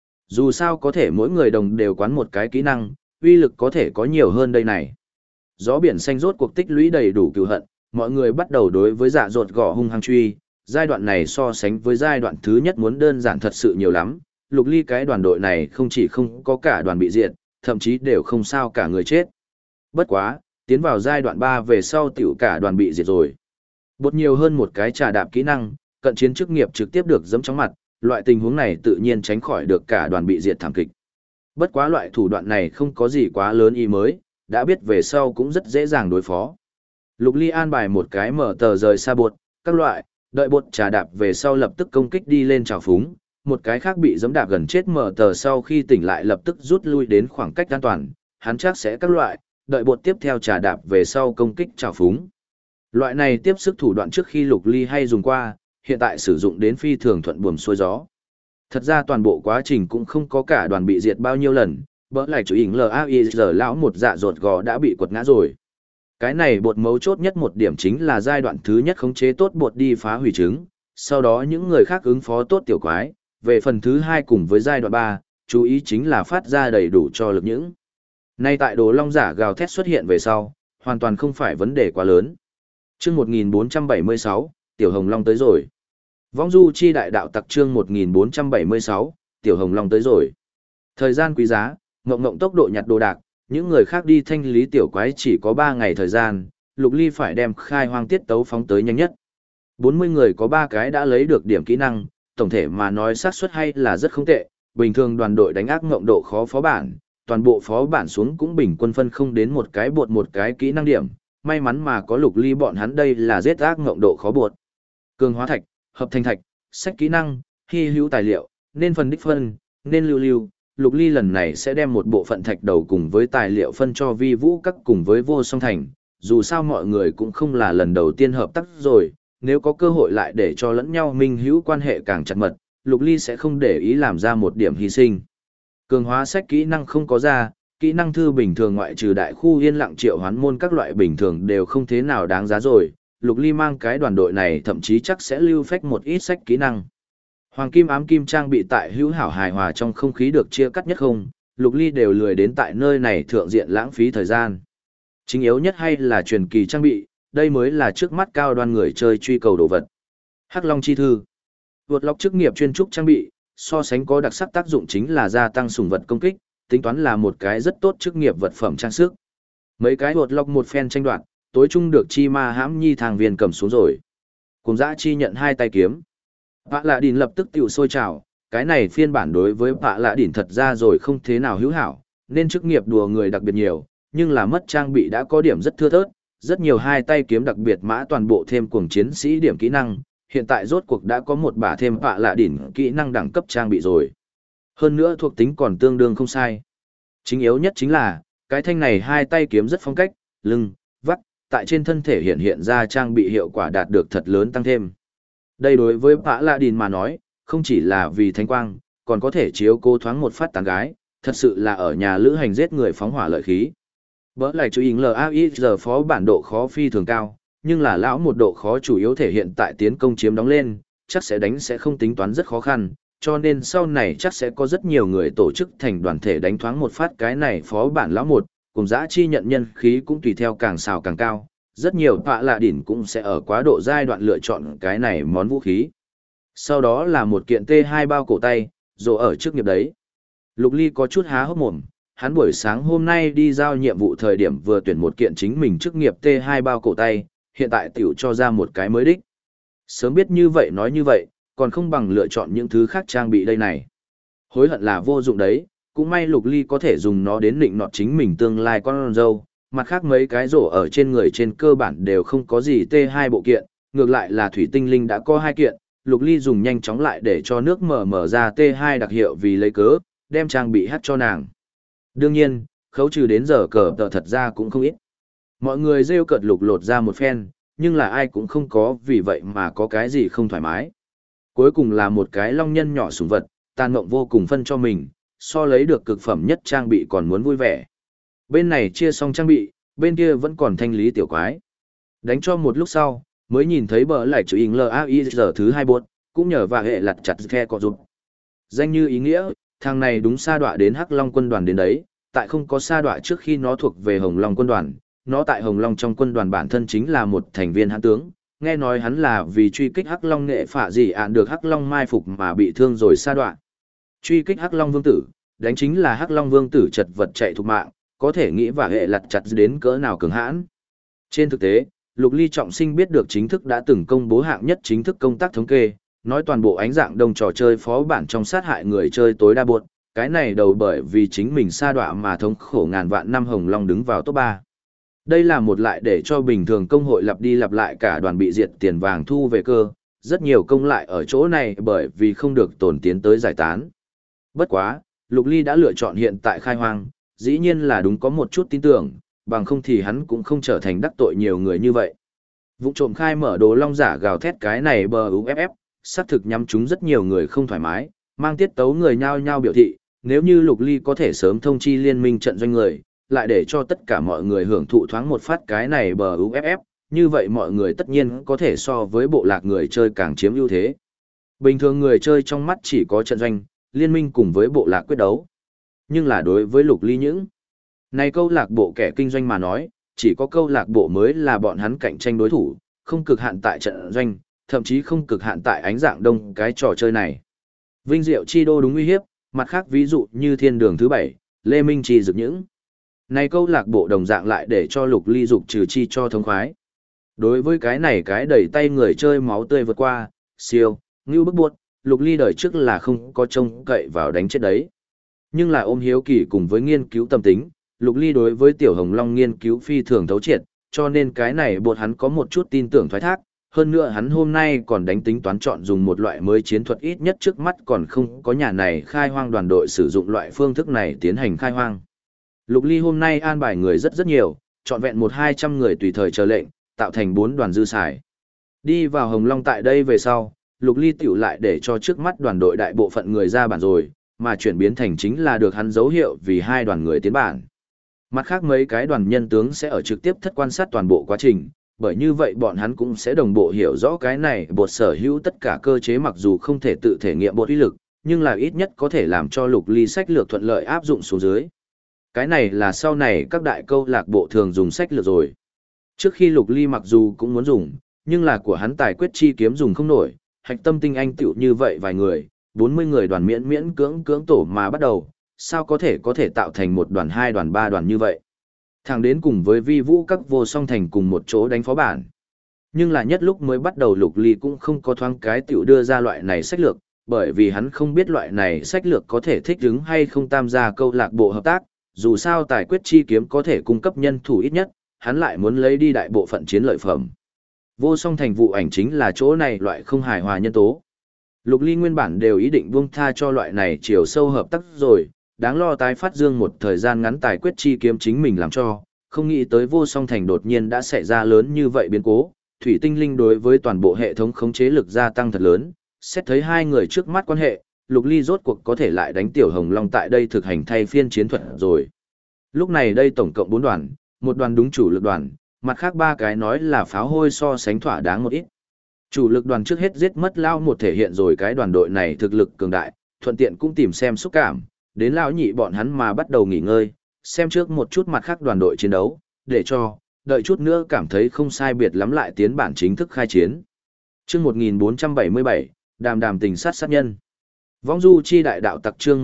Dù sao có thể mỗi người đồng đều quán một cái kỹ năng, uy lực có thể có nhiều hơn đây này. Gió biển xanh rốt cuộc tích lũy đầy đủ cừu hận, mọi người bắt đầu đối với dạ dột gõ hung hăng truy, giai đoạn này so sánh với giai đoạn thứ nhất muốn đơn giản thật sự nhiều lắm, Lục Ly cái đoàn đội này không chỉ không có cả đoàn bị diệt, thậm chí đều không sao cả người chết. Bất quá, tiến vào giai đoạn 3 về sau tiểu cả đoàn bị diệt rồi. Bột nhiều hơn một cái trà đạp kỹ năng, cận chiến chức nghiệp trực tiếp được giẫm chóng mặt, loại tình huống này tự nhiên tránh khỏi được cả đoàn bị diệt thảm kịch. Bất quá loại thủ đoạn này không có gì quá lớn ý mới, đã biết về sau cũng rất dễ dàng đối phó. Lục Ly an bài một cái mở tờ rời xa bột, các loại, đợi bột trà đạp về sau lập tức công kích đi lên trào phúng, một cái khác bị giẫm đạp gần chết mở tờ sau khi tỉnh lại lập tức rút lui đến khoảng cách an toàn, hắn chắc sẽ các loại, đợi bột tiếp theo trà đạp về sau công kích trào phúng. Loại này tiếp sức thủ đoạn trước khi Lục Ly hay dùng qua, hiện tại sử dụng đến phi thường thuận buồm xuôi gió. Thật ra toàn bộ quá trình cũng không có cả đoàn bị diệt bao nhiêu lần, bỡ lại chủ ỉng LAIR lão một dạ dột gò đã bị quật ngã rồi. Cái này bột mấu chốt nhất một điểm chính là giai đoạn thứ nhất khống chế tốt bột đi phá hủy trứng, sau đó những người khác ứng phó tốt tiểu quái, về phần thứ hai cùng với giai đoạn 3, chú ý chính là phát ra đầy đủ cho lực những. Nay tại đồ long giả gào thét xuất hiện về sau, hoàn toàn không phải vấn đề quá lớn. Chương 1476, Tiểu Hồng Long tới rồi. Vong du chi đại đạo tặc chương 1476, Tiểu Hồng Long tới rồi. Thời gian quý giá, ngộng ngộng tốc độ nhặt đồ đạc, những người khác đi thanh lý tiểu quái chỉ có 3 ngày thời gian, Lục Ly phải đem khai hoang tiết tấu phóng tới nhanh nhất. 40 người có 3 cái đã lấy được điểm kỹ năng, tổng thể mà nói xác suất hay là rất không tệ, bình thường đoàn đội đánh ác ngộng độ khó phó bản, toàn bộ phó bản xuống cũng bình quân phân không đến một cái bột một cái kỹ năng điểm, may mắn mà có Lục Ly bọn hắn đây là giết ác ngộng độ khó bột. Cường hóa thạch, hợp thành thạch, sách kỹ năng, hy hữu tài liệu, nên phần đích phân, nên lưu lưu. Lục Ly lần này sẽ đem một bộ phận thạch đầu cùng với tài liệu phân cho Vi Vũ các cùng với Vô Song Thành, dù sao mọi người cũng không là lần đầu tiên hợp tác rồi, nếu có cơ hội lại để cho lẫn nhau minh hữu quan hệ càng chặt mật, Lục Ly sẽ không để ý làm ra một điểm hy sinh. Cường hóa sách kỹ năng không có ra, kỹ năng thư bình thường ngoại trừ đại khu yên lặng triệu hoán môn các loại bình thường đều không thế nào đáng giá rồi, Lục Ly mang cái đoàn đội này thậm chí chắc sẽ lưu phách một ít sách kỹ năng. Hoàng kim ám kim trang bị tại hữu hảo hài hòa trong không khí được chia cắt nhất không, Lục Ly đều lười đến tại nơi này thượng diện lãng phí thời gian. Chính yếu nhất hay là truyền kỳ trang bị, đây mới là trước mắt cao đoan người chơi truy cầu đồ vật. Hắc Long chi thư. Vượt lọc chức nghiệp chuyên trúc trang bị, so sánh có đặc sắc tác dụng chính là gia tăng sủng vật công kích, tính toán là một cái rất tốt chức nghiệp vật phẩm trang sức. Mấy cái vượt lọc một phen tranh đoạt, tối trung được chi ma hãm nhi thang viên cầm xuống rồi. Cùng dã chi nhận 2 tay kiếm. Vạ Lạ Đỉnh lập tức tiểu sôi trào, cái này phiên bản đối với Vạ Lạ Đỉnh thật ra rồi không thế nào hữu hảo, nên chức nghiệp đùa người đặc biệt nhiều, nhưng là mất trang bị đã có điểm rất thưa thớt, rất nhiều 2 tay kiếm đặc biệt mã toàn bộ thêm cuồng chiến sĩ điểm kỹ năng, hiện tại rốt cuộc đã có một bả thêm Vạ Lạ Đỉnh kỹ năng đẳng cấp trang bị rồi. Hơn nữa thuộc tính còn tương đương không sai. Chính yếu nhất chính là, cái thanh này 2 tay kiếm rất phong cách, lưng, vắt, tại trên thân thể hiện ra trang bị hiệu quả đạt được thật lớn tăng thêm. Đây đối với Vạ Lạ Đỉnh mà nói, không chỉ là vì thánh quang, còn có thể chiếu cô thoáng một phát tán gái, thật sự là ở nhà lữ hành giết người phóng hỏa lợi khí. Bỡ lại chú ý LAI giờ phó bản độ khó phi thường cao, nhưng là lão một độ khó chủ yếu thể hiện tại tiến công chiếm đóng lên, chắc sẽ đánh sẽ không tính toán rất khó khăn, cho nên sau này chắc sẽ có rất nhiều người tổ chức thành đoàn thể đánh thoáng một phát cái này phó bản lão một, cùng dã chi nhận nhân khí cũng tùy theo càng xào càng cao, rất nhiều Vạ Lạ Đỉnh cũng sẽ ở quá độ giai đoạn lựa chọn cái này món vũ khí. Sau đó là một kiện T2 bao cổ tay, rồi ở trước nghiệp đấy. Lục Ly có chút há hốc mồm, hắn buổi sáng hôm nay đi giao nhiệm vụ thời điểm vừa tuyển một kiện chính mình chức nghiệp T2 bao cổ tay, hiện tại tiểu cho ra một cái mới đích. Sớm biết như vậy nói như vậy, còn không bằng lựa chọn những thứ khác trang bị đây này. Hối hận là vô dụng đấy, cũng may Lục Ly có thể dùng nó đến định nọt chính mình tương lai con dâu, mặt khác mấy cái rổ ở trên người trên cơ bản đều không có gì T2 bộ kiện, ngược lại là thủy tinh linh đã có 2 kiện, Lục Ly dùng nhanh chóng lại để cho nước mở ra T2 đặc hiệu vì lấy cớ, đem trang bị hát cho nàng. Đương nhiên, khấu trừ đến giờ cờ tờ thật ra cũng không ít. Mọi người rêu cợt Lục lột ra một phen, nhưng là ai cũng không có vì vậy mà có cái gì không thoải mái. Cuối cùng là một cái long nhân nhỏ sủng vật, tàn mộng vô cùng phân cho mình, so lấy được cực phẩm nhất trang bị còn muốn vui vẻ. Bên này chia xong trang bị, bên kia vẫn còn thanh lý tiểu quái. Đánh cho một lúc sau, mới nhìn thấy bờ lại chữ in LAI giờ thứ 2 bột, cũng nhờ và hệ lặt chặt khe có giúp. Danh như ý nghĩa, thằng này đúng sa đọa đến Hắc Long quân đoàn đến đấy, tại không có sa đọa trước khi nó thuộc về Hồng Long quân đoàn, nó tại Hồng Long trong quân đoàn bản thân chính là một thành viên hãn tướng, nghe nói hắn là vì truy kích Hắc Long nghệ phạ gì ạn được Hắc Long mai phục mà bị thương rồi sa đọa. Truy kích Hắc Long vương tử, đánh chính là Hắc Long vương tử chật vật chạy thục mạng, có thể nghĩ và hệ lặt chặt đến cỡ nào cường hãn. Trên thực tế, Lục Ly trọng sinh biết được chính thức đã từng công bố hạng nhất chính thức công tác thống kê, nói toàn bộ ánh dạng đông trò chơi phó bản trong sát hại người chơi tối đa buộc, cái này đầu bởi vì chính mình sa đọa mà thống khổ ngàn vạn năm Hồng Long đứng vào top 3. Đây là một lại để cho bình thường công hội lặp đi lặp lại cả đoàn bị diệt tiền vàng thu về cơ, rất nhiều công lại ở chỗ này bởi vì không được tổn tiến tới giải tán. Bất quá, Lục Ly đã lựa chọn hiện tại khai hoang, dĩ nhiên là đúng có một chút tin tưởng, bằng không thì hắn cũng không trở thành đắc tội nhiều người như vậy. Vụ trộm khai mở đồ long giả gào thét cái này bờ UFF, xác thực nhắm chúng rất nhiều người không thoải mái, mang tiết tấu người nhao nhao biểu thị, nếu như Lục Ly có thể sớm thông chi liên minh trận doanh người, lại để cho tất cả mọi người hưởng thụ thoáng một phát cái này bờ UFF, như vậy mọi người tất nhiên có thể so với bộ lạc người chơi càng chiếm ưu thế. Bình thường người chơi trong mắt chỉ có trận doanh, liên minh cùng với bộ lạc quyết đấu. Nhưng là đối với Lục Ly những này câu lạc bộ kẻ kinh doanh mà nói, chỉ có câu lạc bộ mới là bọn hắn cạnh tranh đối thủ, không cực hạn tại trận doanh, thậm chí không cực hạn tại ánh dạng đông cái trò chơi này. Vinh diệu chi đô đúng uy hiếp, mặt khác ví dụ như thiên đường thứ 7, Lê Minh chi dực những này câu lạc bộ đồng dạng lại để cho Lục Ly dục trừ chi cho thống khoái. Đối với cái này cái đẩy tay người chơi máu tươi vượt qua, siêu, ngưu bức buộc, Lục Ly đời trước là không có trông cậy vào đánh chết đấy. Nhưng là ôm hiếu kỳ cùng với nghiên cứu tâm tính, Lục Ly đối với Tiểu Hồng Long nghiên cứu phi thường thấu triệt, cho nên cái này bột hắn có một chút tin tưởng thoái thác. Hơn nữa hắn hôm nay còn đánh tính toán chọn dùng một loại mới chiến thuật, ít nhất trước mắt còn không có nhà này khai hoang đoàn đội sử dụng loại phương thức này tiến hành khai hoang. Lục Ly hôm nay an bài người rất nhiều, chọn vẹn 100-200 người tùy thời chờ lệnh, tạo thành 4 đoàn dư xài. Đi vào Hồng Long tại đây về sau, Lục Ly tiểu lại để cho trước mắt đoàn đội đại bộ phận người ra bản rồi, mà chuyển biến thành chính là được hắn dấu hiệu vì 2 đoàn người tiến bản. Mặt khác mấy cái đoàn nhân tướng sẽ ở trực tiếp thất quan sát toàn bộ quá trình, bởi như vậy bọn hắn cũng sẽ đồng bộ hiểu rõ cái này bột sở hữu tất cả cơ chế, mặc dù không thể tự thể nghiệm bột uy lực, nhưng là ít nhất có thể làm cho Lục Ly sách lược thuận lợi áp dụng xuống dưới. Cái này là sau này các đại câu lạc bộ thường dùng sách lược rồi. Trước khi Lục Ly mặc dù cũng muốn dùng, nhưng là của hắn tài quyết chi kiếm dùng không nổi, hạch tâm tinh anh tiểu như vậy vài người, 40 người đoàn miễn cưỡng tổ mà bắt đầu, sao có thể tạo thành một đoàn 2 đoàn 3 đoàn như vậy. Thẳng đến cùng với vi vũ các vô song thành cùng một chỗ đánh phó bản. Nhưng là nhất lúc mới bắt đầu Lục Ly cũng không có thoáng cái tiểu đưa ra loại này sách lược, bởi vì hắn không biết loại này sách lược có thể thích ứng hay không tham gia câu lạc bộ hợp tác, dù sao tài quyết chi kiếm có thể cung cấp nhân thủ ít nhất, hắn lại muốn lấy đi đại bộ phận chiến lợi phẩm. Vô song thành vụ ảnh chính là chỗ này loại không hài hòa nhân tố. Lục Ly nguyên bản đều ý định buông tha cho loại này chiều sâu hợp tác rồi, đáng lo tái phát dương một thời gian ngắn tài quyết chi kiếm chính mình làm cho, không nghĩ tới vô song thành đột nhiên đã xảy ra lớn như vậy biến cố, thủy tinh linh đối với toàn bộ hệ thống khống chế lực gia tăng thật lớn, xét thấy 2 người trước mắt quan hệ, Lục Ly rốt cuộc có thể lại đánh Tiểu Hồng Long tại đây thực hành thay phiên chiến thuật rồi. Lúc này đây tổng cộng 4 đoàn, một đoàn đúng chủ lực đoàn, mặt khác 3 cái nói là pháo hôi so sánh thỏa đáng một ít. Chủ lực đoàn trước hết giết mất lao một thể hiện rồi cái đoàn đội này thực lực cường đại, thuận tiện cũng tìm xem xúc cảm, đến lão nhị bọn hắn mà bắt đầu nghỉ ngơi, xem trước một chút mặt khác đoàn đội chiến đấu, để cho, đợi chút nữa cảm thấy không sai biệt lắm lại tiến bản chính thức khai chiến. Chương 1477, Đàm đàm tình sát sát nhân. Vong du chi đại đạo tặc chương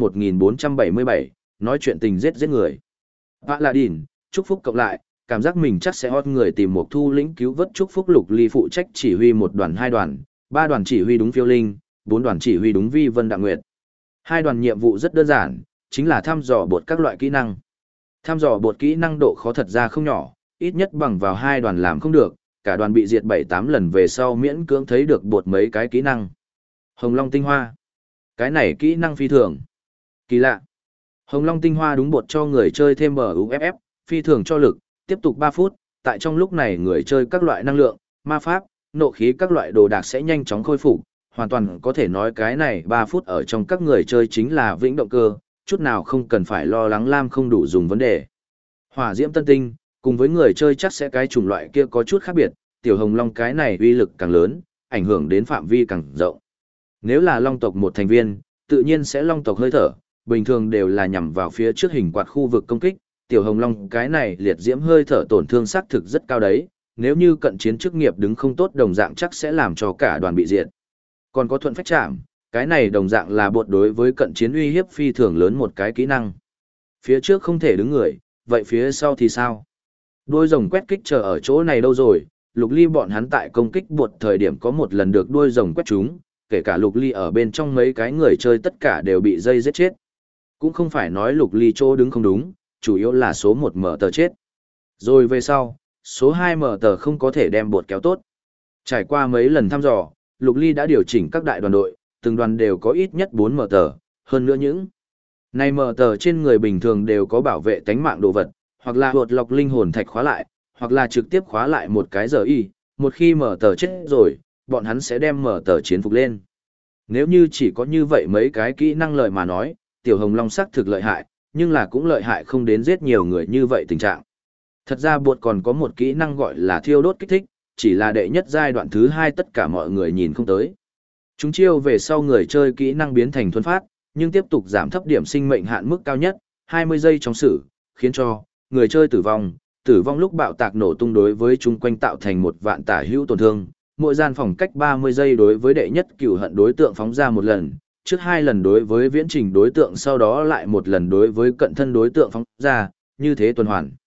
1477, nói chuyện tình giết người. Paladin, chúc phúc cộng lại, cảm giác mình chắc sẽ hót người tìm một thu lĩnh cứu vớt chúc phúc. Lục Ly phụ trách chỉ huy 1 đoàn 2 đoàn, 3 đoàn chỉ huy đúng phiêu linh, 4 đoàn chỉ huy đúng vi vân đặng nguyệt. 2 đoàn nhiệm vụ rất đơn giản, chính là thăm dò bột các loại kỹ năng. Thăm dò bột kỹ năng độ khó thật ra không nhỏ, ít nhất bằng vào 2 đoàn làm không được, cả đoàn bị diệt 7-8 lần về sau miễn cưỡng thấy được bột mấy cái kỹ năng. Hồng Long tinh hoa. Cái này kỹ năng phi thường. Kỳ lạ. Hồng Long tinh hoa đúng bột cho người chơi thêm BUFF, phi thường cho lực, tiếp tục 3 phút, tại trong lúc này người chơi các loại năng lượng, ma pháp, nộ khí các loại đồ đạc sẽ nhanh chóng khôi phục, hoàn toàn có thể nói cái này 3 phút ở trong các người chơi chính là vĩnh động cơ, chút nào không cần phải lo lắng lam không đủ dùng vấn đề. Hỏa diễm tân tinh, cùng với người chơi chắc sẽ cái chủng loại kia có chút khác biệt, Tiểu Hồng Long cái này uy lực càng lớn, ảnh hưởng đến phạm vi càng rộng. Nếu là long tộc một thành viên, tự nhiên sẽ long tộc hơi thở, bình thường đều là nhằm vào phía trước hình quạt khu vực công kích, Tiểu Hồng Long cái này liệt diễm hơi thở tổn thương xác thực rất cao đấy, nếu như cận chiến chức nghiệp đứng không tốt đồng dạng chắc sẽ làm cho cả đoàn bị diệt. Còn có thuận phách chạm, cái này đồng dạng là bột đối với cận chiến uy hiếp phi thường lớn một cái kỹ năng. Phía trước không thể đứng người, vậy phía sau thì sao? Đuôi rồng quét kích chờ ở chỗ này đâu rồi? Lục Ly bọn hắn tại công kích bột thời điểm có một lần được đuôi rồng quét chúng, kể cả Lục Ly ở bên trong mấy cái người chơi tất cả đều bị dây giết chết. Cũng không phải nói Lục Ly chỗ đứng không đúng, chủ yếu là số 1 mở tờ chết. Rồi về sau, số 2 mở tờ không có thể đem bột kéo tốt. Trải qua mấy lần thăm dò, Lục Ly đã điều chỉnh các đại đoàn đội, từng đoàn đều có ít nhất 4 mở tờ, hơn nữa những này mở tờ trên người bình thường đều có bảo vệ tánh mạng đồ vật, hoặc là hột lọc linh hồn thạch khóa lại, hoặc là trực tiếp khóa lại một cái giờ y, một khi mở tờ chết rồi, bọn hắn sẽ đem mở tờ chiến phục lên. Nếu như chỉ có như vậy mấy cái kỹ năng lợi mà nói, Tiểu Hồng Long sắc thực lợi hại, nhưng là cũng lợi hại không đến giết nhiều người như vậy tình trạng. Thật ra bột còn có một kỹ năng gọi là thiêu đốt kích thích, chỉ là đệ nhất giai đoạn thứ 2 tất cả mọi người nhìn không tới. Chúng chiêu về sau người chơi kỹ năng biến thành thuần phát, nhưng tiếp tục giảm thấp điểm sinh mệnh hạn mức cao nhất, 20 giây trong sử, khiến cho người chơi tử vong lúc bạo tạc nổ tung đối với chung quanh tạo thành 1.000.000 tả hữu tổn thương, mỗi gian phòng cách 30 giây đối với đệ nhất cửu hận đối tượng phóng ra một lần, trước 2 lần đối với viễn trình đối tượng sau đó lại một lần đối với cận thân đối tượng phóng ra, như thế tuần hoàn.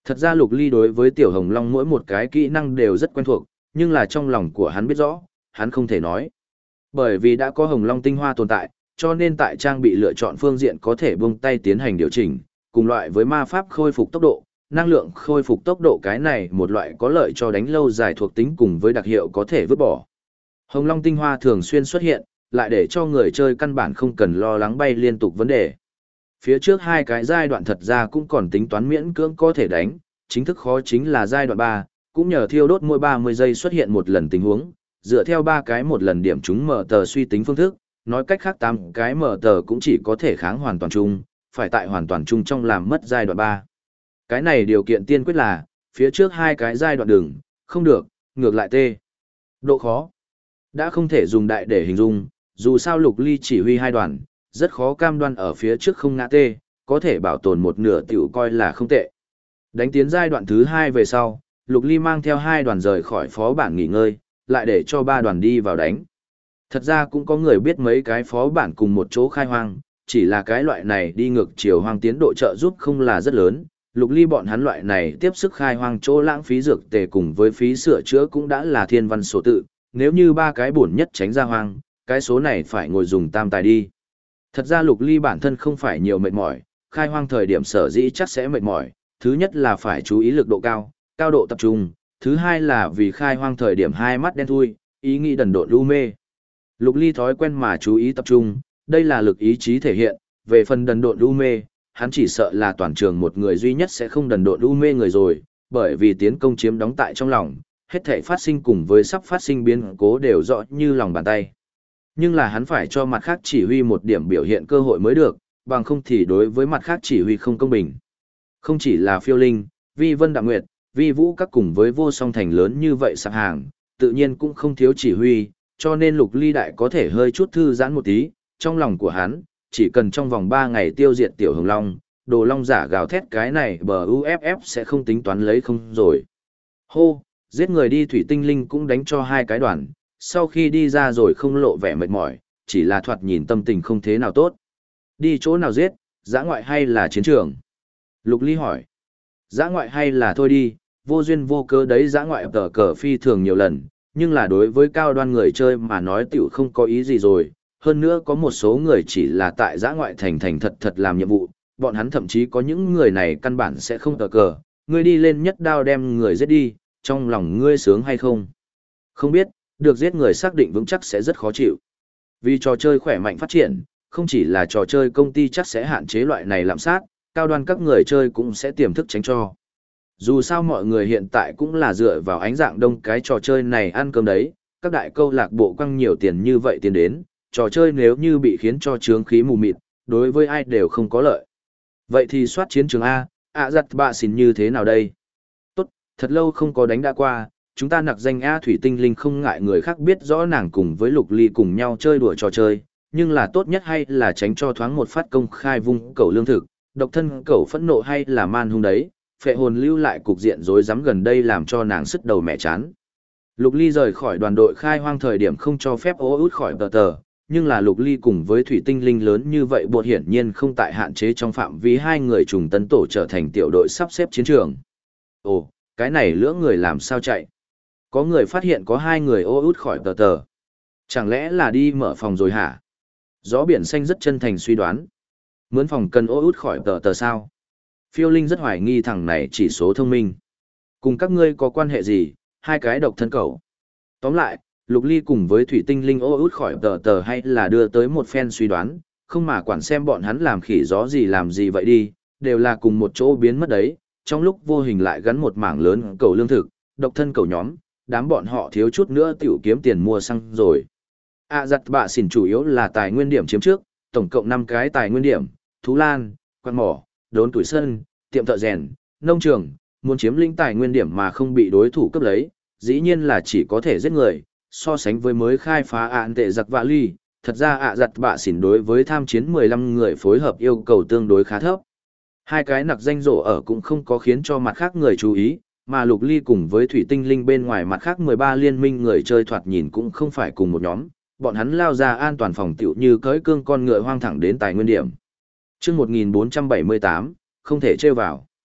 Thật ra Lục Ly đối với Tiểu Hồng Long mỗi một cái kỹ năng đều rất quen thuộc, nhưng là trong lòng của hắn biết rõ, hắn không thể nói. Bởi vì đã có Hồng Long tinh hoa tồn tại, cho nên tại trang bị lựa chọn phương diện có thể buông tay tiến hành điều chỉnh, cùng loại với ma pháp khôi phục tốc độ, năng lượng khôi phục tốc độ cái này một loại có lợi cho đánh lâu dài thuộc tính cùng với đặc hiệu có thể vứt bỏ. Hồng Long tinh hoa thường xuyên xuất hiện, lại để cho người chơi căn bản không cần lo lắng bay liên tục vấn đề. Phía trước hai cái giai đoạn thật ra cũng còn tính toán miễn cưỡng có thể đánh, chính thức khó chính là giai đoạn 3, cũng nhờ thiêu đốt mỗi 30 giây xuất hiện một lần tình huống, dựa theo 3 cái một lần điểm chúng mở tờ suy tính phương thức, nói cách khác 8 cái mở tờ cũng chỉ có thể kháng hoàn toàn chung, phải tại hoàn toàn chung trong làm mất giai đoạn 3. Cái này điều kiện tiên quyết là, phía trước hai cái giai đoạn đường, không được, ngược lại tê. Độ khó đã không thể dùng đại để hình dung, dù sao Lục Ly chỉ huy hai đoàn, rất khó cam đoan ở phía trước không ngã tê, có thể bảo tồn một nửa tiểu coi là không tệ. Đánh tiến giai đoạn thứ 2 về sau, Lục Ly mang theo hai đoàn rời khỏi phó bản nghỉ ngơi, lại để cho ba đoàn đi vào đánh. Thật ra cũng có người biết mấy cái phó bản cùng một chỗ khai hoang, chỉ là cái loại này đi ngược chiều hoang tiến độ trợ giúp không là rất lớn. Lục Ly bọn hắn loại này tiếp sức khai hoang chỗ lãng phí dược tề cùng với phí sửa chữa cũng đã là thiên văn số tự, nếu như ba cái bổn nhất tránh ra hoang, cái số này phải ngồi dùng tam tài đi. Thật ra Lục Ly bản thân không phải nhiều mệt mỏi, khai hoang thời điểm sở dĩ chắc sẽ mệt mỏi, thứ nhất là phải chú ý lực độ cao, cao độ tập trung, thứ hai là vì khai hoang thời điểm hai mắt đen thui, ý nghĩ đần độn lu mê. Lục Ly thói quen mà chú ý tập trung, đây là lực ý chí thể hiện, về phần đần độn lu mê, hắn chỉ sợ là toàn trường một người duy nhất sẽ không đần độn lu mê người rồi, bởi vì tiến công chiếm đóng tại trong lòng, hết thảy phát sinh cùng với sắp phát sinh biến cố đều rõ như lòng bàn tay. Nhưng là hắn phải cho mặt khác chỉ huy một điểm biểu hiện cơ hội mới được, bằng không thì đối với mặt khác chỉ huy không công bình. Không chỉ là Phiêu Linh, Vi Vân Đạm Nguyệt, Vi Vũ các cùng với Vô Song Thành lớn như vậy sạp hàng, tự nhiên cũng không thiếu chỉ huy, cho nên Lục Ly đại có thể hơi chút thư giãn một tí, trong lòng của hắn, chỉ cần trong vòng 3 ngày tiêu diệt Tiểu Hồng Long, Đồ Long giả gào thét cái này bờ UFF sẽ không tính toán lấy không rồi. Hô, giết người đi thủy tinh linh cũng đánh cho hai cái đoàn, sau khi đi ra rồi không lộ vẻ mệt mỏi, chỉ là thoạt nhìn tâm tình không thế nào tốt. Đi chỗ nào giết, dã ngoại hay là chiến trường? Lục Ly hỏi. Dã ngoại hay là thôi đi, vô duyên vô cớ đấy dã ngoại tờ cờ phi thường nhiều lần, nhưng là đối với cao đoan người chơi mà nói tiểu không có ý gì rồi. Hơn nữa có một số người chỉ là tại dã ngoại thành thành thật thật làm nhiệm vụ, bọn hắn thậm chí có những người này căn bản sẽ không tờ cờ, ngươi đi lên nhất đao đem người giết đi, trong lòng ngươi sướng hay không? Không biết, được giết người xác định vững chắc sẽ rất khó chịu. Vì trò chơi khỏe mạnh phát triển, không chỉ là trò chơi công ty chắc sẽ hạn chế loại này lạm sát, cao đoan các người chơi cũng sẽ tiềm thức tránh cho. Dù sao mọi người hiện tại cũng là dựa vào ánh dạng đông cái trò chơi này ăn cơm đấy, các đại câu lạc bộ quăng nhiều tiền như vậy tiền đến, trò chơi nếu như bị khiến cho chướng khí mù mịt, đối với ai đều không có lợi. Vậy thì soát chiến trường A, giặt bạ xỉn như thế nào đây? Tốt, thật lâu không có đánh đã qua, chúng ta nặc danh A Thủy Tinh Linh không ngại người khác biết rõ nàng cùng với Lục Ly cùng nhau chơi đùa trò chơi, nhưng là tốt nhất hay là tránh cho thoáng một phát công khai vung cầu lương thực, độc thân cầu phẫn nộ hay là man hung đấy, phệ hồn lưu lại cục diện rối rắm gần đây làm cho nàng sứt đầu mẹ chán. Lục Ly rời khỏi đoàn đội khai hoang thời điểm không cho phép ô út khỏi tờ, nhưng là Lục Ly cùng với Thủy Tinh Linh lớn như vậy buộc hiển nhiên không tại hạn chế trong phạm vi hai người trùng tấn tổ trở thành tiểu đội sắp xếp chiến trường. Ồ, cái này lưỡng người làm sao chạy? Có người phát hiện có hai người ô út khỏi tờ. Chẳng lẽ là đi mở phòng rồi hả? Gió biển xanh rất chân thành suy đoán. Mướn phòng cần ô út khỏi tờ sao? Phiêu Linh rất hoài nghi thằng này chỉ số thông minh. Cùng các ngươi có quan hệ gì, hai cái độc thân cẩu. Tóm lại, Lục Ly cùng với Thủy Tinh Linh ô út khỏi tờ hay là đưa tới một phen suy đoán, không mà quản xem bọn hắn làm khỉ gió gì làm gì vậy đi, đều là cùng một chỗ biến mất đấy, trong lúc vô hình lại gắn một mảng lớn cầu lương thực, độc thân cầu nhóm, đám bọn họ thiếu chút nữa tiểu kiếm tiền mua xăng rồi. Giặt bạ xỉn chủ yếu là tài nguyên điểm chiếm trước, tổng cộng 5 cái tài nguyên điểm, thú lan, quan mỏ, đốn tuổi sân, tiệm thợ rèn, nông trường, muốn chiếm lĩnh tài nguyên điểm mà không bị đối thủ cướp lấy, dĩ nhiên là chỉ có thể giết người, so sánh với mới khai phá ạn tệ giặc vạ ly, thật ra giặt bạ xỉn đối với tham chiến 15 người phối hợp yêu cầu tương đối khá thấp. Hai cái nặc danh rổ ở cũng không có khiến cho mặt khác người chú ý, mà Lục Ly cùng với Thủy Tinh Linh bên ngoài mặt khác 13 liên minh người chơi thoạt nhìn cũng không phải cùng một nhóm, bọn hắn lao ra an toàn phòng tiểu như cưỡi cương con ngựa hoang thẳng đến tài nguyên điểm. Chương 1478, không thể trêu vào.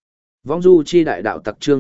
Vong du chi đại đạo tặc chương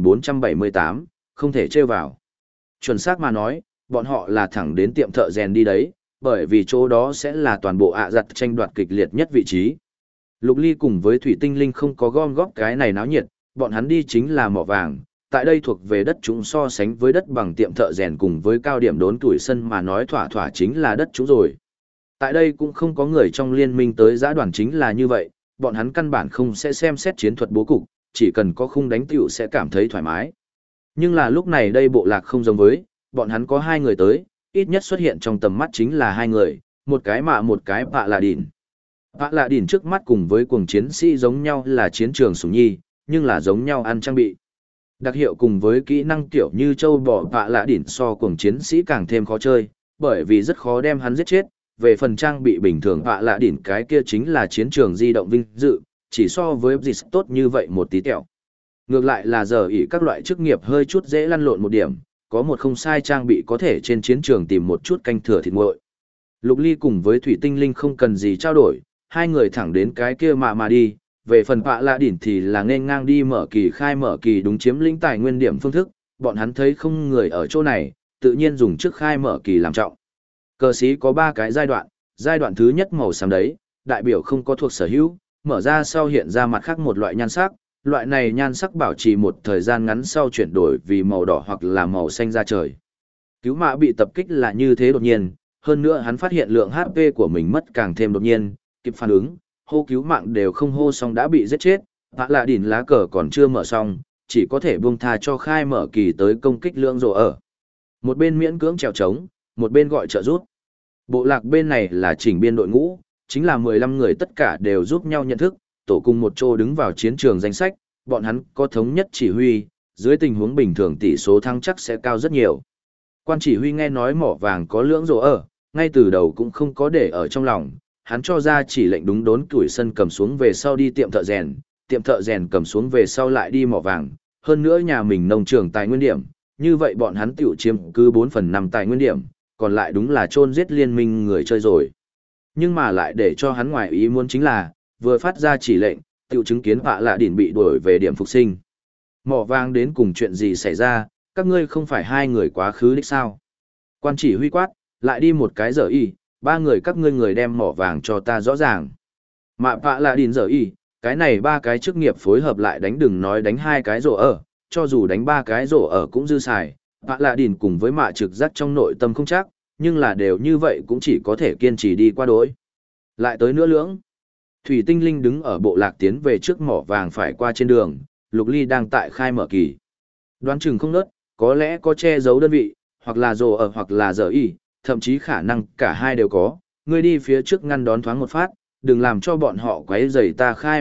1478, không thể trêu vào. Chuẩn xác mà nói, bọn họ là thẳng đến tiệm thợ rèn đi đấy, bởi vì chỗ đó sẽ là toàn bộ ạ giặt tranh đoạt kịch liệt nhất vị trí. Lục Ly cùng với Thủy Tinh Linh không có gom góp cái này náo nhiệt, bọn hắn đi chính là mỏ vàng, tại đây thuộc về đất chúng so sánh với đất bằng tiệm thợ rèn cùng với cao điểm đốn tuổi sân mà nói thỏa thỏa chính là đất chúng rồi. Tại đây cũng không có người trong liên minh tới giã đoàn chính là như vậy, bọn hắn căn bản không sẽ xem xét chiến thuật bố cục, chỉ cần có khung đánh tiểu sẽ cảm thấy thoải mái. Nhưng là lúc này đây bộ lạc không giống với, bọn hắn có hai người tới, ít nhất xuất hiện trong tầm mắt chính là hai người, một cái mạ một cái Pạ Lạ Đỉn. Pạ Lạ Đỉn trước mắt cùng với cuồng chiến sĩ giống nhau là chiến trường sủng nhi, nhưng là giống nhau ăn trang bị. Đặc hiệu cùng với kỹ năng tiểu như châu bò Pạ Lạ Đỉn so cuồng chiến sĩ càng thêm khó chơi, bởi vì rất khó đem hắn giết chết. Về phần trang bị bình thường Pạ Lạ Đỉn cái kia chính là chiến trường di động vinh dự, chỉ so với dịch tốt như vậy một tí tẹo. Ngược lại là giờ ỷ các loại chức nghiệp hơi chút dễ lăn lộn một điểm, có một không sai trang bị có thể trên chiến trường tìm một chút canh thừa thịt nguội. Lục Ly cùng với Thủy Tinh Linh không cần gì trao đổi, hai người thẳng đến cái kia mà đi, về phần Pạ Lạ Đỉn thì là nên ngang đi mở kỳ khai mở kỳ đúng chiếm lĩnh tài nguyên điểm phương thức, bọn hắn thấy không người ở chỗ này, tự nhiên dùng trước khai mở kỳ làm trọng. Cờ sĩ có 3 cái giai đoạn thứ nhất màu xám đấy, đại biểu không có thuộc sở hữu, mở ra sau hiện ra mặt khác một loại nhan sắc, loại này nhan sắc bảo trì một thời gian ngắn sau chuyển đổi vì màu đỏ hoặc là màu xanh da trời. Cứu mã bị tập kích là như thế đột nhiên, hơn nữa hắn phát hiện lượng HP của mình mất càng thêm đột nhiên, kịp phản ứng, hô cứu mạng đều không hô xong đã bị giết chết, Pạ Lạ Đỉn lá cờ còn chưa mở xong, chỉ có thể buông tha cho khai mở kỳ tới công kích lượng rồ ở. Một bên miễn cưỡng trèo trống, một bên gọi trợ giúp. Bộ lạc bên này là chỉnh biên đội ngũ, chính là 15 người tất cả đều giúp nhau nhận thức, tổ cùng một chỗ đứng vào chiến trường danh sách, bọn hắn có thống nhất chỉ huy, dưới tình huống bình thường tỷ số thắng chắc sẽ cao rất nhiều. Quan chỉ huy nghe nói mỏ vàng có lưỡng rổ ở, ngay từ đầu cũng không có để ở trong lòng, hắn cho ra chỉ lệnh đúng đốn tuổi sân cầm xuống về sau đi tiệm thợ rèn cầm xuống về sau lại đi mỏ vàng, hơn nữa nhà mình nông trường tài nguyên điểm, như vậy bọn hắn tiểu chiếm cứ 4/5 tài nguyên điểm, còn lại đúng là chôn giết liên minh người chơi rồi. Nhưng mà lại để cho hắn ngoài ý muốn chính là, vừa phát ra chỉ lệnh, tiểu chứng kiến Pạ Lạ Đỉn bị đuổi về điểm phục sinh. Mỏ vàng đến cùng chuyện gì xảy ra, các ngươi không phải hai người quá khứ đích sao? Quan chỉ huy quát, lại đi một cái giờ y, 3 người các ngươi người đem mỏ vàng cho ta rõ ràng. Mạ Pạ Lạ Đỉn giờ y, cái này 3 cái chức nghiệp phối hợp lại đánh đừng nói đánh 2 cái rổ ở, cho dù đánh 3 cái rổ ở cũng dư xài. Pạ Lạ Đỉn cùng với mạ trực giác trong nội tâm không chắc, nhưng là đều như vậy cũng chỉ có thể kiên trì đi qua đối. Lại tới nữa lưỡng. Thủy Tinh Linh đứng ở bộ lạc tiến về trước mỏ vàng phải qua trên đường, Lục Ly đang tại khai mở kỳ. Đoán chừng không nớt, có lẽ có che giấu đơn vị, hoặc là rồ ở hoặc là giờ y, thậm chí khả năng cả hai đều có. Ngươi đi phía trước ngăn đón thoáng một phát, đừng làm cho bọn họ quấy rầy ta khai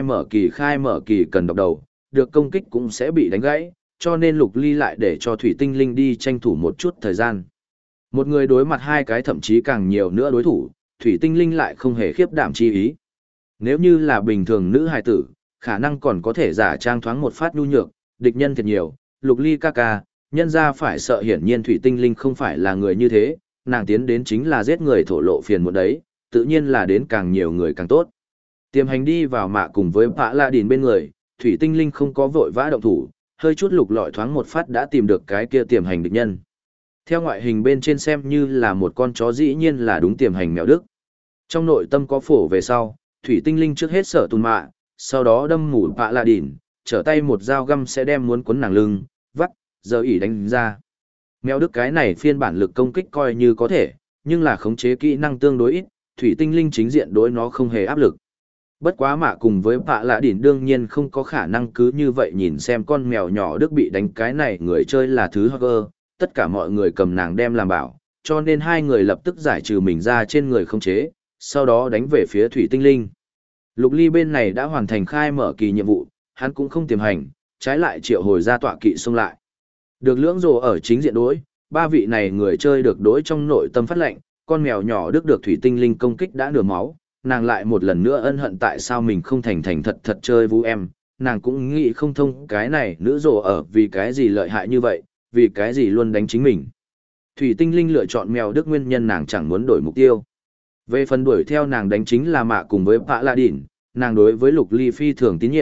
mở kỳ cần độc đầu, được công kích cũng sẽ bị đánh gãy, cho nên Lục Ly lại để cho Thủy Tinh Linh đi tranh thủ một chút thời gian. Một người đối mặt 2 cái thậm chí càng nhiều nữa đối thủ, Thủy Tinh Linh lại không hề khiếp đảm chi ý. Nếu như là bình thường nữ hài tử, khả năng còn có thể giả trang thoáng một phát nhu nhược, địch nhân thiệt nhiều, Lục Ly ca ca, nhân ra phải sợ hiển nhiên Thủy Tinh Linh không phải là người như thế, nàng tiến đến chính là giết người thổ lộ phiền muộn đấy, tự nhiên là đến càng nhiều người càng tốt. Tiềm hành đi vào mạ cùng với Pạ Lạ Đỉn bên người, Thủy Tinh Linh không có vội vã động thủ, hơi chút lục lọi thoáng một phát đã tìm được cái kia tiềm hành địch nhân. Theo ngoại hình bên trên xem như là một con chó dĩ nhiên là đúng tiềm hành mèo Đức. Trong nội tâm có phổ về sau, Thủy Tinh Linh trước hết sở tùn mạ, sau đó đâm mủ Pạ Lạ Đỉn, trở tay một dao găm sẽ đem muốn cuốn nàng lưng, vắt, giờ ỉ đánh ra. Mèo Đức cái này phiên bản lực công kích coi như có thể, nhưng là khống chế kỹ năng tương đối ít, Thủy Tinh Linh chính diện đối nó không hề áp lực. Bất quá mạ cùng với Pạ Lạ Đỉn đương nhiên không có khả năng cứ như vậy nhìn xem con mèo nhỏ Đức bị đánh cái này người chơi là thứ hơ, tất cả mọi người cầm nàng đem làm bảo, cho nên hai người lập tức giải trừ mình ra trên người khống chế, sau đó đánh về phía Thủy Tinh Linh. Lục Ly bên này đã hoàn thành khai mở kỳ nhiệm vụ, hắn cũng không tiềm hành, trái lại triệu hồi ra tọa kỵ xông lại. Được lưỡng rồ ở chính diện đối, 3 vị này người chơi được đối trong nội tâm phát lệnh, con mèo nhỏ Đức được Thủy Tinh Linh công kích đã nửa máu, nàng lại một lần nữa ân hận tại sao mình không thành thành thật thật chơi vũ em, nàng cũng nghĩ không thông cái này nữ rồ ở vì cái gì lợi hại như vậy, vì cái gì luôn đánh chính mình. Thủy Tinh Linh lựa chọn mèo Đức nguyên nhân nàng chẳng muốn đổi mục tiêu. Về phần đuổi theo nàng đánh chính là mạ cùng với Pạ Lạ Đỉn, nàng đối với Lục Ly phi thường tín nhiệm,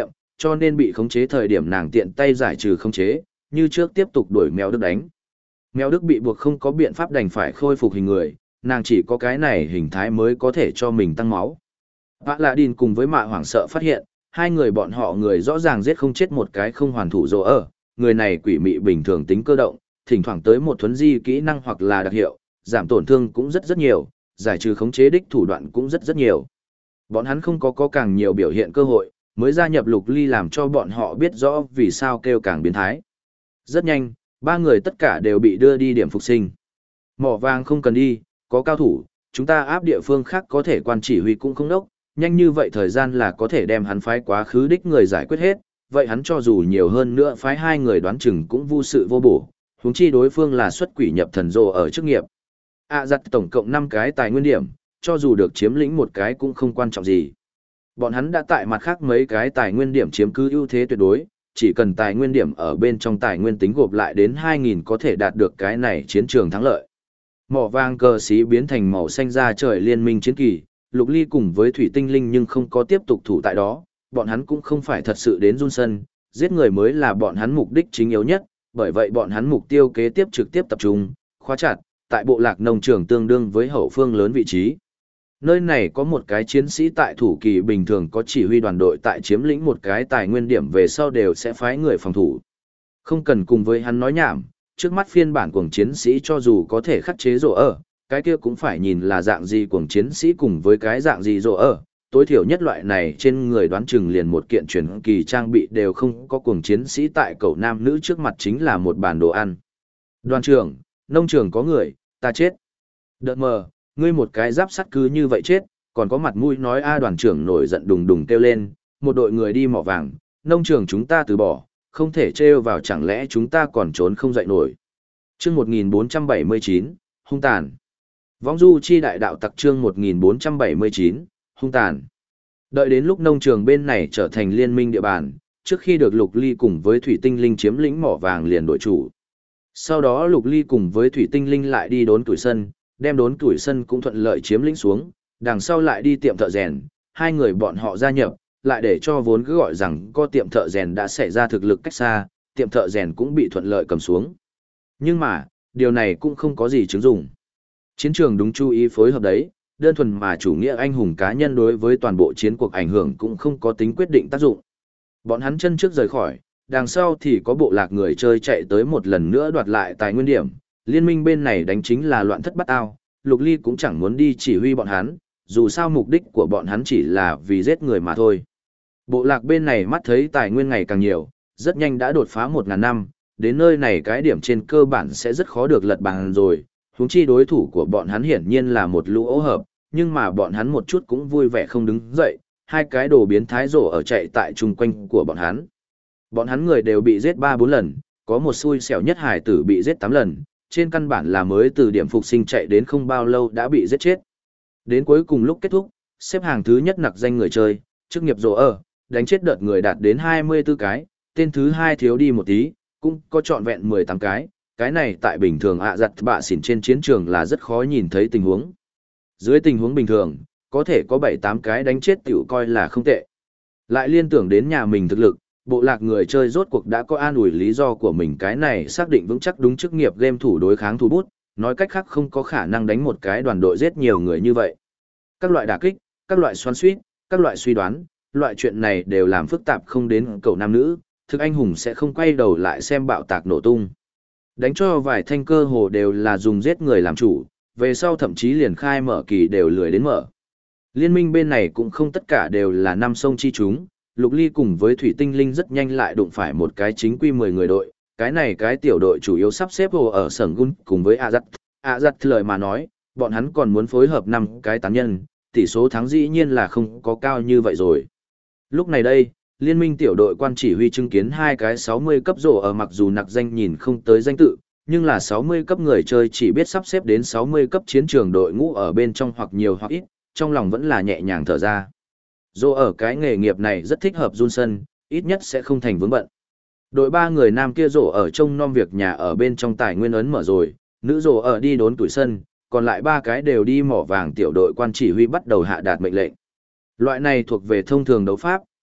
cho nên bị khống chế thời điểm nàng tiện tay giải trừ khống chế, như trước tiếp tục đuổi mèo Đức đánh. Mèo Đức bị buộc không có biện pháp đành phải khôi phục hình người, nàng chỉ có cái này hình thái mới có thể cho mình tăng máu. Vã Lạ Đìn cùng với Mạ hoảng sợ phát hiện, hai người bọn họ người rõ ràng giết không chết một cái không hoàn thủ rồ ở, người này quỷ mị bình thường tính cơ động, thỉnh thoảng tới một thuấn di kỹ năng hoặc là đặc hiệu, giảm tổn thương cũng rất nhiều, giải trừ khống chế đích thủ đoạn cũng rất nhiều. Bọn hắn không có càng nhiều biểu hiện cơ hội, mới gia nhập Lục Ly làm cho bọn họ biết rõ vì sao kêu càng biến thái. Rất nhanh, ba người tất cả đều bị đưa đi điểm phục sinh. Mỏ vàng không cần đi, có cao thủ, chúng ta áp địa phương khác có thể quan chỉ huy cũng không đốc, nhanh như vậy thời gian là có thể đem hắn phái quá khứ đích người giải quyết hết, vậy hắn cho dù nhiều hơn nữa phái hai người đoán chừng cũng vô sự vô bổ, huống chi đối phương là xuất quỷ nhập thần rồ ở chức nghiệp. Giặt tổng cộng 5 cái tài nguyên điểm, cho dù được chiếm lĩnh một cái cũng không quan trọng gì. Bọn hắn đã tại mặt khác mấy cái tài nguyên điểm chiếm cứ ưu thế tuyệt đối, chỉ cần tài nguyên điểm ở bên trong tài nguyên tính gộp lại đến 2.000 có thể đạt được cái này chiến trường thắng lợi. Mỏ vàng cờ xí biến thành màu xanh ra trời liên minh chiến kỳ, Lục Ly cùng với Thủy Tinh Linh nhưng không có tiếp tục thủ tại đó, bọn hắn cũng không phải thật sự đến run sân, giết người mới là bọn hắn mục đích chính yếu nhất, bởi vậy bọn hắn mục tiêu kế tiếp trực tiếp tập trung, khóa chặt, tại bộ lạc nông trường tương đương với hậu phương lớn vị trí. Nơi này có một cái chiến sĩ tại thủ kỳ bình thường có chỉ huy đoàn đội tại chiếm lĩnh một cái tài nguyên điểm về sau đều sẽ phái người phòng thủ. Không cần cùng với hắn nói nhảm, trước mắt phiên bản cuồng chiến sĩ cho dù có thể khắc chế rồ ở, cái kia cũng phải nhìn là dạng gì cuồng chiến sĩ cùng với cái dạng gì rồ ở. Tối thiểu nhất loại này trên người đoán chừng liền một kiện truyền kỳ trang bị đều không có cuồng chiến sĩ tại cậu nam nữ trước mặt chính là một bàn đồ ăn. Đoàn trưởng, nông trường có người, ta chết. Đợt mờ, ngươi một cái giáp sắt cứ như vậy chết, còn có mặt mũi nói đoàn trưởng nổi giận đùng đùng kêu lên, một đội người đi mỏ vàng, nông trường chúng ta từ bỏ, không thể trêu vào chẳng lẽ chúng ta còn trốn không dậy nổi. Chương 1479, hung tàn. Võng du chi đại đạo tặc chương 1479, hung tàn. Đợi đến lúc nông trường bên này trở thành liên minh địa bàn, trước khi được Lục Ly cùng với Thủy Tinh Linh chiếm lĩnh mỏ vàng liền đổi chủ. Sau đó Lục Ly cùng với Thủy Tinh Linh lại đi đốn tuổi sân, đem đốn tuổi sân cũng thuận lợi chiếm lĩnh xuống, đằng sau lại đi tiệm thợ rèn, hai người bọn họ gia nhập, lại để cho vốn cứ gọi rằng có tiệm thợ rèn đã xảy ra thực lực cách xa, tiệm thợ rèn cũng bị thuận lợi cầm xuống. Nhưng mà, điều này cũng không có gì chứng dụng. Chiến trường đúng chú ý phối hợp đấy, đơn thuần mà chủ nghĩa anh hùng cá nhân đối với toàn bộ chiến cuộc ảnh hưởng cũng không có tính quyết định tác dụng. Bọn hắn chân trước rời khỏi, đằng sau thì có bộ lạc người chơi chạy tới một lần nữa đoạt lại tài nguyên điểm, liên minh bên này đánh chính là loạn thất bát ao, Lục Ly cũng chẳng muốn đi chỉ huy bọn hắn, dù sao mục đích của bọn hắn chỉ là vì giết người mà thôi. Bộ lạc bên này mắt thấy tài nguyên ngày càng nhiều, rất nhanh đã đột phá 1.000 năm, đến nơi này cái điểm trên cơ bản sẽ rất khó được lật bàn rồi, huống chi đối thủ của bọn hắn hiển nhiên là một lũ ấu hợp, nhưng mà bọn hắn một chút cũng vui vẻ không đứng dậy, hai cái đồ biến thái rổ ở chạy tại chung quanh của bọn hắn. Bọn hắn người đều bị giết 3-4 lần, có một xui xẻo nhất hải tử bị giết 8 lần, trên căn bản là mới từ điểm phục sinh chạy đến không bao lâu đã bị giết chết. Đến cuối cùng lúc kết thúc, xếp hàng thứ nhất nặc danh người chơi, chức nghiệp rổ ở, đánh chết đợt người đạt đến 24 cái, tên thứ hai thiếu đi một tí, cũng có trọn vẹn 18 cái này tại bình thường giặt bạ xỉn trên chiến trường là rất khó nhìn thấy tình huống. Dưới tình huống bình thường, có thể có 7-8 cái đánh chết tiểu coi là không tệ. Lại liên tưởng đến nhà mình thực lực, bộ lạc người chơi rốt cuộc đã có an ủi lý do của mình cái này xác định vững chắc đúng chức nghiệp game thủ đối kháng thủ bút, nói cách khác không có khả năng đánh một cái đoàn đội giết nhiều người như vậy. Các loại đả kích, các loại xoắn xuýt, các loại suy đoán, loại chuyện này đều làm phức tạp không đến cầu nam nữ, thực anh hùng sẽ không quay đầu lại xem bạo tạc nổ tung. Đánh cho vài thanh cơ hồ đều là dùng giết người làm chủ, về sau thậm chí liền khai mở kỳ đều lười đến mở. Liên minh bên này cũng không tất cả đều là năm sông chi chúng, Lục Ly cùng với Thủy Tinh Linh rất nhanh lại đụng phải một cái chính quy 10 người đội, cái này cái tiểu đội chủ yếu sắp xếp hồ ở Sở Gun cùng với Azat lời mà nói, bọn hắn còn muốn phối hợp 5 cái tán nhân, tỷ số thắng dĩ nhiên là không có cao như vậy rồi. Lúc này đây, liên minh tiểu đội quan chỉ huy chứng kiến hai cái 60 cấp rổ ở mặc dù nặc danh nhìn không tới danh tự, nhưng là 60 cấp người chơi chỉ biết sắp xếp đến 60 cấp chiến trường đội ngũ ở bên trong hoặc nhiều hoặc ít, trong lòng vẫn là nhẹ nhàng thở ra. Rổ ở cái nghề nghiệp này rất thích hợp Johnson, ít nhất sẽ không thành vướng bận. Đội 3 người nam kia rổ ở trông nom việc nhà ở bên trong tài nguyên ấn mở rồi, nữ rổ ở đi đốn tuổi sân, còn lại 3 cái đều đi mỏ vàng tiểu đội quan chỉ huy bắt đầu hạ đạt mệnh lệnh. Loại này thuộc về thông thường đấu pháp,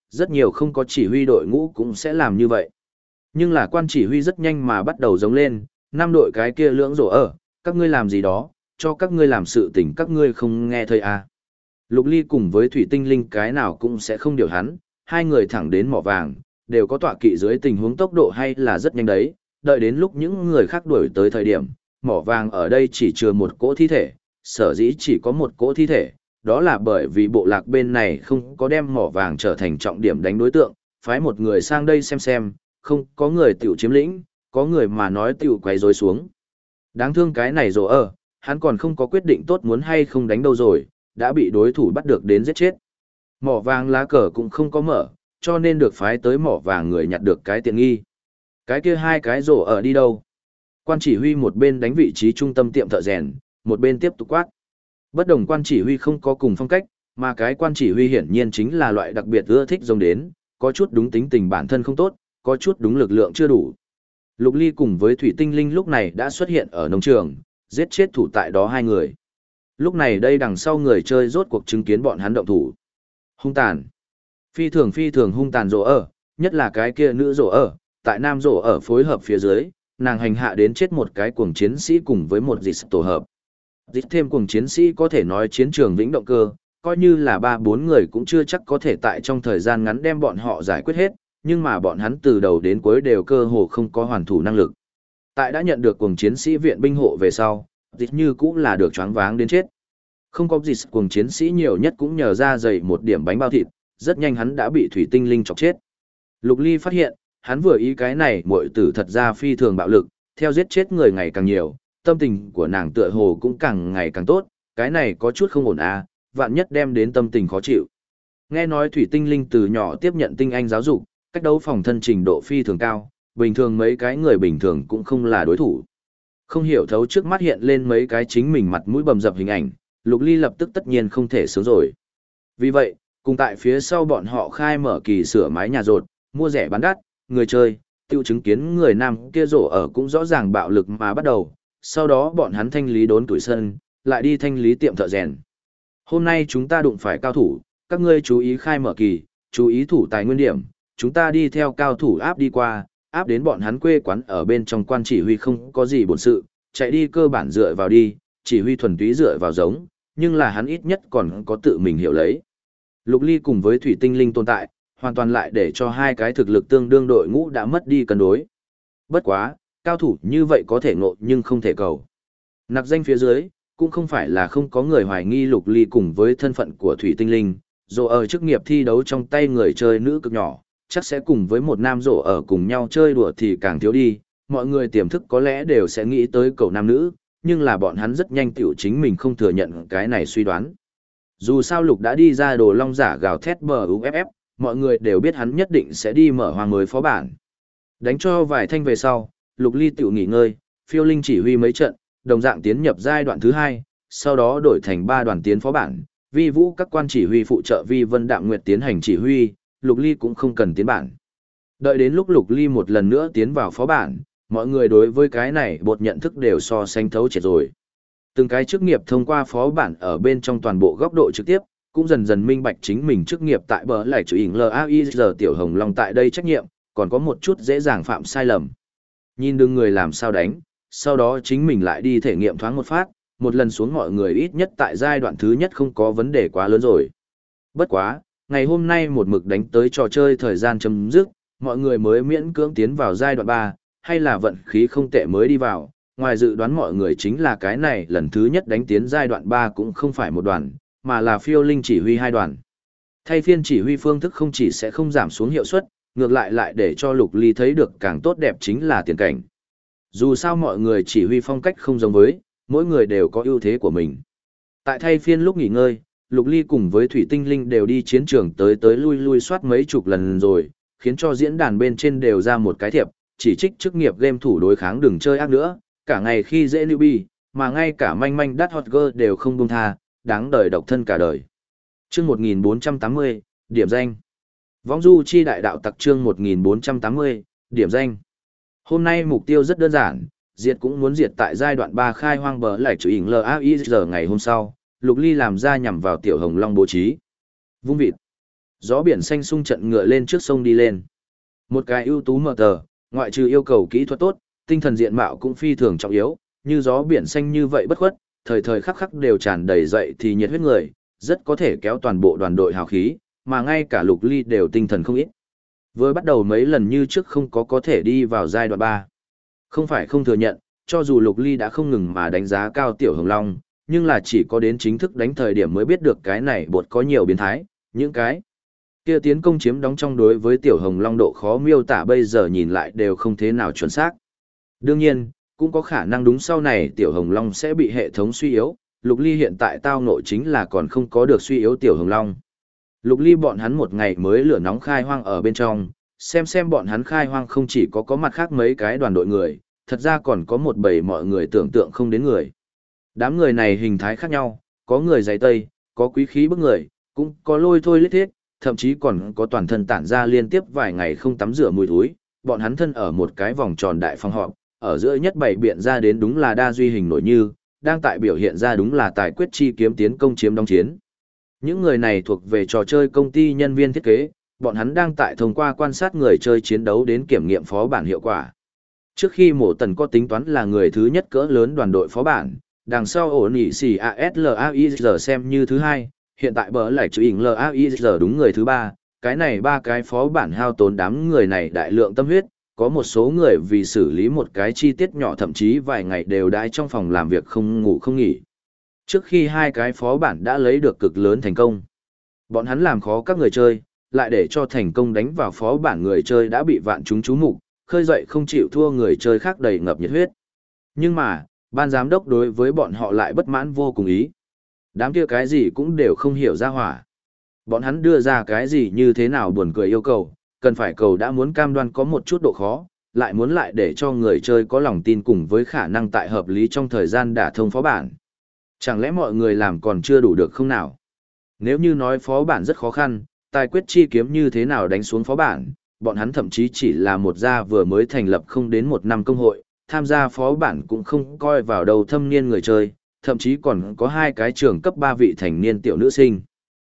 rất nhiều không có chỉ huy đội ngũ cũng sẽ làm như vậy. Nhưng là quan chỉ huy rất nhanh mà bắt đầu giống lên, năm đội cái kia lưỡng rổ ở, các ngươi làm gì đó, cho các ngươi làm sự tình các ngươi không nghe thấy à. Lục Ly cùng với Thủy Tinh Linh cái nào cũng sẽ không điều hắn, hai người thẳng đến mỏ vàng, đều có tọa kỵ dưới tình huống tốc độ hay là rất nhanh đấy, đợi đến lúc những người khác đuổi tới thời điểm, mỏ vàng ở đây chỉ chừa một cỗ thi thể, sở dĩ chỉ có một cỗ thi thể, đó là bởi vì bộ lạc bên này không có đem mỏ vàng trở thành trọng điểm đánh đối tượng, phái một người sang đây xem, không có người tiểu chiếm lĩnh, có người mà nói tiểu quay rối xuống. Đáng thương cái này rồi hắn còn không có quyết định tốt muốn hay không đánh đâu rồi, đã bị đối thủ bắt được đến giết chết. Mỏ vàng lá cờ cũng không có mở, cho nên được phái tới mỏ vàng người nhặt được cái tiện nghi. Cái kia hai cái rổ ở đi đâu? Quan chỉ huy một bên đánh vị trí trung tâm tiệm thợ rèn, một bên tiếp tục quát. Bất đồng quan chỉ huy không có cùng phong cách, mà cái quan chỉ huy hiển nhiên chính là loại đặc biệt ưa thích rồng đến, có chút đúng tính tình bản thân không tốt, có chút đúng lực lượng chưa đủ. Lục Ly cùng với Thủy Tinh Linh lúc này đã xuất hiện ở nông trường, giết chết thủ tại đó hai người. Lúc này đây đằng sau người chơi rốt cuộc chứng kiến bọn hắn động thủ. Hung tàn. Phi thường hung tàn rổ ở, nhất là cái kia nữ rổ ở, tại nam rổ ở phối hợp phía dưới, nàng hành hạ đến chết một cái cuồng chiến sĩ cùng với một dịch tổ hợp. Dịch thêm cuồng chiến sĩ có thể nói chiến trường vĩnh động cơ, coi như là 3-4 người cũng chưa chắc có thể tại trong thời gian ngắn đem bọn họ giải quyết hết, nhưng mà bọn hắn từ đầu đến cuối đều cơ hồ không có hoàn thủ năng lực. Tại đã nhận được cuồng chiến sĩ viện binh hộ về sau, dịch như cũng là được choáng váng đến chết. Không có dịch cuồng chiến sĩ nhiều nhất cũng nhờ ra dày một điểm bánh bao thịt, rất nhanh hắn đã bị Thủy Tinh Linh chọc chết. Lục Ly phát hiện, hắn vừa ý cái này muội tử thật ra phi thường bạo lực, theo giết chết người ngày càng nhiều, tâm tình của nàng tựa hồ cũng càng ngày càng tốt, cái này có chút không ổn à, vạn nhất đem đến tâm tình khó chịu. Nghe nói Thủy Tinh Linh từ nhỏ tiếp nhận tinh anh giáo dục, cách đấu phòng thân trình độ phi thường cao, bình thường mấy cái người bình thường cũng không là đối thủ. Không hiểu thấu trước mắt hiện lên mấy cái chính mình mặt mũi bầm dập hình ảnh, Lục Ly lập tức tất nhiên không thể sướng rồi. Vì vậy, cùng tại phía sau bọn họ khai mở kỳ sửa mái nhà rột, mua rẻ bán đắt, người chơi, tiêu chứng kiến người nam kia rổ ở cũng rõ ràng bạo lực mà bắt đầu, sau đó bọn hắn thanh lý đốn tuổi sân, lại đi thanh lý tiệm thợ rèn. Hôm nay chúng ta đụng phải cao thủ, các ngươi chú ý khai mở kỳ, chú ý thủ tài nguyên điểm, chúng ta đi theo cao thủ áp đi qua, áp đến bọn hắn quê quán ở bên trong quan chỉ huy không có gì bổn sự, chạy đi cơ bản dựa vào đi, chỉ huy thuần túy dựa vào giống, nhưng là hắn ít nhất còn có tự mình hiểu lấy. Lục Ly cùng với Thủy Tinh Linh tồn tại, hoàn toàn lại để cho hai cái thực lực tương đương đội ngũ đã mất đi cân đối. Bất quá, cao thủ như vậy có thể ngộ nhưng không thể cầu. Nặc danh phía dưới, cũng không phải là không có người hoài nghi Lục Ly cùng với thân phận của Thủy Tinh Linh, dù ở chức nghiệp thi đấu trong tay người chơi nữ cực nhỏ, chắc sẽ cùng với một nam rổ ở cùng nhau chơi đùa thì càng thiếu đi, mọi người tiềm thức có lẽ đều sẽ nghĩ tới cầu nam nữ, nhưng là bọn hắn rất nhanh tiểu chính mình không thừa nhận cái này suy đoán. Dù sao Lục đã đi ra đồ long giả gào thét bờ UFF, mọi người đều biết hắn nhất định sẽ đi mở hoàng mới phó bản. Đánh cho vài thanh về sau, Lục Ly tiểu nghỉ ngơi, phiêu linh chỉ huy mấy trận, đồng dạng tiến nhập giai đoạn thứ 2, sau đó đổi thành 3 đoàn tiến phó bản, vi vũ các quan chỉ huy phụ trợ vi vân đạm nguyệt tiến hành chỉ huy, Lục Ly cũng không cần tiến bản. Đợi đến lúc Lục Ly một lần nữa tiến vào phó bản, mọi người đối với cái này bột nhận thức đều so sánh thấu triệt rồi. Từng cái chức nghiệp thông qua phó bản ở bên trong toàn bộ góc độ trực tiếp, cũng dần dần minh bạch chính mình chức nghiệp tại bờ lại chủ ỉn LAIZ tiểu hồng long tại đây trách nhiệm, còn có một chút dễ dàng phạm sai lầm. Nhìn đừng người làm sao đánh, sau đó chính mình lại đi thể nghiệm thoáng một phát, một lần xuống mọi người ít nhất tại giai đoạn thứ nhất không có vấn đề quá lớn rồi. Bất quá, ngày hôm nay một mực đánh tới trò chơi thời gian chấm dứt, mọi người mới miễn cưỡng tiến vào giai đoạn 3, hay là vận khí không tệ mới đi vào. Ngoài dự đoán mọi người chính là cái này lần thứ nhất đánh tiến giai đoạn 3 cũng không phải một đoàn, mà là phiêu linh chỉ huy 2 đoàn. Thay phiên chỉ huy phương thức không chỉ sẽ không giảm xuống hiệu suất, ngược lại lại để cho Lục Ly thấy được càng tốt đẹp chính là tiền cảnh. Dù sao mọi người chỉ huy phong cách không giống với, mỗi người đều có ưu thế của mình. Tại thay phiên lúc nghỉ ngơi, Lục Ly cùng với Thủy Tinh Linh đều đi chiến trường tới lui lui soát mấy chục lần rồi, khiến cho diễn đàn bên trên đều ra một cái thiệp, chỉ trích chức nghiệp game thủ đối kháng đừng chơi ác nữa, cả ngày khi dễ newbie, mà ngay cả manh manh đắt hot girl đều không buông tha, đáng đời độc thân cả đời. Chương 1480, điểm danh. Vong du chi đại đạo tặc chương 1480, điểm danh. Hôm nay mục tiêu rất đơn giản, diệt cũng muốn diệt tại giai đoạn 3 khai hoang bờ lại chủ ỉn LAIZ ngày hôm sau, Lục Ly làm ra nhằm vào tiểu hồng long bố trí. Vung vịt. Gió biển xanh sung trận ngựa lên trước sông đi lên. Một cái ưu tú mờ tờ, ngoại trừ yêu cầu kỹ thuật tốt, tinh thần diện mạo cũng phi thường trọng yếu, như gió biển xanh như vậy bất khuất, thời thời khắc khắc đều tràn đầy dậy thì nhiệt huyết người, rất có thể kéo toàn bộ đoàn đội hào khí, mà ngay cả Lục Ly đều tinh thần không ít. Vừa bắt đầu mấy lần như trước không có thể đi vào giai đoạn 3. Không phải không thừa nhận, cho dù Lục Ly đã không ngừng mà đánh giá cao Tiểu Hồng Long, nhưng là chỉ có đến chính thức đánh thời điểm mới biết được cái này bột có nhiều biến thái, những cái kia tiến công chiếm đóng trong đối với Tiểu Hồng Long độ khó miêu tả bây giờ nhìn lại đều không thế nào chuẩn xác. Đương nhiên, cũng có khả năng đúng sau này Tiểu Hồng Long sẽ bị hệ thống suy yếu, Lục Ly hiện tại tao ngộ chính là còn không có được suy yếu Tiểu Hồng Long. Lục Ly bọn hắn một ngày mới lửa nóng khai hoang ở bên trong, xem bọn hắn khai hoang không chỉ có mặt khác mấy cái đoàn đội người, thật ra còn có một bầy mọi người tưởng tượng không đến người. Đám người này hình thái khác nhau, có người giày tây, có quý khí bức người, cũng có lôi thôi lết thiết, thậm chí còn có toàn thân tản ra liên tiếp vài ngày không tắm rửa mùi thối. Bọn hắn thân ở một cái vòng tròn đại phòng họp, ở giữa nhất bày biện ra đến đúng là đa duy hình nổi như, đang tại biểu hiện ra đúng là tài quyết chi kiếm tiến công chiếm đóng chiến. Những người này thuộc về trò chơi công ty nhân viên thiết kế, bọn hắn đang tại thông qua quan sát người chơi chiến đấu đến kiểm nghiệm phó bản hiệu quả. Trước khi Mộ Tần có tính toán là người thứ nhất cỡ lớn đoàn đội phó bản, đằng sau ổn ỉ xì ASLAIZ xem như thứ hai, hiện tại bờ lại chữ ỉnh LAIZ đúng người thứ ba, cái này ba cái phó bản hao tốn đám người này đại lượng tâm huyết, có một số người vì xử lý một cái chi tiết nhỏ thậm chí vài ngày đều đãi trong phòng làm việc không ngủ không nghỉ. Trước khi hai cái phó bản đã lấy được cực lớn thành công, bọn hắn làm khó các người chơi, lại để cho thành công đánh vào phó bản người chơi đã bị vạn chúng chú mục, khơi dậy không chịu thua người chơi khác đầy ngập nhiệt huyết. Nhưng mà, ban giám đốc đối với bọn họ lại bất mãn vô cùng ý. Đám kia cái gì cũng đều không hiểu ra hỏa. Bọn hắn đưa ra cái gì như thế nào buồn cười yêu cầu, cần phải cầu đã muốn cam đoan có một chút độ khó, lại muốn lại để cho người chơi có lòng tin cùng với khả năng tại hợp lý trong thời gian đả thông phó bản. Chẳng lẽ mọi người làm còn chưa đủ được không nào? Nếu như nói phó bản rất khó khăn, tài quyết chi kiếm như thế nào đánh xuống phó bản, bọn hắn thậm chí chỉ là một gia vừa mới thành lập không đến một năm công hội, tham gia phó bản cũng không coi vào đầu thâm niên người chơi, thậm chí còn có hai cái trường cấp 3 vị thành niên tiểu nữ sinh.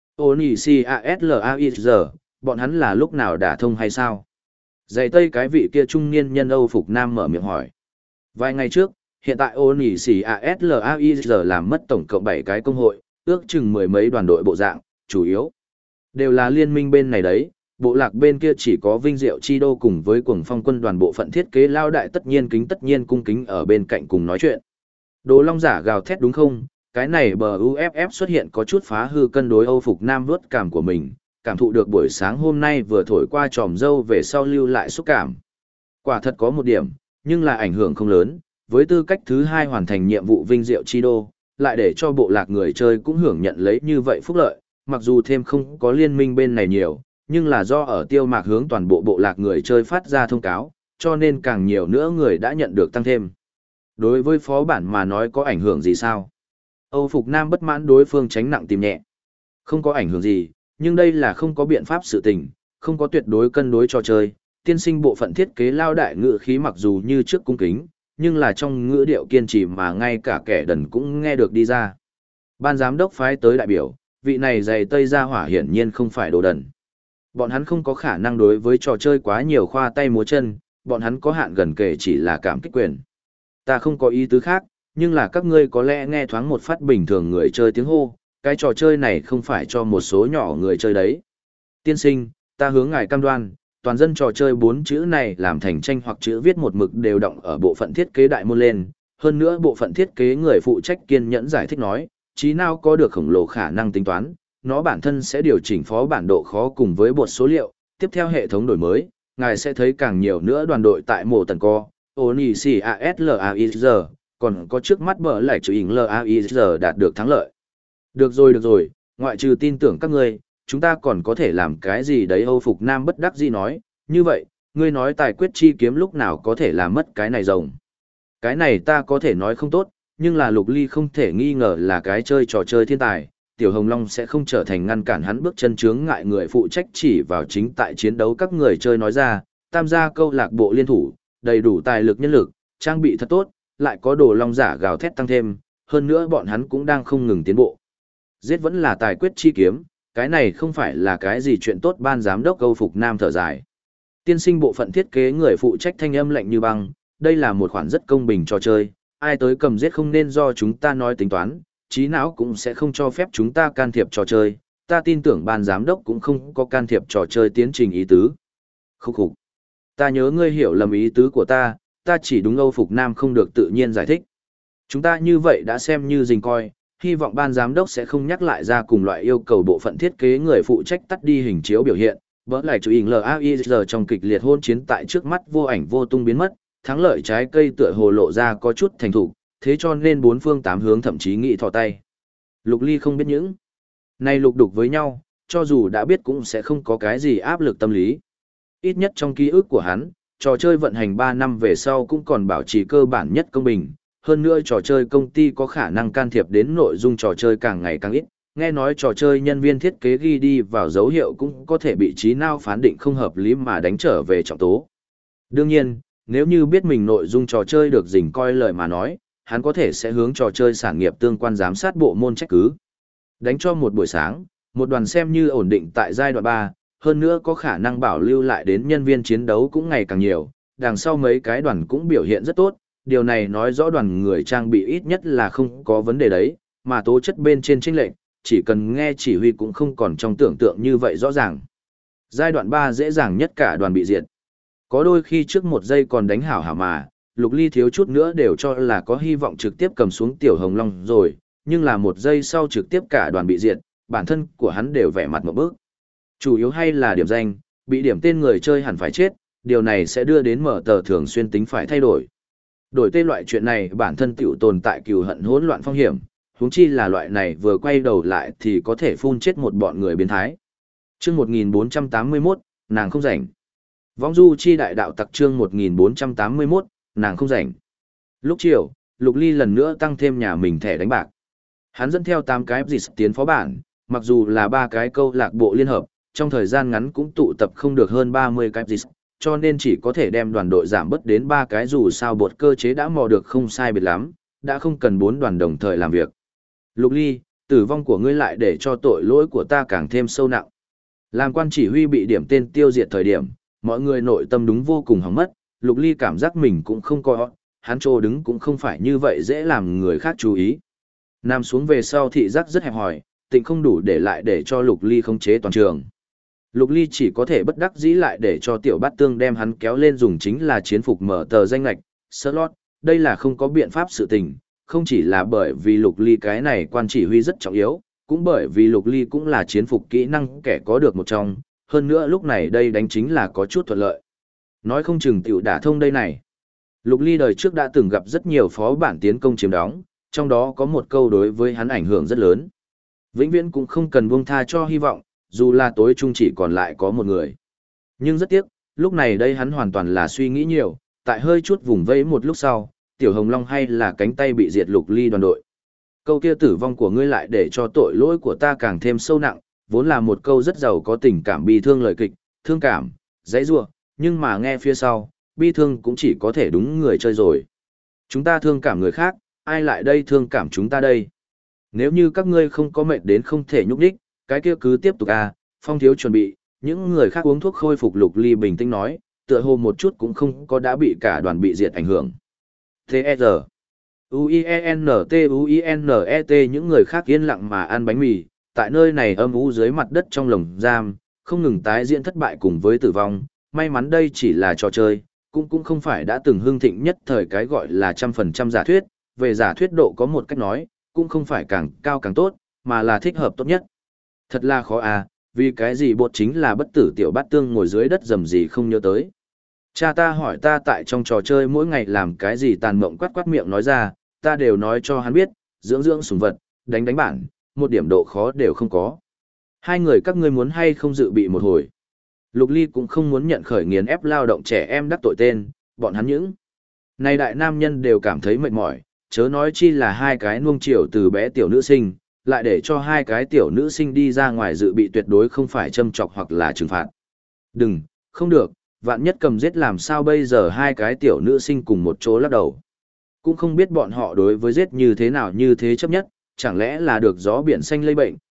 Onic bọn hắn là lúc nào đả thông hay sao? Dạy tây cái vị kia trung niên nhân Âu phục nam mở miệng hỏi. Vài ngày trước, hiện tại Onic làm mất tổng cộng 7 cái công hội, ước chừng mười mấy đoàn đội bộ dạng, chủ yếu đều là liên minh bên này đấy. Bộ lạc bên kia chỉ có Vinh Diệu Chi Đô cùng với Cuồng Phong quân đoàn bộ phận thiết kế lao đại tất nhiên cung kính ở bên cạnh cùng nói chuyện. Đồ Long giả gào thét đúng không? Cái này bờ UFF xuất hiện có chút phá hư cân đối Âu phục nam vuốt cảm của mình, cảm thụ được buổi sáng hôm nay vừa thổi qua tròm dâu về sau lưu lại xúc cảm. Quả thật có một điểm, nhưng là ảnh hưởng không lớn, với tư cách thứ hai hoàn thành nhiệm vụ Vinh Diệu Chi Đô, lại để cho bộ lạc người chơi cũng hưởng nhận lấy như vậy phúc lợi, mặc dù thêm không có liên minh bên này nhiều, nhưng là do ở tiêu mạc hướng toàn bộ bộ lạc người chơi phát ra thông cáo, cho nên càng nhiều nữa người đã nhận được tăng thêm. Đối với phó bản mà nói có ảnh hưởng gì sao? Âu Phục Nam bất mãn đối phương tránh nặng tìm nhẹ. Không có ảnh hưởng gì, nhưng đây là không có biện pháp sự tình, không có tuyệt đối cân đối trò chơi. Tiên sinh bộ phận thiết kế lao đại ngữ khí mặc dù như trước cung kính, nhưng là trong ngữ điệu kiên trì mà ngay cả kẻ đần cũng nghe được đi ra. Ban giám đốc phái tới đại biểu, vị này dày tây ra hỏa hiển nhiên không phải đồ đần. Bọn hắn không có khả năng đối với trò chơi quá nhiều khoa tay múa chân, bọn hắn có hạn gần kể chỉ là cảm kích quyền. Ta không có ý tứ khác, nhưng là các ngươi có lẽ nghe thoáng một phát bình thường người chơi tiếng hô, cái trò chơi này không phải cho một số nhỏ người chơi đấy. Tiên sinh, ta hướng ngài cam đoan, toàn dân trò chơi 4 chữ này làm thành tranh hoặc chữ viết một mực đều động ở bộ phận thiết kế đại môn lên. Hơn nữa bộ phận thiết kế người phụ trách kiên nhẫn giải thích nói, trí nào có được khổng lồ khả năng tính toán, nó bản thân sẽ điều chỉnh phó bản độ khó cùng với bột số liệu, tiếp theo hệ thống đổi mới, ngài sẽ thấy càng nhiều nữa đoàn đội tại mộ tần co, ONICASLAIZ, còn có trước mắt bờ lại chữ hình LAIZ đạt được thắng lợi. Được rồi, ngoại trừ tin tưởng các ngươi, chúng ta còn có thể làm cái gì đấy. Âu Phục Nam bất đắc dĩ nói, như vậy, ngươi nói tài quyết chi kiếm lúc nào có thể làm mất cái này rồng. Cái này ta có thể nói không tốt, nhưng là Lục Ly không thể nghi ngờ là cái chơi trò chơi thiên tài, Tiểu Hồng Long sẽ không trở thành ngăn cản hắn bước chân chướng ngại người phụ trách chỉ vào chính tại chiến đấu các người chơi nói ra, tam gia câu lạc bộ liên thủ, đầy đủ tài lực nhân lực, trang bị thật tốt, lại có đồ long giả gào thét tăng thêm, hơn nữa bọn hắn cũng đang không ngừng tiến bộ. Giết vẫn là tài quyết chi kiếm, cái này không phải là cái gì chuyện tốt. Ban giám đốc Âu Phục Nam thở dài. Tiên sinh bộ phận thiết kế người phụ trách thanh âm lạnh như băng, đây là một khoản rất công bình trò chơi, ai tới cầm giết không nên do chúng ta nói tính toán, trí não cũng sẽ không cho phép chúng ta can thiệp trò chơi, ta tin tưởng ban giám đốc cũng không có can thiệp trò chơi tiến trình ý tứ. Khúc khục. Ta nhớ ngươi hiểu lầm ý tứ của ta chỉ đúng Âu Phục Nam không được tự nhiên giải thích. Chúng ta như vậy đã xem như dình coi, hy vọng ban giám đốc sẽ không nhắc lại ra cùng loại yêu cầu bộ phận thiết kế người phụ trách tắt đi hình chiếu biểu hiện. Bỡ lại chú ý LAIR trong kịch liệt hôn chiến tại trước mắt vô ảnh vô tung biến mất, thắng lợi trái cây tựa hồ lộ ra có chút thành thủ, thế cho nên bốn phương tám hướng thậm chí nghĩ thò tay. Lục Ly không biết những này lục đục với nhau, cho dù đã biết cũng sẽ không có cái gì áp lực tâm lý. Ít nhất trong ký ức của hắn, trò chơi vận hành 3 năm về sau cũng còn bảo trì cơ bản nhất công bình. Hơn nữa trò chơi công ty có khả năng can thiệp đến nội dung trò chơi càng ngày càng ít. Nghe nói trò chơi nhân viên thiết kế ghi đi vào dấu hiệu cũng có thể bị trí não phán định không hợp lý mà đánh trở về trọng tố. Đương nhiên, nếu như biết mình nội dung trò chơi được dình coi lời mà nói, hắn có thể sẽ hướng trò chơi sản nghiệp tương quan giám sát bộ môn trách cứ. Đánh cho một buổi sáng, một đoàn xem như ổn định tại giai đoạn 3, hơn nữa có khả năng bảo lưu lại đến nhân viên chiến đấu cũng ngày càng nhiều, đằng sau mấy cái đoàn cũng biểu hiện rất tốt, điều này nói rõ đoàn người trang bị ít nhất là không có vấn đề đấy, mà tố chất bên trên chênh lệch, chỉ cần nghe chỉ huy cũng không còn trong tưởng tượng như vậy rõ ràng. Giai đoạn 3 dễ dàng nhất cả đoàn bị diệt. Có đôi khi trước một giây còn đánh hảo hảo mà, Lục Ly thiếu chút nữa đều cho là có hy vọng trực tiếp cầm xuống Tiểu Hồng Long rồi, nhưng là một giây sau trực tiếp cả đoàn bị diệt, bản thân của hắn đều vẻ mặt một bước. Chủ yếu hay là điểm danh, bị điểm tên người chơi hẳn phải chết, điều này sẽ đưa đến mở tờ thường xuyên tính phải thay đổi. Đổi tên loại chuyện này bản thân tiểu tồn tại cừu hận hỗn loạn phong hiểm, huống chi là loại này vừa quay đầu lại thì có thể phun chết một bọn người biến thái. Chương 1481, nàng không rảnh. Vong du chi đại đạo tặc chương 1481, nàng không rảnh. Lúc chiều, Lục Ly lần nữa tăng thêm nhà mình thẻ đánh bạc. Hắn dẫn theo 8 cái dịch tiến phó bản, mặc dù là 3 cái câu lạc bộ liên hợp, trong thời gian ngắn cũng tụ tập không được hơn 30 cái dịch, cho nên chỉ có thể đem đoàn đội giảm bớt đến 3 cái dù sao bột cơ chế đã mò được không sai biệt lắm, đã không cần 4 đoàn đồng thời làm việc. Lục Ly, tử vong của ngươi lại để cho tội lỗi của ta càng thêm sâu nặng. Làm quan chỉ huy bị điểm tên tiêu diệt thời điểm, mọi người nội tâm đúng vô cùng hỏng mất, Lục Ly cảm giác mình cũng không có, hắn trô đứng cũng không phải như vậy dễ làm người khác chú ý. Nằm xuống về sau thị giác rất hẹp hòi, tịnh không đủ để lại để cho Lục Ly khống chế toàn trường. Lục Ly chỉ có thể bất đắc dĩ lại để cho Tiểu Bát Tương đem hắn kéo lên dùng chính là chiến phục mở tờ danh lạch, slot, đây là không có biện pháp sự tình, không chỉ là bởi vì Lục Ly cái này quan chỉ huy rất trọng yếu, cũng bởi vì Lục Ly cũng là chiến phục kỹ năng kẻ có được một trong, hơn nữa lúc này đây đánh chính là có chút thuận lợi. Nói không chừng tiểu đả thông đây này. Lục Ly đời trước đã từng gặp rất nhiều phó bản tiến công chiếm đóng, trong đó có một câu đối với hắn ảnh hưởng rất lớn. Vĩnh viễn cũng không cần buông tha cho hy vọng, dù là tối trung chỉ còn lại có một người. Nhưng rất tiếc, lúc này đây hắn hoàn toàn là suy nghĩ nhiều, tại hơi chút vùng vẫy một lúc sau, Tiểu Hồng Long hay là cánh tay bị diệt Lục Ly đoàn đội. Câu kia tử vong của ngươi lại để cho tội lỗi của ta càng thêm sâu nặng, vốn là một câu rất giàu có tình cảm bi thương lời kịch, thương cảm, dãy rủa, nhưng mà nghe phía sau, bi thương cũng chỉ có thể đúng người chơi rồi. Chúng ta thương cảm người khác, ai lại đây thương cảm chúng ta đây? Nếu như các ngươi không có mệt đến không thể nhúc đích, cái kia cứ tiếp tục à, Phong thiếu chuẩn bị, những người khác uống thuốc khôi phục. Lục Ly bình tĩnh nói, tựa hồ một chút cũng không có đã bị cả đoàn bị diệt ảnh hưởng. T.E.R. U-I-E-N-T-U-I-N-E-T những người khác yên lặng mà ăn bánh mì, tại nơi này âm u dưới mặt đất trong lồng giam, không ngừng tái diễn thất bại cùng với tử vong, may mắn đây chỉ là trò chơi, cũng không phải đã từng hưng thịnh nhất thời cái gọi là 100% giả thuyết, về giả thuyết độ có một cách nói, cũng không phải càng cao càng tốt, mà là thích hợp tốt nhất. Thật là khó à, vì cái gì bột chính là bất tử Tiểu Bát Tương ngồi dưới đất dầm gì không nhớ tới. Cha ta hỏi ta tại trong trò chơi mỗi ngày làm cái gì tàn mộng quát quát miệng nói ra, ta đều nói cho hắn biết, dưỡng sủng vật, đánh bản, một điểm độ khó đều không có. Hai người các ngươi muốn hay không dự bị một hồi. Lục Ly cũng không muốn nhận khởi nghiền ép lao động trẻ em đắc tội tên, bọn hắn những này đại nam nhân đều cảm thấy mệt mỏi, chớ nói chi là hai cái nuông chiều từ bé tiểu nữ sinh, lại để cho hai cái tiểu nữ sinh đi ra ngoài dự bị tuyệt đối không phải châm chọc hoặc là trừng phạt. Đừng, không được, vạn nhất cầm giết làm sao bây giờ. Hai cái tiểu nữ sinh cùng một chỗ lắc đầu. Cũng không biết bọn họ đối với giết như thế nào như thế chấp nhất, chẳng lẽ là được gió biển xanh lây bệnh,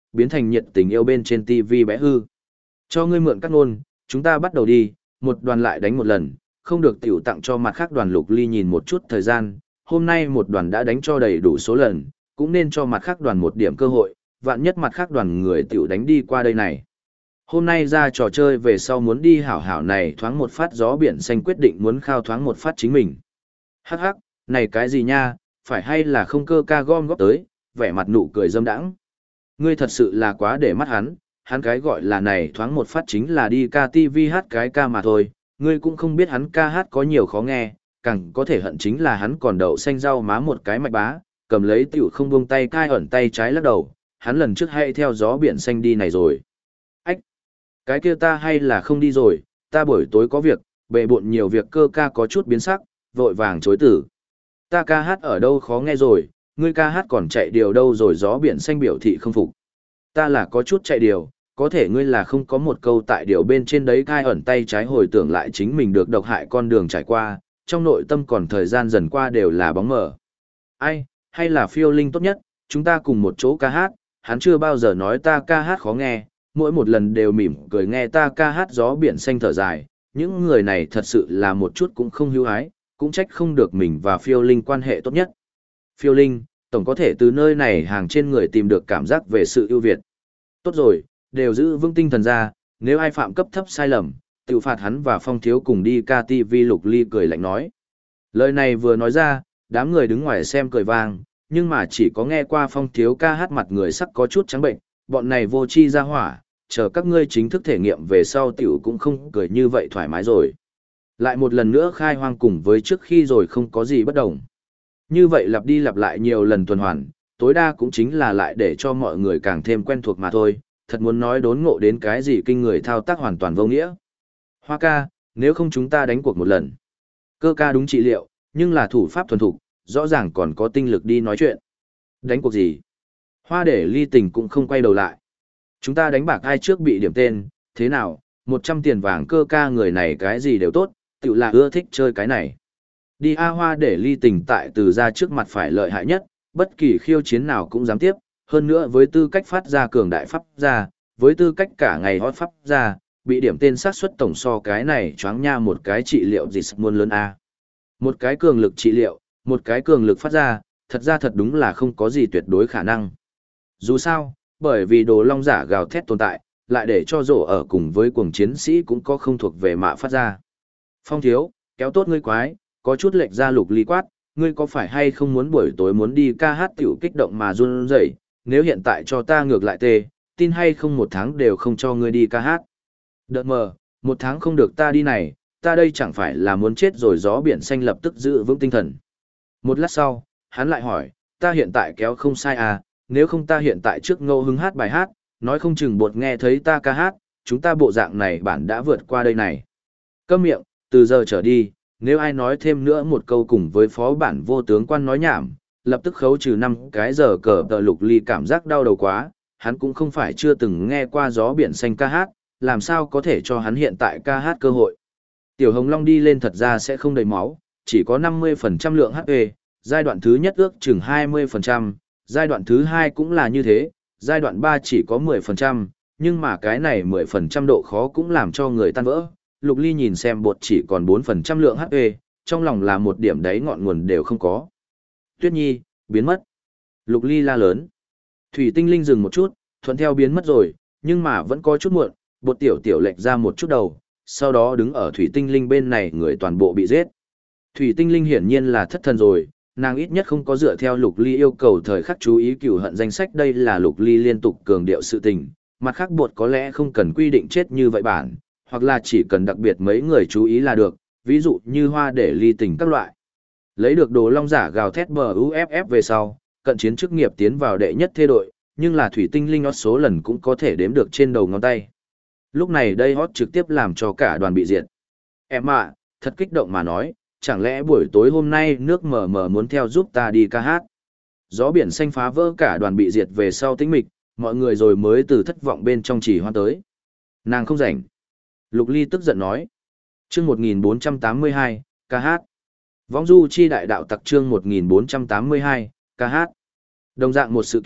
biến thành nhiệt tình yêu bên trên TV bé hư. Cho ngươi mượn các ngôn, chúng ta bắt đầu đi, một đoàn lại đánh một lần, không được tiểu tặng cho mặt khác đoàn. Lục Ly nhìn một chút thời gian, hôm nay một đoàn đã đánh cho đầy đủ số lần, cũng nên cho mặt khác đoàn một điểm cơ hội, vạn nhất mặt khác đoàn người tiểu đánh đi qua đây này. Hôm nay ra trò chơi về sau muốn đi hảo hảo này thoáng một phát. Gió biển xanh quyết định muốn khao thoáng một phát chính mình. Hắc hắc, này cái gì nha, phải hay là không cơ ca gom góp tới, vẻ mặt nụ cười dâm đãng. Ngươi thật sự là quá để mắt hắn cái gọi là này thoáng một phát chính là đi ca TV hát cái ca mà thôi, ngươi cũng không biết hắn ca hát có nhiều khó nghe, càng có thể hận chính là hắn còn đậu xanh rau má một cái mạch bá, cầm lấy tiểu không buông tay cai ẩn tay trái lắc đầu, hắn lần trước hay theo gió biển xanh đi này rồi. Ách, cái kia ta hay là không đi rồi, ta buổi tối có việc, bệ bộn nhiều việc. Cơ ca có chút biến sắc, vội vàng chối từ. Ta ca hát ở đâu khó nghe rồi, ngươi ca hát còn chạy điều đâu rồi. Gió biển xanh biểu thị không phục. Ta là có chút chạy điều, có thể ngươi là không có một câu tại điều bên trên đấy. Cai ẩn tay trái hồi tưởng lại chính mình được độc hại con đường trải qua, trong nội tâm còn thời gian dần qua đều là bóng mờ. Ai, hay là phiêu linh tốt nhất, chúng ta cùng một chỗ ca hát, hắn chưa bao giờ nói ta ca hát khó nghe, mỗi một lần đều mỉm cười nghe ta ca hát. Gió biển xanh thở dài, những người này thật sự là một chút cũng không hữu ái, cũng trách không được mình và phiêu linh quan hệ tốt nhất. Phiêu linh, tổng có thể từ nơi này hàng trên người tìm được cảm giác về sự ưu việt. Tốt rồi, đều giữ vững tinh thần ra, nếu ai phạm cấp thấp sai lầm, tự phạt hắn và Phong Thiếu cùng đi ca TV. Lục Ly cười lạnh nói. Lời này vừa nói ra, đám người đứng ngoài xem cười vang, nhưng mà chỉ có nghe qua Phong Thiếu ca hát mặt người sắc có chút trắng bệnh, bọn này vô chi ra hỏa, chờ các ngươi chính thức thể nghiệm về sau tiểu cũng không cười như vậy thoải mái rồi. Lại một lần nữa khai hoang cùng với trước khi rồi không có gì bất đồng. Như vậy lặp đi lặp lại nhiều lần tuần hoàn, tối đa cũng chính là lại để cho mọi người càng thêm quen thuộc mà thôi, thật muốn nói đốn ngộ đến cái gì kinh người thao tác hoàn toàn vô nghĩa. Hoa ca, nếu không chúng ta đánh cuộc một lần. Cơ ca đúng trị liệu, nhưng là thủ pháp thuần thục, rõ ràng còn có tinh lực đi nói chuyện. Đánh cuộc gì? Hoa để ly tình cũng không quay đầu lại. Chúng ta đánh bạc ai trước bị điểm tên, thế nào, 100 tiền vàng. Cơ ca người này cái gì đều tốt, tự là ưa thích chơi cái này. Đi A. Hoa để ly tình tại từ ra trước mặt phải lợi hại nhất, bất kỳ khiêu chiến nào cũng dám tiếp, hơn nữa với tư cách phát ra cường đại pháp ra, với tư cách cả ngày hót pháp ra, bị điểm tên sát suất tổng so cái này choáng nha một cái trị liệu gì muôn lớn A. Một cái cường lực trị liệu, một cái cường lực phát ra, thật ra thật đúng là không có gì tuyệt đối khả năng. Dù sao, bởi vì đồ long giả gào thét tồn tại, lại để cho rổ ở cùng với cuồng chiến sĩ cũng có không thuộc về mạ phát ra. Phong Thiếu, kéo tốt ngươi quái, có chút lệch ra. Lục Ly quát, ngươi có phải hay không muốn buổi tối muốn đi ca hát tiểu kích động mà run rẩy, nếu hiện tại cho ta ngược lại tê, tin hay không 1 tháng đều không cho ngươi đi ca hát. Đợt mờ, 1 tháng không được ta đi này, ta đây chẳng phải là muốn chết rồi. Gió biển xanh lập tức giữ vững tinh thần. Một lát sau, hắn lại hỏi, ta hiện tại kéo không sai à, nếu không ta hiện tại trước ngẫu hứng hát bài hát, nói không chừng bột nghe thấy ta ca hát, chúng ta bộ dạng này bản đã vượt qua đây này. Câm miệng, từ giờ trở đi, nếu ai nói thêm nữa một câu cùng với phó bản vô tướng quan nói nhảm, lập tức khấu trừ 5 cái giờ cờ. Tờ Lục Ly cảm giác đau đầu quá, hắn cũng không phải chưa từng nghe qua gió biển xanh ca hát, làm sao có thể cho hắn hiện tại ca hát cơ hội. Tiểu Hồng Long đi lên thật ra sẽ không đầy máu, chỉ có 50% lượng HP, giai đoạn thứ nhất ước chừng 20%, giai đoạn thứ 2 cũng là như thế, giai đoạn 3 chỉ có 10%, nhưng mà cái này 10% độ khó cũng làm cho người tan vỡ. Lục Ly nhìn xem bột chỉ còn 4% lượng HP, trong lòng là một điểm đấy ngọn nguồn đều không có. Tuyết Nhi, biến mất. Lục Ly la lớn. Thủy Tinh Linh dừng một chút, thuận theo biến mất rồi, nhưng mà vẫn có chút muộn, bột tiểu lệch ra một chút đầu, sau đó đứng ở Thủy Tinh Linh bên này người toàn bộ bị giết. Thủy Tinh Linh hiển nhiên là thất thần rồi, nàng ít nhất không có dựa theo Lục Ly yêu cầu thời khắc chú ý cửu hận danh sách, đây là Lục Ly liên tục cường điệu sự tình, mặt khác bột có lẽ không cần quy định chết như vậy bản, hoặc là chỉ cần đặc biệt mấy người chú ý là được, ví dụ như Hoa để ly tình các loại. Lấy được đồ long giả gào thét BUFF về sau, cận chiến chức nghiệp tiến vào đệ nhất thê đội, nhưng là Thủy Tinh Linh hót số lần cũng có thể đếm được trên đầu ngón tay. Lúc này đây hót trực tiếp làm cho cả đoàn bị diệt. Em ạ, thật kích động mà nói, chẳng lẽ buổi tối hôm nay nước mờ mờ muốn theo giúp ta đi ca hát. Gió biển xanh phá vỡ cả đoàn bị diệt về sau tĩnh mịch, mọi người rồi mới từ thất vọng bên trong chỉ hoan tới. Nàng không rảnh. Lục Ly tức giận nói. Chương 1482, ca hát. Võng du chi đại đạo tặc chương 1482, ca hát. Đồng dạng một sự kiện,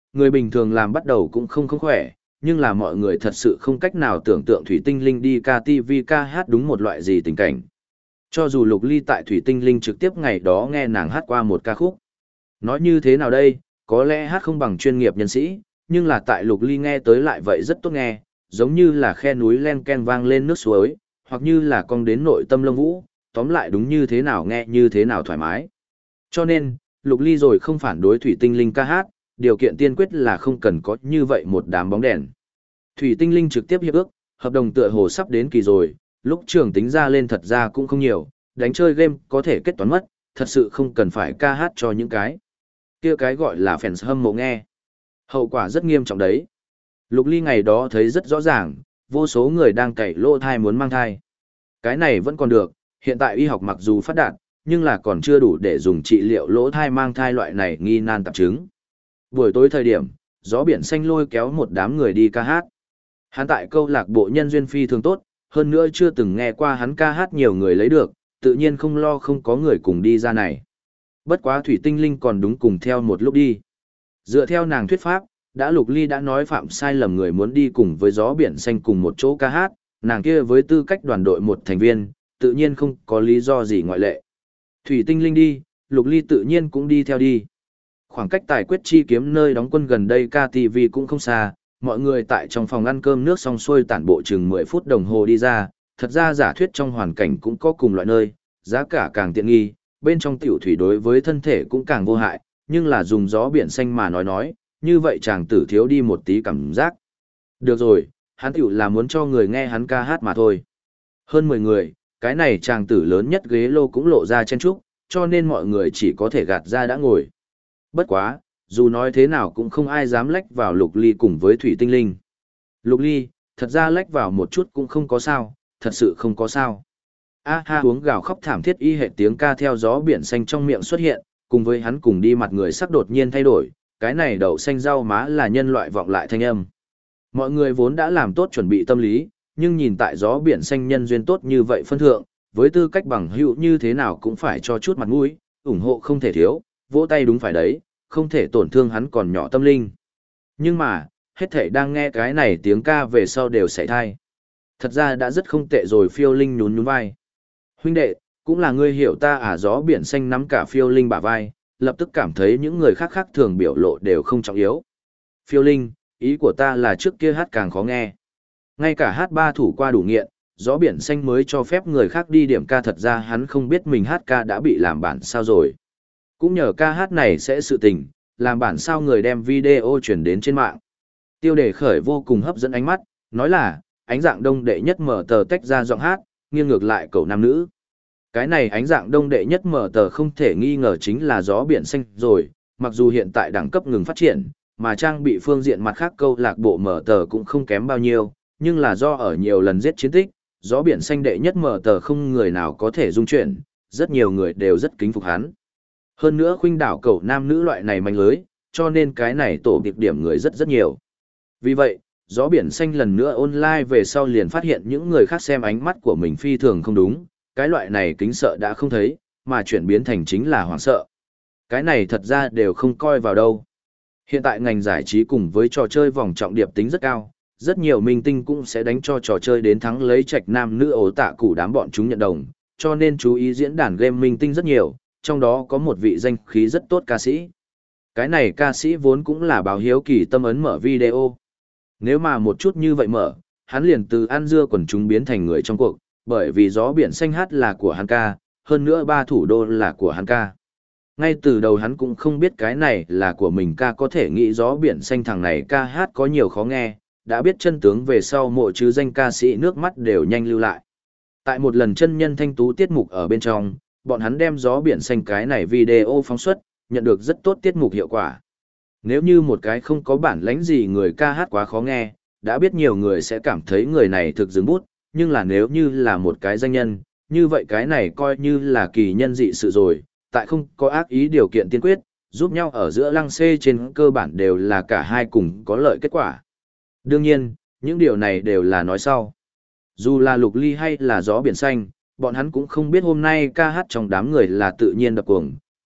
người bình thường làm bắt đầu cũng không khỏe, nhưng là mọi người thật sự không cách nào tưởng tượng Thủy Tinh Linh đi ca TV ca hát đúng một loại gì tình cảnh. Cho dù Lục Ly tại Thủy Tinh Linh trực tiếp ngày đó nghe nàng hát qua một ca khúc. Nói như thế nào đây, có lẽ hát không bằng chuyên nghiệp nhân sĩ, nhưng là tại Lục Ly nghe tới lại vậy rất tốt nghe, giống như là khe núi len ken vang lên nước suối, hoặc như là cong đến nội tâm lông vũ, tóm lại đúng như thế nào nghe như thế nào thoải mái. Cho nên, Lục Ly rồi không phản đối Thủy Tinh Linh ca hát, điều kiện tiên quyết là không cần có như vậy một đám bóng đèn. Thủy Tinh Linh trực tiếp hiệp ước, hợp đồng tựa hồ sắp đến kỳ rồi, lúc trường tính ra lên thật ra cũng không nhiều, đánh chơi game có thể kết toán mất, thật sự không cần phải ca hát cho những cái. Kia cái gọi là fans hâm mộ nghe. Hậu quả rất nghiêm trọng đấy. Lục Ly ngày đó thấy rất rõ ràng, vô số người đang cày lỗ thai muốn mang thai. Cái này vẫn còn được, hiện tại y học mặc dù phát đạt, nhưng là còn chưa đủ để dùng trị liệu lỗ thai mang thai loại này nghi nan tạp chứng. Buổi tối thời điểm, gió biển xanh lôi kéo một đám người đi ca hát. Hắn tại câu lạc bộ nhân duyên phi thường tốt, hơn nữa chưa từng nghe qua hắn ca hát nhiều người lấy được, tự nhiên không lo không có người cùng đi ra này. Bất quá Thủy Tinh Linh còn đúng cùng theo một lúc đi. Dựa theo nàng thuyết pháp, đã Lục Ly đã nói phạm sai lầm người muốn đi cùng với gió biển xanh cùng một chỗ ca hát, nàng kia với tư cách đoàn đội một thành viên, tự nhiên không có lý do gì ngoại lệ. Thủy Tinh Linh đi, Lục Ly tự nhiên cũng đi theo đi. Khoảng cách tài quyết chi kiếm nơi đóng quân gần đây KTV cũng không xa, mọi người tại trong phòng ăn cơm nước xong xuôi tản bộ chừng 10 phút đồng hồ đi ra, thật ra giả thuyết trong hoàn cảnh cũng có cùng loại nơi, giá cả càng tiện nghi, bên trong tiểu thủy đối với thân thể cũng càng vô hại, nhưng là dùng gió biển xanh mà nói, như vậy chàng tử thiếu đi một tí cảm giác. Được rồi, hắn tiểu là muốn cho người nghe hắn ca hát mà thôi. Hơn 10 người, cái này chàng tử lớn nhất ghế lô cũng lộ ra chen trúc, cho nên mọi người chỉ có thể gạt ra đã ngồi. Bất quá, dù nói thế nào cũng không ai dám lách vào Lục Ly cùng với Thủy Tinh Linh. Lục Ly, thật ra lách vào một chút cũng không có sao, thật sự không có sao. A ha uống gào khóc thảm thiết y hệ tiếng ca theo gió biển xanh trong miệng xuất hiện, cùng với hắn cùng đi mặt người sắc đột nhiên thay đổi, cái này đậu xanh rau má là nhân loại vọng lại thanh âm. Mọi người vốn đã làm tốt chuẩn bị tâm lý, nhưng nhìn tại gió biển xanh nhân duyên tốt như vậy phân thượng, với tư cách bằng hữu như thế nào cũng phải cho chút mặt mũi, ủng hộ không thể thiếu, vỗ tay đúng phải đấy, không thể tổn thương hắn còn nhỏ tâm linh. Nhưng mà, hết thảy đang nghe cái này tiếng ca về sau đều sảy thai. Thật ra đã rất không tệ rồi. Phiêu Linh nhún nhún vai. Huynh đệ, cũng là ngươi hiểu ta à? Gió biển xanh nắm cả Phiêu Linh bả vai, lập tức cảm thấy những người khác khác thường biểu lộ đều không trọng yếu. Phiêu Linh, ý của ta là trước kia hát càng khó nghe. Ngay cả hát ba thủ qua đủ nghiện, gió biển xanh mới cho phép người khác đi điểm ca, thật ra hắn không biết mình hát ca đã bị làm bản sao rồi. Cũng nhờ ca hát này sẽ sự tình, làm bản sao người đem video chuyển đến trên mạng. Tiêu đề khởi vô cùng hấp dẫn ánh mắt, nói là, ánh dạng đông đệ nhất mở tờ tách ra giọng hát, nghiêng ngược lại cậu nam nữ. Cái này ánh dạng đông đệ nhất mở tờ không thể nghi ngờ chính là gió biển xanh rồi, mặc dù hiện tại đẳng cấp ngừng phát triển, mà trang bị phương diện mặt khác câu lạc bộ mở tờ cũng không kém bao nhiêu, nhưng là do ở nhiều lần giết chiến tích, gió biển xanh đệ nhất mở tờ không người nào có thể dung chuyển, rất nhiều người đều rất kính phục hắn. Hơn nữa khuynh đảo cầu nam nữ loại này manh lưới, cho nên cái này tổ biệt điểm người rất nhiều. Vì vậy, gió biển xanh lần nữa online về sau liền phát hiện những người khác xem ánh mắt của mình phi thường không đúng, cái loại này kính sợ đã không thấy, mà chuyển biến thành chính là hoảng sợ. Cái này thật ra đều không coi vào đâu. Hiện tại ngành giải trí cùng với trò chơi vòng trọng điệp tính rất cao, rất nhiều minh tinh cũng sẽ đánh cho trò chơi đến thắng lấy trạch nam nữ ố tạ củ đám bọn chúng nhận đồng, cho nên chú ý diễn đàn game minh tinh rất nhiều, trong đó có một vị danh khí rất tốt ca sĩ. Cái này ca sĩ vốn cũng là báo hiếu kỳ tâm ấn mở video. Nếu mà một chút như vậy mở, hắn liền từ ăn dưa quần chúng biến thành người trong cuộc, bởi vì gió biển xanh hát là của hắn ca, hơn nữa ba thủ đô là của hắn ca. Ngay từ đầu hắn cũng không biết cái này là của mình ca, có thể nghĩ gió biển xanh thằng này ca hát có nhiều khó nghe, đã biết chân tướng về sau mộ chứ danh ca sĩ nước mắt đều nhanh lưu lại. Tại một lần chân nhân thanh tú tiết mục ở bên trong, bọn hắn đem gió biển xanh cái này video phóng xuất, nhận được rất tốt tiết mục hiệu quả. Nếu như một cái không có bản lãnh gì người ca hát quá khó nghe, đã biết nhiều người sẽ cảm thấy người này thực dừng bút, nhưng là nếu như là một cái danh nhân, như vậy cái này coi như là kỳ nhân dị sự rồi, tại không có ác ý điều kiện tiên quyết, giúp nhau ở giữa lăng xê trên cơ bản đều là cả hai cùng có lợi kết quả. Đương nhiên, những điều này đều là nói sau. Dù là Lục Ly hay là gió biển xanh, bọn hắn cũng không biết hôm nay ca hát trong đám người là tự nhiên đập cuồng,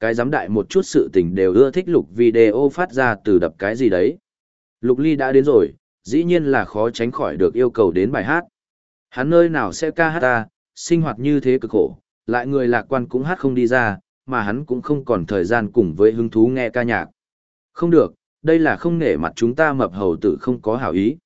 Cái giám đại một chút sự tình đều ưa thích lục video phát ra từ đập cái gì đấy. Lục Ly đã đến rồi, dĩ nhiên là khó tránh khỏi được yêu cầu đến bài hát. Hắn nơi nào sẽ ca hát ta, sinh hoạt như thế cực khổ, lại người lạc quan cũng hát không đi ra, mà hắn cũng không còn thời gian cùng với hứng thú nghe ca nhạc. Không được, đây là không nể mặt chúng ta mập hầu tử không có hảo ý.